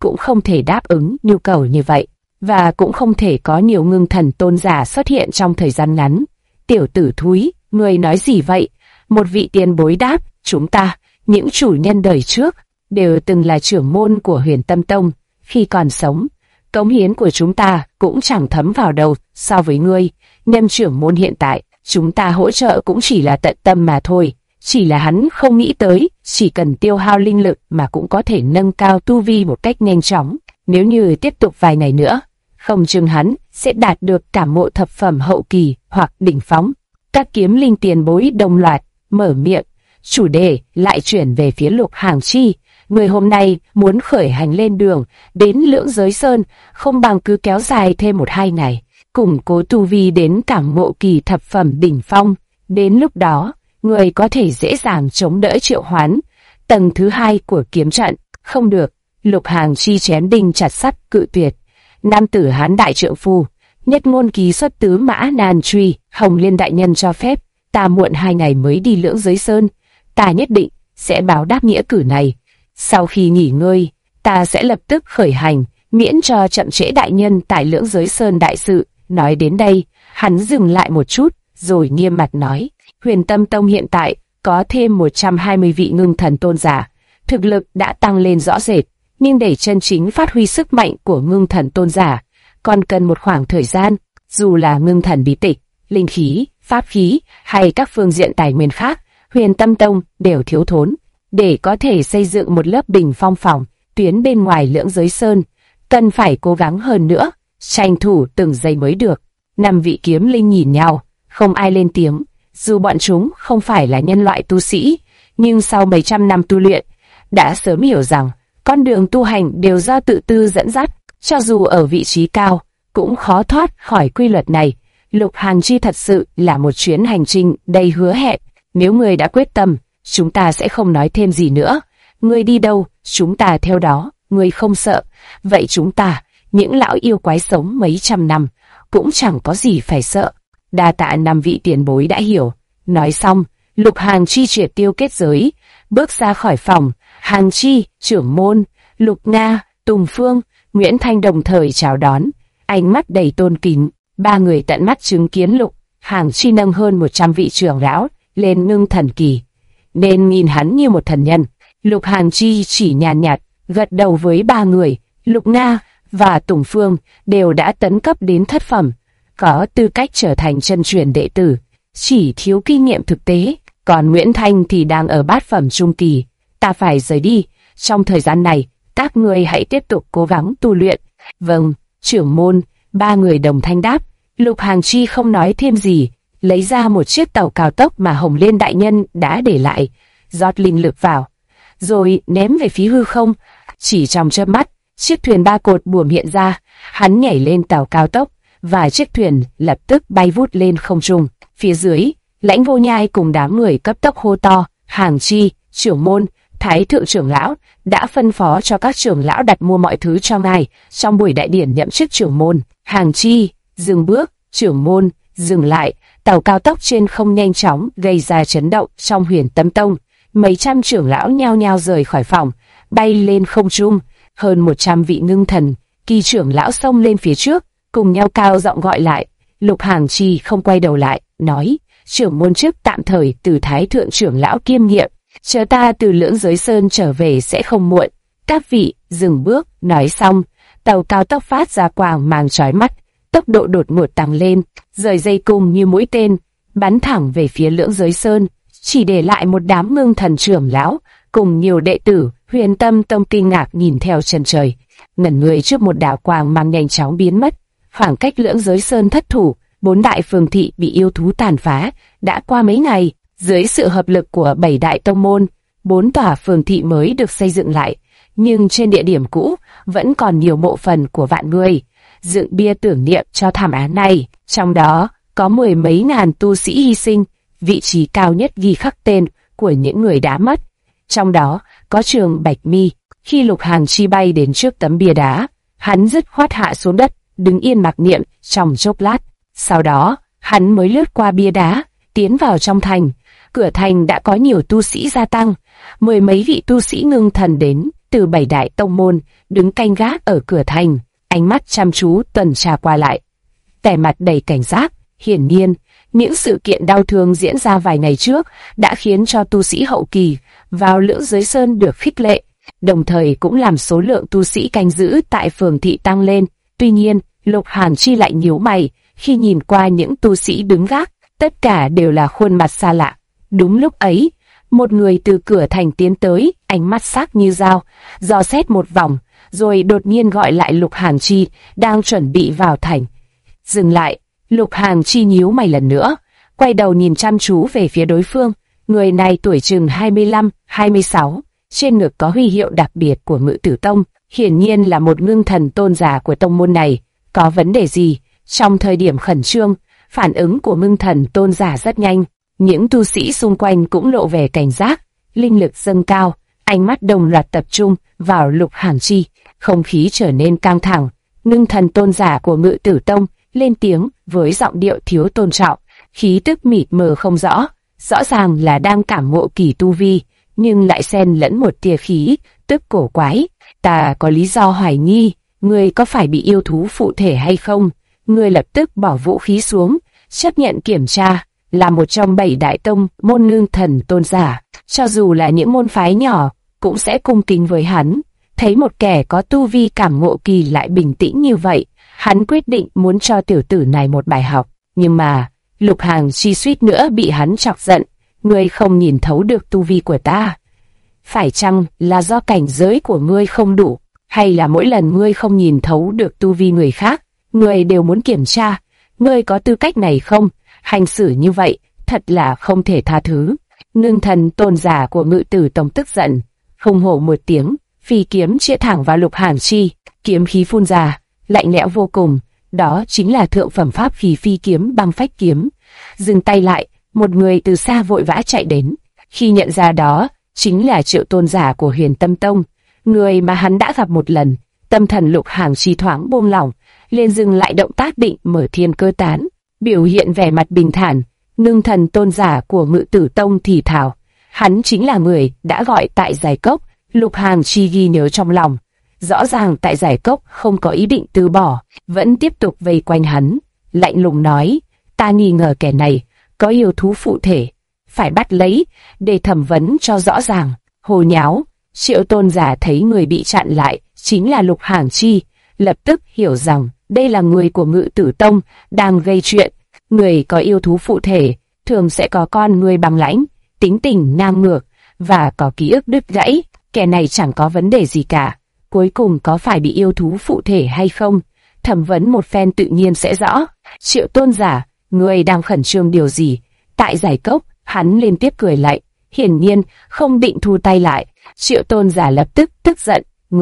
cũng không thể đáp ứng nhu cầu như vậy, và cũng không thể có nhiều ngưng thần tôn giả xuất hiện trong thời gian ngắn. Tiểu tử thúi, ngươi nói gì vậy? Một vị tiền bối đáp, chúng ta, những chủ nhân đời trước, đều từng là trưởng môn của Huyền Tâm Tông. Khi còn sống, cống hiến của chúng ta cũng chẳng thấm vào đâu so với ngươi. Nhâm trưởng môn hiện tại, chúng ta hỗ trợ cũng chỉ là tận tâm mà thôi. Chỉ là hắn không nghĩ tới, chỉ cần tiêu hao linh lực mà cũng có thể nâng cao tu vi một cách nhanh chóng. Nếu như tiếp tục vài ngày nữa, không chừng hắn sẽ đạt được cảm ngộ thập phẩm hậu kỳ hoặc đỉnh phóng. Các kiếm linh tiền bối đồng loạt mở miệng, chủ đề lại chuyển về phía Lục Hàng Chi. Người hôm nay muốn khởi hành lên đường đến Lưỡng Giới Sơn, không bằng cứ kéo dài thêm 1-2 ngày, củng cố tu vi đến cảm ngộ kỳ thập phẩm đỉnh phong. Đến lúc đó, người có thể dễ dàng chống đỡ triệu hoán tầng thứ 2 của kiếm trận. Không được, Lục Hàng Chi chém đinh chặt sắt cự tuyệt. Nam tử Hán đại trượng phu, nhất ngôn ký xuất tứ mã nan truy, Hồng Liên đại nhân cho phép ta muộn 2 ngày mới đi Lưỡng Giới Sơn, ta nhất định sẽ báo đáp nghĩa cử này. Sau khi nghỉ ngơi, ta sẽ lập tức khởi hành, miễn cho chậm trễ đại nhân tại Lưỡng Giới Sơn đại sự. Nói đến đây, hắn dừng lại một chút, rồi nghiêm mặt nói, Huyền Tâm Tông hiện tại có thêm 120 vị ngưng thần tôn giả, thực lực đã tăng lên rõ rệt, nhưng để chân chính phát huy sức mạnh của ngưng thần tôn giả, còn cần một khoảng thời gian. Dù là ngưng thần bí tịch, linh khí, pháp khí hay các phương diện tài nguyên khác, Huyền Tâm Tông đều thiếu thốn. Để có thể xây dựng một lớp bình phong phòng tuyến bên ngoài Lưỡng Giới Sơn, cần phải cố gắng hơn nữa, tranh thủ từng giây mới được. 5 vị kiếm linh nhìn nhau, không ai lên tiếng. Dù bọn chúng không phải là nhân loại tu sĩ, nhưng sau mấy trăm năm tu luyện, đã sớm hiểu rằng con đường tu hành đều do tự tư dẫn dắt. Cho dù ở vị trí cao, cũng khó thoát khỏi quy luật này. Lục Hàng Chi thật sự là một chuyến hành trình đầy hứa hẹn. Nếu người đã quyết tâm, chúng ta sẽ không nói thêm gì nữa. Ngươi đi đâu, chúng ta theo đó. Ngươi không sợ, vậy chúng ta, những lão yêu quái sống mấy trăm năm, cũng chẳng có gì phải sợ. Đa tạ 5 vị tiền bối đã hiểu. Nói xong, Lục Hàng Chi triệt tiêu kết giới, bước ra khỏi phòng. Hàng Chi, trưởng môn, Lục Nga, Tùng Phương, Nguyễn Thanh đồng thời chào đón, ánh mắt đầy tôn kính. 3 người tận mắt chứng kiến Lục Hàng Chi nâng hơn 100 vị trưởng lão lên ngưng thần kỳ, nên nhìn hắn như một thần nhân. Lục Hàng Chi chỉ nhàn nhạt gật đầu với 3 người. Lục Nga và Tùng Phương đều đã tấn cấp đến thất phẩm, có tư cách trở thành chân truyền đệ tử, chỉ thiếu kinh nghiệm thực tế. Còn Nguyễn Thanh thì đang ở bát phẩm trung kỳ. Ta phải rời đi, trong thời gian này, các người hãy tiếp tục cố gắng tu luyện. Vâng, trưởng môn. 3 người đồng thanh đáp. Lục Hàng Chi không nói thêm gì, lấy ra một chiếc tàu cao tốc mà Hồng Liên đại nhân đã để lại, rót linh lực vào, rồi ném về phía hư không. Chỉ trong chớp mắt, chiếc thuyền 3 cột buồm hiện ra, hắn nhảy lên tàu cao tốc, và chiếc thuyền lập tức bay vút lên không trung. Phía dưới, Lãnh Vô Nhai cùng đám người cấp tốc hô to, Hàng Chi, trưởng môn, Thái thượng trưởng lão đã phân phó cho các trưởng lão đặt mua mọi thứ cho ngài trong buổi đại điển nhậm chức trưởng môn. Hàng Chi, dừng bước, trưởng môn, dừng lại. Tàu cao tốc trên không nhanh chóng gây ra chấn động trong Huyền Tâm Tông. Mấy trăm trưởng lão nhao nhao rời khỏi phòng, bay lên không trung. Hơn 100 vị ngưng thần kỳ trưởng lão xông lên phía trước, cùng nhau cao giọng gọi lại. Lục Hàng Chi không quay đầu lại, nói, trưởng môn chức tạm thời từ Thái thượng trưởng lão kiêm nhiệm, chờ ta từ Lưỡng Giới Sơn trở về sẽ không muộn. Các vị, dừng bước. Nói xong, tàu cao tốc phát ra quang mang chói mắt, tốc độ đột ngột tăng lên, rời dây cung như mũi tên, bắn thẳng về phía Lưỡng Giới Sơn, chỉ để lại một đám ngưng thần trưởng lão cùng nhiều đệ tử. Huyền Tâm Tông kinh ngạc nhìn theo chân trời, ngẩn người trước một đạo quang mang nhanh chóng biến mất. Khoảng cách Lưỡng Giới Sơn thất thủ, 4 đại phường thị bị yêu thú tàn phá, đã qua mấy ngày. Dưới sự hợp lực của 7 đại tông môn, 4 tòa phường thị mới được xây dựng lại, nhưng trên địa điểm cũ vẫn còn nhiều mộ phần của vạn người, dựng bia tưởng niệm cho thảm án này. Trong đó có 10 mấy ngàn tu sĩ hy sinh, vị trí cao nhất ghi khắc tên của những người đã mất. Trong đó có Trường Bạch Mi. Khi Lục Hàng Chi bay đến trước tấm bia đá, hắn dứt khoát hạ xuống đất, đứng yên mặc niệm trong chốc lát. Sau đó, hắn mới lướt qua bia đá, tiến vào trong thành. Cửa thành đã có nhiều tu sĩ gia tăng, 10 mấy vị tu sĩ ngưng thần đến từ 7 đại tông môn, đứng canh gác ở cửa thành, ánh mắt chăm chú tuần tra qua lại, vẻ mặt đầy cảnh giác. Hiển nhiên, những sự kiện đau thương diễn ra vài ngày trước đã khiến cho tu sĩ hậu kỳ vào Lưỡng Giới Sơn được khích lệ, đồng thời cũng làm số lượng tu sĩ canh giữ tại phường thị tăng lên. Tuy nhiên, Lục Hàn Chi lại nhíu mày khi nhìn qua những tu sĩ đứng gác, tất cả đều là khuôn mặt xa lạ. Đúng lúc ấy, một người từ cửa thành tiến tới, ánh mắt sắc như dao, dò xét một vòng, rồi đột nhiên gọi lại Lục Hàn Chi đang chuẩn bị vào thành. Dừng lại. Lục Hàn Chi nhíu mày lần nữa, quay đầu nhìn chăm chú về phía đối phương. Người này tuổi chừng 25, 26, trên ngực có huy hiệu đặc biệt của Ngự Tử Tông, hiển nhiên là một ngưng thần tôn giả của tông môn này. Có vấn đề gì? Trong thời điểm khẩn trương, phản ứng của ngưng thần tôn giả rất nhanh. Những tu sĩ xung quanh cũng lộ vẻ cảnh giác, linh lực dâng cao, ánh mắt đồng loạt tập trung vào Lục Hàn Chi. Không khí trở nên căng thẳng. Ngưng thần tôn giả của Ngự Tử Tông lên tiếng với giọng điệu thiếu tôn trọng, khí tức mịt mờ không rõ, rõ ràng là đang cảm ngộ kỳ tu vi, nhưng lại xen lẫn một tia khí tức cổ quái. Ta có lý do hoài nghi, ngươi có phải bị yêu thú phụ thể hay không? Ngươi lập tức bỏ vũ khí xuống, chấp nhận kiểm tra. Là một trong 7 đại tông môn ngưng thần tôn giả, cho dù là những môn phái nhỏ cũng sẽ cung kính với hắn. Thấy một kẻ có tu vi cảm ngộ kỳ lại bình tĩnh như vậy, hắn quyết định muốn cho tiểu tử này một bài học. Nhưng mà, Lục Hàn Chi suýt nữa bị hắn chọc giận. Ngươi không nhìn thấu được tu vi của ta. Phải chăng là do cảnh giới của ngươi không đủ, hay là mỗi lần ngươi không nhìn thấu được tu vi người khác, ngươi đều muốn kiểm tra? Ngươi có tư cách này không? Hành xử như vậy, thật là không thể tha thứ. Ngưng thần tôn giả của Ngự Tử Tông tức giận, không hổ một tiếng, phi kiếm chĩa thẳng vào Lục Hàn Chi, kiếm khí phun ra, lạnh lẽo vô cùng. Đó chính là thượng phẩm pháp khí phi kiếm Băng Phách kiếm. Dừng tay lại, một người từ xa vội vã chạy đến. Khi nhận ra đó chính là Triệu tôn giả của Huyền Tâm Tông, người mà hắn đã gặp một lần. Tâm thần Lục Hàn Chi thoáng buông lỏng, liền dừng lại động tác định mở thiên cơ tán, biểu hiện vẻ mặt bình thản. Ngưng thần tôn giả của Ngự Tử Tông thì thào, hắn chính là người đã gọi tại Giải Cốc. Lục Hàn Chi ghi nhớ trong lòng, rõ ràng tại Giải Cốc không có ý định từ bỏ, vẫn tiếp tục vây quanh hắn, lạnh lùng nói, ta nghi ngờ kẻ này có yêu thú phụ thể, phải bắt lấy để thẩm vấn cho rõ ràng. Hồ nháo. Triệu tôn giả thấy người bị chặn lại chính là Lục Hàn Chi, lập tức hiểu rằng đây là người của Ngự Tử Tông đang gây chuyện. Người có yêu thú phụ thể thường sẽ có con người bằng lãnh, tính tình ngang ngược và có ký ức đứt gãy. Kẻ này chẳng có vấn đề gì cả, cuối cùng có phải bị yêu thú phụ thể hay không, thẩm vấn một phen tự nhiên sẽ rõ. Triệu tôn giả, người đang khẩn trương điều gì? Tại Giải Cốc, hắn liên tiếp cười lạnh, hiển nhiên không định thu tay lại. Triệu tôn giả lập tức tức giận,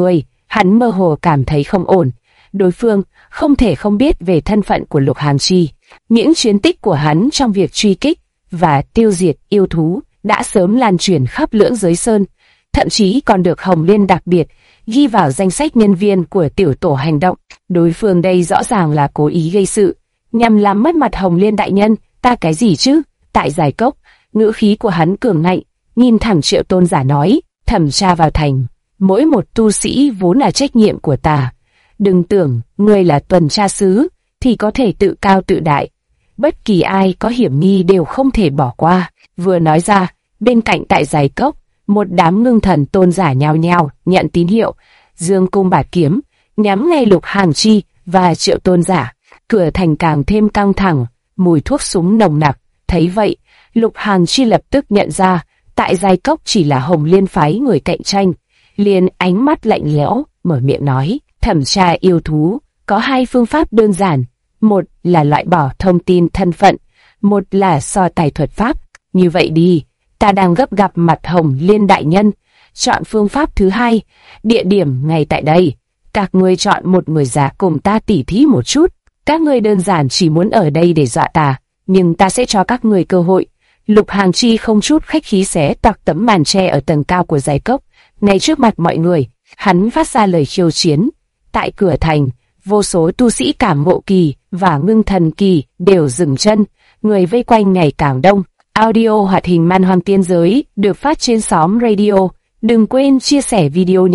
hắn mơ hồ cảm thấy không ổn. Đối phương không thể không biết về thân phận của Lục Hàn Chi. Những chiến tích của hắn trong việc truy kích và tiêu diệt yêu thú đã sớm lan truyền khắp Lưỡng Giới Sơn, thậm chí còn được Hồng Liên đặc biệt ghi vào danh sách nhân viên của tiểu tổ hành động. Đối phương đây rõ ràng là cố ý gây sự, nhằm làm mất mặt Hồng Liên đại nhân. Ta cái gì chứ? Tại Giải Cốc, ngữ khí của hắn cường ngạnh, nhìn thẳng Triệu tôn giả nói, thẩm tra vào thành, mỗi một tu sĩ vốn là trách nhiệm của ta. Đừng tưởng ngươi là tuần tra sứ thì có thể tự cao tự đại, bất kỳ ai có hiểm nghi đều không thể bỏ qua. Vừa nói ra, bên cạnh tại Giải Cốc, một đám ngưng thần tôn giả nhao nhao nhận tín hiệu, dương cung bạt kiếm nhắm ngay Lục Hàn Chi và Triệu tôn giả. Cửa thành càng thêm căng thẳng, mùi thuốc súng nồng nặc. Thấy vậy, Lục Hàn Chi lập tức nhận ra tại Giải Cốc chỉ là Hồng Liên phái người cạnh tranh, liền ánh mắt lạnh lẽo mở miệng nói, thẩm tra yêu thú có hai phương pháp đơn giản, một là loại bỏ thông tin thân phận, một là so tài thuật pháp. Như vậy đi, ta đang gấp gặp mặt Hồng Liên đại nhân, chọn phương pháp thứ hai, địa điểm ngay tại đây. Các ngươi chọn một người già cùng ta tỉ thí một chút. Các ngươi đơn giản chỉ muốn ở đây để dọa ta, nhưng ta sẽ cho các ngươi cơ hội. Lục Hàn Chi không chút khách khí xé toạc tấm màn tre ở tầng cao của Giải Cốc, ngay trước mặt mọi người, hắn phát ra lời khiêu chiến. Tại cửa thành, vô số tu sĩ cảm ngộ kỳ và ngưng thần kỳ đều dừng chân, người vây quanh ngày càng đông. Audio hoạt hình Man Hoang Tiên Giới được phát trên xóm radio. Đừng quên chia sẻ video nha.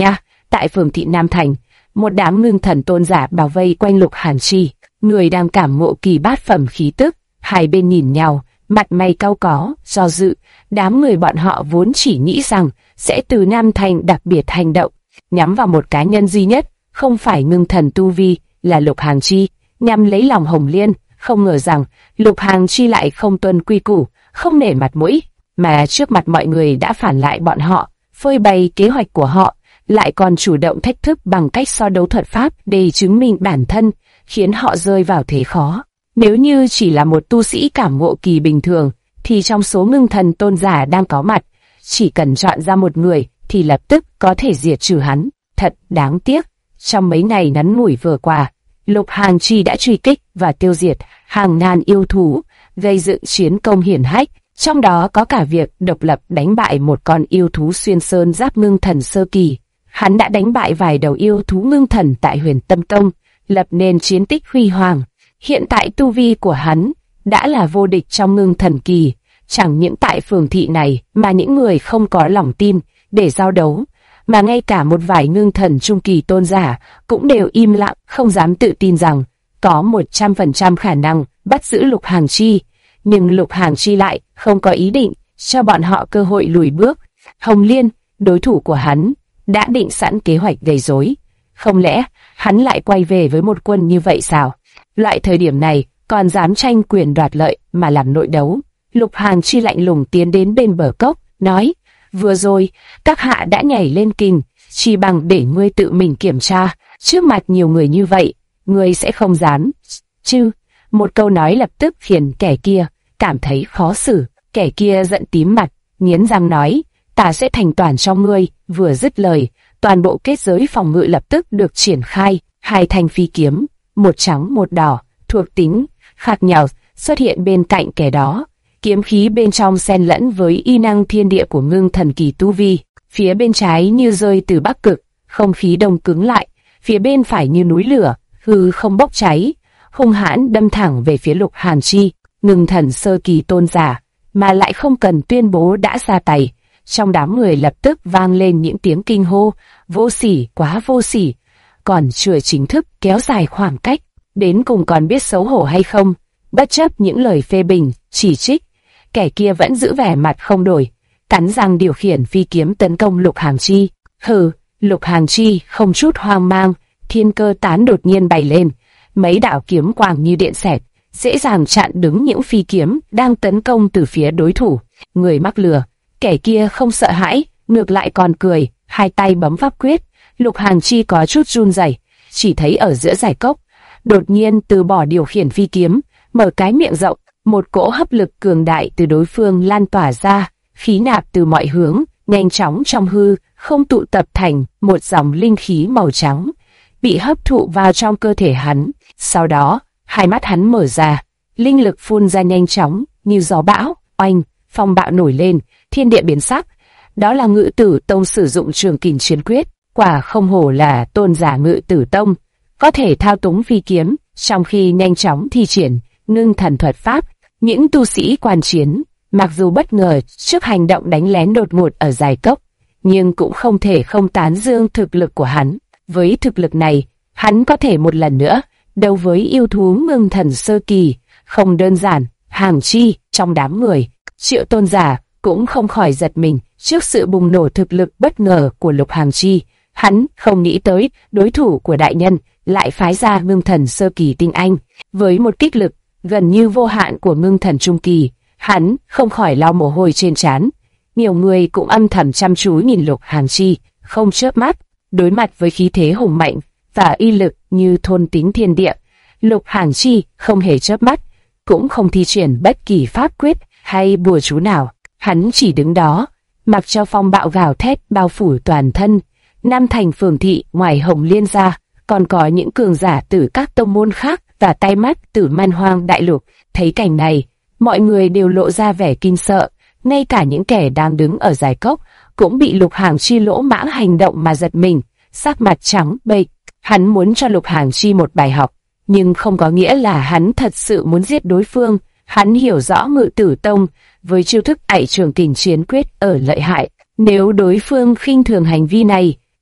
Tại phường thị Nam Thành, một đám ngưng thần tôn giả bao vây quanh Lục Hàn Chi, người đang cảm ngộ kỳ bát phẩm khí tức. Hai bên nhìn nhau, mặt mày cau có, do dự. Đám người bọn họ vốn chỉ nghĩ rằng sẽ từ Nam Thành đặc biệt hành động, nhắm vào một cá nhân duy nhất, không phải ngưng thần tu vi, là Lục Hàn Chi, nhằm lấy lòng Hồng Liên. Không ngờ rằng Lục Hàn Chi lại không tuân quy củ, không nể mặt mũi, mà trước mặt mọi người đã phản lại bọn họ, phơi bày kế hoạch của họ, lại còn chủ động thách thức bằng cách so đấu thuật pháp để chứng minh bản thân, khiến họ rơi vào thế khó. Nếu như chỉ là một tu sĩ cảm ngộ kỳ bình thường, thì trong số ngưng thần tôn giả đang có mặt, chỉ cần chọn ra một người thì lập tức có thể diệt trừ hắn. Thật đáng tiếc, trong mấy ngày ngắn ngủi vừa qua, Lục Hàn Chi đã truy kích và tiêu diệt hàng ngàn yêu thú, gây dựng chiến công hiển hách, trong đó có cả việc độc lập đánh bại một con yêu thú xuyên sơn giáp ngưng thần sơ kỳ. Hắn đã đánh bại vài đầu yêu thú ngưng thần tại Huyền Tâm Tông, lập nên chiến tích huy hoàng. Hiện tại tu vi của hắn đã là vô địch trong ngưng thần kỳ, chẳng những tại phường thị này mà những người không có lòng tin để giao đấu, mà ngay cả một vài ngưng thần trung kỳ tôn giả cũng đều im lặng, không dám tự tin rằng có 100% khả năng bắt giữ Lục Hàn Chi. Nhưng Lục Hàn Chi lại không có ý định cho bọn họ cơ hội lùi bước. Hồng Liên, đối thủ của hắn, đã định sẵn kế hoạch gây rối. Không lẽ hắn lại quay về với một quân như vậy sao? Loại thời điểm này còn dám tranh quyền đoạt lợi mà làm nội đấu. Lục Hàn Chi lạnh lùng tiến đến bên bờ cốc, nói: vừa rồi các hạ đã nhảy lên kình, chỉ bằng để ngươi tự mình kiểm tra. Trước mặt nhiều người như vậy, ngươi sẽ không dám chứ? Một câu nói lập tức khiến kẻ kia cảm thấy khó xử. Kẻ kia giận tím mặt, nghiến răng nói: ta sẽ thành toàn cho ngươi. Vừa dứt lời, toàn bộ kết giới phòng ngự lập tức được triển khai. Hai thanh phi kiếm, một trắng một đỏ, thuộc tính khác nhau xuất hiện bên cạnh kẻ đó. Kiếm khí bên trong xen lẫn với y năng thiên địa của ngưng thần kỳ tu vi. Phía bên trái như rơi từ Bắc Cực, không khí đông cứng lại. Phía bên phải như núi lửa, hư không bốc cháy, hung hãn đâm thẳng về phía Lục Hàn Chi. Ngưng thần sơ kỳ tôn giả, mà lại không cần tuyên bố đã ra tay. Trong đám người lập tức vang lên những tiếng kinh hô: vô sỉ, quá vô sỉ. Còn chưa chính thức kéo dài khoảng cách, đến cùng còn biết xấu hổ hay không? Bất chấp những lời phê bình, chỉ trích, kẻ kia vẫn giữ vẻ mặt không đổi, cắn răng điều khiển phi kiếm tấn công Lục Hàn Chi. Hừ, Lục Hàn Chi không chút hoang mang, thiên cơ tán đột nhiên bày lên, mấy đạo kiếm quang như điện xẹt, dễ dàng chặn đứng những phi kiếm đang tấn công từ phía đối thủ. Người mắc lừa, kẻ kia không sợ hãi, ngược lại còn cười, hai tay bấm pháp quyết. Lục Hàn Chi có chút run rẩy, chỉ thấy ở giữa dải cốc, đột nhiên từ bỏ điều khiển phi kiếm, mở cái miệng rộng, một cỗ hấp lực cường đại từ đối phương lan tỏa ra, khí nạp từ mọi hướng, nhanh chóng trong hư không tụ tập thành một dòng linh khí màu trắng, bị hấp thụ vào trong cơ thể hắn. Sau đó, hai mắt hắn mở ra, linh lực phun ra nhanh chóng như gió bão, oanh, phong bạo nổi lên, thiên địa biến sắc. Đó là Ngự Tử Tông sử dụng Trường Kình Chiến Quyết. Quả không hổ là tôn giả Ngự Tử Tông, có thể thao túng phi kiếm, trong khi nhanh chóng thi triển ngưng thần thuật pháp. Những tu sĩ quan chiến, mặc dù bất ngờ trước hành động đánh lén đột ngột ở dải cốc, nhưng cũng không thể không tán dương thực lực của hắn. Với thực lực này, hắn có thể một lần nữa đấu với yêu thú ngưng thần sơ kỳ, không đơn giản. Hàn Chi trong đám người, Triệu tôn giả cũng không khỏi giật mình trước sự bùng nổ thực lực bất ngờ của Lục Hàn Chi. Hắn không nghĩ tới đối thủ của đại nhân lại phái ra ngưng thần sơ kỳ tinh anh. Với một kích lực gần như vô hạn của ngưng thần trung kỳ, hắn không khỏi lau mồ hôi trên trán. Nhiều người cũng âm thầm chăm chú nhìn Lục Hàn Chi, không chớp mắt. Đối mặt với khí thế hùng mạnh và uy lực như thôn tính thiên địa, Lục Hàn Chi không hề chớp mắt, cũng không thi triển bất kỳ pháp quyết hay bùa chú nào. Hắn chỉ đứng đó, mặc cho phong bạo gào thét bao phủ toàn thân. Nam Thành phường thị ngoài Hồng Liên ra, còn có những cường giả từ các tông môn khác và tay mắt từ Man Hoang đại lục. Thấy cảnh này, mọi người đều lộ ra vẻ kinh sợ, ngay cả những kẻ đang đứng ở dải cốc cũng bị Lục Hàn Chi lỗ mãng hành động mà giật mình, sắc mặt trắng bệch. Hắn muốn cho Lục Hàn Chi một bài học, nhưng không có nghĩa là hắn thật sự muốn giết đối phương. Hắn hiểu rõ Ngự Tử Tông với chiêu thức Ải Trường Kình Chiến Quyết ở lợi hại, nếu đối phương khinh thường hành vi này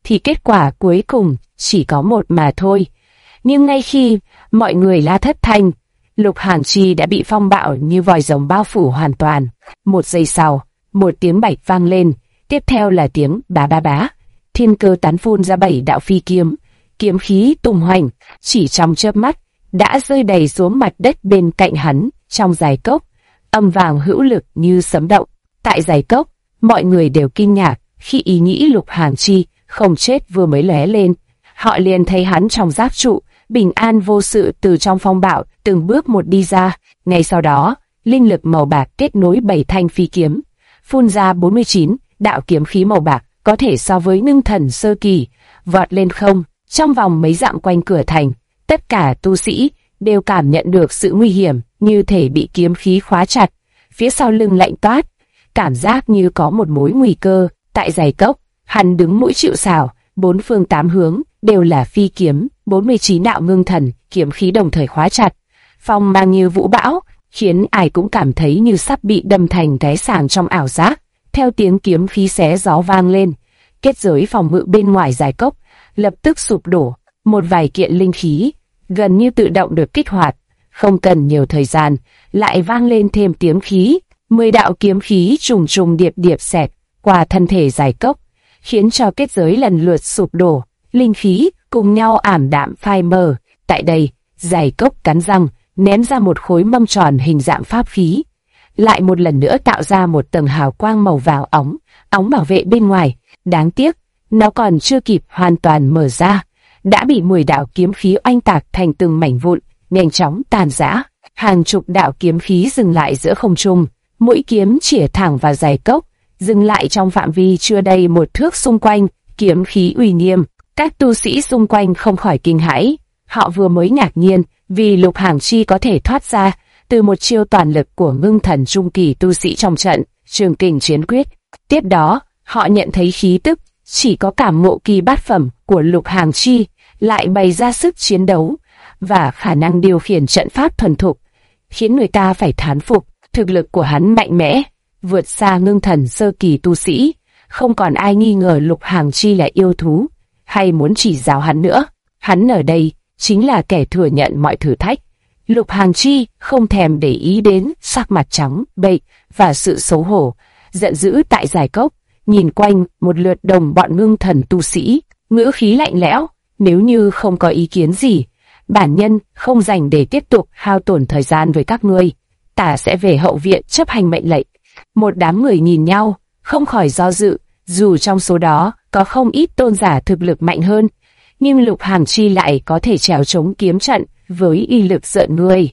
thì kết quả cuối cùng chỉ có một mà thôi. Nhưng ngay khi mọi người la thất thanh, Lục Hàng Chi đã bị phong bạo như vòi rồng bao phủ hoàn toàn. Một giây sau, một tiếng bạch vang lên, tiếp theo là tiếng bá bá bá. Thiên Cơ tán phun ra 7 đạo phi kiếm, kiếm khí tung hoành, chỉ trong chớp mắt đã rơi đầy xuống mặt đất bên cạnh hắn. Trong giài cốc, âm vàng hữu lực như sấm động. Tại giài cốc, mọi người đều kinh ngạc khi ý nghĩ Lục Hàng Chi không chết vừa mới lóe lên. Họ liền thấy hắn trong giáp trụ, bình an vô sự từ trong phong bạo từng bước một đi ra. Ngay sau đó, linh lực màu bạc kết nối 7 thanh phi kiếm, phun ra 49 đạo kiếm khí màu bạc có thể so với ngưng thần sơ kỳ, vọt lên không. Trong vòng mấy dặm quanh cửa thành, tất cả tu sĩ đều cảm nhận được sự nguy hiểm, như thể bị kiếm khí khóa chặt. Phía sau lưng lạnh toát, cảm giác như có một mối nguy cơ. Tại giài cốc, hắn đứng mũi chịu sào, 4 phương 8 hướng đều là phi kiếm, 49 đạo ngưng thần kiếm khí đồng thời khóa chặt. Phong mang như vũ bão, khiến ai cũng cảm thấy như sắp bị đâm thành cái sàng trong ảo giác. Theo tiếng kiếm khí xé gió vang lên, kết giới phòng ngự bên ngoài giài cốc lập tức sụp đổ. Một vài kiện linh khí gần như tự động được kích hoạt, không cần nhiều thời gian, lại vang lên thêm tiếng khí. 10 đạo kiếm khí trùng trùng điệp điệp xẹt qua thân thể giài cốc, khiến cho kết giới lần lượt sụp đổ. Linh khí cùng nhau ảm đạm phai mờ. Tại đây, giài cốc cắn răng, ném ra một khối mâm tròn hình dạng pháp khí, lại một lần nữa tạo ra một tầng hào quang màu vàng óng bảo vệ bên ngoài. Đáng tiếc, nó còn chưa kịp hoàn toàn mở ra, đã bị 10 đạo kiếm khí oanh tạc thành từng mảnh vụn, nhanh chóng tàn rã. Hàng chục đạo kiếm khí dừng lại giữa không trung, mũi kiếm chĩa thẳng vào giài cốc, dừng lại trong phạm vi chưa đầy 1 thước xung quanh. Kiếm khí uy nghiêm, các tu sĩ xung quanh không khỏi kinh hãi. Họ vừa mới ngạc nhiên vì Lục Hàng Chi có thể thoát ra từ một chiêu toàn lực của ngưng thần trung kỳ tu sĩ trong trận Trường Kình Chiến Quyết. Tiếp đó, họ nhận thấy khí tức chỉ có cảm ngộ kỳ bát phẩm của Lục Hàng Chi lại bày ra sức chiến đấu và khả năng điều khiển trận pháp thuần thục, khiến người ta phải thán phục. Thực lực của hắn mạnh mẽ, vượt xa ngưng thần sơ kỳ tu sĩ. Không còn ai nghi ngờ Lục Hàng Chi là yêu thú, hay muốn chỉ giáo hắn nữa. Hắn ở đây chính là kẻ thừa nhận mọi thử thách. Lục Hàng Chi không thèm để ý đến sắc mặt trắng bệch và sự xấu hổ, giận dữ tại giài cốc, nhìn quanh một lượt đồng bọn ngưng thần tu sĩ, ngữ khí lạnh lẽo. Nếu như không có ý kiến gì, bản nhân không dành để tiếp tục hao tổn thời gian với các ngươi, ta sẽ về hậu viện chấp hành mệnh lệnh. Một đám người nhìn nhau, không khỏi do dự. Dù trong số đó có không ít tôn giả thực lực mạnh hơn, nhưng Lục Hàng Chi lại có thể trèo chống kiếm trận với uy lực rợn người.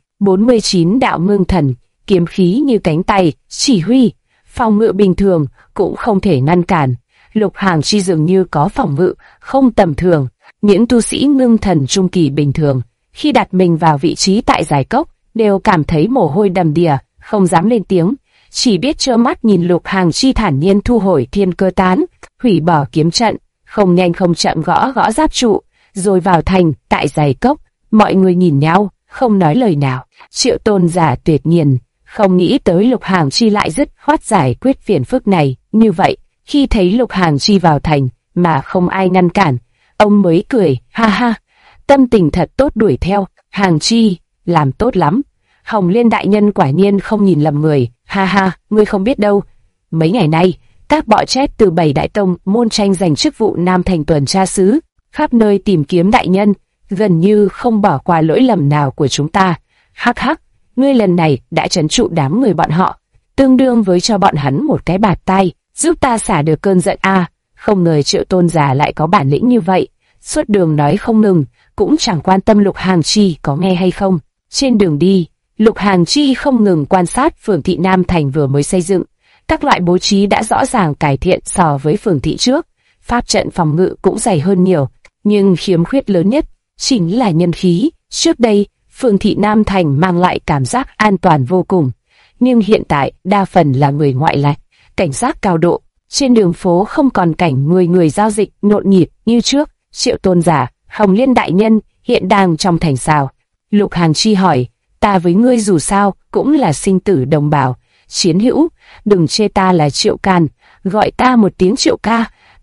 49 đạo ngưng thần kiếm khí như cánh tay chỉ huy, phòng ngự bình thường cũng không thể ngăn cản. Lục Hàng Chi dường như có phòng ngự không tầm thường. Những tu sĩ ngưng thần trung kỳ bình thường khi đặt mình vào vị trí tại giài cốc đều cảm thấy mồ hôi đầm đìa, không dám lên tiếng, chỉ biết trơ mắt nhìn Lục Hàng Chi thản nhiên thu hồi thiên cơ tán, hủy bỏ kiếm trận, không nhanh không chậm gõ giáp trụ, rồi vào thành. Tại giài cốc, mọi người nhìn nhau, không nói lời nào. Triệu tôn giả tuyệt nhiên không nghĩ tới Lục Hàng Chi lại dứt khoát giải quyết phiền phức này như vậy. Khi thấy Lục Hàng Chi vào thành mà không ai ngăn cản, ông mới cười ha ha, tâm tình thật tốt đuổi theo. Hàng Chi, làm tốt lắm. Hồng Liên đại nhân quả nhiên không nhìn lầm người. Ha ha, ngươi không biết đâu. Mấy ngày nay, các bọ chết từ 7 đại tông môn tranh giành chức vụ Nam Thành tuần tra sứ, khắp nơi tìm kiếm đại nhân, gần như không bỏ qua lỗi lầm nào của chúng ta. Hắc hắc, ngươi lần này đã trấn trụ đám người bọn họ, tương đương với cho bọn hắn một cái bạt tay, giúp ta xả được cơn giận a. Không ngờ Triệu tôn giả lại có bản lĩnh như vậy, suốt đường nói không ngừng, cũng chẳng quan tâm Lục Hàng Chi có nghe hay không. Trên đường đi, Lục Hàng Chi không ngừng quan sát phường thị Nam Thành vừa mới xây dựng. Các loại bố trí đã rõ ràng cải thiện so với phường thị trước, pháp trận phòng ngự cũng dày hơn nhiều, nhưng khiếm khuyết lớn nhất chính là nhân khí. Trước đây, phường thị Nam Thành mang lại cảm giác an toàn vô cùng, nhưng hiện tại đa phần là người ngoại lai, cảnh giác cao độ. Trên đường phố không còn cảnh người giao dịch nhộn nhịp như trước. Triệu tôn giả, Hồng Liên đại nhân hiện đang trong thành sao? Lục Hàng Chi hỏi. Ta với ngươi dù sao cũng là sinh tử đồng bào, chiến hữu, đừng chê ta là Triệu Can, gọi ta một tiếng Triệu ca,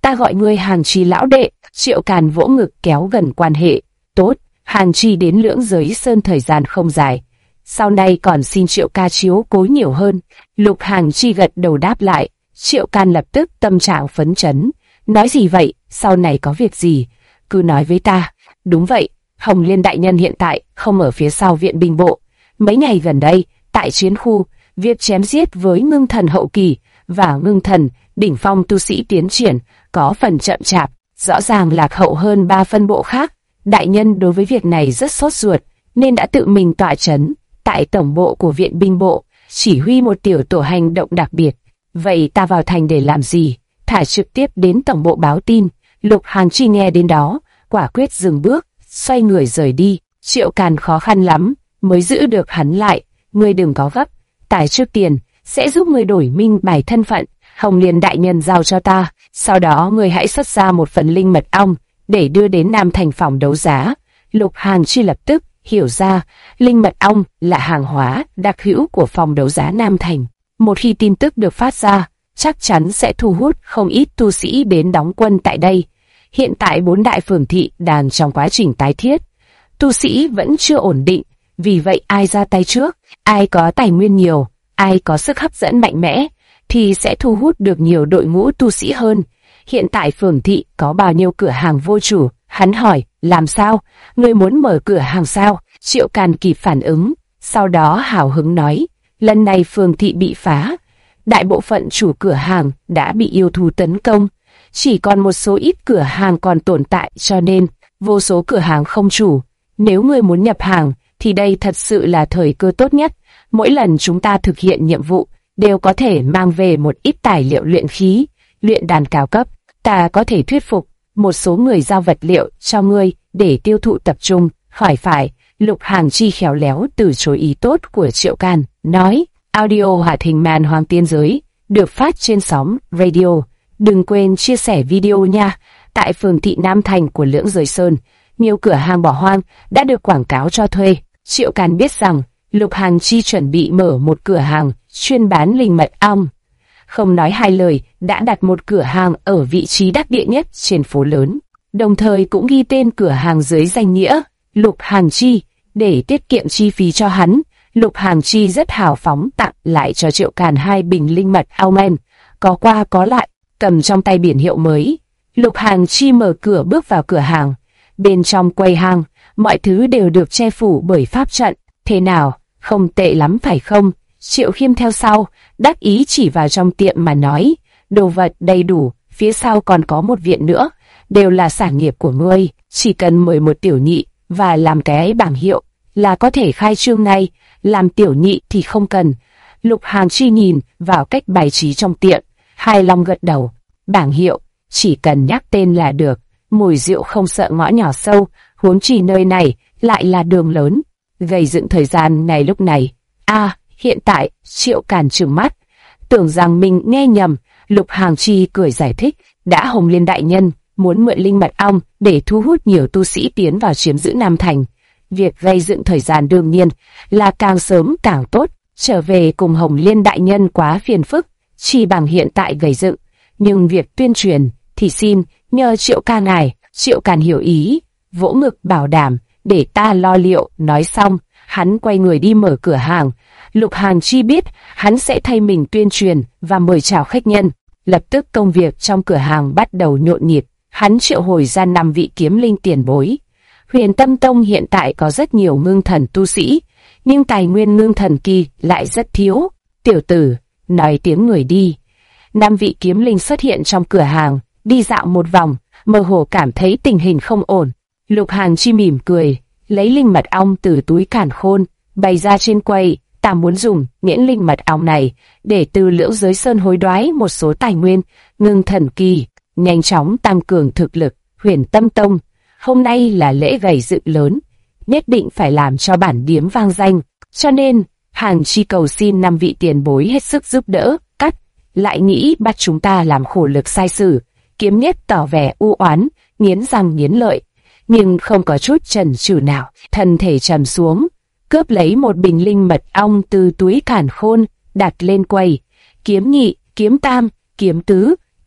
Ta gọi ngươi Hàng Chi lão đệ. Triệu Càn vỗ ngực kéo gần quan hệ. Tốt, Hàng Chi đến Lưỡng Giới Sơn thời gian không dài, sau này còn xin Triệu ca chiếu cố nhiều hơn. Lục Hàng Chi gật đầu đáp lại. Triệu Càn lập tức tâm trạng phấn chấn. Nói gì vậy, sau này có việc gì, cứ nói với ta. Đúng vậy, Hồng Liên đại nhân hiện tại không ở phía sau viện binh bộ. Mấy ngày gần đây, tại chiến khu, việc chém giết với ngưng thần hậu kỳ và ngưng thần đỉnh phong tu sĩ tiến triển có phần chậm chạp, rõ ràng lạc hậu hơn 3 phân bộ khác. Đại nhân đối với việc này rất sốt ruột, nên đã tự mình tọa chấn tại tổng bộ của viện binh bộ, chỉ huy một tiểu tổ hành động đặc biệt. Vậy ta vào thành để làm gì? Thả trực tiếp đến tổng bộ báo tin. Lục Hàng Chi nghe đến đó, quả quyết dừng bước, xoay người rời đi. Triệu Càn khó khăn lắm mới giữ được hắn lại. Ngươi đừng có gấp, tài trước tiền sẽ giúp ngươi đổi minh bài thân phận. Hồng Liên đại nhân giao cho ta, sau đó ngươi hãy xuất ra một phần linh mật ong để đưa đến Nam Thành phòng đấu giá. Lục Hàng Chi lập tức hiểu ra, linh mật ong là hàng hóa đặc hữu của phòng đấu giá Nam Thành. Một khi tin tức được phát ra, chắc chắn sẽ thu hút không ít tu sĩ đến đóng quân tại đây. Hiện tại 4 đại phường thị đang trong quá trình tái thiết, tu sĩ vẫn chưa ổn định, vì vậy ai ra tay trước, ai có tài nguyên nhiều, ai có sức hấp dẫn mạnh mẽ, thì sẽ thu hút được nhiều đội ngũ tu sĩ hơn. Hiện tại phường thị có bao nhiêu cửa hàng vô chủ? Hắn hỏi. Làm sao? Ngươi muốn mở cửa hàng sao? Triệu Càn kịp phản ứng, sau đó hào hứng nói. Lần này phường thị bị phá, đại bộ phận chủ cửa hàng đã bị yêu thú tấn công, chỉ còn một số ít cửa hàng còn tồn tại, cho nên vô số cửa hàng không chủ. Nếu ngươi muốn nhập hàng thì đây thật sự là thời cơ tốt nhất. Mỗi lần chúng ta thực hiện nhiệm vụ đều có thể mang về một ít tài liệu luyện khí, luyện đan cao cấp. Ta có thể thuyết phục một số người giao vật liệu cho ngươi để tiêu thụ tập trung. Khỏi phải. Lục Hàng Chi khéo léo từ chối ý tốt của Triệu Càn, nói. Audio hoạt hình Man Hoang Tiên Giới được phát trên sóng radio. Đừng quên chia sẻ video nha. Tại phường thị Nam Thành của Lưỡng Giới Sơn, nhiều cửa hàng bỏ hoang đã được quảng cáo cho thuê. Triệu Càn biết rằng Lục Hàng Chi chuẩn bị mở một cửa hàng chuyên bán linh mật ong. Không nói hai lời, đã đặt một cửa hàng ở vị trí đắc địa nhất trên phố lớn, đồng thời cũng ghi tên cửa hàng dưới danh nghĩa Lục Hàng Chi để tiết kiệm chi phí cho hắn. Lục Hàng Chi rất hào phóng tặng lại cho Triệu Càn 2 bình linh mật ong men, có qua có lại, cầm trong tay biển hiệu mới. Lục Hàng Chi mở cửa bước vào cửa hàng. Bên trong quầy hàng, mọi thứ đều được che phủ bởi pháp trận. Thế nào, không tệ lắm phải không? Triệu Khiêm theo sau, đắc ý chỉ vào trong tiệm mà nói. Đồ vật đầy đủ, phía sau còn có một viện nữa, đều là sản nghiệp của ngươi. Chỉ cần mời một tiểu nhị và làm cái bảng hiệu là có thể khai trương ngay, làm tiểu nhị thì không cần. Lục Hàng Chi nhìn vào cách bài trí trong tiệm, hài lòng gật đầu. Bảng hiệu, chỉ cần nhắc tên là được. Mùi rượu không sợ ngõ nhỏ sâu, huống chi nơi này lại là đường lớn. Gây dựng thời gian này lúc này. Hiện tại, Triệu Càn trừng mắt, tưởng rằng mình nghe nhầm. Lục Hàng Chi cười giải thích. Đã Hồng Liên đại nhân muốn mượn linh mật ong để thu hút nhiều tu sĩ tiến vào chiếm giữ Nam Thành. Việc gây dựng thời gian đương nhiên là càng sớm càng tốt. Trở về cùng Hồng Liên đại nhân quá phiền phức, chỉ bằng hiện tại gây dựng. Nhưng việc tuyên truyền thì xin nhờ Triệu ca ngài. Triệu Càn hiểu ý, vỗ ngực bảo đảm, để ta lo liệu. Nói xong, hắn quay người đi mở cửa hàng. Lục Hàng Chi biết hắn sẽ thay mình tuyên truyền và mời chào khách nhân. Lập tức công việc trong cửa hàng bắt đầu nhộn nhịp. Hắn triệu hồi ra 5 vị kiếm linh tiền bối. Huyền Tâm Tông hiện tại có rất nhiều ngưng thần tu sĩ, nhưng tài nguyên ngưng thần kỳ lại rất thiếu. Tiểu tử, nói tiếng người đi. 5 vị kiếm linh xuất hiện trong cửa hàng, đi dạo một vòng, mơ hồ cảm thấy tình hình không ổn. Lục Hàng Chi mỉm cười, lấy linh mật ong từ túi càn khôn, bày ra trên quầy. Ta muốn dùng những linh mật ong này để từ Lưỡng Giới Sơn hối đoái một số tài nguyên ngưng thần kỳ, nhanh chóng tăng cường thực lực. Huyền Tâm Tông, hôm nay là lễ gầy dựng lớn, nhất định phải làm cho bản điếm vang danh, cho nên Hàng Chi cầu xin 5 vị tiền bối hết sức giúp đỡ. Cắt lại nghĩ bắt chúng ta làm khổ lực sai sử. Kiếm Nhất tỏ vẻ u oán, nghiến răng nghiến lợi, nhưng không có chút chần chừ nào, thân thể trầm xuống, cướp lấy một bình linh mật ong từ túi càn khôn, đặt lên quầy. Kiếm nhị, kiếm tam, kiếm tứ,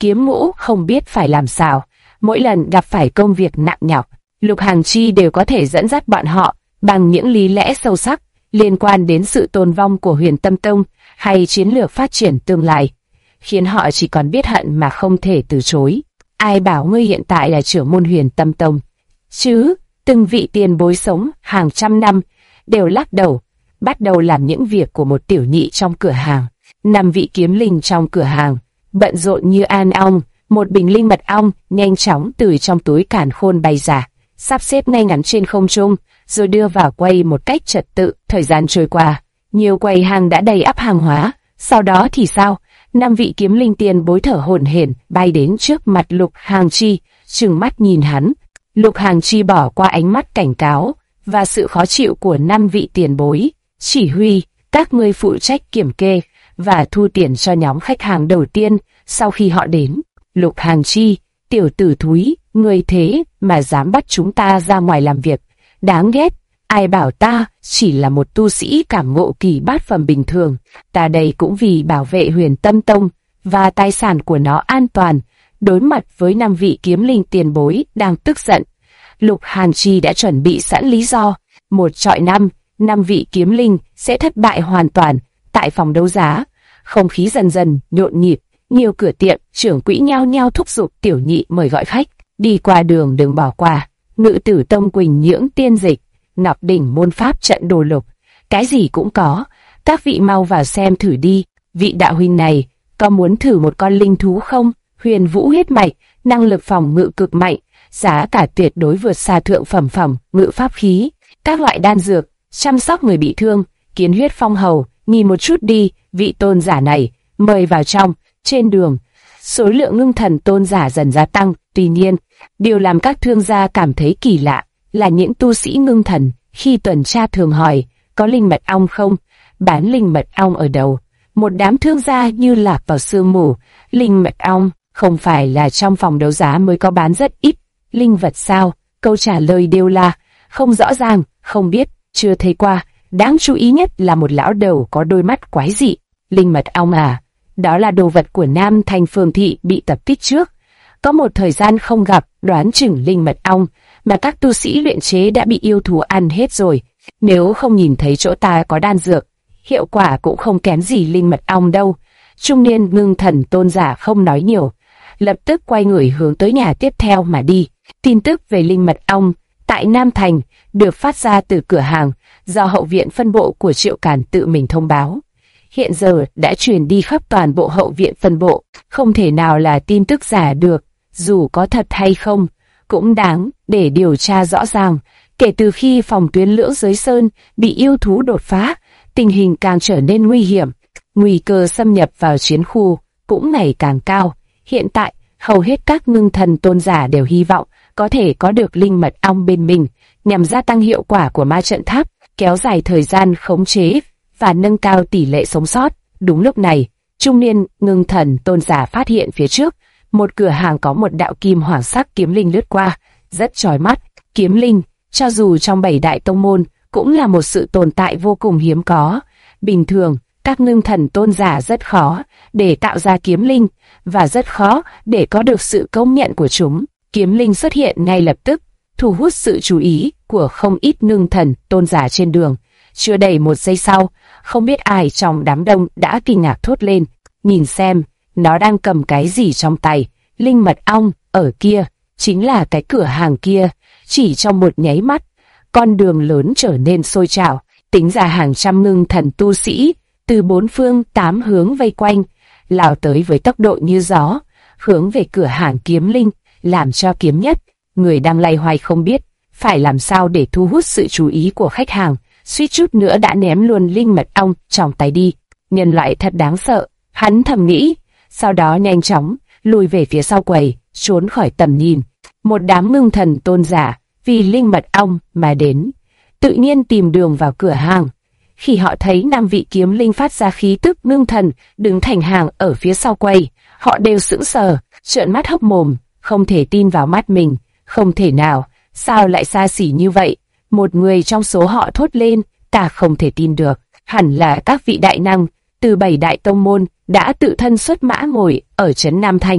kiếm ngũ không biết phải làm sao. Mỗi lần gặp phải công việc nặng nhọc, Lục Hàng Chi đều có thể dẫn dắt bọn họ bằng những lý lẽ sâu sắc liên quan đến sự tồn vong của Huyền Tâm Tông hay chiến lược phát triển tương lai, khiến họ chỉ còn biết hận mà không thể từ chối. Ai bảo ngươi hiện tại là trưởng môn Huyền Tâm Tông chứ? Từng vị tiền bối sống hàng trăm năm đều lắc đầu, bắt đầu làm những việc của một tiểu nhị trong cửa hàng. 5 vị kiếm linh trong cửa hàng bận rộn như an ong. Một bình linh mật ong nhanh chóng từ trong túi càn khôn bay ra, sắp xếp ngay ngắn trên không trung, rồi đưa vào quầy một cách trật tự. Thời gian trôi qua, nhiều quầy hàng đã đầy ắp hàng hóa. Sau đó thì sao? 5 vị kiếm linh tiền bối thở hổn hển bay đến trước mặt Lục Hàng Chi, trừng mắt nhìn hắn. Lục Hàng Chi bỏ qua ánh mắt cảnh cáo và sự khó chịu của 5 vị tiền bối, chỉ huy các ngươi phụ trách kiểm kê và thu tiền cho nhóm khách hàng đầu tiên sau khi họ đến. Lục Hàng Chi, tiểu tử thúi, ngươi thế mà dám bắt chúng ta ra ngoài làm việc, đáng ghét. Ai bảo ta chỉ là một tu sĩ cảm ngộ kỳ bát phẩm bình thường, ta đây cũng vì bảo vệ Huyền Tâm Tông và tài sản của nó an toàn. Đối mặt với 5 vị kiếm linh tiền bối đang tức giận, Lục Hàng Chi đã chuẩn bị sẵn lý do. 1 chọi 5, 5 vị kiếm linh sẽ thất bại hoàn toàn. Tại phòng đấu giá, không khí dần dần nhộn nhịp, nhiều cửa tiệm trưởng quỹ nhao nhao thúc giục tiểu nhị mời gọi khách. Đi qua đường đừng bỏ qua, Ngự Tử Tông Quỳnh Nhưỡng tiên dịch, Ngọc Đỉnh môn pháp trận đồ lục, cái gì cũng có. Các vị mau vào xem thử đi. Vị đạo huynh này có muốn thử một con linh thú không? Huyền Vũ huyết mạch, năng lực phòng ngự cực mạnh, giá cả tuyệt đối vượt xa thượng phẩm ngự pháp khí. Các loại đan dược, chăm sóc người bị thương, kiến huyết phong hầu, nhìn một chút đi. Vị tôn giả này mời vào trong. Trên đường, số lượng ngưng thần tôn giả dần gia tăng. Tuy nhiên, điều làm các thương gia cảm thấy kỳ lạ là những tu sĩ ngưng thần khi tuần tra thường hỏi có linh mật ong không, bán linh mật ong ở đâu. Một đám thương gia như lạc vào sương mù. Linh mật ong không phải là trong phòng đấu giá mới có bán rất ít. Linh vật sao? Câu trả lời đều là không rõ ràng, không biết, chưa thấy qua. Đáng chú ý nhất là một lão đầu có đôi mắt quái dị. Linh mật ong à? Đó là đồ vật của Nam Thành Phường Thị bị tập kích trước. Có một thời gian không gặp, đoán chừng linh mật ong mà các tu sĩ luyện chế đã bị yêu thú ăn hết rồi. Nếu không nhìn thấy chỗ ta có đan dược, hiệu quả cũng không kém gì linh mật ong đâu. Trung niên ngưng thần tôn giả không nói nhiều, lập tức quay người hướng tới nhà tiếp theo mà đi. Tin tức về linh mật ong tại Nam Thành được phát ra từ cửa hàng do hậu viện phân bộ của Triệu Càn tự mình thông báo. Hiện giờ đã truyền đi khắp toàn bộ hậu viện phân bộ, không thể nào là tin tức giả được. Dù có thật hay không, cũng đáng để điều tra rõ ràng. Kể từ khi phòng tuyến Lưỡng Giới Sơn bị yêu thú đột phá, tình hình càng trở nên nguy hiểm. Nguy cơ xâm nhập vào chiến khu cũng ngày càng cao. Hiện tại, hầu hết các ngưng thần tôn giả đều hy vọng có thể có được linh mật ong bên mình, nhằm gia tăng hiệu quả của ma trận tháp, kéo dài thời gian khống chế và nâng cao tỷ lệ sống sót. Đúng lúc này, trung niên ngưng thần tôn giả phát hiện phía trước một cửa hàng có một đạo kim hoàng sắc kiếm linh lướt qua, rất chói mắt. Kiếm linh, cho dù trong 7 đại tông môn, cũng là một sự tồn tại vô cùng hiếm có. Bình thường, các ngưng thần tôn giả rất khó để tạo ra kiếm linh, và rất khó để có được sự công nhận của chúng. Kiếm linh xuất hiện ngay lập tức, thu hút sự chú ý của không ít ngưng thần tôn giả trên đường. Chưa đầy 1 giây sau, không biết ai trong đám đông đã kinh ngạc thốt lên, nhìn xem, nó đang cầm cái gì trong tay. Linh mật ong, ở kia, chính là cái cửa hàng kia. Chỉ trong một nháy mắt, con đường lớn trở nên sôi trào, tính ra hàng trăm ngưng thần tu sĩ, từ 4 phương 8 hướng vây quanh, lao tới với tốc độ như gió, hướng về cửa hàng kiếm linh, làm cho kiếm nhất. Người đang loay hoay không biết phải làm sao để thu hút sự chú ý của khách hàng, suýt chút nữa đã ném luôn linh mật ong trong tay đi. Nhân loại thật đáng sợ, hắn thầm nghĩ, sau đó nhanh chóng lùi về phía sau quầy, trốn khỏi tầm nhìn. Một đám ngưng thần tôn giả vì linh mật ong mà đến, tự nhiên tìm đường vào cửa hàng. Khi họ thấy 5 vị kiếm linh phát ra khí tức ngưng thần đứng thành hàng ở phía sau quầy, họ đều sững sờ, trợn mắt hốc mồm, không thể tin vào mắt mình. Không thể nào, sao lại xa xỉ như vậy? Một người trong số họ thốt lên, ta không thể tin được. Hẳn là các vị đại năng từ 7 đại tông môn đã tự thân xuất mã ngồi ở trấn Nam Thành,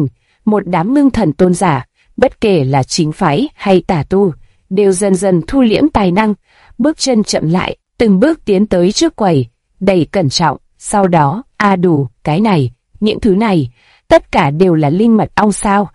một đám ngưng thần tôn giả, bất kể là chính phái hay tà tu, đều dần dần thu liễm tài năng, bước chân chậm lại, từng bước tiến tới trước quầy, đầy cẩn trọng. Sau đó, đủ, cái này, những thứ này, tất cả đều là linh mật ong sao?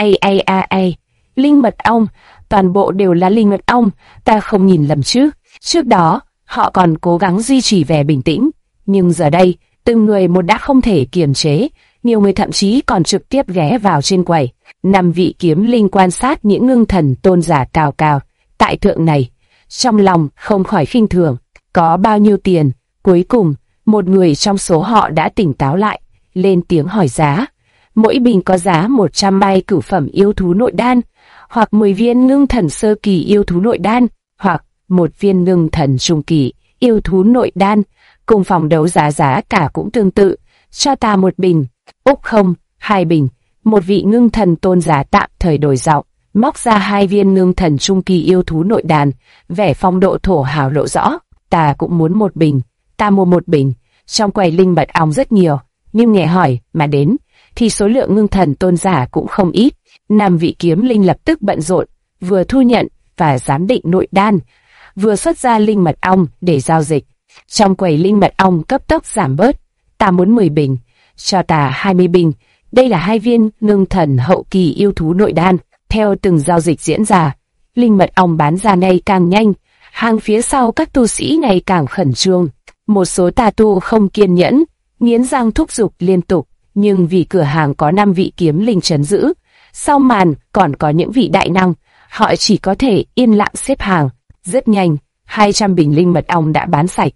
Linh mật ong, toàn bộ đều là linh mật ong, ta không nhìn lầm chứ? Trước đó, họ còn cố gắng duy trì vẻ bình tĩnh, nhưng giờ đây, từng người một đã không thể kiềm chế, nhiều người thậm chí còn trực tiếp ghé vào trên quầy. 5 vị kiếm linh quan sát những ngưng thần tôn giả cao cao tại thượng này, trong lòng không khỏi khinh thường. Có bao nhiêu tiền? Cuối cùng, một người trong số họ đã tỉnh táo lại, lên tiếng hỏi giá. Mỗi bình có giá 100 mai cửu phẩm yêu thú nội đan, hoặc 10 viên ngưng thần sơ kỳ yêu thú nội đan, hoặc 1 viên ngưng thần trung kỳ yêu thú nội đan. Cùng phòng đấu giá cả cũng tương tự, cho ta 1 bình. Úc không, 2 bình. Một vị ngưng thần tôn giả tạm thời đổi giọng, móc ra 2 viên ngưng thần trung kỳ yêu thú nội đan, vẻ phong độ thổ hào lộ rõ. Ta cũng muốn 1 bình, ta mua 1 bình. Trong quầy linh mật ong rất nhiều, nhưng nghe hỏi mà đến, thì số lượng ngưng thần tôn giả cũng không ít. 5 vị kiếm linh lập tức bận rộn, vừa thu nhận và giám định nội đan, vừa xuất ra linh mật ong để giao dịch. Trong quầy linh mật ong cấp tốc giảm bớt. Ta muốn 10 bình, cho ta 20 bình. Đây là 2 viên ngưng thần hậu kỳ yêu thú nội đan. Theo từng giao dịch diễn ra, linh mật ong bán ra ngày càng nhanh, hàng phía sau các tu sĩ ngày càng khẩn trương. Một số tà tu không kiên nhẫn, nghiến răng thúc giục liên tục, nhưng vì cửa hàng có 5 vị kiếm linh trấn giữ, sau màn còn có những vị đại năng, họ chỉ có thể yên lặng xếp hàng. Rất nhanh, 200 bình linh mật ong đã bán sạch.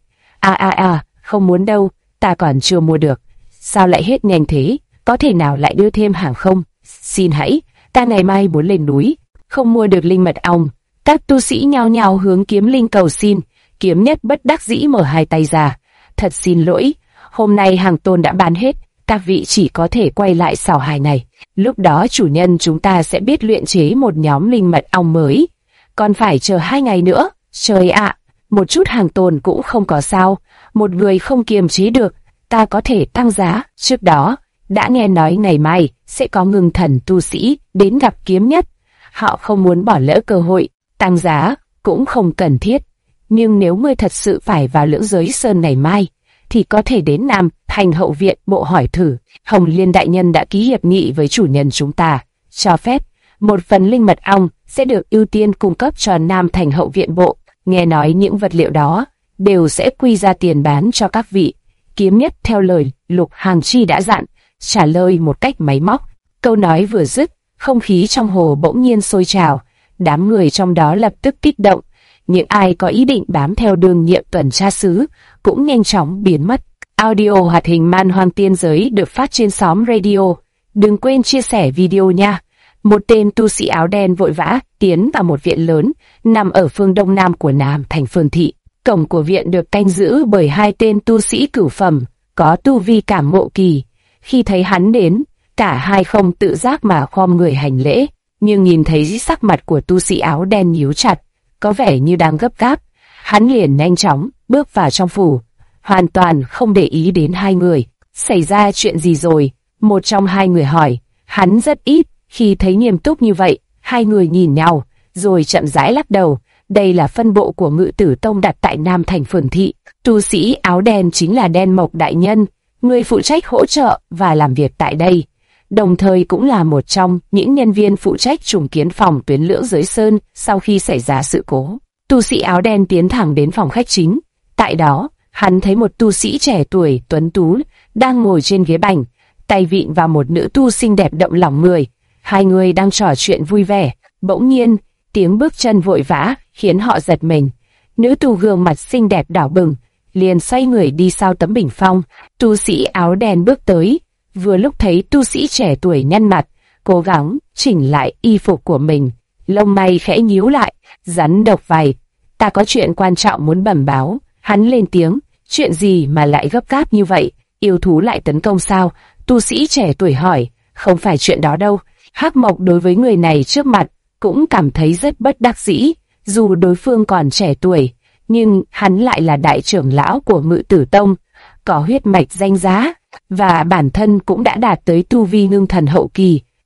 Không muốn đâu, ta còn chưa mua được. Sao lại hết nhanh thế? Có thể nào lại đưa thêm hàng không? Xin hãy, ta ngày mai muốn lên núi, không mua được linh mật ong. Các tu sĩ nhao nhao hướng kiếm linh cầu xin. Kiếm Nhất bất đắc dĩ mở 2 tay ra. Thật xin lỗi, hôm nay hàng tồn đã bán hết, các vị chỉ có thể quay lại xào hài này. Lúc đó chủ nhân chúng ta sẽ biết luyện chế một nhóm linh mật ong mới. Còn phải chờ 2 ngày nữa. Trời ạ, một chút hàng tồn cũng không có sao. Một người không kiềm chế được, ta có thể tăng giá. Trước đó, đã nghe nói ngày mai sẽ có ngưng thần tu sĩ đến gặp Kiếm Nhất. Họ không muốn bỏ lỡ cơ hội, tăng giá cũng không cần thiết. Nhưng nếu ngươi thật sự phải vào Lưỡng Giới Sơn ngày mai, thì có thể đến Nam Thành hậu viện bộ hỏi thử. Hồng Liên đại nhân đã ký hiệp nghị với chủ nhân chúng ta, cho phép 1 phần linh mật ong sẽ được ưu tiên cung cấp cho Nam Thành hậu viện bộ. Nghe nói những vật liệu đó đều sẽ quy ra tiền bán cho các vị. Kiếm Nhất theo lời Lục Hàng Chi đã dặn, trả lời một cách máy móc. Câu nói vừa dứt, không khí trong hồ bỗng nhiên sôi trào. Đám người trong đó lập tức kích động. Những ai có ý định bám theo đường nhiệm tuần tra sứ cũng nhanh chóng biến mất. Audio hoạt hình Man Hoang Tiên Giới được phát trên xóm radio. Đừng quên chia sẻ video nha. Một tên tu sĩ áo đen vội vã tiến vào một viện lớn nằm ở phương đông nam của Nam Thành Phường Thị. Cổng của viện được canh giữ bởi 2 tên tu sĩ cửu phẩm, có tu vi cảm ngộ kỳ. Khi thấy hắn đến, cả hai không tự giác mà khom người hành lễ, nhưng nhìn thấy sắc mặt của tu sĩ áo đen nhíu chặt, có vẻ như đang gấp gáp. Hắn liền nhanh chóng bước vào trong phủ, hoàn toàn không để ý đến 2 người. Xảy ra chuyện gì rồi? Một trong 2 người hỏi. Hắn rất ít khi thấy nghiêm túc như vậy. 2 người nhìn nhau, rồi chậm rãi lắc đầu. Đây là phân bộ của Ngự Tử Tông đặt tại Nam Thành Phường Thị. Tu sĩ áo đen chính là Đen Mộc đại nhân, người phụ trách hỗ trợ và làm việc tại đây, đồng thời cũng là một trong những nhân viên phụ trách trùng kiến phòng tuyến Lưỡng Giới Sơn sau khi xảy ra sự cố. Tu sĩ áo đen tiến thẳng đến phòng khách chính. Tại đó, hắn thấy một tu sĩ trẻ tuổi tuấn tú đang ngồi trên ghế bành, tay vịn vào một nữ tu xinh đẹp động lòng người. 2 người đang trò chuyện vui vẻ. Bỗng nhiên, tiếng bước chân vội vã khiến họ giật mình. Nữ tu gương mặt xinh đẹp đỏ bừng, liền xoay người đi sau tấm bình phong. Tu sĩ áo đen bước tới, vừa lúc thấy tu sĩ trẻ tuổi nhăn mặt, cố gắng chỉnh lại y phục của mình, lông mày khẽ nhíu lại, rắn độc vài. Ta có chuyện quan trọng muốn bẩm báo. Hắn lên tiếng. Chuyện gì mà lại gấp gáp như vậy? Yêu thú lại tấn công sao? Tu sĩ trẻ tuổi hỏi. Không phải chuyện đó đâu. Hắc Mộc đối với người này trước mặt cũng cảm thấy rất bất đắc dĩ. Dù đối phương còn trẻ tuổi, nhưng hắn lại là đại trưởng lão của Ngự Tử Tông, có huyết mạch danh giá, và bản thân cũng đã đạt tới tu vi ngưng thần hậu kỳ.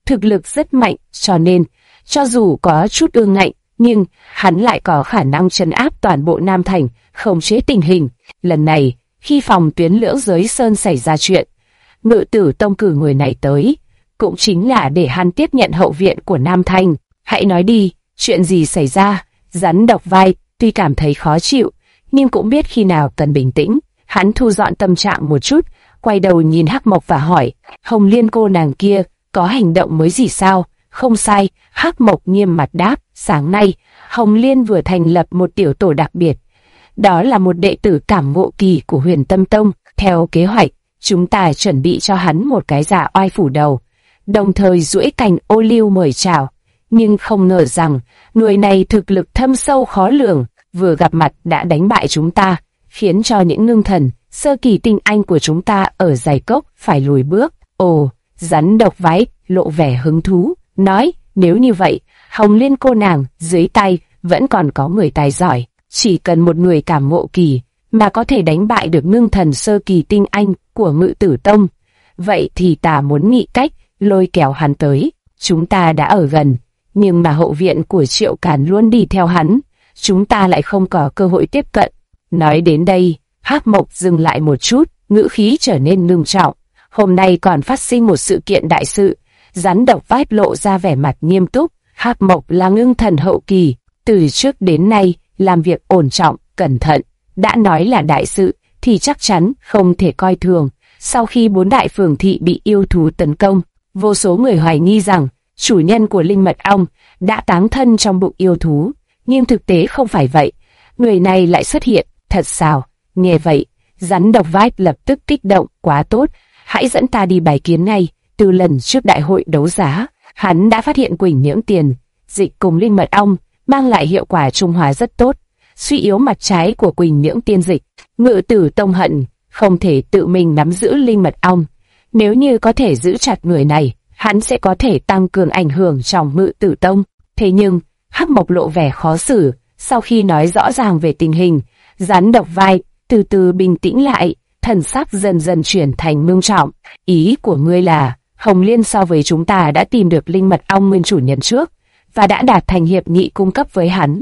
thực lực rất mạnh, cho nên, cho dù có chút ương ngạnh, nhưng hắn lại có khả năng trấn áp toàn bộ Nam Thành, khống chế tình hình. Lần này, khi phòng tuyến Lưỡng Giới Sơn xảy ra chuyện, Ngự Tử Tông cử người này tới, cũng chính là để hắn tiếp nhận hậu viện của Nam Thành. Hãy nói đi, chuyện gì xảy ra? Rắn độc vai tuy cảm thấy khó chịu, nhưng cũng biết khi nào cần bình tĩnh. Hắn thu dọn tâm trạng một chút, quay đầu nhìn Hắc Mộc và hỏi, Hồng Liên cô nàng kia có hành động mới gì sao? Không sai, Hắc Mộc nghiêm mặt đáp, sáng nay, Hồng Liên vừa thành lập một tiểu tổ đặc biệt. Đó là một đệ tử cảm ngộ kỳ của Huyền Tâm Tông. Theo kế hoạch, chúng ta chuẩn bị cho hắn một cái giả oai phủ đầu, đồng thời duỗi cành ô liu mời chào. Nhưng không ngờ rằng, người này thực lực thâm sâu khó lường, vừa gặp mặt đã đánh bại chúng ta, khiến cho những ngưng thần, sơ kỳ tinh anh của chúng ta ở Giày Cốc phải lùi bước. Ồ, rắn độc váy lộ vẻ hứng thú, nói, nếu như vậy, Hồng Liên cô nàng dưới tay vẫn còn có người tài giỏi, chỉ cần một người cảm ngộ kỳ mà có thể đánh bại được ngưng thần sơ kỳ tinh anh của Ngự Tử Tông. Vậy thì ta muốn nghĩ cách lôi kéo hắn tới. Chúng ta đã ở gần, nhưng mà hậu viện của Triệu Càn luôn đi theo hắn, chúng ta lại không có cơ hội tiếp cận. Nói đến đây, Hắc Mộc dừng lại một chút, ngữ khí trở nên ngưng trọng. Hôm nay còn phát sinh một sự kiện đại sự. Rắn độc vát lộ ra vẻ mặt nghiêm túc. Hắc Mộc là ngưng thần hậu kỳ, từ trước đến nay làm việc ổn trọng, cẩn thận. Đã nói là đại sự thì chắc chắn không thể coi thường. Sau khi 4 đại phường thị bị yêu thú tấn công, vô số người hoài nghi rằng chủ nhân của linh mật ong đã táng thân trong bụng yêu thú, nhưng thực tế không phải vậy. Người này lại xuất hiện, thật sao? Nghe vậy, rắn độc vát lập tức kích động, quá tốt, hãy dẫn ta đi bài kiến ngay. Từ lần trước đại hội đấu giá, hắn đã phát hiện Quỳnh Nhưỡng Tiền dịch cùng linh mật ong mang lại hiệu quả trung hòa rất tốt, suy yếu mặt trái của Quỳnh Nhưỡng Tiên dịch. Ngự Tử Tông hận không thể tự mình nắm giữ linh mật ong. Nếu như có thể giữ chặt người này, hắn sẽ có thể tăng cường ảnh hưởng trong Ngự Tử Tông. Thế nhưng, Hắc Mộc lộ vẻ khó xử. Sau khi nói rõ ràng về tình hình, rắn độc vai từ từ bình tĩnh lại, thần sắc dần dần chuyển thành ngưng trọng. Ý của ngươi là Hồng Liên so với chúng ta đã tìm được linh mật ong nguyên chủ nhân trước và đã đạt thành hiệp nghị cung cấp với hắn.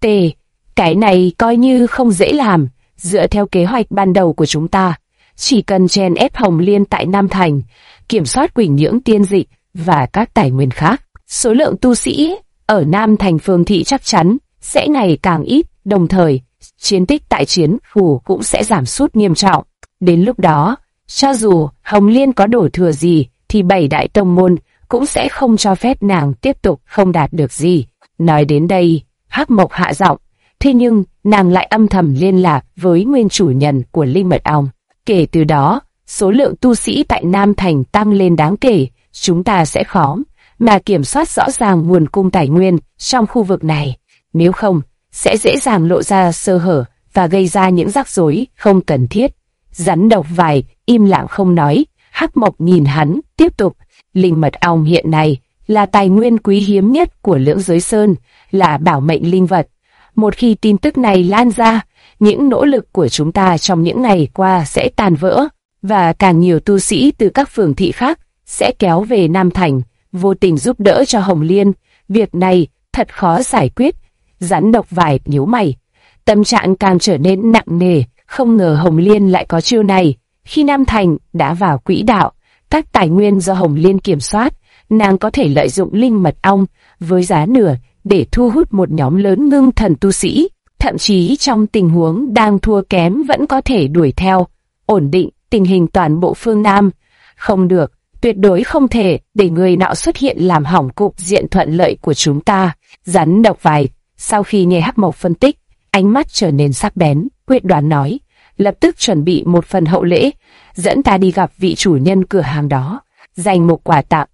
Cái này coi như không dễ làm. Dựa theo kế hoạch ban đầu của chúng ta, chỉ cần chèn ép Hồng Liên tại Nam Thành, kiểm soát Quỳnh Nhưỡng Tiên dịch và các tài nguyên khác, số lượng tu sĩ ở Nam Thành phường thị chắc chắn sẽ ngày càng ít, đồng thời chiến tích tại chiến phủ cũng sẽ giảm sút nghiêm trọng. Đến lúc đó, cho dù Hồng Liên có đổ thừa gì, thì 7 đại tông môn cũng sẽ không cho phép nàng tiếp tục không đạt được gì. Nói đến đây, Hắc Mộc hạ giọng, thế nhưng nàng lại âm thầm liên lạc với nguyên chủ nhân của linh mật ong. Kể từ đó, số lượng tu sĩ tại Nam Thành tăng lên đáng kể, chúng ta sẽ khó mà kiểm soát rõ ràng nguồn cung tài nguyên trong khu vực này. Nếu không, sẽ dễ dàng lộ ra sơ hở và gây ra những rắc rối không cần thiết. Rắn độc vải im lặng không nói. Hắc Mộc nhìn hắn, tiếp tục. Linh mật ong hiện nay là tài nguyên quý hiếm nhất của Lưỡng Giới Sơn, là bảo mệnh linh vật. Một khi tin tức này lan ra, những nỗ lực của chúng ta trong những ngày qua sẽ tàn vỡ, và càng nhiều tu sĩ từ các phường thị khác sẽ kéo về Nam Thành, vô tình giúp đỡ cho Hồng Liên. Việc này thật khó giải quyết. Rắn độc vải nhíu mày, tâm trạng càng trở nên nặng nề. Không ngờ Hồng Liên lại có chiêu này. Khi Nam Thành đã vào quỹ đạo, các tài nguyên do Hồng Liên kiểm soát, nàng có thể lợi dụng linh mật ong với giá nửa để thu hút một nhóm lớn ngưng thần tu sĩ, thậm chí trong tình huống đang thua kém vẫn có thể đuổi theo, ổn định tình hình toàn bộ phương Nam. Không được, tuyệt đối không thể để người nọ xuất hiện làm hỏng cục diện thuận lợi của chúng ta. Rắn độc vải, sau khi nghe Hắc Mộc phân tích, ánh mắt trở nên sắc bén, quyết đoán nói, lập tức chuẩn bị một phần hậu lễ, dẫn ta đi gặp vị chủ nhân cửa hàng đó, dành một quà tặng.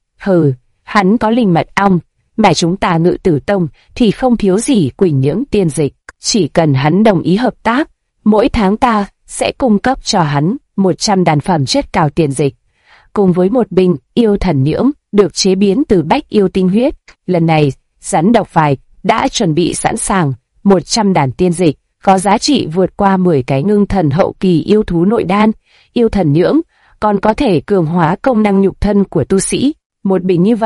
Hắn có linh mật ong, mà chúng ta Ngự Tử Tông thì không thiếu gì Quỳnh Nhưỡng Tiên dịch. Chỉ cần hắn đồng ý hợp tác, mỗi tháng ta sẽ cung cấp cho hắn 100 đàn phẩm chất cao tiền dịch, cùng với một bình yêu thần nhưỡng được chế biến từ bách yêu tinh huyết. Lần này, rắn độc vải đã chuẩn bị sẵn sàng 100 đàn tiên dịch, có giá trị vượt qua 10 cái ngưng thần hậu kỳ yêu thú nội đan. Yêu thần nhưỡng còn có thể cường hóa công năng nhục thân của tu sĩ. Một bình như vậy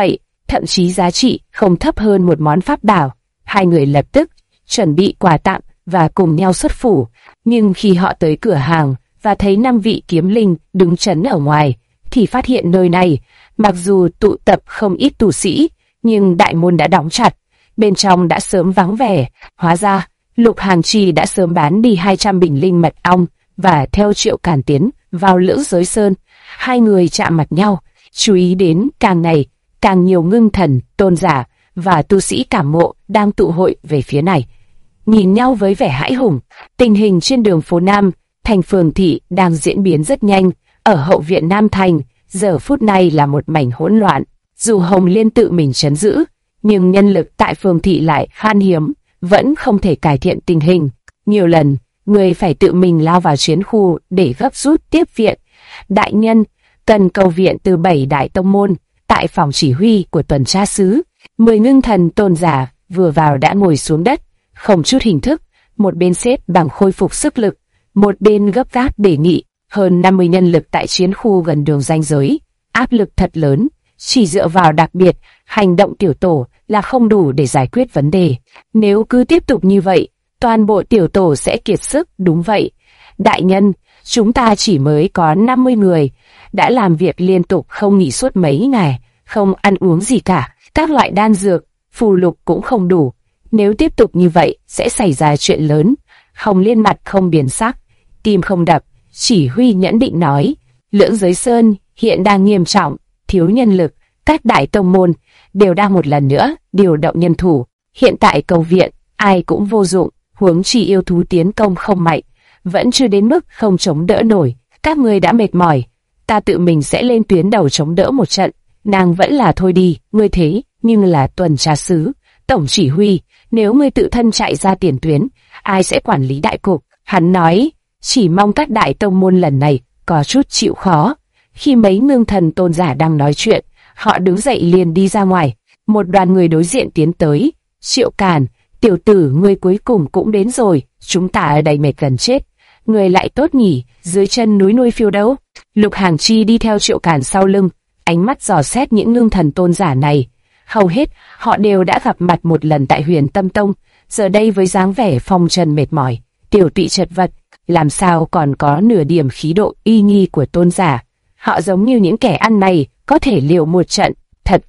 thậm chí giá trị không thấp hơn một món pháp bảo. Hai người lập tức chuẩn bị quà tặng và cùng nhau xuất phủ. Nhưng khi họ tới cửa hàng và thấy 5 vị kiếm linh đứng trấn ở ngoài, thì phát hiện nơi này, mặc dù tụ tập không ít tu sĩ, nhưng đại môn đã đóng chặt, bên trong đã sớm vắng vẻ. Hóa ra, Lục Hàng Chi đã sớm bán đi 200 bình linh mật ong và theo Triệu Càn tiến vào Lưỡng Giới Sơn. Hai người chạm mặt nhau, chú ý đến càng ngày càng nhiều ngưng thần, tôn giả và tu sĩ cảm ngộ đang tụ hội về phía này. Nhìn nhau với vẻ hãi hùng, tình hình trên đường phố Nam thành phường thị đang diễn biến rất nhanh. Ở hậu viện Nam Thành, giờ phút này là một mảnh hỗn loạn. Dù Hồng Liên tự mình trấn giữ, nhưng nhân lực tại phường thị lại khan hiếm, vẫn không thể cải thiện tình hình. Nhiều lần, người phải tự mình lao vào chiến khu để gấp rút tiếp viện. Đại nhân, cần cầu viện từ 7 đại tông môn. Tại phòng chỉ huy của tuần tra sứ, 10 ngưng thần tôn giả vừa vào đã ngồi xuống đất, không chút hình thức, một bên xếp bằng khôi phục sức lực, một bên gấp gáp đề nghị. Hơn 50 nhân lực tại chiến khu gần đường ranh giới, áp lực thật lớn, chỉ dựa vào đặc biệt hành động tiểu tổ là không đủ để giải quyết vấn đề. Nếu cứ tiếp tục như vậy, toàn bộ tiểu tổ sẽ kiệt sức. Đúng vậy, đại nhân, chúng ta chỉ mới có 50 người, đã làm việc liên tục không nghỉ suốt mấy ngày, không ăn uống gì cả, các loại đan dược, phù lục cũng không đủ. Nếu tiếp tục như vậy, sẽ xảy ra chuyện lớn. Hồng Liên mặt không biến sắc, tim không đập, chỉ huy nhẫn định nói, Lưỡng Giới Sơn hiện đang nghiêm trọng, thiếu nhân lực, các đại tông môn đều đang một lần nữa điều động nhân thủ. Hiện tại cầu viện, ai cũng vô dụng, huống chi yêu thú tiến công không mạnh, vẫn chưa đến mức không chống đỡ nổi. Các người đã mệt mỏi, ta tự mình sẽ lên tuyến đầu chống đỡ một trận. Nàng vẫn là thôi đi, ngươi thế nhưng là tuần tra sứ, tổng chỉ huy, nếu ngươi tự thân chạy ra tiền tuyến, ai sẽ quản lý đại cục? Hắn nói, chỉ mong các đại tông môn lần này có chút chịu khó. Khi mấy ngưng thần tôn giả đang nói chuyện, họ đứng dậy liền đi ra ngoài. Một đoàn người đối diện tiến tới. Triệu Càn, tiểu tử, ngươi cuối cùng cũng đến rồi, chúng ta ở đây mệt gần chết. Ngươi lại tốt nhỉ, dưới chân núi nuôi phiêu đâu? Lục Hàng Chi đi theo Triệu Càn sau lưng, ánh mắt dò xét những ngưng thần tôn giả này. Hầu hết, họ đều đã gặp mặt một lần tại Huyền Tâm Tông, giờ đây với dáng vẻ phong trần mệt mỏi, tiểu tụy chật vật, làm sao còn có nửa điểm khí độ uy nghi của tôn giả. Họ giống như những kẻ ăn này, có thể liều một trận. Thật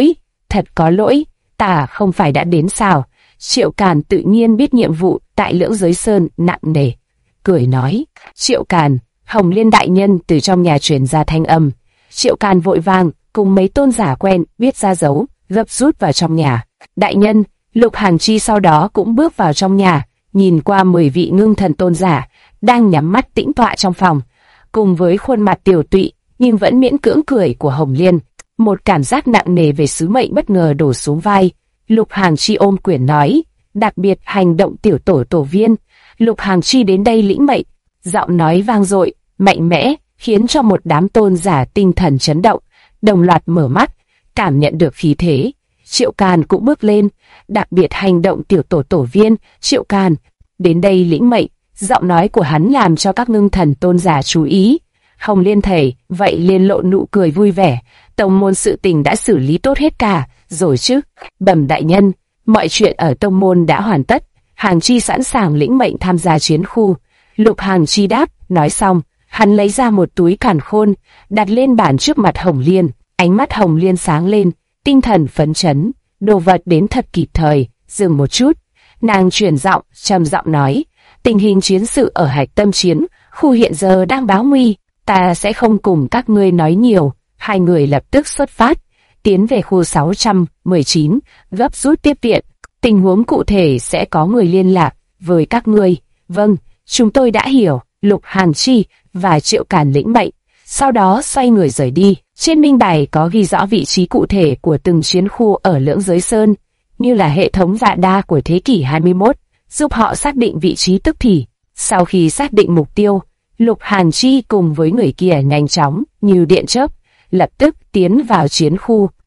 có lỗi, ta không phải đã đến sao? Triệu Càn tự nhiên biết nhiệm vụ tại Lưỡng Giới Sơn nặng nề, cười nói. Triệu Càn, Hồng Liên đại nhân từ trong nhà truyền ra thanh âm. Triệu Càn vội vàng cùng mấy tôn giả quen viết ra dấu, gấp rút vào trong nhà. Đại nhân, Lục Hàng Chi sau đó cũng bước vào trong nhà, nhìn qua 10 vị ngưng thần tôn giả đang nhắm mắt tĩnh tọa trong phòng, cùng với khuôn mặt tiểu tụy nhưng vẫn miễn cưỡng cười của Hồng Liên. Một cảm giác nặng nề về sứ mệnh bất ngờ đổ xuống vai. Lục Hàng Chi ôm quyền nói, đặc biệt hành động tiểu tổ tổ viên. Lục Hàng Chi đến đây lĩnh mệnh. Giọng nói vang dội, mạnh mẽ, khiến cho một đám tôn giả tinh thần chấn động, đồng loạt mở mắt, cảm nhận được khí thế. Triệu Càn cũng bước lên, đặc biệt hành động tiểu tổ tổ viên. Triệu Càn đến đây lĩnh mệnh. Giọng nói của hắn làm cho các ngưng thần tôn giả chú ý. Hồng Liên thầy vậy liền lộ nụ cười vui vẻ. Tông môn sự tình đã xử lý tốt hết cả rồi chứ? Bẩm đại nhân, mọi chuyện ở tông môn đã hoàn tất. Hàng Chi sẵn sàng lĩnh mệnh tham gia chiến khu. Lục Hàng Chi đáp. Nói xong, hắn lấy ra một túi càn khôn, đặt lên bàn trước mặt Hồng Liên. Ánh mắt Hồng Liên sáng lên, tinh thần phấn chấn. Đồ vật đến thật kịp thời. Dừng một chút, nàng chuyển giọng, trầm giọng nói, tình hình chiến sự ở Hạch Tâm chiến khu hiện giờ đang báo nguy. Ta sẽ không cùng các ngươi nói nhiều. Hai người lập tức xuất phát, tiến về khu 619, gấp rút tiếp viện. Tình huống cụ thể sẽ có người liên lạc với các ngươi. Vâng, chúng tôi đã hiểu. Lục Hàng Chi và Triệu Càn lĩnh mệnh, sau đó xoay người rời đi. Trên minh bài có ghi rõ vị trí cụ thể của từng chiến khu ở Lưỡng Giới Sơn, như là hệ thống radar của thế kỷ 21, giúp họ xác định vị trí tức thì. Sau khi xác định mục tiêu, Lục Hàng Chi cùng với người kia nhanh chóng như điện chớp, lập tức tiến vào chiến khu.